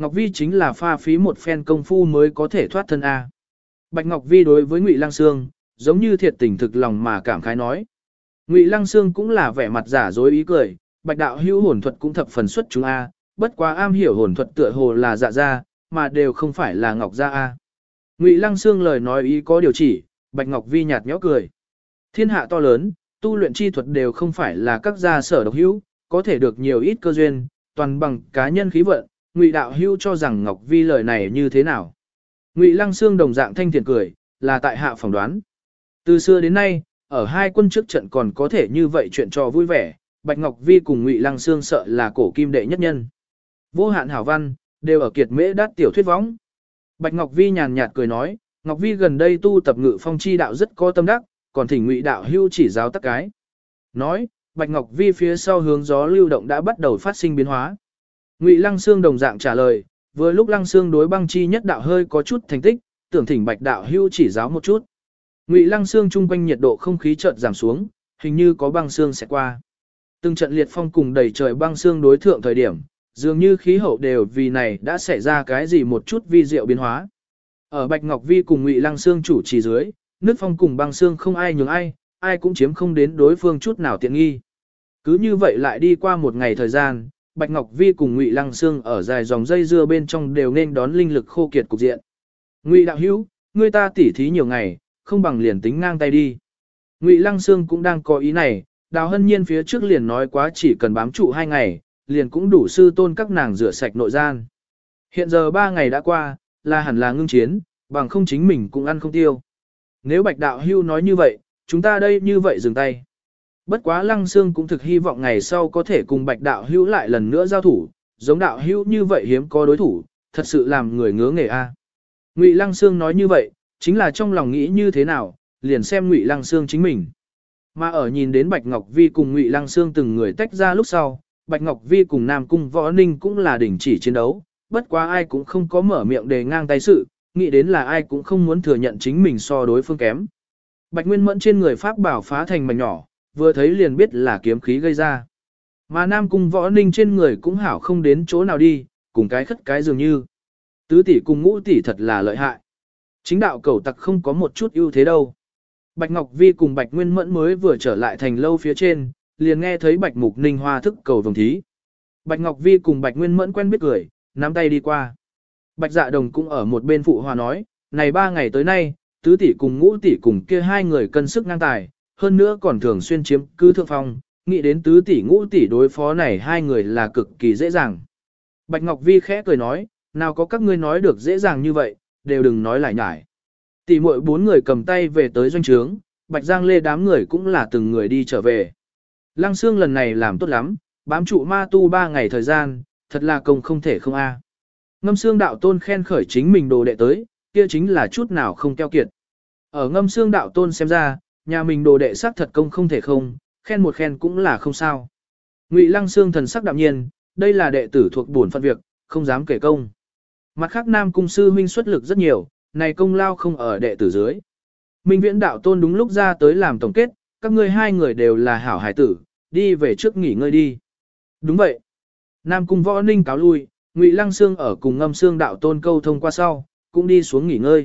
Ngọc Vi chính là pha phí một phen công phu mới có thể thoát thân A. Bạch Ngọc Vi đối với Ngụy Lăng Sương, giống như thiệt tình thực lòng mà cảm khái nói. Ngụy Lăng Sương cũng là vẻ mặt giả dối ý cười, Bạch đạo hữu hồn thuật cũng thập phần xuất chúng A, bất quá am hiểu hồn thuật tựa hồ là dạ gia, mà đều không phải là Ngọc gia A. Ngụy Lăng Sương lời nói ý có điều chỉ, Bạch Ngọc Vi nhạt nhẽo cười. Thiên hạ to lớn, tu luyện chi thuật đều không phải là các gia sở độc hữu, có thể được nhiều ít cơ duyên, toàn bằng cá nhân khí vận. Ngụy đạo hữu cho rằng Ngọc Vi lời này như thế nào? Ngụy Lăng Sương đồng dạng thanh thiện cười, là tại hạ phỏng đoán. Từ xưa đến nay, ở hai quân trước trận còn có thể như vậy chuyện trò vui vẻ, Bạch Ngọc Vi cùng Ngụy Lăng Sương sợ là cổ kim đệ nhất nhân. Vô hạn hảo văn, đều ở kiệt mễ đát tiểu thuyết võng. Bạch Ngọc Vi nhàn nhạt cười nói, Ngọc Vi gần đây tu tập ngự phong chi đạo rất có tâm đắc, còn thỉnh Ngụy đạo hưu chỉ giáo tắc cái. Nói, Bạch Ngọc Vi phía sau hướng gió lưu động đã bắt đầu phát sinh biến hóa. Ngụy Lăng Sương đồng dạng trả lời, vừa lúc Lăng Sương đối băng chi nhất đạo hơi có chút thành tích, tưởng thỉnh Bạch đạo hưu chỉ giáo một chút. Ngụy Lăng Sương chung quanh nhiệt độ không khí chợt giảm xuống, hình như có băng sương sẽ qua. Từng trận liệt phong cùng đầy trời băng sương đối thượng thời điểm, dường như khí hậu đều vì này đã xảy ra cái gì một chút vi diệu biến hóa. Ở Bạch Ngọc Vi cùng Ngụy Lăng Sương chủ trì dưới, nước phong cùng băng sương không ai nhường ai, ai cũng chiếm không đến đối phương chút nào tiện nghi. Cứ như vậy lại đi qua một ngày thời gian, Bạch Ngọc Vi cùng Ngụy Lăng Sương ở dài dòng dây dưa bên trong đều nên đón linh lực khô kiệt cục diện. Ngụy đạo hữu, người ta tỉ thí nhiều ngày, không bằng liền tính ngang tay đi. Ngụy Lăng Sương cũng đang có ý này, Đào Hân Nhiên phía trước liền nói quá chỉ cần bám trụ 2 ngày, liền cũng đủ sư tôn các nàng rửa sạch nội gian. Hiện giờ 3 ngày đã qua, là hẳn là ngưng chiến, bằng không chính mình cũng ăn không tiêu. Nếu Bạch đạo hưu nói như vậy, chúng ta đây như vậy dừng tay. Bất quá Lăng Sương cũng thực hy vọng ngày sau có thể cùng Bạch đạo hữu lại lần nữa giao thủ, giống đạo hữu như vậy hiếm có đối thủ, thật sự làm người ngứa nghề a. Ngụy Lăng Sương nói như vậy, chính là trong lòng nghĩ như thế nào, liền xem Ngụy Lăng Sương chính mình. Mà ở nhìn đến Bạch Ngọc Vi cùng Ngụy Lăng Sương từng người tách ra lúc sau, Bạch Ngọc Vi cùng Nam Cung Võ Ninh cũng là đình chỉ chiến đấu, bất quá ai cũng không có mở miệng đề ngang tay sự, nghĩ đến là ai cũng không muốn thừa nhận chính mình so đối phương kém. Bạch Nguyên Mẫn trên người pháp bảo phá thành mảnh nhỏ, vừa thấy liền biết là kiếm khí gây ra. Mà Nam Cung Võ Ninh trên người cũng hảo không đến chỗ nào đi, cùng cái khất cái dường như. Tứ tỷ cùng ngũ tỷ thật là lợi hại. Chính đạo cẩu tặc không có một chút ưu thế đâu. Bạch Ngọc Vi cùng Bạch Nguyên Mẫn mới vừa trở lại thành lâu phía trên, liền nghe thấy Bạch Mục Ninh hoa thức cầu vồng thí. Bạch Ngọc Vi cùng Bạch Nguyên Mẫn quen biết cười, nắm tay đi qua. Bạch Dạ Đồng cũng ở một bên phụ hòa nói, này 3 ngày tới nay, tứ tỷ cùng ngũ tỷ cùng kia 2 người cân sức ngang tài, hơn nữa còn thường xuyên chiếm cứ thượng phong, nghĩ đến tứ tỷ ngũ tỷ đối phó này 2 người là cực kỳ dễ dàng. Bạch Ngọc Vi khẽ cười nói, nào có các ngươi nói được dễ dàng như vậy, đều đừng nói lại nhải. Tỷ muội 4 người cầm tay về tới doanh trướng, Bạch Giang Lê đám người cũng là từng người đi trở về. Lăng Sương lần này làm tốt lắm, bám trụ ma tu 3 ngày thời gian, thật là công không thể không a. Ngâm Sương đạo tôn khen khởi chính mình đồ đệ tới, kia chính là chút nào không keo kiệt. Ở Ngâm Sương đạo tôn xem ra, nhà mình đồ đệ xác thật công không thể không, khen một khen cũng là không sao. Ngụy Lăng Sương thần sắc đạm nhiên, đây là đệ tử thuộc bổn phận việc, không dám kể công. Mặt khác Nam Cung sư huynh xuất lực rất nhiều, này công lao không ở đệ tử dưới. Minh Viễn đạo tôn đúng lúc ra tới làm tổng kết, các ngươi 2 người đều là hảo hải tử, đi về trước nghỉ ngơi đi. Đúng vậy. Nam Cung Võ Ninh cáo lui, Ngụy Lăng Sương ở cùng Ngâm Sương đạo tôn câu thông qua sau, cũng đi xuống nghỉ ngơi.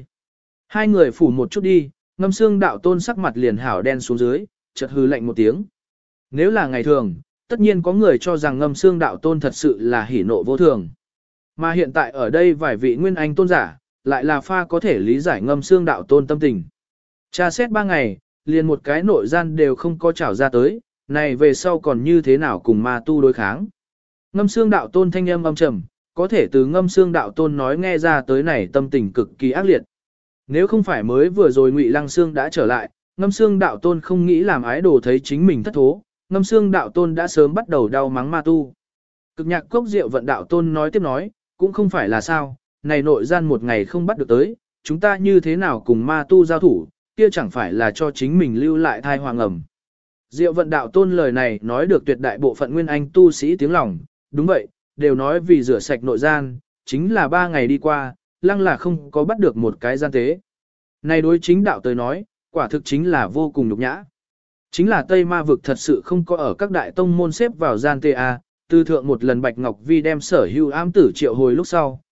2 người phủ một chút đi, Ngâm Sương đạo tôn sắc mặt liền hảo đen xuống dưới, chợt hừ lạnh một tiếng. Nếu là ngày thường, tất nhiên có người cho rằng Ngâm Sương đạo tôn thật sự là hỉ nộ vô thường. Mà hiện tại ở đây vài vị nguyên anh tôn giả, lại là pha có thể lý giải Ngâm Sương đạo tôn tâm tình. Tra xét 3 ngày, liền một cái nội gian đều không có trảo ra tới, này về sau còn như thế nào cùng ma tu đối kháng. Ngâm Sương đạo tôn thanh âm âm trầm, có thể từ Ngâm Sương đạo tôn nói nghe ra tới này tâm tình cực kỳ ác liệt. Nếu không phải mới vừa rồi Ngụy Lăng Sương đã trở lại, Ngâm Sương đạo tôn không nghĩ làm ái đồ thấy chính mình thất thố, Ngâm Sương đạo tôn đã sớm bắt đầu đau mắng ma tu. Cực nhạc cốc Diệu Vận đạo tôn nói tiếp nói, cũng không phải là sao, này nội gian một ngày không bắt được tới, chúng ta như thế nào cùng ma tu giao thủ, kia chẳng phải là cho chính mình lưu lại thai hoàng ẩm. Diệu Vận đạo tôn lời này nói được tuyệt đại bộ phận nguyên anh tu sĩ tiếng lòng, đúng vậy, đều nói vì rửa sạch nội gian, chính là 3 ngày đi qua, lăng là không có bắt được một cái gian tế. Này đối chính đạo tới nói, quả thực chính là vô cùng nhục nhã. Chính là Tây Ma vực thật sự không có ở các đại tông môn xếp vào gian tế A, từ thượng một lần Bạch Ngọc Vi đem sở hữu ám tử triệu hồi lúc sau,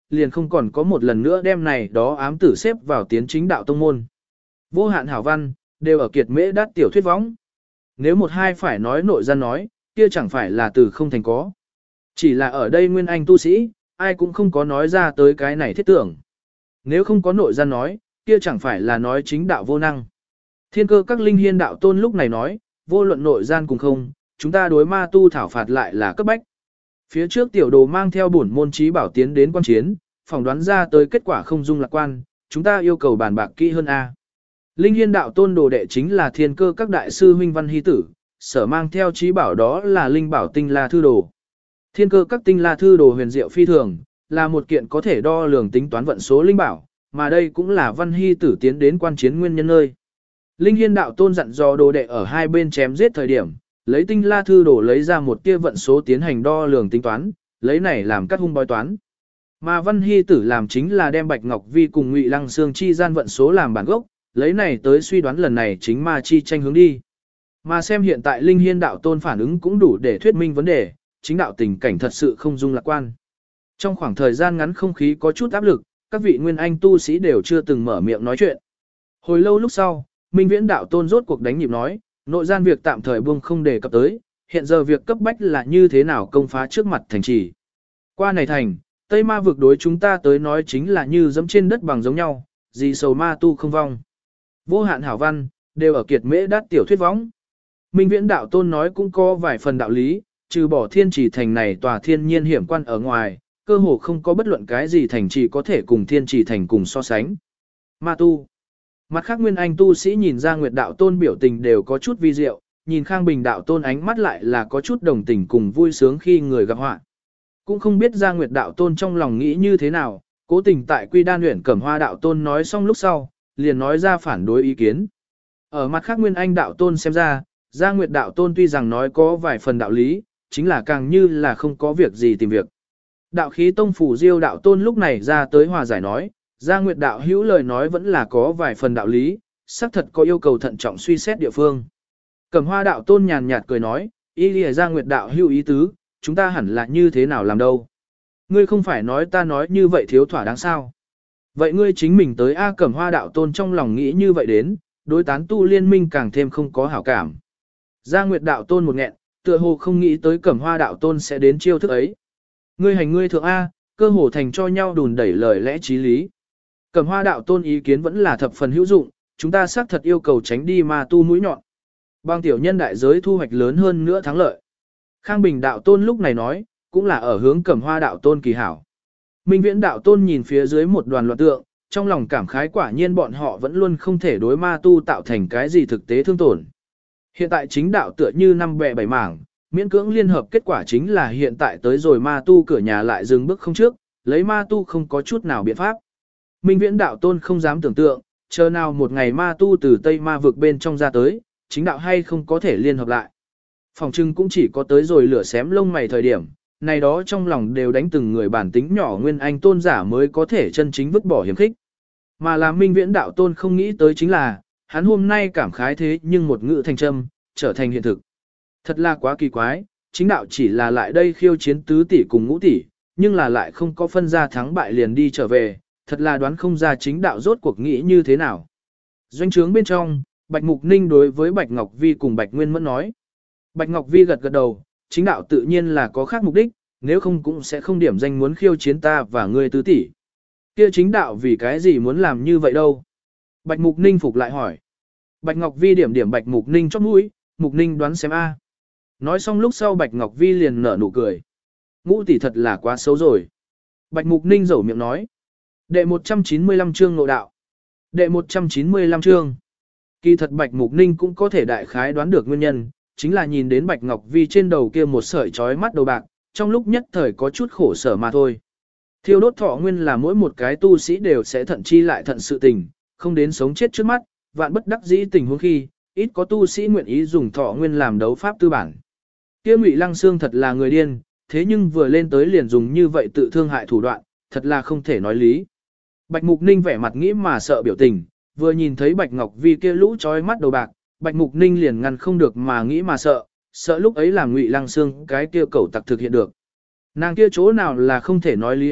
liền không còn có một lần nữa đem này đó ám tử xếp vào tiến chính đạo tông môn. Vô hạn hảo văn, đều ở kiệt mễ đát tiểu thuyết võng. Nếu một hai phải nói nội gian nói, kia chẳng phải là từ không thành có. Chỉ là ở đây nguyên anh tu sĩ, ai cũng không có nói ra tới cái này thiết tưởng. Nếu không có nội gian nói, kia chẳng phải là nói chính đạo vô năng. Thiên cơ các linh hiên đạo tôn lúc này nói, vô luận nội gian cùng không, chúng ta đối ma tu thảo phạt lại là cấp bách. Phía trước tiểu đồ mang theo bổn môn trí bảo tiến đến quan chiến, phỏng đoán ra tới kết quả không dung lạc quan, chúng ta yêu cầu bàn bạc kỹ hơn A. Linh hiên đạo tôn đồ đệ chính là thiên cơ các đại sư huynh văn hy tử, sở mang theo trí bảo đó là linh bảo tinh la thư đồ. Thiên cơ các tinh la thư đồ huyền diệu phi thường, là một kiện có thể đo lường tính toán vận số linh bảo, mà đây cũng là văn hy tử tiến đến quan chiến nguyên nhân nơi. Linh hiên đạo tôn dặn dò đồ đệ ở hai bên chém giết thời điểm, lấy tinh la thư đồ lấy ra một tia vận số tiến hành đo lường tính toán, lấy này làm cắt hung bói toán. Mà văn hy tử làm chính là đem Bạch Ngọc Vi cùng Ngụy Lăng Xương chi gian vận số làm bản gốc, lấy này tới suy đoán lần này chính ma chi tranh hướng đi. Mà xem hiện tại Linh hiên đạo tôn phản ứng cũng đủ để thuyết minh vấn đề, chính đạo tình cảnh thật sự không dung lạc quan. Trong khoảng thời gian ngắn không khí có chút áp lực, các vị nguyên anh tu sĩ đều chưa từng mở miệng nói chuyện. Hồi lâu lúc sau, Minh Viễn đạo tôn rốt cuộc đánh nhịp nói, nội gian việc tạm thời buông không đề cập tới, hiện giờ việc cấp bách là như thế nào công phá trước mặt thành trì. Qua này thành, Tây Ma vực đối chúng ta tới nói chính là như dẫm trên đất bằng giống nhau, gì sầu ma tu không vong. Vô hạn hảo văn, đều ở kiệt mễ đát tiểu thuyết võng. Minh Viễn đạo tôn nói cũng có vài phần đạo lý, trừ bỏ thiên trì thành này tòa thiên nhiên hiểm quan ở ngoài, cơ hồ không có bất luận cái gì thành trì có thể cùng thiên trì thành cùng so sánh. Ma tu. Mặt khác nguyên anh tu sĩ nhìn ra Nguyệt đạo tôn biểu tình đều có chút vi diệu, nhìn Khang Bình đạo tôn ánh mắt lại là có chút đồng tình cùng vui sướng khi người gặp họa. Cũng không biết ra Nguyệt đạo tôn trong lòng nghĩ như thế nào, cố tình tại Quy Đan Uyển Cẩm Hoa đạo tôn nói xong lúc sau, liền nói ra phản đối ý kiến. Ở mặt khác nguyên anh đạo tôn xem ra, Gia Nguyệt đạo tôn tuy rằng nói có vài phần đạo lý, chính là càng như là không có việc gì tìm việc. Đạo khí tông phủ Diêu đạo tôn lúc này ra tới hòa giải nói, Gia Nguyệt đạo hữu lời nói vẫn là có vài phần đạo lý, xác thật có yêu cầu thận trọng suy xét địa phương. Cẩm Hoa đạo tôn nhàn nhạt cười nói, ý lìa Gia Nguyệt đạo hữu ý tứ, chúng ta hẳn là như thế nào làm đâu. Ngươi không phải nói ta nói như vậy thiếu thỏa đáng sao. Vậy ngươi chính mình tới A Cẩm Hoa đạo tôn trong lòng nghĩ như vậy đến, đối tán tu liên minh càng thêm không có hảo cảm. Gia Nguyệt đạo tôn một nghẹn, tựa hồ không nghĩ tới Cẩm Hoa đạo tôn sẽ đến chiêu thức ấy. Ngươi hành ngươi thượng A, cơ hồ thành cho nhau đùn đẩy lời lẽ trí lý. Cẩm Hoa đạo tôn ý kiến vẫn là thập phần hữu dụng, chúng ta xác thật yêu cầu tránh đi ma tu mũi nhọn. Bằng tiểu nhân đại giới thu hoạch lớn hơn nữa thắng lợi. Khang Bình đạo tôn lúc này nói, cũng là ở hướng Cẩm Hoa đạo tôn kỳ hảo. Minh Viễn đạo tôn nhìn phía dưới một đoàn loạn tượng, trong lòng cảm khái quả nhiên bọn họ vẫn luôn không thể đối ma tu tạo thành cái gì thực tế thương tổn. Hiện tại chính đạo tựa như năm bè bảy mảng, miễn cưỡng liên hợp kết quả chính là hiện tại tới rồi ma tu cửa nhà lại dừng bước không trước, lấy ma tu không có chút nào biện pháp. Minh Viễn đạo tôn không dám tưởng tượng, chờ nào một ngày ma tu từ Tây Ma vực bên trong ra tới, chính đạo hay không có thể liên hợp lại. Phòng trưng cũng chỉ có tới rồi lửa xém lông mày thời điểm, này đó trong lòng đều đánh từng người bản tính nhỏ nguyên anh tôn giả mới có thể chân chính vứt bỏ hiểm khích. Mà là Minh Viễn đạo tôn không nghĩ tới chính là, hắn hôm nay cảm khái thế nhưng một ngữ thành châm, trở thành hiện thực. Thật là quá kỳ quái, chính đạo chỉ là lại đây khiêu chiến tứ tỷ cùng ngũ tỷ, nhưng là lại không có phân ra thắng bại liền đi trở về, thật là đoán không ra chính đạo rốt cuộc nghĩ như thế nào. Doanh trướng bên trong, Bạch Mục Ninh đối với Bạch Ngọc Vi cùng Bạch Nguyên Mẫn nói. Bạch Ngọc Vi gật gật đầu, chính đạo tự nhiên là có khác mục đích, nếu không cũng sẽ không điểm danh muốn khiêu chiến ta và ngươi tứ tỷ. Kia chính đạo vì cái gì muốn làm như vậy đâu? Bạch Mục Ninh phục lại hỏi. Bạch Ngọc Vi điểm điểm Bạch Mục Ninh chóp mũi, Mục Ninh đoán xem a. Nói xong lúc sau Bạch Ngọc Vi liền nở nụ cười. Ngũ tỷ thật là quá xấu rồi. Bạch Mục Ninh dẩu miệng nói. Đệ 195 chương ngộ đạo. Đệ 195 chương. Kỳ thật Bạch Mục Ninh cũng có thể đại khái đoán được nguyên nhân, chính là nhìn đến Bạch Ngọc Vi trên đầu kia một sợi chói mắt đầu bạc, trong lúc nhất thời có chút khổ sở mà thôi. Thiêu đốt thọ nguyên là mỗi một cái tu sĩ đều sẽ thận chi lại thận sự tình, không đến sống chết trước mắt, vạn bất đắc dĩ tình huống khi, ít có tu sĩ nguyện ý dùng thọ nguyên làm đấu pháp tư bản. Kia Ngụy Lăng Xương thật là người điên, thế nhưng vừa lên tới liền dùng như vậy tự thương hại thủ đoạn, thật là không thể nói lý. Bạch Mục Ninh vẻ mặt nghĩ mà sợ biểu tình, vừa nhìn thấy Bạch Ngọc Vi kia lũ chói mắt đầu bạc, Bạch Mục Ninh liền ngăn không được mà nghĩ mà sợ lúc ấy làm Ngụy Lăng Xương cái kia cẩu tặc thực hiện được. Nàng kia chỗ nào là không thể nói lý a,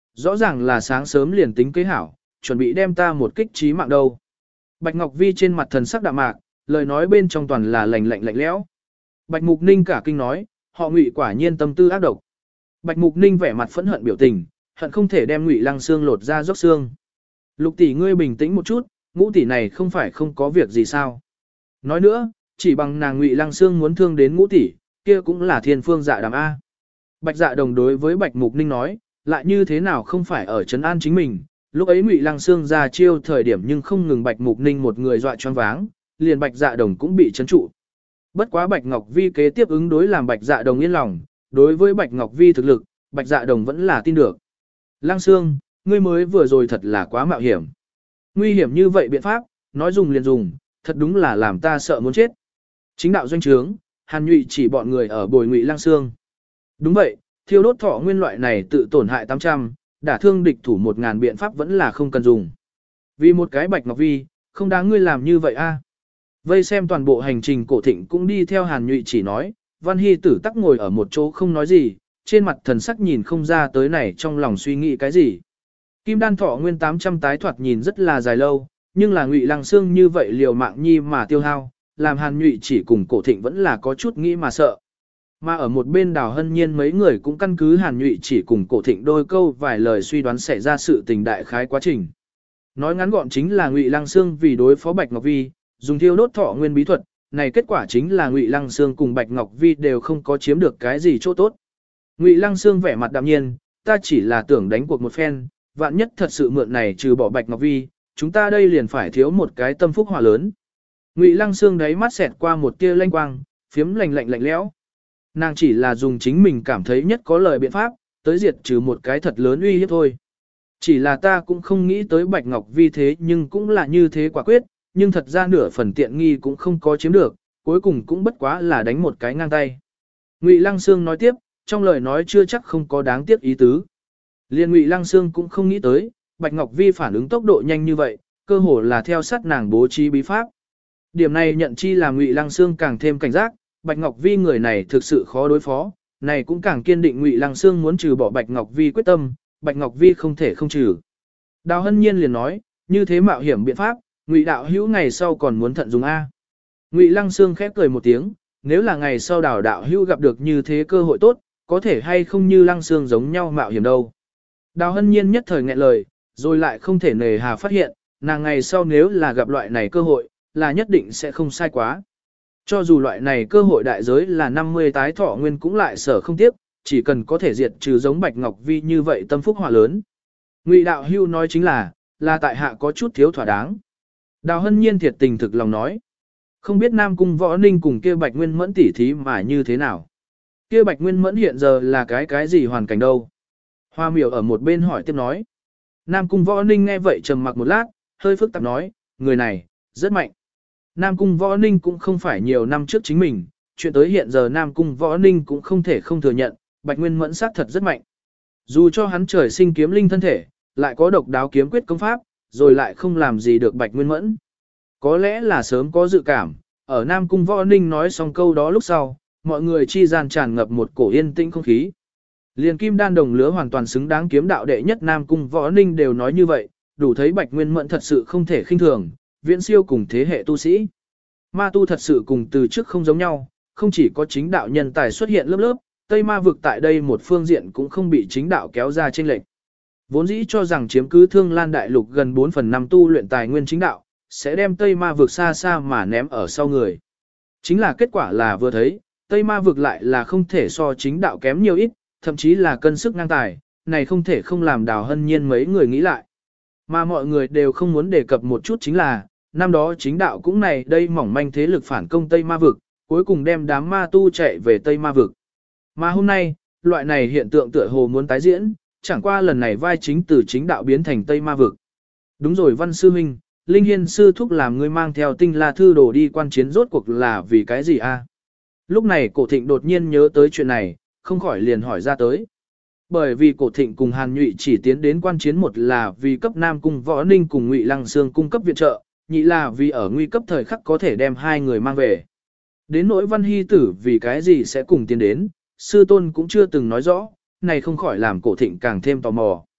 rõ ràng là sáng sớm liền tính kế hảo, chuẩn bị đem ta một kích trí mạng đâu. Bạch Ngọc Vi trên mặt thần sắc đạm mạc, lời nói bên trong toàn là lạnh lạnh lẽo. Bạch Mục Ninh cả kinh nói, họ Ngụy quả nhiên tâm tư ác độc. Bạch Mục Ninh vẻ mặt phẫn hận biểu tình, hận không thể đem Ngụy Lăng Xương lột ra róc xương. Lục tỷ ngươi bình tĩnh một chút, Ngũ tỷ này không phải không có việc gì sao? Nói nữa, chỉ bằng nàng Ngụy Lăng Xương muốn thương đến Ngũ tỷ, kia cũng là thiên phương dạ đàm a. Bạch Dạ Đồng đối với Bạch Mục Ninh nói, lại như thế nào không phải ở trấn an chính mình, lúc ấy Ngụy Lăng Xương ra chiêu thời điểm nhưng không ngừng Bạch Mục Ninh một người dọa choáng váng, liền Bạch Dạ Đồng cũng bị trấn trụ. Bất quá Bạch Ngọc Vi kế tiếp ứng đối làm Bạch Dạ Đồng yên lòng, đối với Bạch Ngọc Vi thực lực, Bạch Dạ Đồng vẫn là tin được. Lăng Xương, ngươi mới vừa rồi thật là quá mạo hiểm. Nguy hiểm như vậy biện pháp, nói dùng liền dùng, thật đúng là làm ta sợ muốn chết. Chính đạo doanh trướng, Hàn Nhụy chỉ bọn người ở bồi Ngụy Lăng Xương. Đúng vậy, thiêu đốt thọ nguyên loại này tự tổn hại 800, đả thương địch thủ 1000 biện pháp vẫn là không cần dùng. Vì một cái Bạch Ngọc Vi, không đáng ngươi làm như vậy a. Vây xem toàn bộ hành trình Cổ Thịnh cũng đi theo Hàn Nhụy chỉ nói, Văn Hy Tử tắc ngồi ở một chỗ không nói gì, trên mặt thần sắc nhìn không ra tới này trong lòng suy nghĩ cái gì. Kim đan thọ nguyên 800 tái thoạt nhìn rất là dài lâu, nhưng là Ngụy Lăng Xương như vậy liều mạng nhi mà tiêu hao, làm Hàn Nhụy chỉ cùng Cổ Thịnh vẫn là có chút nghĩ mà sợ. Mà ở một bên Đào Hân Nhiên mấy người cũng căn cứ Hàn Nhụy chỉ cùng Cổ Thịnh đôi câu vài lời suy đoán xảy ra sự tình đại khái quá trình. Nói ngắn gọn chính là Ngụy Lăng Xương vì đối phó Bạch Ngọc Vi, dùng thiêu đốt thọ nguyên bí thuật, này kết quả chính là Ngụy Lăng Xương cùng Bạch Ngọc Vi đều không có chiếm được cái gì chỗ tốt. Ngụy Lăng Xương vẻ mặt đạm nhiên, ta chỉ là tưởng đánh cuộc một phen, vạn nhất thật sự mượn này trừ bỏ Bạch Ngọc Vi, chúng ta đây liền phải thiếu một cái tâm phúc hỏa lớn. Ngụy Lăng Xương đáy mắt xẹt qua một tia lanh quang, phiếm lạnh lạnh lẽo. Nàng chỉ là dùng chính mình cảm thấy nhất có lời biện pháp, tới diệt trừ một cái thật lớn uy hiếp thôi. Chỉ là ta cũng không nghĩ tới Bạch Ngọc Vi thế nhưng cũng là như thế quả quyết, nhưng thật ra nửa phần tiện nghi cũng không có chiếm được, cuối cùng cũng bất quá là đánh một cái ngang tay. Ngụy Lăng Xương nói tiếp, trong lời nói chưa chắc không có đáng tiếc ý tứ. Liên Ngụy Lăng Xương cũng không nghĩ tới, Bạch Ngọc Vi phản ứng tốc độ nhanh như vậy, cơ hồ là theo sát nàng bố trí bí pháp. Điểm này nhận chi làm Ngụy Lăng Xương càng thêm cảnh giác, Bạch Ngọc Vi người này thực sự khó đối phó, này cũng càng kiên định Ngụy Lăng Xương muốn trừ bỏ Bạch Ngọc Vi quyết tâm, Bạch Ngọc Vi không thể không trừ. Đào Hân Nhiên liền nói, như thế mạo hiểm biện pháp, Ngụy đạo hữu ngày sau còn muốn thận dùng a. Ngụy Lăng Xương khép cười một tiếng, nếu là ngày sau Đào đạo hữu gặp được như thế cơ hội tốt, có thể hay không như Lăng Xương giống nhau mạo hiểm đâu. Đào Hân Nhiên nhất thời nghẹn lời, rồi lại không thể nề hà phát hiện, nàng ngày sau nếu là gặp loại này cơ hội, là nhất định sẽ không sai quá. Cho dù loại này cơ hội đại giới là 50 tái thọ nguyên cũng lại sở không tiếc, chỉ cần có thể diệt trừ giống Bạch Ngọc Vi như vậy tâm phúc hỏa lớn. Ngụy đạo hưu nói chính là tại hạ có chút thiếu thỏa đáng. Đào Hân Nhiên thiệt tình thực lòng nói. Không biết Nam Cung Võ Ninh cùng kia Bạch Nguyên Mẫn tỉ thí mà như thế nào. Kia Bạch Nguyên Mẫn hiện giờ là cái gì hoàn cảnh đâu. Hoa miểu ở một bên hỏi tiếp nói. Nam Cung Võ Ninh nghe vậy trầm mặc một lát, hơi phức tạp nói, người này, rất mạnh. Nam Cung Võ Ninh cũng không phải nhiều năm trước chính mình, chuyện tới hiện giờ Nam Cung Võ Ninh cũng không thể không thừa nhận, Bạch Nguyên Mẫn xác thật rất mạnh. Dù cho hắn trời sinh kiếm linh thân thể, lại có độc đáo kiếm quyết công pháp, rồi lại không làm gì được Bạch Nguyên Mẫn. Có lẽ là sớm có dự cảm, ở Nam Cung Võ Ninh nói xong câu đó lúc sau, mọi người chi gian tràn ngập một cổ yên tĩnh không khí. Liền Kim Đan đồng lứa hoàn toàn xứng đáng kiếm đạo đệ nhất Nam Cung Võ Ninh đều nói như vậy, đủ thấy Bạch Nguyên Mẫn thật sự không thể khinh thường, viễn siêu cùng thế hệ tu sĩ. Ma tu thật sự cùng từ trước không giống nhau, không chỉ có chính đạo nhân tài xuất hiện lớp lớp, Tây Ma vực tại đây một phương diện cũng không bị chính đạo kéo ra chênh lệch. Vốn dĩ cho rằng chiếm cứ Thương Lan đại lục gần 4/5 tu luyện tài nguyên chính đạo, sẽ đem Tây Ma vực xa xa mà ném ở sau người. Chính là kết quả là vừa thấy, Tây Ma vực lại là không thể so chính đạo kém nhiều ít, thậm chí là cân sức ngang tài, này không thể không làm Đào Hân Nhiên mấy người nghĩ lại. Mà mọi người đều không muốn đề cập một chút chính là, năm đó chính đạo cũng này đây mỏng manh thế lực phản công Tây Ma vực, cuối cùng đem đám ma tu chạy về Tây Ma vực. Mà hôm nay, loại này hiện tượng tựa hồ muốn tái diễn, chẳng qua lần này vai chính từ chính đạo biến thành Tây Ma vực. Đúng rồi Văn Sư Minh, Linh Hiên Sư thúc làm ngươi mang theo Tinh La Thư đồ đi quan chiến rốt cuộc là vì cái gì a? Lúc này Cổ Thịnh đột nhiên nhớ tới chuyện này, không khỏi liền hỏi ra tới. Bởi vì Cổ Thịnh cùng Hàn Nhụy chỉ tiến đến quan chiến một là vì cấp Nam Cung Võ Ninh cùng Ngụy Lăng Xương cung cấp viện trợ, nhị là vì ở nguy cấp thời khắc có thể đem hai người mang về. Đến nỗi Văn Hy Tử vì cái gì sẽ cùng tiến đến, sư tôn cũng chưa từng nói rõ, này không khỏi làm Cổ Thịnh càng thêm tò mò.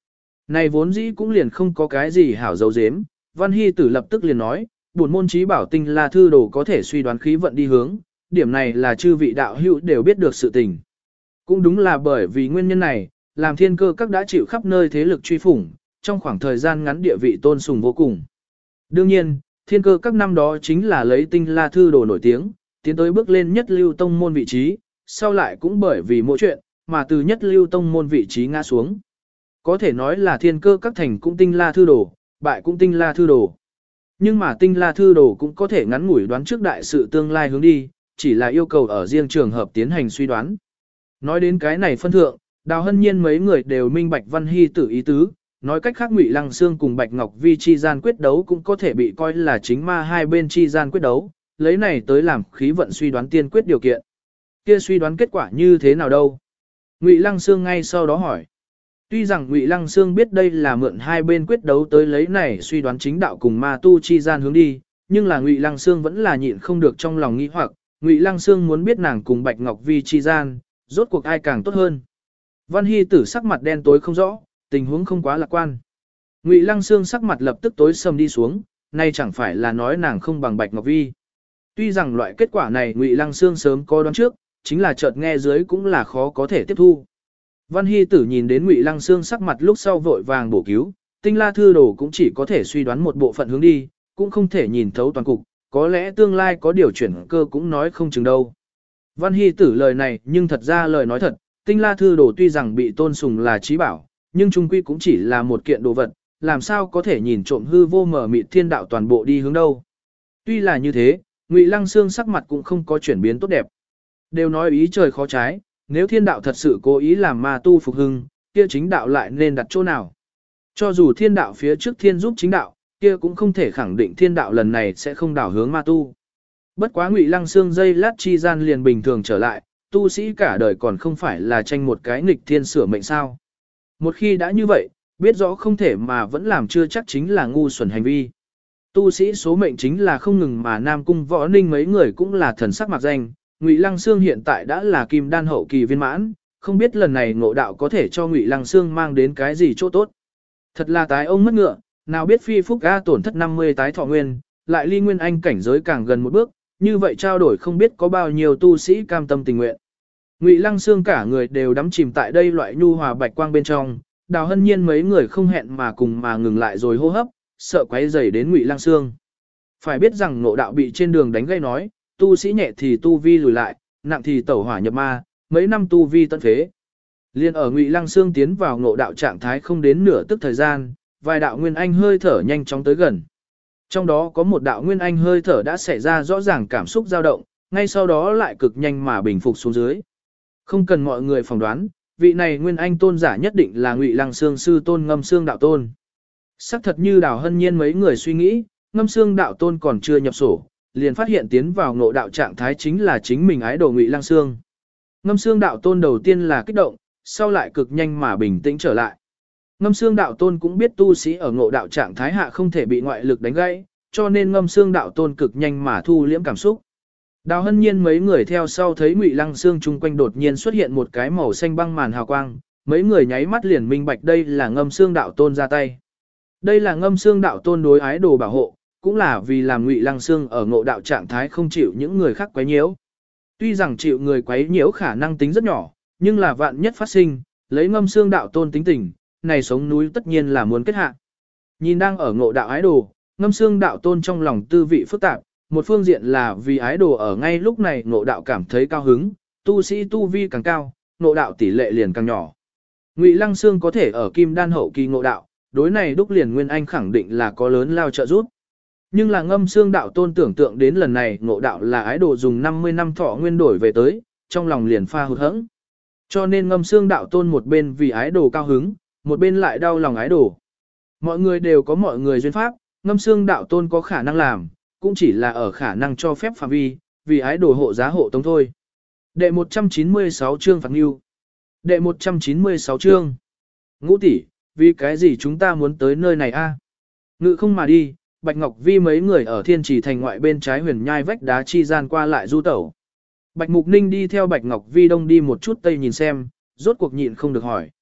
Này vốn dĩ cũng liền không có cái gì hảo dấu dếm, Văn Hy Tử lập tức liền nói, bổn môn trí bảo tinh la thư đồ có thể suy đoán khí vận đi hướng, điểm này là chư vị đạo hữu đều biết được sự tình. Cũng đúng là bởi vì nguyên nhân này, làm thiên cơ các đã chịu khắp nơi thế lực truy phủng, trong khoảng thời gian ngắn địa vị tôn sùng vô cùng. Đương nhiên, thiên cơ các năm đó chính là lấy tinh la thư đồ nổi tiếng, tiến tới bước lên nhất lưu tông môn vị trí, sau lại cũng bởi vì mỗi chuyện, mà từ nhất lưu tông môn vị trí ngã xuống. Có thể nói là thiên cơ các thành cũng tinh la thư đồ, bại cũng tinh la thư đồ. Nhưng mà tinh la thư đồ cũng có thể ngắn ngủi đoán trước đại sự tương lai hướng đi, chỉ là yêu cầu ở riêng trường hợp tiến hành suy đoán. Nói đến cái này phân thượng, Đào Hân Nhiên mấy người đều minh bạch Văn Hy Tử ý tứ, nói cách khác Ngụy Lăng Xương cùng Bạch Ngọc Vi chi gian quyết đấu cũng có thể bị coi là chính ma hai bên chi gian quyết đấu, lấy này tới làm khí vận suy đoán tiên quyết điều kiện. Kia suy đoán kết quả như thế nào đâu? Ngụy Lăng Xương ngay sau đó hỏi. Tuy rằng Ngụy Lăng Xương biết đây là mượn hai bên quyết đấu tới lấy này suy đoán chính đạo cùng ma tu chi gian hướng đi, nhưng là Ngụy Lăng Xương vẫn là nhịn không được trong lòng nghĩ hoặc, Ngụy Lăng Xương muốn biết nàng cùng Bạch Ngọc Vi chi gian, rốt cuộc ai càng tốt hơn. Văn Hy Tử sắc mặt đen tối không rõ, tình huống không quá lạc quan. Ngụy Lăng Xương sắc mặt lập tức tối sầm đi xuống, nay chẳng phải là nói nàng không bằng Bạch Ngọc Vi. Tuy rằng loại kết quả này Ngụy Lăng Xương sớm có đoán trước, chính là chợt nghe dưới cũng là khó có thể tiếp thu. Văn Hy Tử nhìn đến Ngụy Lăng Xương sắc mặt lúc sau vội vàng bổ cứu, tinh la thư đồ cũng chỉ có thể suy đoán một bộ phận hướng đi, cũng không thể nhìn thấu toàn cục, có lẽ tương lai có điều chuyển cơ cũng nói không chừng đâu. Văn Hy Tử lời này nhưng thật ra lời nói thật, tinh la thư đồ tuy rằng bị tôn sùng là trí bảo, nhưng trung quy cũng chỉ là một kiện đồ vật, làm sao có thể nhìn trộm hư vô mở mịt thiên đạo toàn bộ đi hướng đâu. Tuy là như thế, Ngụy Lăng Xương sắc mặt cũng không có chuyển biến tốt đẹp. Đều nói ý trời khó trái, nếu thiên đạo thật sự cố ý làm ma tu phục hưng, kia chính đạo lại nên đặt chỗ nào. Cho dù thiên đạo phía trước thiên giúp chính đạo, kia cũng không thể khẳng định thiên đạo lần này sẽ không đảo hướng ma tu. Bất quá Ngụy Lăng Xương dây lát chi gian liền bình thường trở lại, tu sĩ cả đời còn không phải là tranh một cái nghịch thiên sửa mệnh sao. Một khi đã như vậy, biết rõ không thể mà vẫn làm chưa chắc chính là ngu xuẩn hành vi. Tu sĩ số mệnh chính là không ngừng mà Nam Cung Võ Ninh mấy người cũng là thần sắc mặc danh, Ngụy Lăng Xương hiện tại đã là kim đan hậu kỳ viên mãn, không biết lần này ngộ đạo có thể cho Ngụy Lăng Xương mang đến cái gì chỗ tốt. Thật là tái ông mất ngựa, nào biết phi phúc ga tổn thất 50 tái thọ nguyên, lại ly nguyên anh cảnh giới càng gần một bước, như vậy trao đổi không biết có bao nhiêu tu sĩ cam tâm tình nguyện. Ngụy Lăng Xương cả người đều đắm chìm tại đây loại nhu hòa bạch quang bên trong, Đào Hân Nhiên mấy người không hẹn mà cùng mà ngừng lại rồi hô hấp, sợ quấy rầy đến Ngụy Lăng Xương. Phải biết rằng ngộ đạo bị trên đường đánh gây nói, tu sĩ nhẹ thì tu vi lùi lại, nặng thì tẩu hỏa nhập ma, mấy năm tu vi tận phế. Liên ở Ngụy Lăng Xương tiến vào ngộ đạo trạng thái không đến nửa tức thời gian, vài đạo nguyên anh hơi thở nhanh chóng tới gần. Trong đó có một đạo nguyên anh hơi thở đã xảy ra rõ ràng cảm xúc dao động, ngay sau đó lại cực nhanh mà bình phục xuống dưới. Không cần mọi người phỏng đoán, vị này nguyên anh tôn giả nhất định là Ngụy Lăng Xương sư tôn Ngâm Xương đạo tôn. Sắc thật như Đào Hân Nhiên mấy người suy nghĩ, Ngâm Xương đạo tôn còn chưa nhập sổ, liền phát hiện tiến vào ngộ đạo trạng thái chính là chính mình ái đồ Ngụy Lăng Xương. Ngâm Xương đạo tôn đầu tiên là kích động, sau lại cực nhanh mà bình tĩnh trở lại. Ngâm Xương đạo tôn cũng biết tu sĩ ở ngộ đạo trạng thái hạ không thể bị ngoại lực đánh gãy, cho nên Ngâm Xương đạo tôn cực nhanh mà thu liễm cảm xúc. Đào Hân Nhiên mấy người theo sau thấy Ngụy Lăng Xương chung quanh đột nhiên xuất hiện một cái màu xanh băng màn hào quang, mấy người nháy mắt liền minh bạch đây là Ngâm Xương đạo tôn ra tay. Đây là Ngâm Xương đạo tôn đối ái đồ bảo hộ, cũng là vì làm Ngụy Lăng Xương ở ngộ đạo trạng thái không chịu những người khác quấy nhiễu. Tuy rằng chịu người quấy nhiễu khả năng tính rất nhỏ, nhưng là vạn nhất phát sinh, lấy Ngâm Xương đạo tôn tính tình, này sống núi tất nhiên là muốn kết hạ. Nhìn đang ở ngộ đạo ái đồ, Ngâm Xương đạo tôn trong lòng tư vị phức tạp, một phương diện là vì ái đồ ở ngay lúc này ngộ đạo cảm thấy cao hứng, tu sĩ tu vi càng cao, ngộ đạo tỷ lệ liền càng nhỏ. Ngụy Lăng Xương có thể ở kim đan hậu kỳ ngộ đạo, đối này đúc liền nguyên anh khẳng định là có lớn lao trợ giúp. Nhưng là Ngâm Xương đạo tôn tưởng tượng đến lần này ngộ đạo là ái đồ dùng 50 năm thọ nguyên đổi về tới, trong lòng liền pha hụt hẫng. Cho nên Ngâm Xương đạo tôn một bên vì ái đồ cao hứng, một bên lại đau lòng ái đồ. Mọi người đều có mọi người duyên pháp, Ngâm Xương đạo tôn có khả năng làm, cũng chỉ là ở khả năng cho phép phạm vi, vì ái đồ hộ giá hộ tống thôi. Đệ 196 chương Phạt Ngưu. Đệ 196 chương. Ngũ tỷ, vì cái gì chúng ta muốn tới nơi này a? Ngự không mà đi, Bạch Ngọc Vi mấy người ở Thiên Trì thành ngoại bên trái huyền nhai vách đá chi gian qua lại du tẩu. Bạch Mục Ninh đi theo Bạch Ngọc Vi đông đi một chút tây nhìn xem, rốt cuộc nhịn không được hỏi.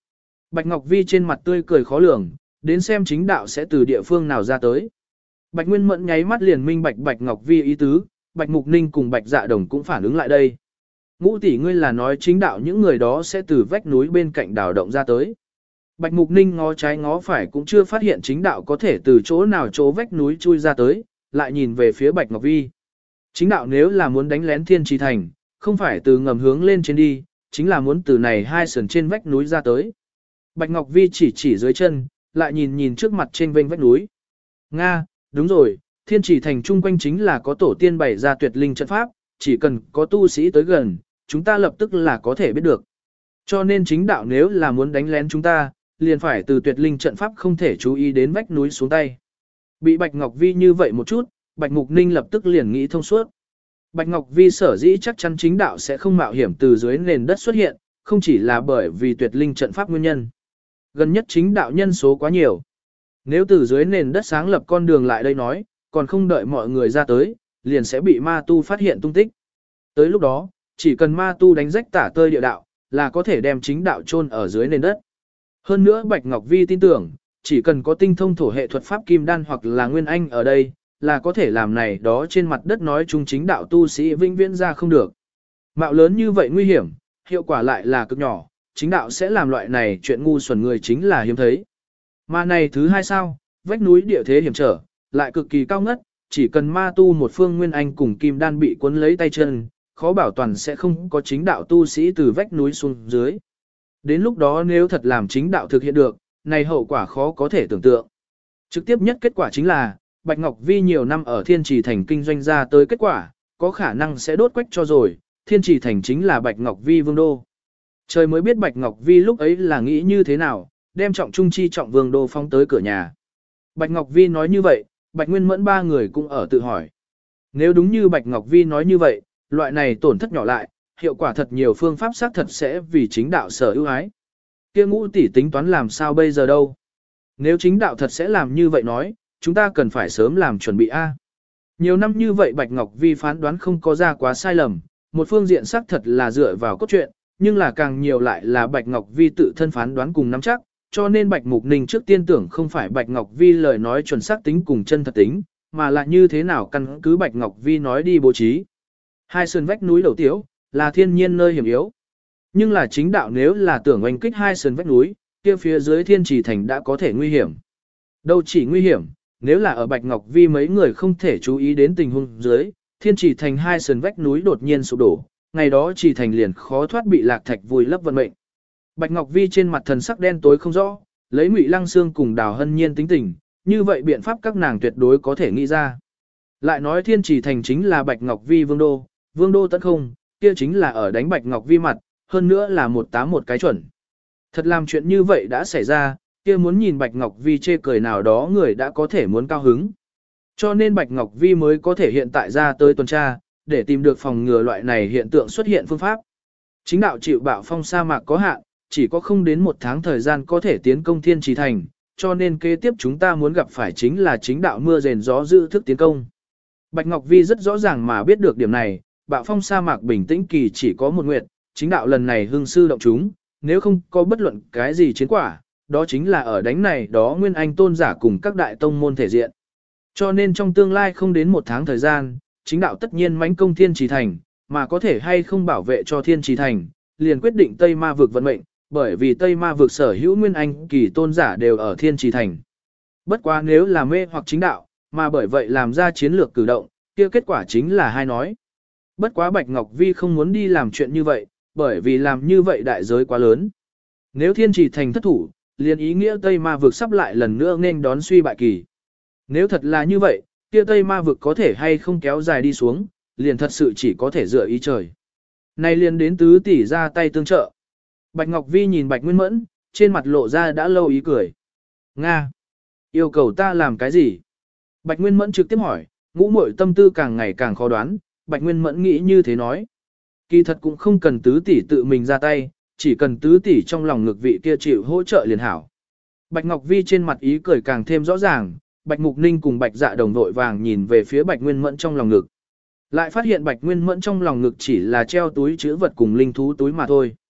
Bạch Ngọc Vi trên mặt tươi cười khó lường, đến xem chính đạo sẽ từ địa phương nào ra tới. Bạch Nguyên Mẫn nháy mắt liền minh bạch Bạch Ngọc Vi ý tứ, Bạch Mục Ninh cùng Bạch Dạ Đồng cũng phản ứng lại đây. Ngũ tỷ ngươi là nói chính đạo những người đó sẽ từ vách núi bên cạnh đào động ra tới. Bạch Mục Ninh ngó trái ngó phải cũng chưa phát hiện chính đạo có thể từ chỗ nào chỗ vách núi chui ra tới, lại nhìn về phía Bạch Ngọc Vi. Chính đạo nếu là muốn đánh lén Thiên Trì Thành, không phải từ ngầm hướng lên trên đi, chính là muốn từ này hai sườn trên vách núi ra tới. Bạch Ngọc Vi chỉ dưới chân, lại nhìn trước mặt trên vênh vách núi. Nga, đúng rồi, Thiên Trì Thành chung quanh chính là có tổ tiên bày ra tuyệt linh trận pháp, chỉ cần có tu sĩ tới gần, chúng ta lập tức là có thể biết được. Cho nên chính đạo nếu là muốn đánh lén chúng ta, liền phải từ tuyệt linh trận pháp không thể chú ý đến vách núi xuống tay. Bị Bạch Ngọc Vi như vậy một chút, Bạch Mục Ninh lập tức liền nghĩ thông suốt. Bạch Ngọc Vi sở dĩ chắc chắn chính đạo sẽ không mạo hiểm từ dưới nền đất xuất hiện, không chỉ là bởi vì tuyệt linh trận pháp nguyên nhân. Gần nhất chính đạo nhân số quá nhiều. Nếu từ dưới nền đất sáng lập con đường lại đây nói, còn không đợi mọi người ra tới, liền sẽ bị ma tu phát hiện tung tích. Tới lúc đó, chỉ cần ma tu đánh rách tả tơi địa đạo, là có thể đem chính đạo chôn ở dưới nền đất. Hơn nữa Bạch Ngọc Vi tin tưởng, chỉ cần có tinh thông thổ hệ thuật pháp kim đan hoặc là nguyên anh ở đây, là có thể làm này đó trên mặt đất nói chung chính đạo tu sĩ vinh viễn ra không được. Mạo lớn như vậy nguy hiểm, hiệu quả lại là cực nhỏ, chính đạo sẽ làm loại này chuyện ngu xuẩn người chính là hiếm thấy. Mà này thứ hai sao, vách núi địa thế hiểm trở, lại cực kỳ cao ngất, chỉ cần ma tu một phương nguyên anh cùng kim đan bị cuốn lấy tay chân, khó bảo toàn sẽ không có chính đạo tu sĩ từ vách núi xuống dưới. Đến lúc đó nếu thật làm chính đạo thực hiện được, này hậu quả khó có thể tưởng tượng. Trực tiếp nhất kết quả chính là, Bạch Ngọc Vi nhiều năm ở Thiên Trì Thành kinh doanh ra tới kết quả, có khả năng sẽ đốt quách cho rồi, Thiên Trì Thành chính là Bạch Ngọc Vi vương đô. Trời mới biết Bạch Ngọc Vi lúc ấy là nghĩ như thế nào, đem trọng trung chi trọng vương đô phóng tới cửa nhà. Bạch Ngọc Vi nói như vậy, Bạch Nguyên Mẫn ba người cũng ở tự hỏi. Nếu đúng như Bạch Ngọc Vi nói như vậy, loại này tổn thất nhỏ lại, hiệu quả thật nhiều phương pháp xác thật sẽ vì chính đạo sở ưu ái. Kia Ngũ tỷ tính toán làm sao bây giờ đâu? Nếu chính đạo thật sẽ làm như vậy nói, chúng ta cần phải sớm làm chuẩn bị A. Nhiều năm như vậy Bạch Ngọc Vi phán đoán không có ra quá sai lầm, một phương diện xác thật là dựa vào cốt truyện, nhưng là càng nhiều lại là Bạch Ngọc Vi tự thân phán đoán cùng nắm chắc, cho nên Bạch Mục Ninh trước tiên tưởng không phải Bạch Ngọc Vi lời nói chuẩn xác tính cùng chân thật tính, mà là như thế nào căn cứ Bạch Ngọc Vi nói đi bố trí. Hai sườn vách núi đầu tiếu, là thiên nhiên nơi hiểm yếu. Nhưng là chính đạo nếu là tưởng oanh kích hai sườn vách núi, kia phía dưới Thiên Trì Thành đã có thể nguy hiểm. Đâu chỉ nguy hiểm, nếu là ở Bạch Ngọc Vi mấy người không thể chú ý đến tình huống dưới, Thiên Trì Thành hai sườn vách núi đột nhiên sụp đổ, ngày đó Trì Thành liền khó thoát bị lạc thạch vùi lấp vận mệnh. Bạch Ngọc Vi trên mặt thần sắc đen tối không rõ, lấy Ngụy Lăng Xương cùng Đào Hân Nhiên tính tình, như vậy biện pháp các nàng tuyệt đối có thể nghĩ ra. Lại nói Thiên Trì Thành chính là Bạch Ngọc Vi vương đô tấn không, kia chính là ở đánh Bạch Ngọc Vi mặt, hơn nữa là 181 cái chuẩn. Thật làm chuyện như vậy đã xảy ra, kia muốn nhìn Bạch Ngọc Vi chê cười nào đó người đã có thể muốn cao hứng. Cho nên Bạch Ngọc Vi mới có thể hiện tại ra tới tuần tra, để tìm được phòng ngừa loại này hiện tượng xuất hiện phương pháp. Chính đạo chịu bạo phong sa mạc có hạn, chỉ có không đến một tháng thời gian có thể tiến công Thiên Trì Thành, cho nên kế tiếp chúng ta muốn gặp phải chính là chính đạo mưa rền gió dữ thức tiến công. Bạch Ngọc Vi rất rõ ràng mà biết được điểm này, bạo phong sa mạc bình tĩnh kỳ chỉ có một nguyệt, chính đạo lần này hưng sư động chúng, nếu không có bất luận cái gì chiến quả, đó chính là ở đánh này đó Nguyên Anh tôn giả cùng các đại tông môn thể diện. Cho nên trong tương lai không đến một tháng thời gian, chính đạo tất nhiên mãnh công Thiên Trì Thành, mà có thể hay không bảo vệ cho Thiên Trì Thành, liền quyết định Tây Ma vực vận mệnh, bởi vì Tây Ma vực sở hữu Nguyên Anh kỳ tôn giả đều ở Thiên Trì Thành. Bất quá nếu là mê hoặc chính đạo, mà bởi vậy làm ra chiến lược cử động, kia kết quả chính là hai nói. Bất quá Bạch Ngọc Vi không muốn đi làm chuyện như vậy, bởi vì làm như vậy đại giới quá lớn. Nếu Thiên Trì Thành thất thủ, liền ý nghĩa Tây Ma vực sắp lại lần nữa nên đón suy bại kỳ. Nếu thật là như vậy, kia Tây Ma vực có thể hay không kéo dài đi xuống, liền thật sự chỉ có thể dựa ý trời. Này liền đến tứ tỷ ra tay tương trợ. Bạch Ngọc Vi nhìn Bạch Nguyên Mẫn, trên mặt lộ ra đã lâu ý cười. Nga! Yêu cầu ta làm cái gì? Bạch Nguyên Mẫn trực tiếp hỏi, ngũ muội tâm tư càng ngày càng khó đoán, Bạch Nguyên Mẫn nghĩ như thế nói. Kỳ thật cũng không cần tứ tỷ tự mình ra tay, chỉ cần tứ tỷ trong lòng ngực vị kia chịu hỗ trợ liền hảo. Bạch Ngọc Vi trên mặt ý cười càng thêm rõ ràng, Bạch Mục Ninh cùng Bạch Dạ Đồng vội vàng nhìn về phía Bạch Nguyên Mẫn trong lòng ngực. Lại phát hiện Bạch Nguyên Mẫn trong lòng ngực chỉ là treo túi chữ vật cùng linh thú túi mà thôi.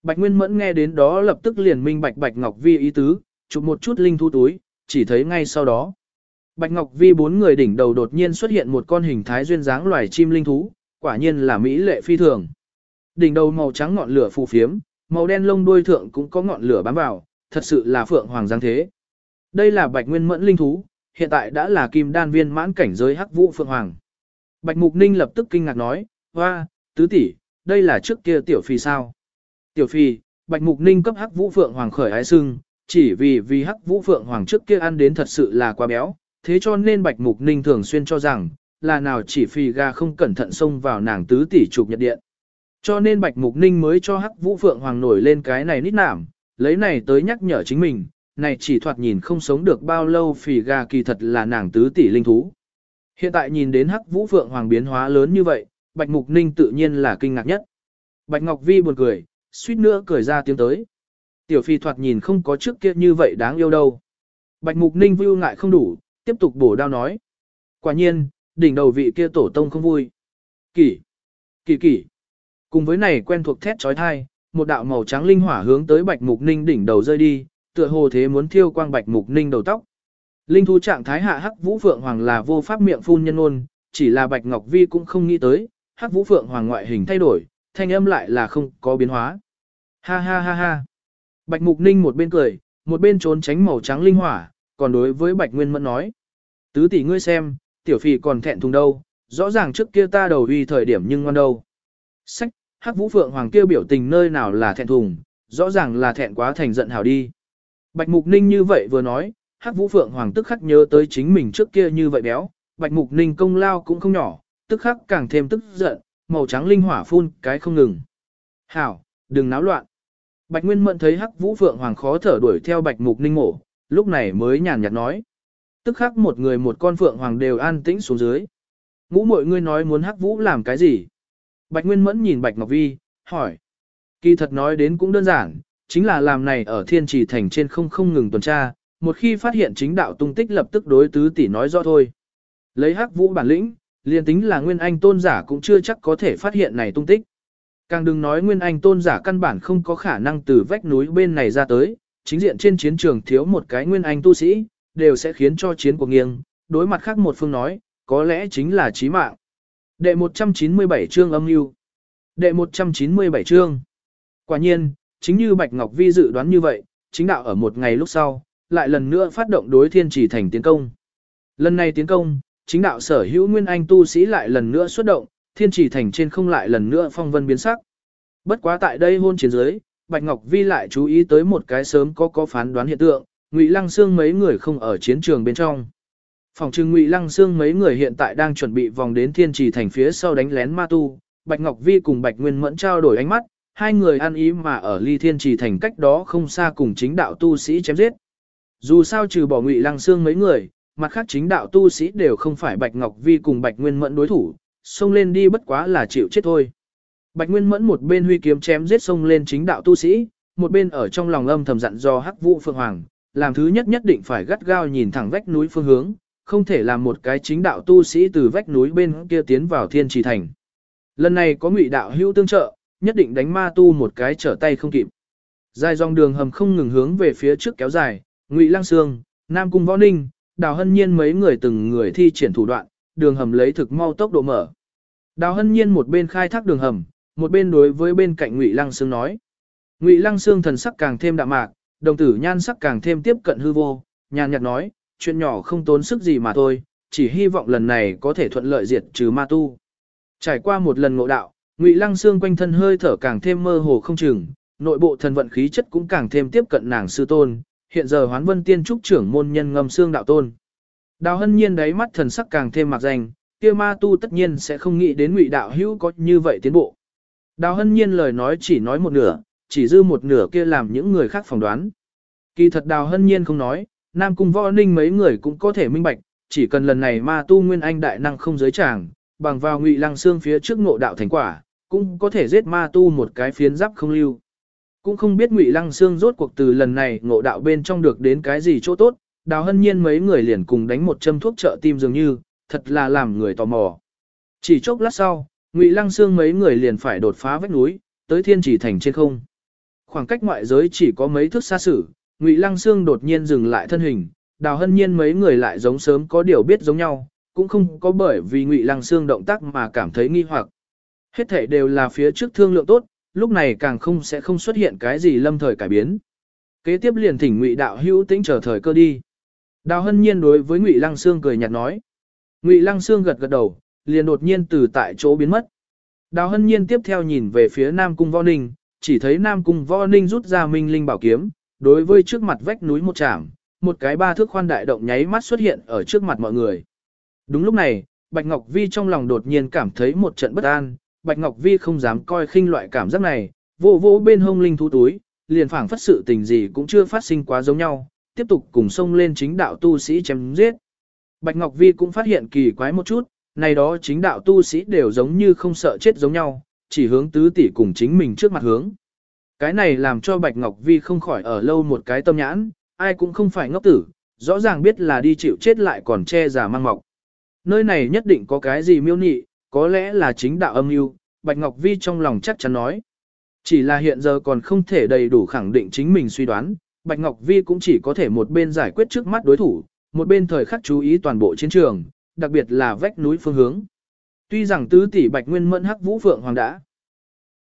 Bạch Nguyên Mẫn nghe đến đó lập tức liền minh bạch Bạch Ngọc Vi ý tứ, chụp một chút linh thú túi, chỉ thấy ngay sau đó. Bạch Ngọc Vi bốn người đỉnh đầu đột nhiên xuất hiện một con hình thái duyên dáng loài chim linh thú, quả nhiên là mỹ lệ phi thường. Đỉnh đầu màu trắng ngọn lửa phù phiếm, màu đen lông đuôi thượng cũng có ngọn lửa bám vào, thật sự là phượng hoàng dáng thế. Đây là Bạch Nguyên Mẫn linh thú, hiện tại đã là kim đan viên mãn cảnh giới hắc vũ phượng hoàng. Bạch Mục Ninh lập tức kinh ngạc nói, hoa, tứ tỷ, đây là trước kia tiểu phi sao? Tiểu phi, Bạch Mục Ninh cấp hắc vũ phượng hoàng khởi ái sưng, chỉ vì hắc vũ phượng hoàng trước kia ăn đến thật sự là quá béo, thế cho nên Bạch Mục Ninh thường xuyên cho rằng, là nào chỉ phi gà không cẩn thận xông vào nàng tứ tỷ chụp nhật điện. Cho nên Bạch Mục Ninh mới cho hắc vũ phượng hoàng nổi lên cái này nít nảm, lấy này tới nhắc nhở chính mình, này chỉ thoạt nhìn không sống được bao lâu phì gà kỳ thật là nàng tứ tỷ linh thú. Hiện tại nhìn đến hắc vũ phượng hoàng biến hóa lớn như vậy, Bạch Mục Ninh tự nhiên là kinh ngạc nhất. Bạch Ngọc Vi buồn cười, suýt nữa cười ra tiếng tới. Tiểu phi thoạt nhìn không có trước kia như vậy đáng yêu đâu. Bạch Mục Ninh vưu ngại không đủ, tiếp tục bổ đao nói. Quả nhiên, đỉnh đầu vị kia tổ tông không vui. Kỳ, kỳ. Cùng với này quen thuộc thét trói thai, một đạo màu trắng linh hỏa hướng tới Bạch Mục Ninh đỉnh đầu rơi đi, tựa hồ thế muốn thiêu quang Bạch Mục Ninh đầu tóc. Linh thú trạng thái hạ hắc vũ phượng hoàng là vô pháp miệng phun nhân ôn, chỉ là Bạch Ngọc Vi cũng không nghĩ tới, hắc vũ phượng hoàng ngoại hình thay đổi, thanh âm lại là không có biến hóa. Ha ha ha ha. Bạch Mục Ninh một bên cười, một bên trốn tránh màu trắng linh hỏa, còn đối với Bạch Nguyên Mẫn nói. Tứ tỷ ngươi xem, tiểu phì còn thẹn thùng đâu, rõ ràng trước kia ta đầu uy thời điểm nhưng ngoan đâu. Sách, hắc vũ phượng hoàng kia biểu tình nơi nào là thẹn thùng, rõ ràng là thẹn quá thành giận hảo đi. Bạch Mục Ninh như vậy vừa nói, hắc vũ phượng hoàng tức khắc nhớ tới chính mình trước kia như vậy béo, Bạch Mục Ninh công lao cũng không nhỏ, tức khắc càng thêm tức giận, màu trắng linh hỏa phun cái không ngừng. Hảo, đừng náo loạn. Bạch Nguyên Mẫn thấy hắc vũ phượng hoàng khó thở đuổi theo Bạch Mục Ninh mổ, lúc này mới nhàn nhạt nói. Tức khắc một người một con phượng hoàng đều an tĩnh xuống dưới. Ngũ muội ngươi nói muốn hắc vũ làm cái gì? Bạch Nguyên Mẫn nhìn Bạch Ngọc Vi, hỏi. Kỳ thật nói đến cũng đơn giản, chính là làm này ở Thiên Trì Thành trên không ngừng tuần tra, một khi phát hiện chính đạo tung tích lập tức đối tứ tỷ nói rõ thôi. Lấy hắc vũ bản lĩnh, liền tính là Nguyên Anh tôn giả cũng chưa chắc có thể phát hiện này tung tích. Càng đừng nói Nguyên Anh tôn giả căn bản không có khả năng từ vách núi bên này ra tới, chính diện trên chiến trường thiếu một cái Nguyên Anh tu sĩ, đều sẽ khiến cho chiến cuộc nghiêng, đối mặt khác một phương nói, có lẽ chính là chí mạng. Đệ 197 chương âm mưu. Đệ 197 chương. Quả nhiên, chính như Bạch Ngọc Vi dự đoán như vậy, chính đạo ở một ngày lúc sau, lại lần nữa phát động đối Thiên Trì Thành tiến công. Lần này tiến công, chính đạo sở hữu Nguyên Anh tu sĩ lại lần nữa xuất động, Thiên Trì Thành trên không lại lần nữa phong vân biến sắc. Bất quá tại đây hôn chiến dưới, Bạch Ngọc Vi lại chú ý tới một cái sớm có phán đoán hiện tượng, Ngụy Lăng Xương mấy người không ở chiến trường bên trong. Phòng trừng Ngụy Lăng Xương mấy người hiện tại đang chuẩn bị vòng đến Thiên Trì Thành phía sau đánh lén ma tu, Bạch Ngọc Vi cùng Bạch Nguyên Mẫn trao đổi ánh mắt, hai người ăn ý mà ở ly Thiên Trì Thành cách đó không xa cùng chính đạo tu sĩ chém giết. Dù sao trừ bỏ Ngụy Lăng Xương mấy người, mặt khác chính đạo tu sĩ đều không phải Bạch Ngọc Vi cùng Bạch Nguyên Mẫn đối thủ, xông lên đi bất quá là chịu chết thôi. Bạch Nguyên Mẫn một bên huy kiếm chém giết xông lên chính đạo tu sĩ, một bên ở trong lòng âm thầm dặn do Hắc Vũ Phượng Hoàng, làm thứ nhất nhất định phải gắt gao nhìn thẳng vách núi phương hướng, không thể làm một cái chính đạo tu sĩ từ vách núi bên kia tiến vào Thiên Trì Thành. Lần này có Ngụy đạo hữu tương trợ, nhất định đánh ma tu một cái trở tay không kịp. Dài dòng đường hầm không ngừng hướng về phía trước kéo dài, Ngụy Lăng Xương, Nam Cung Võ Ninh, Đào Hân Nhiên mấy người từng người thi triển thủ đoạn, đường hầm lấy thực mau tốc độ mở. Đào Hân Nhiên một bên khai thác đường hầm, một bên đối với bên cạnh Ngụy Lăng Xương nói. Ngụy Lăng Xương thần sắc càng thêm đạm mạc, đồng tử nhan sắc càng thêm tiếp cận hư vô, nhàn nhạt nói, chuyện nhỏ không tốn sức gì mà thôi, chỉ hy vọng lần này có thể thuận lợi diệt trừ ma tu. Trải qua một lần ngộ đạo, Ngụy Lăng Xương quanh thân hơi thở càng thêm mơ hồ không chừng, nội bộ thần vận khí chất cũng càng thêm tiếp cận nàng sư tôn, hiện giờ Hoán Vân Tiên trúc trưởng môn nhân Ngâm Xương đạo tôn. Đào Hân Nhiên đáy mắt thần sắc càng thêm mạc danh, kia ma tu tất nhiên sẽ không nghĩ đến Ngụy đạo hữu có như vậy tiến bộ. Đào Hân Nhiên lời nói chỉ nói một nửa, chỉ dư một nửa kia làm những người khác phỏng đoán. Kỳ thật Đào Hân Nhiên không nói, Nam Cung Võ Ninh mấy người cũng có thể minh bạch, chỉ cần lần này ma tu nguyên anh đại năng không giới tràng, bằng vào Ngụy Lăng Xương phía trước ngộ đạo thành quả, cũng có thể giết ma tu một cái phiến giáp không lưu. Cũng không biết Ngụy Lăng Xương rốt cuộc từ lần này ngộ đạo bên trong được đến cái gì chỗ tốt, Đào Hân Nhiên mấy người liền cùng đánh một châm thuốc trợ tim dường như, thật là làm người tò mò. Chỉ chốc lát sau, Ngụy Lăng Xương mấy người liền phải đột phá vách núi, tới Thiên Trì Thành trên không. Khoảng cách ngoại giới chỉ có mấy thước xa xử, Ngụy Lăng Xương đột nhiên dừng lại thân hình, Đào Hân Nhiên mấy người lại giống sớm có điều biết giống nhau, cũng không có bởi vì Ngụy Lăng Xương động tác mà cảm thấy nghi hoặc. Hết thảy đều là phía trước thương lượng tốt, lúc này càng sẽ không xuất hiện cái gì lâm thời cải biến. Kế tiếp liền thỉnh Ngụy đạo hữu tĩnh chờ thời cơ đi. Đào Hân Nhiên đối với Ngụy Lăng Xương cười nhạt nói. Ngụy Lăng Xương gật gật đầu, liền đột nhiên từ tại chỗ biến mất. Đào Hân Nhiên tiếp theo nhìn về phía Nam Cung Võ Ninh, chỉ thấy Nam Cung Võ Ninh rút ra Minh Linh bảo kiếm, đối với trước mặt vách núi một chạm, một cái 3 thước khoan đại động nháy mắt xuất hiện ở trước mặt mọi người. Đúng lúc này, Bạch Ngọc Vi trong lòng đột nhiên cảm thấy một trận bất an, Bạch Ngọc Vi không dám coi khinh loại cảm giác này, vỗ vỗ bên hông linh thú túi, liền phảng phất sự tình gì cũng chưa phát sinh quá giống nhau, tiếp tục cùng xông lên chính đạo tu sĩ chém giết. Bạch Ngọc Vi cũng phát hiện kỳ quái một chút, này đó chính đạo tu sĩ đều giống như không sợ chết giống nhau, chỉ hướng tứ tỷ cùng chính mình trước mặt hướng. Cái này làm cho Bạch Ngọc Vi không khỏi ở lâu một cái tâm nhãn, ai cũng không phải ngốc tử, rõ ràng biết là đi chịu chết lại còn che giả mang mọc. Nơi này nhất định có cái gì miêu nị, có lẽ là chính đạo âm mưu, Bạch Ngọc Vi trong lòng chắc chắn nói. Chỉ là hiện giờ còn không thể đầy đủ khẳng định chính mình suy đoán, Bạch Ngọc Vi cũng chỉ có thể một bên giải quyết trước mắt đối thủ, một bên thời khắc chú ý toàn bộ chiến trường, đặc biệt là vách núi phương hướng. Tuy rằng tứ tỷ Bạch Nguyên Mẫn Hắc Vũ Phượng Hoàng đã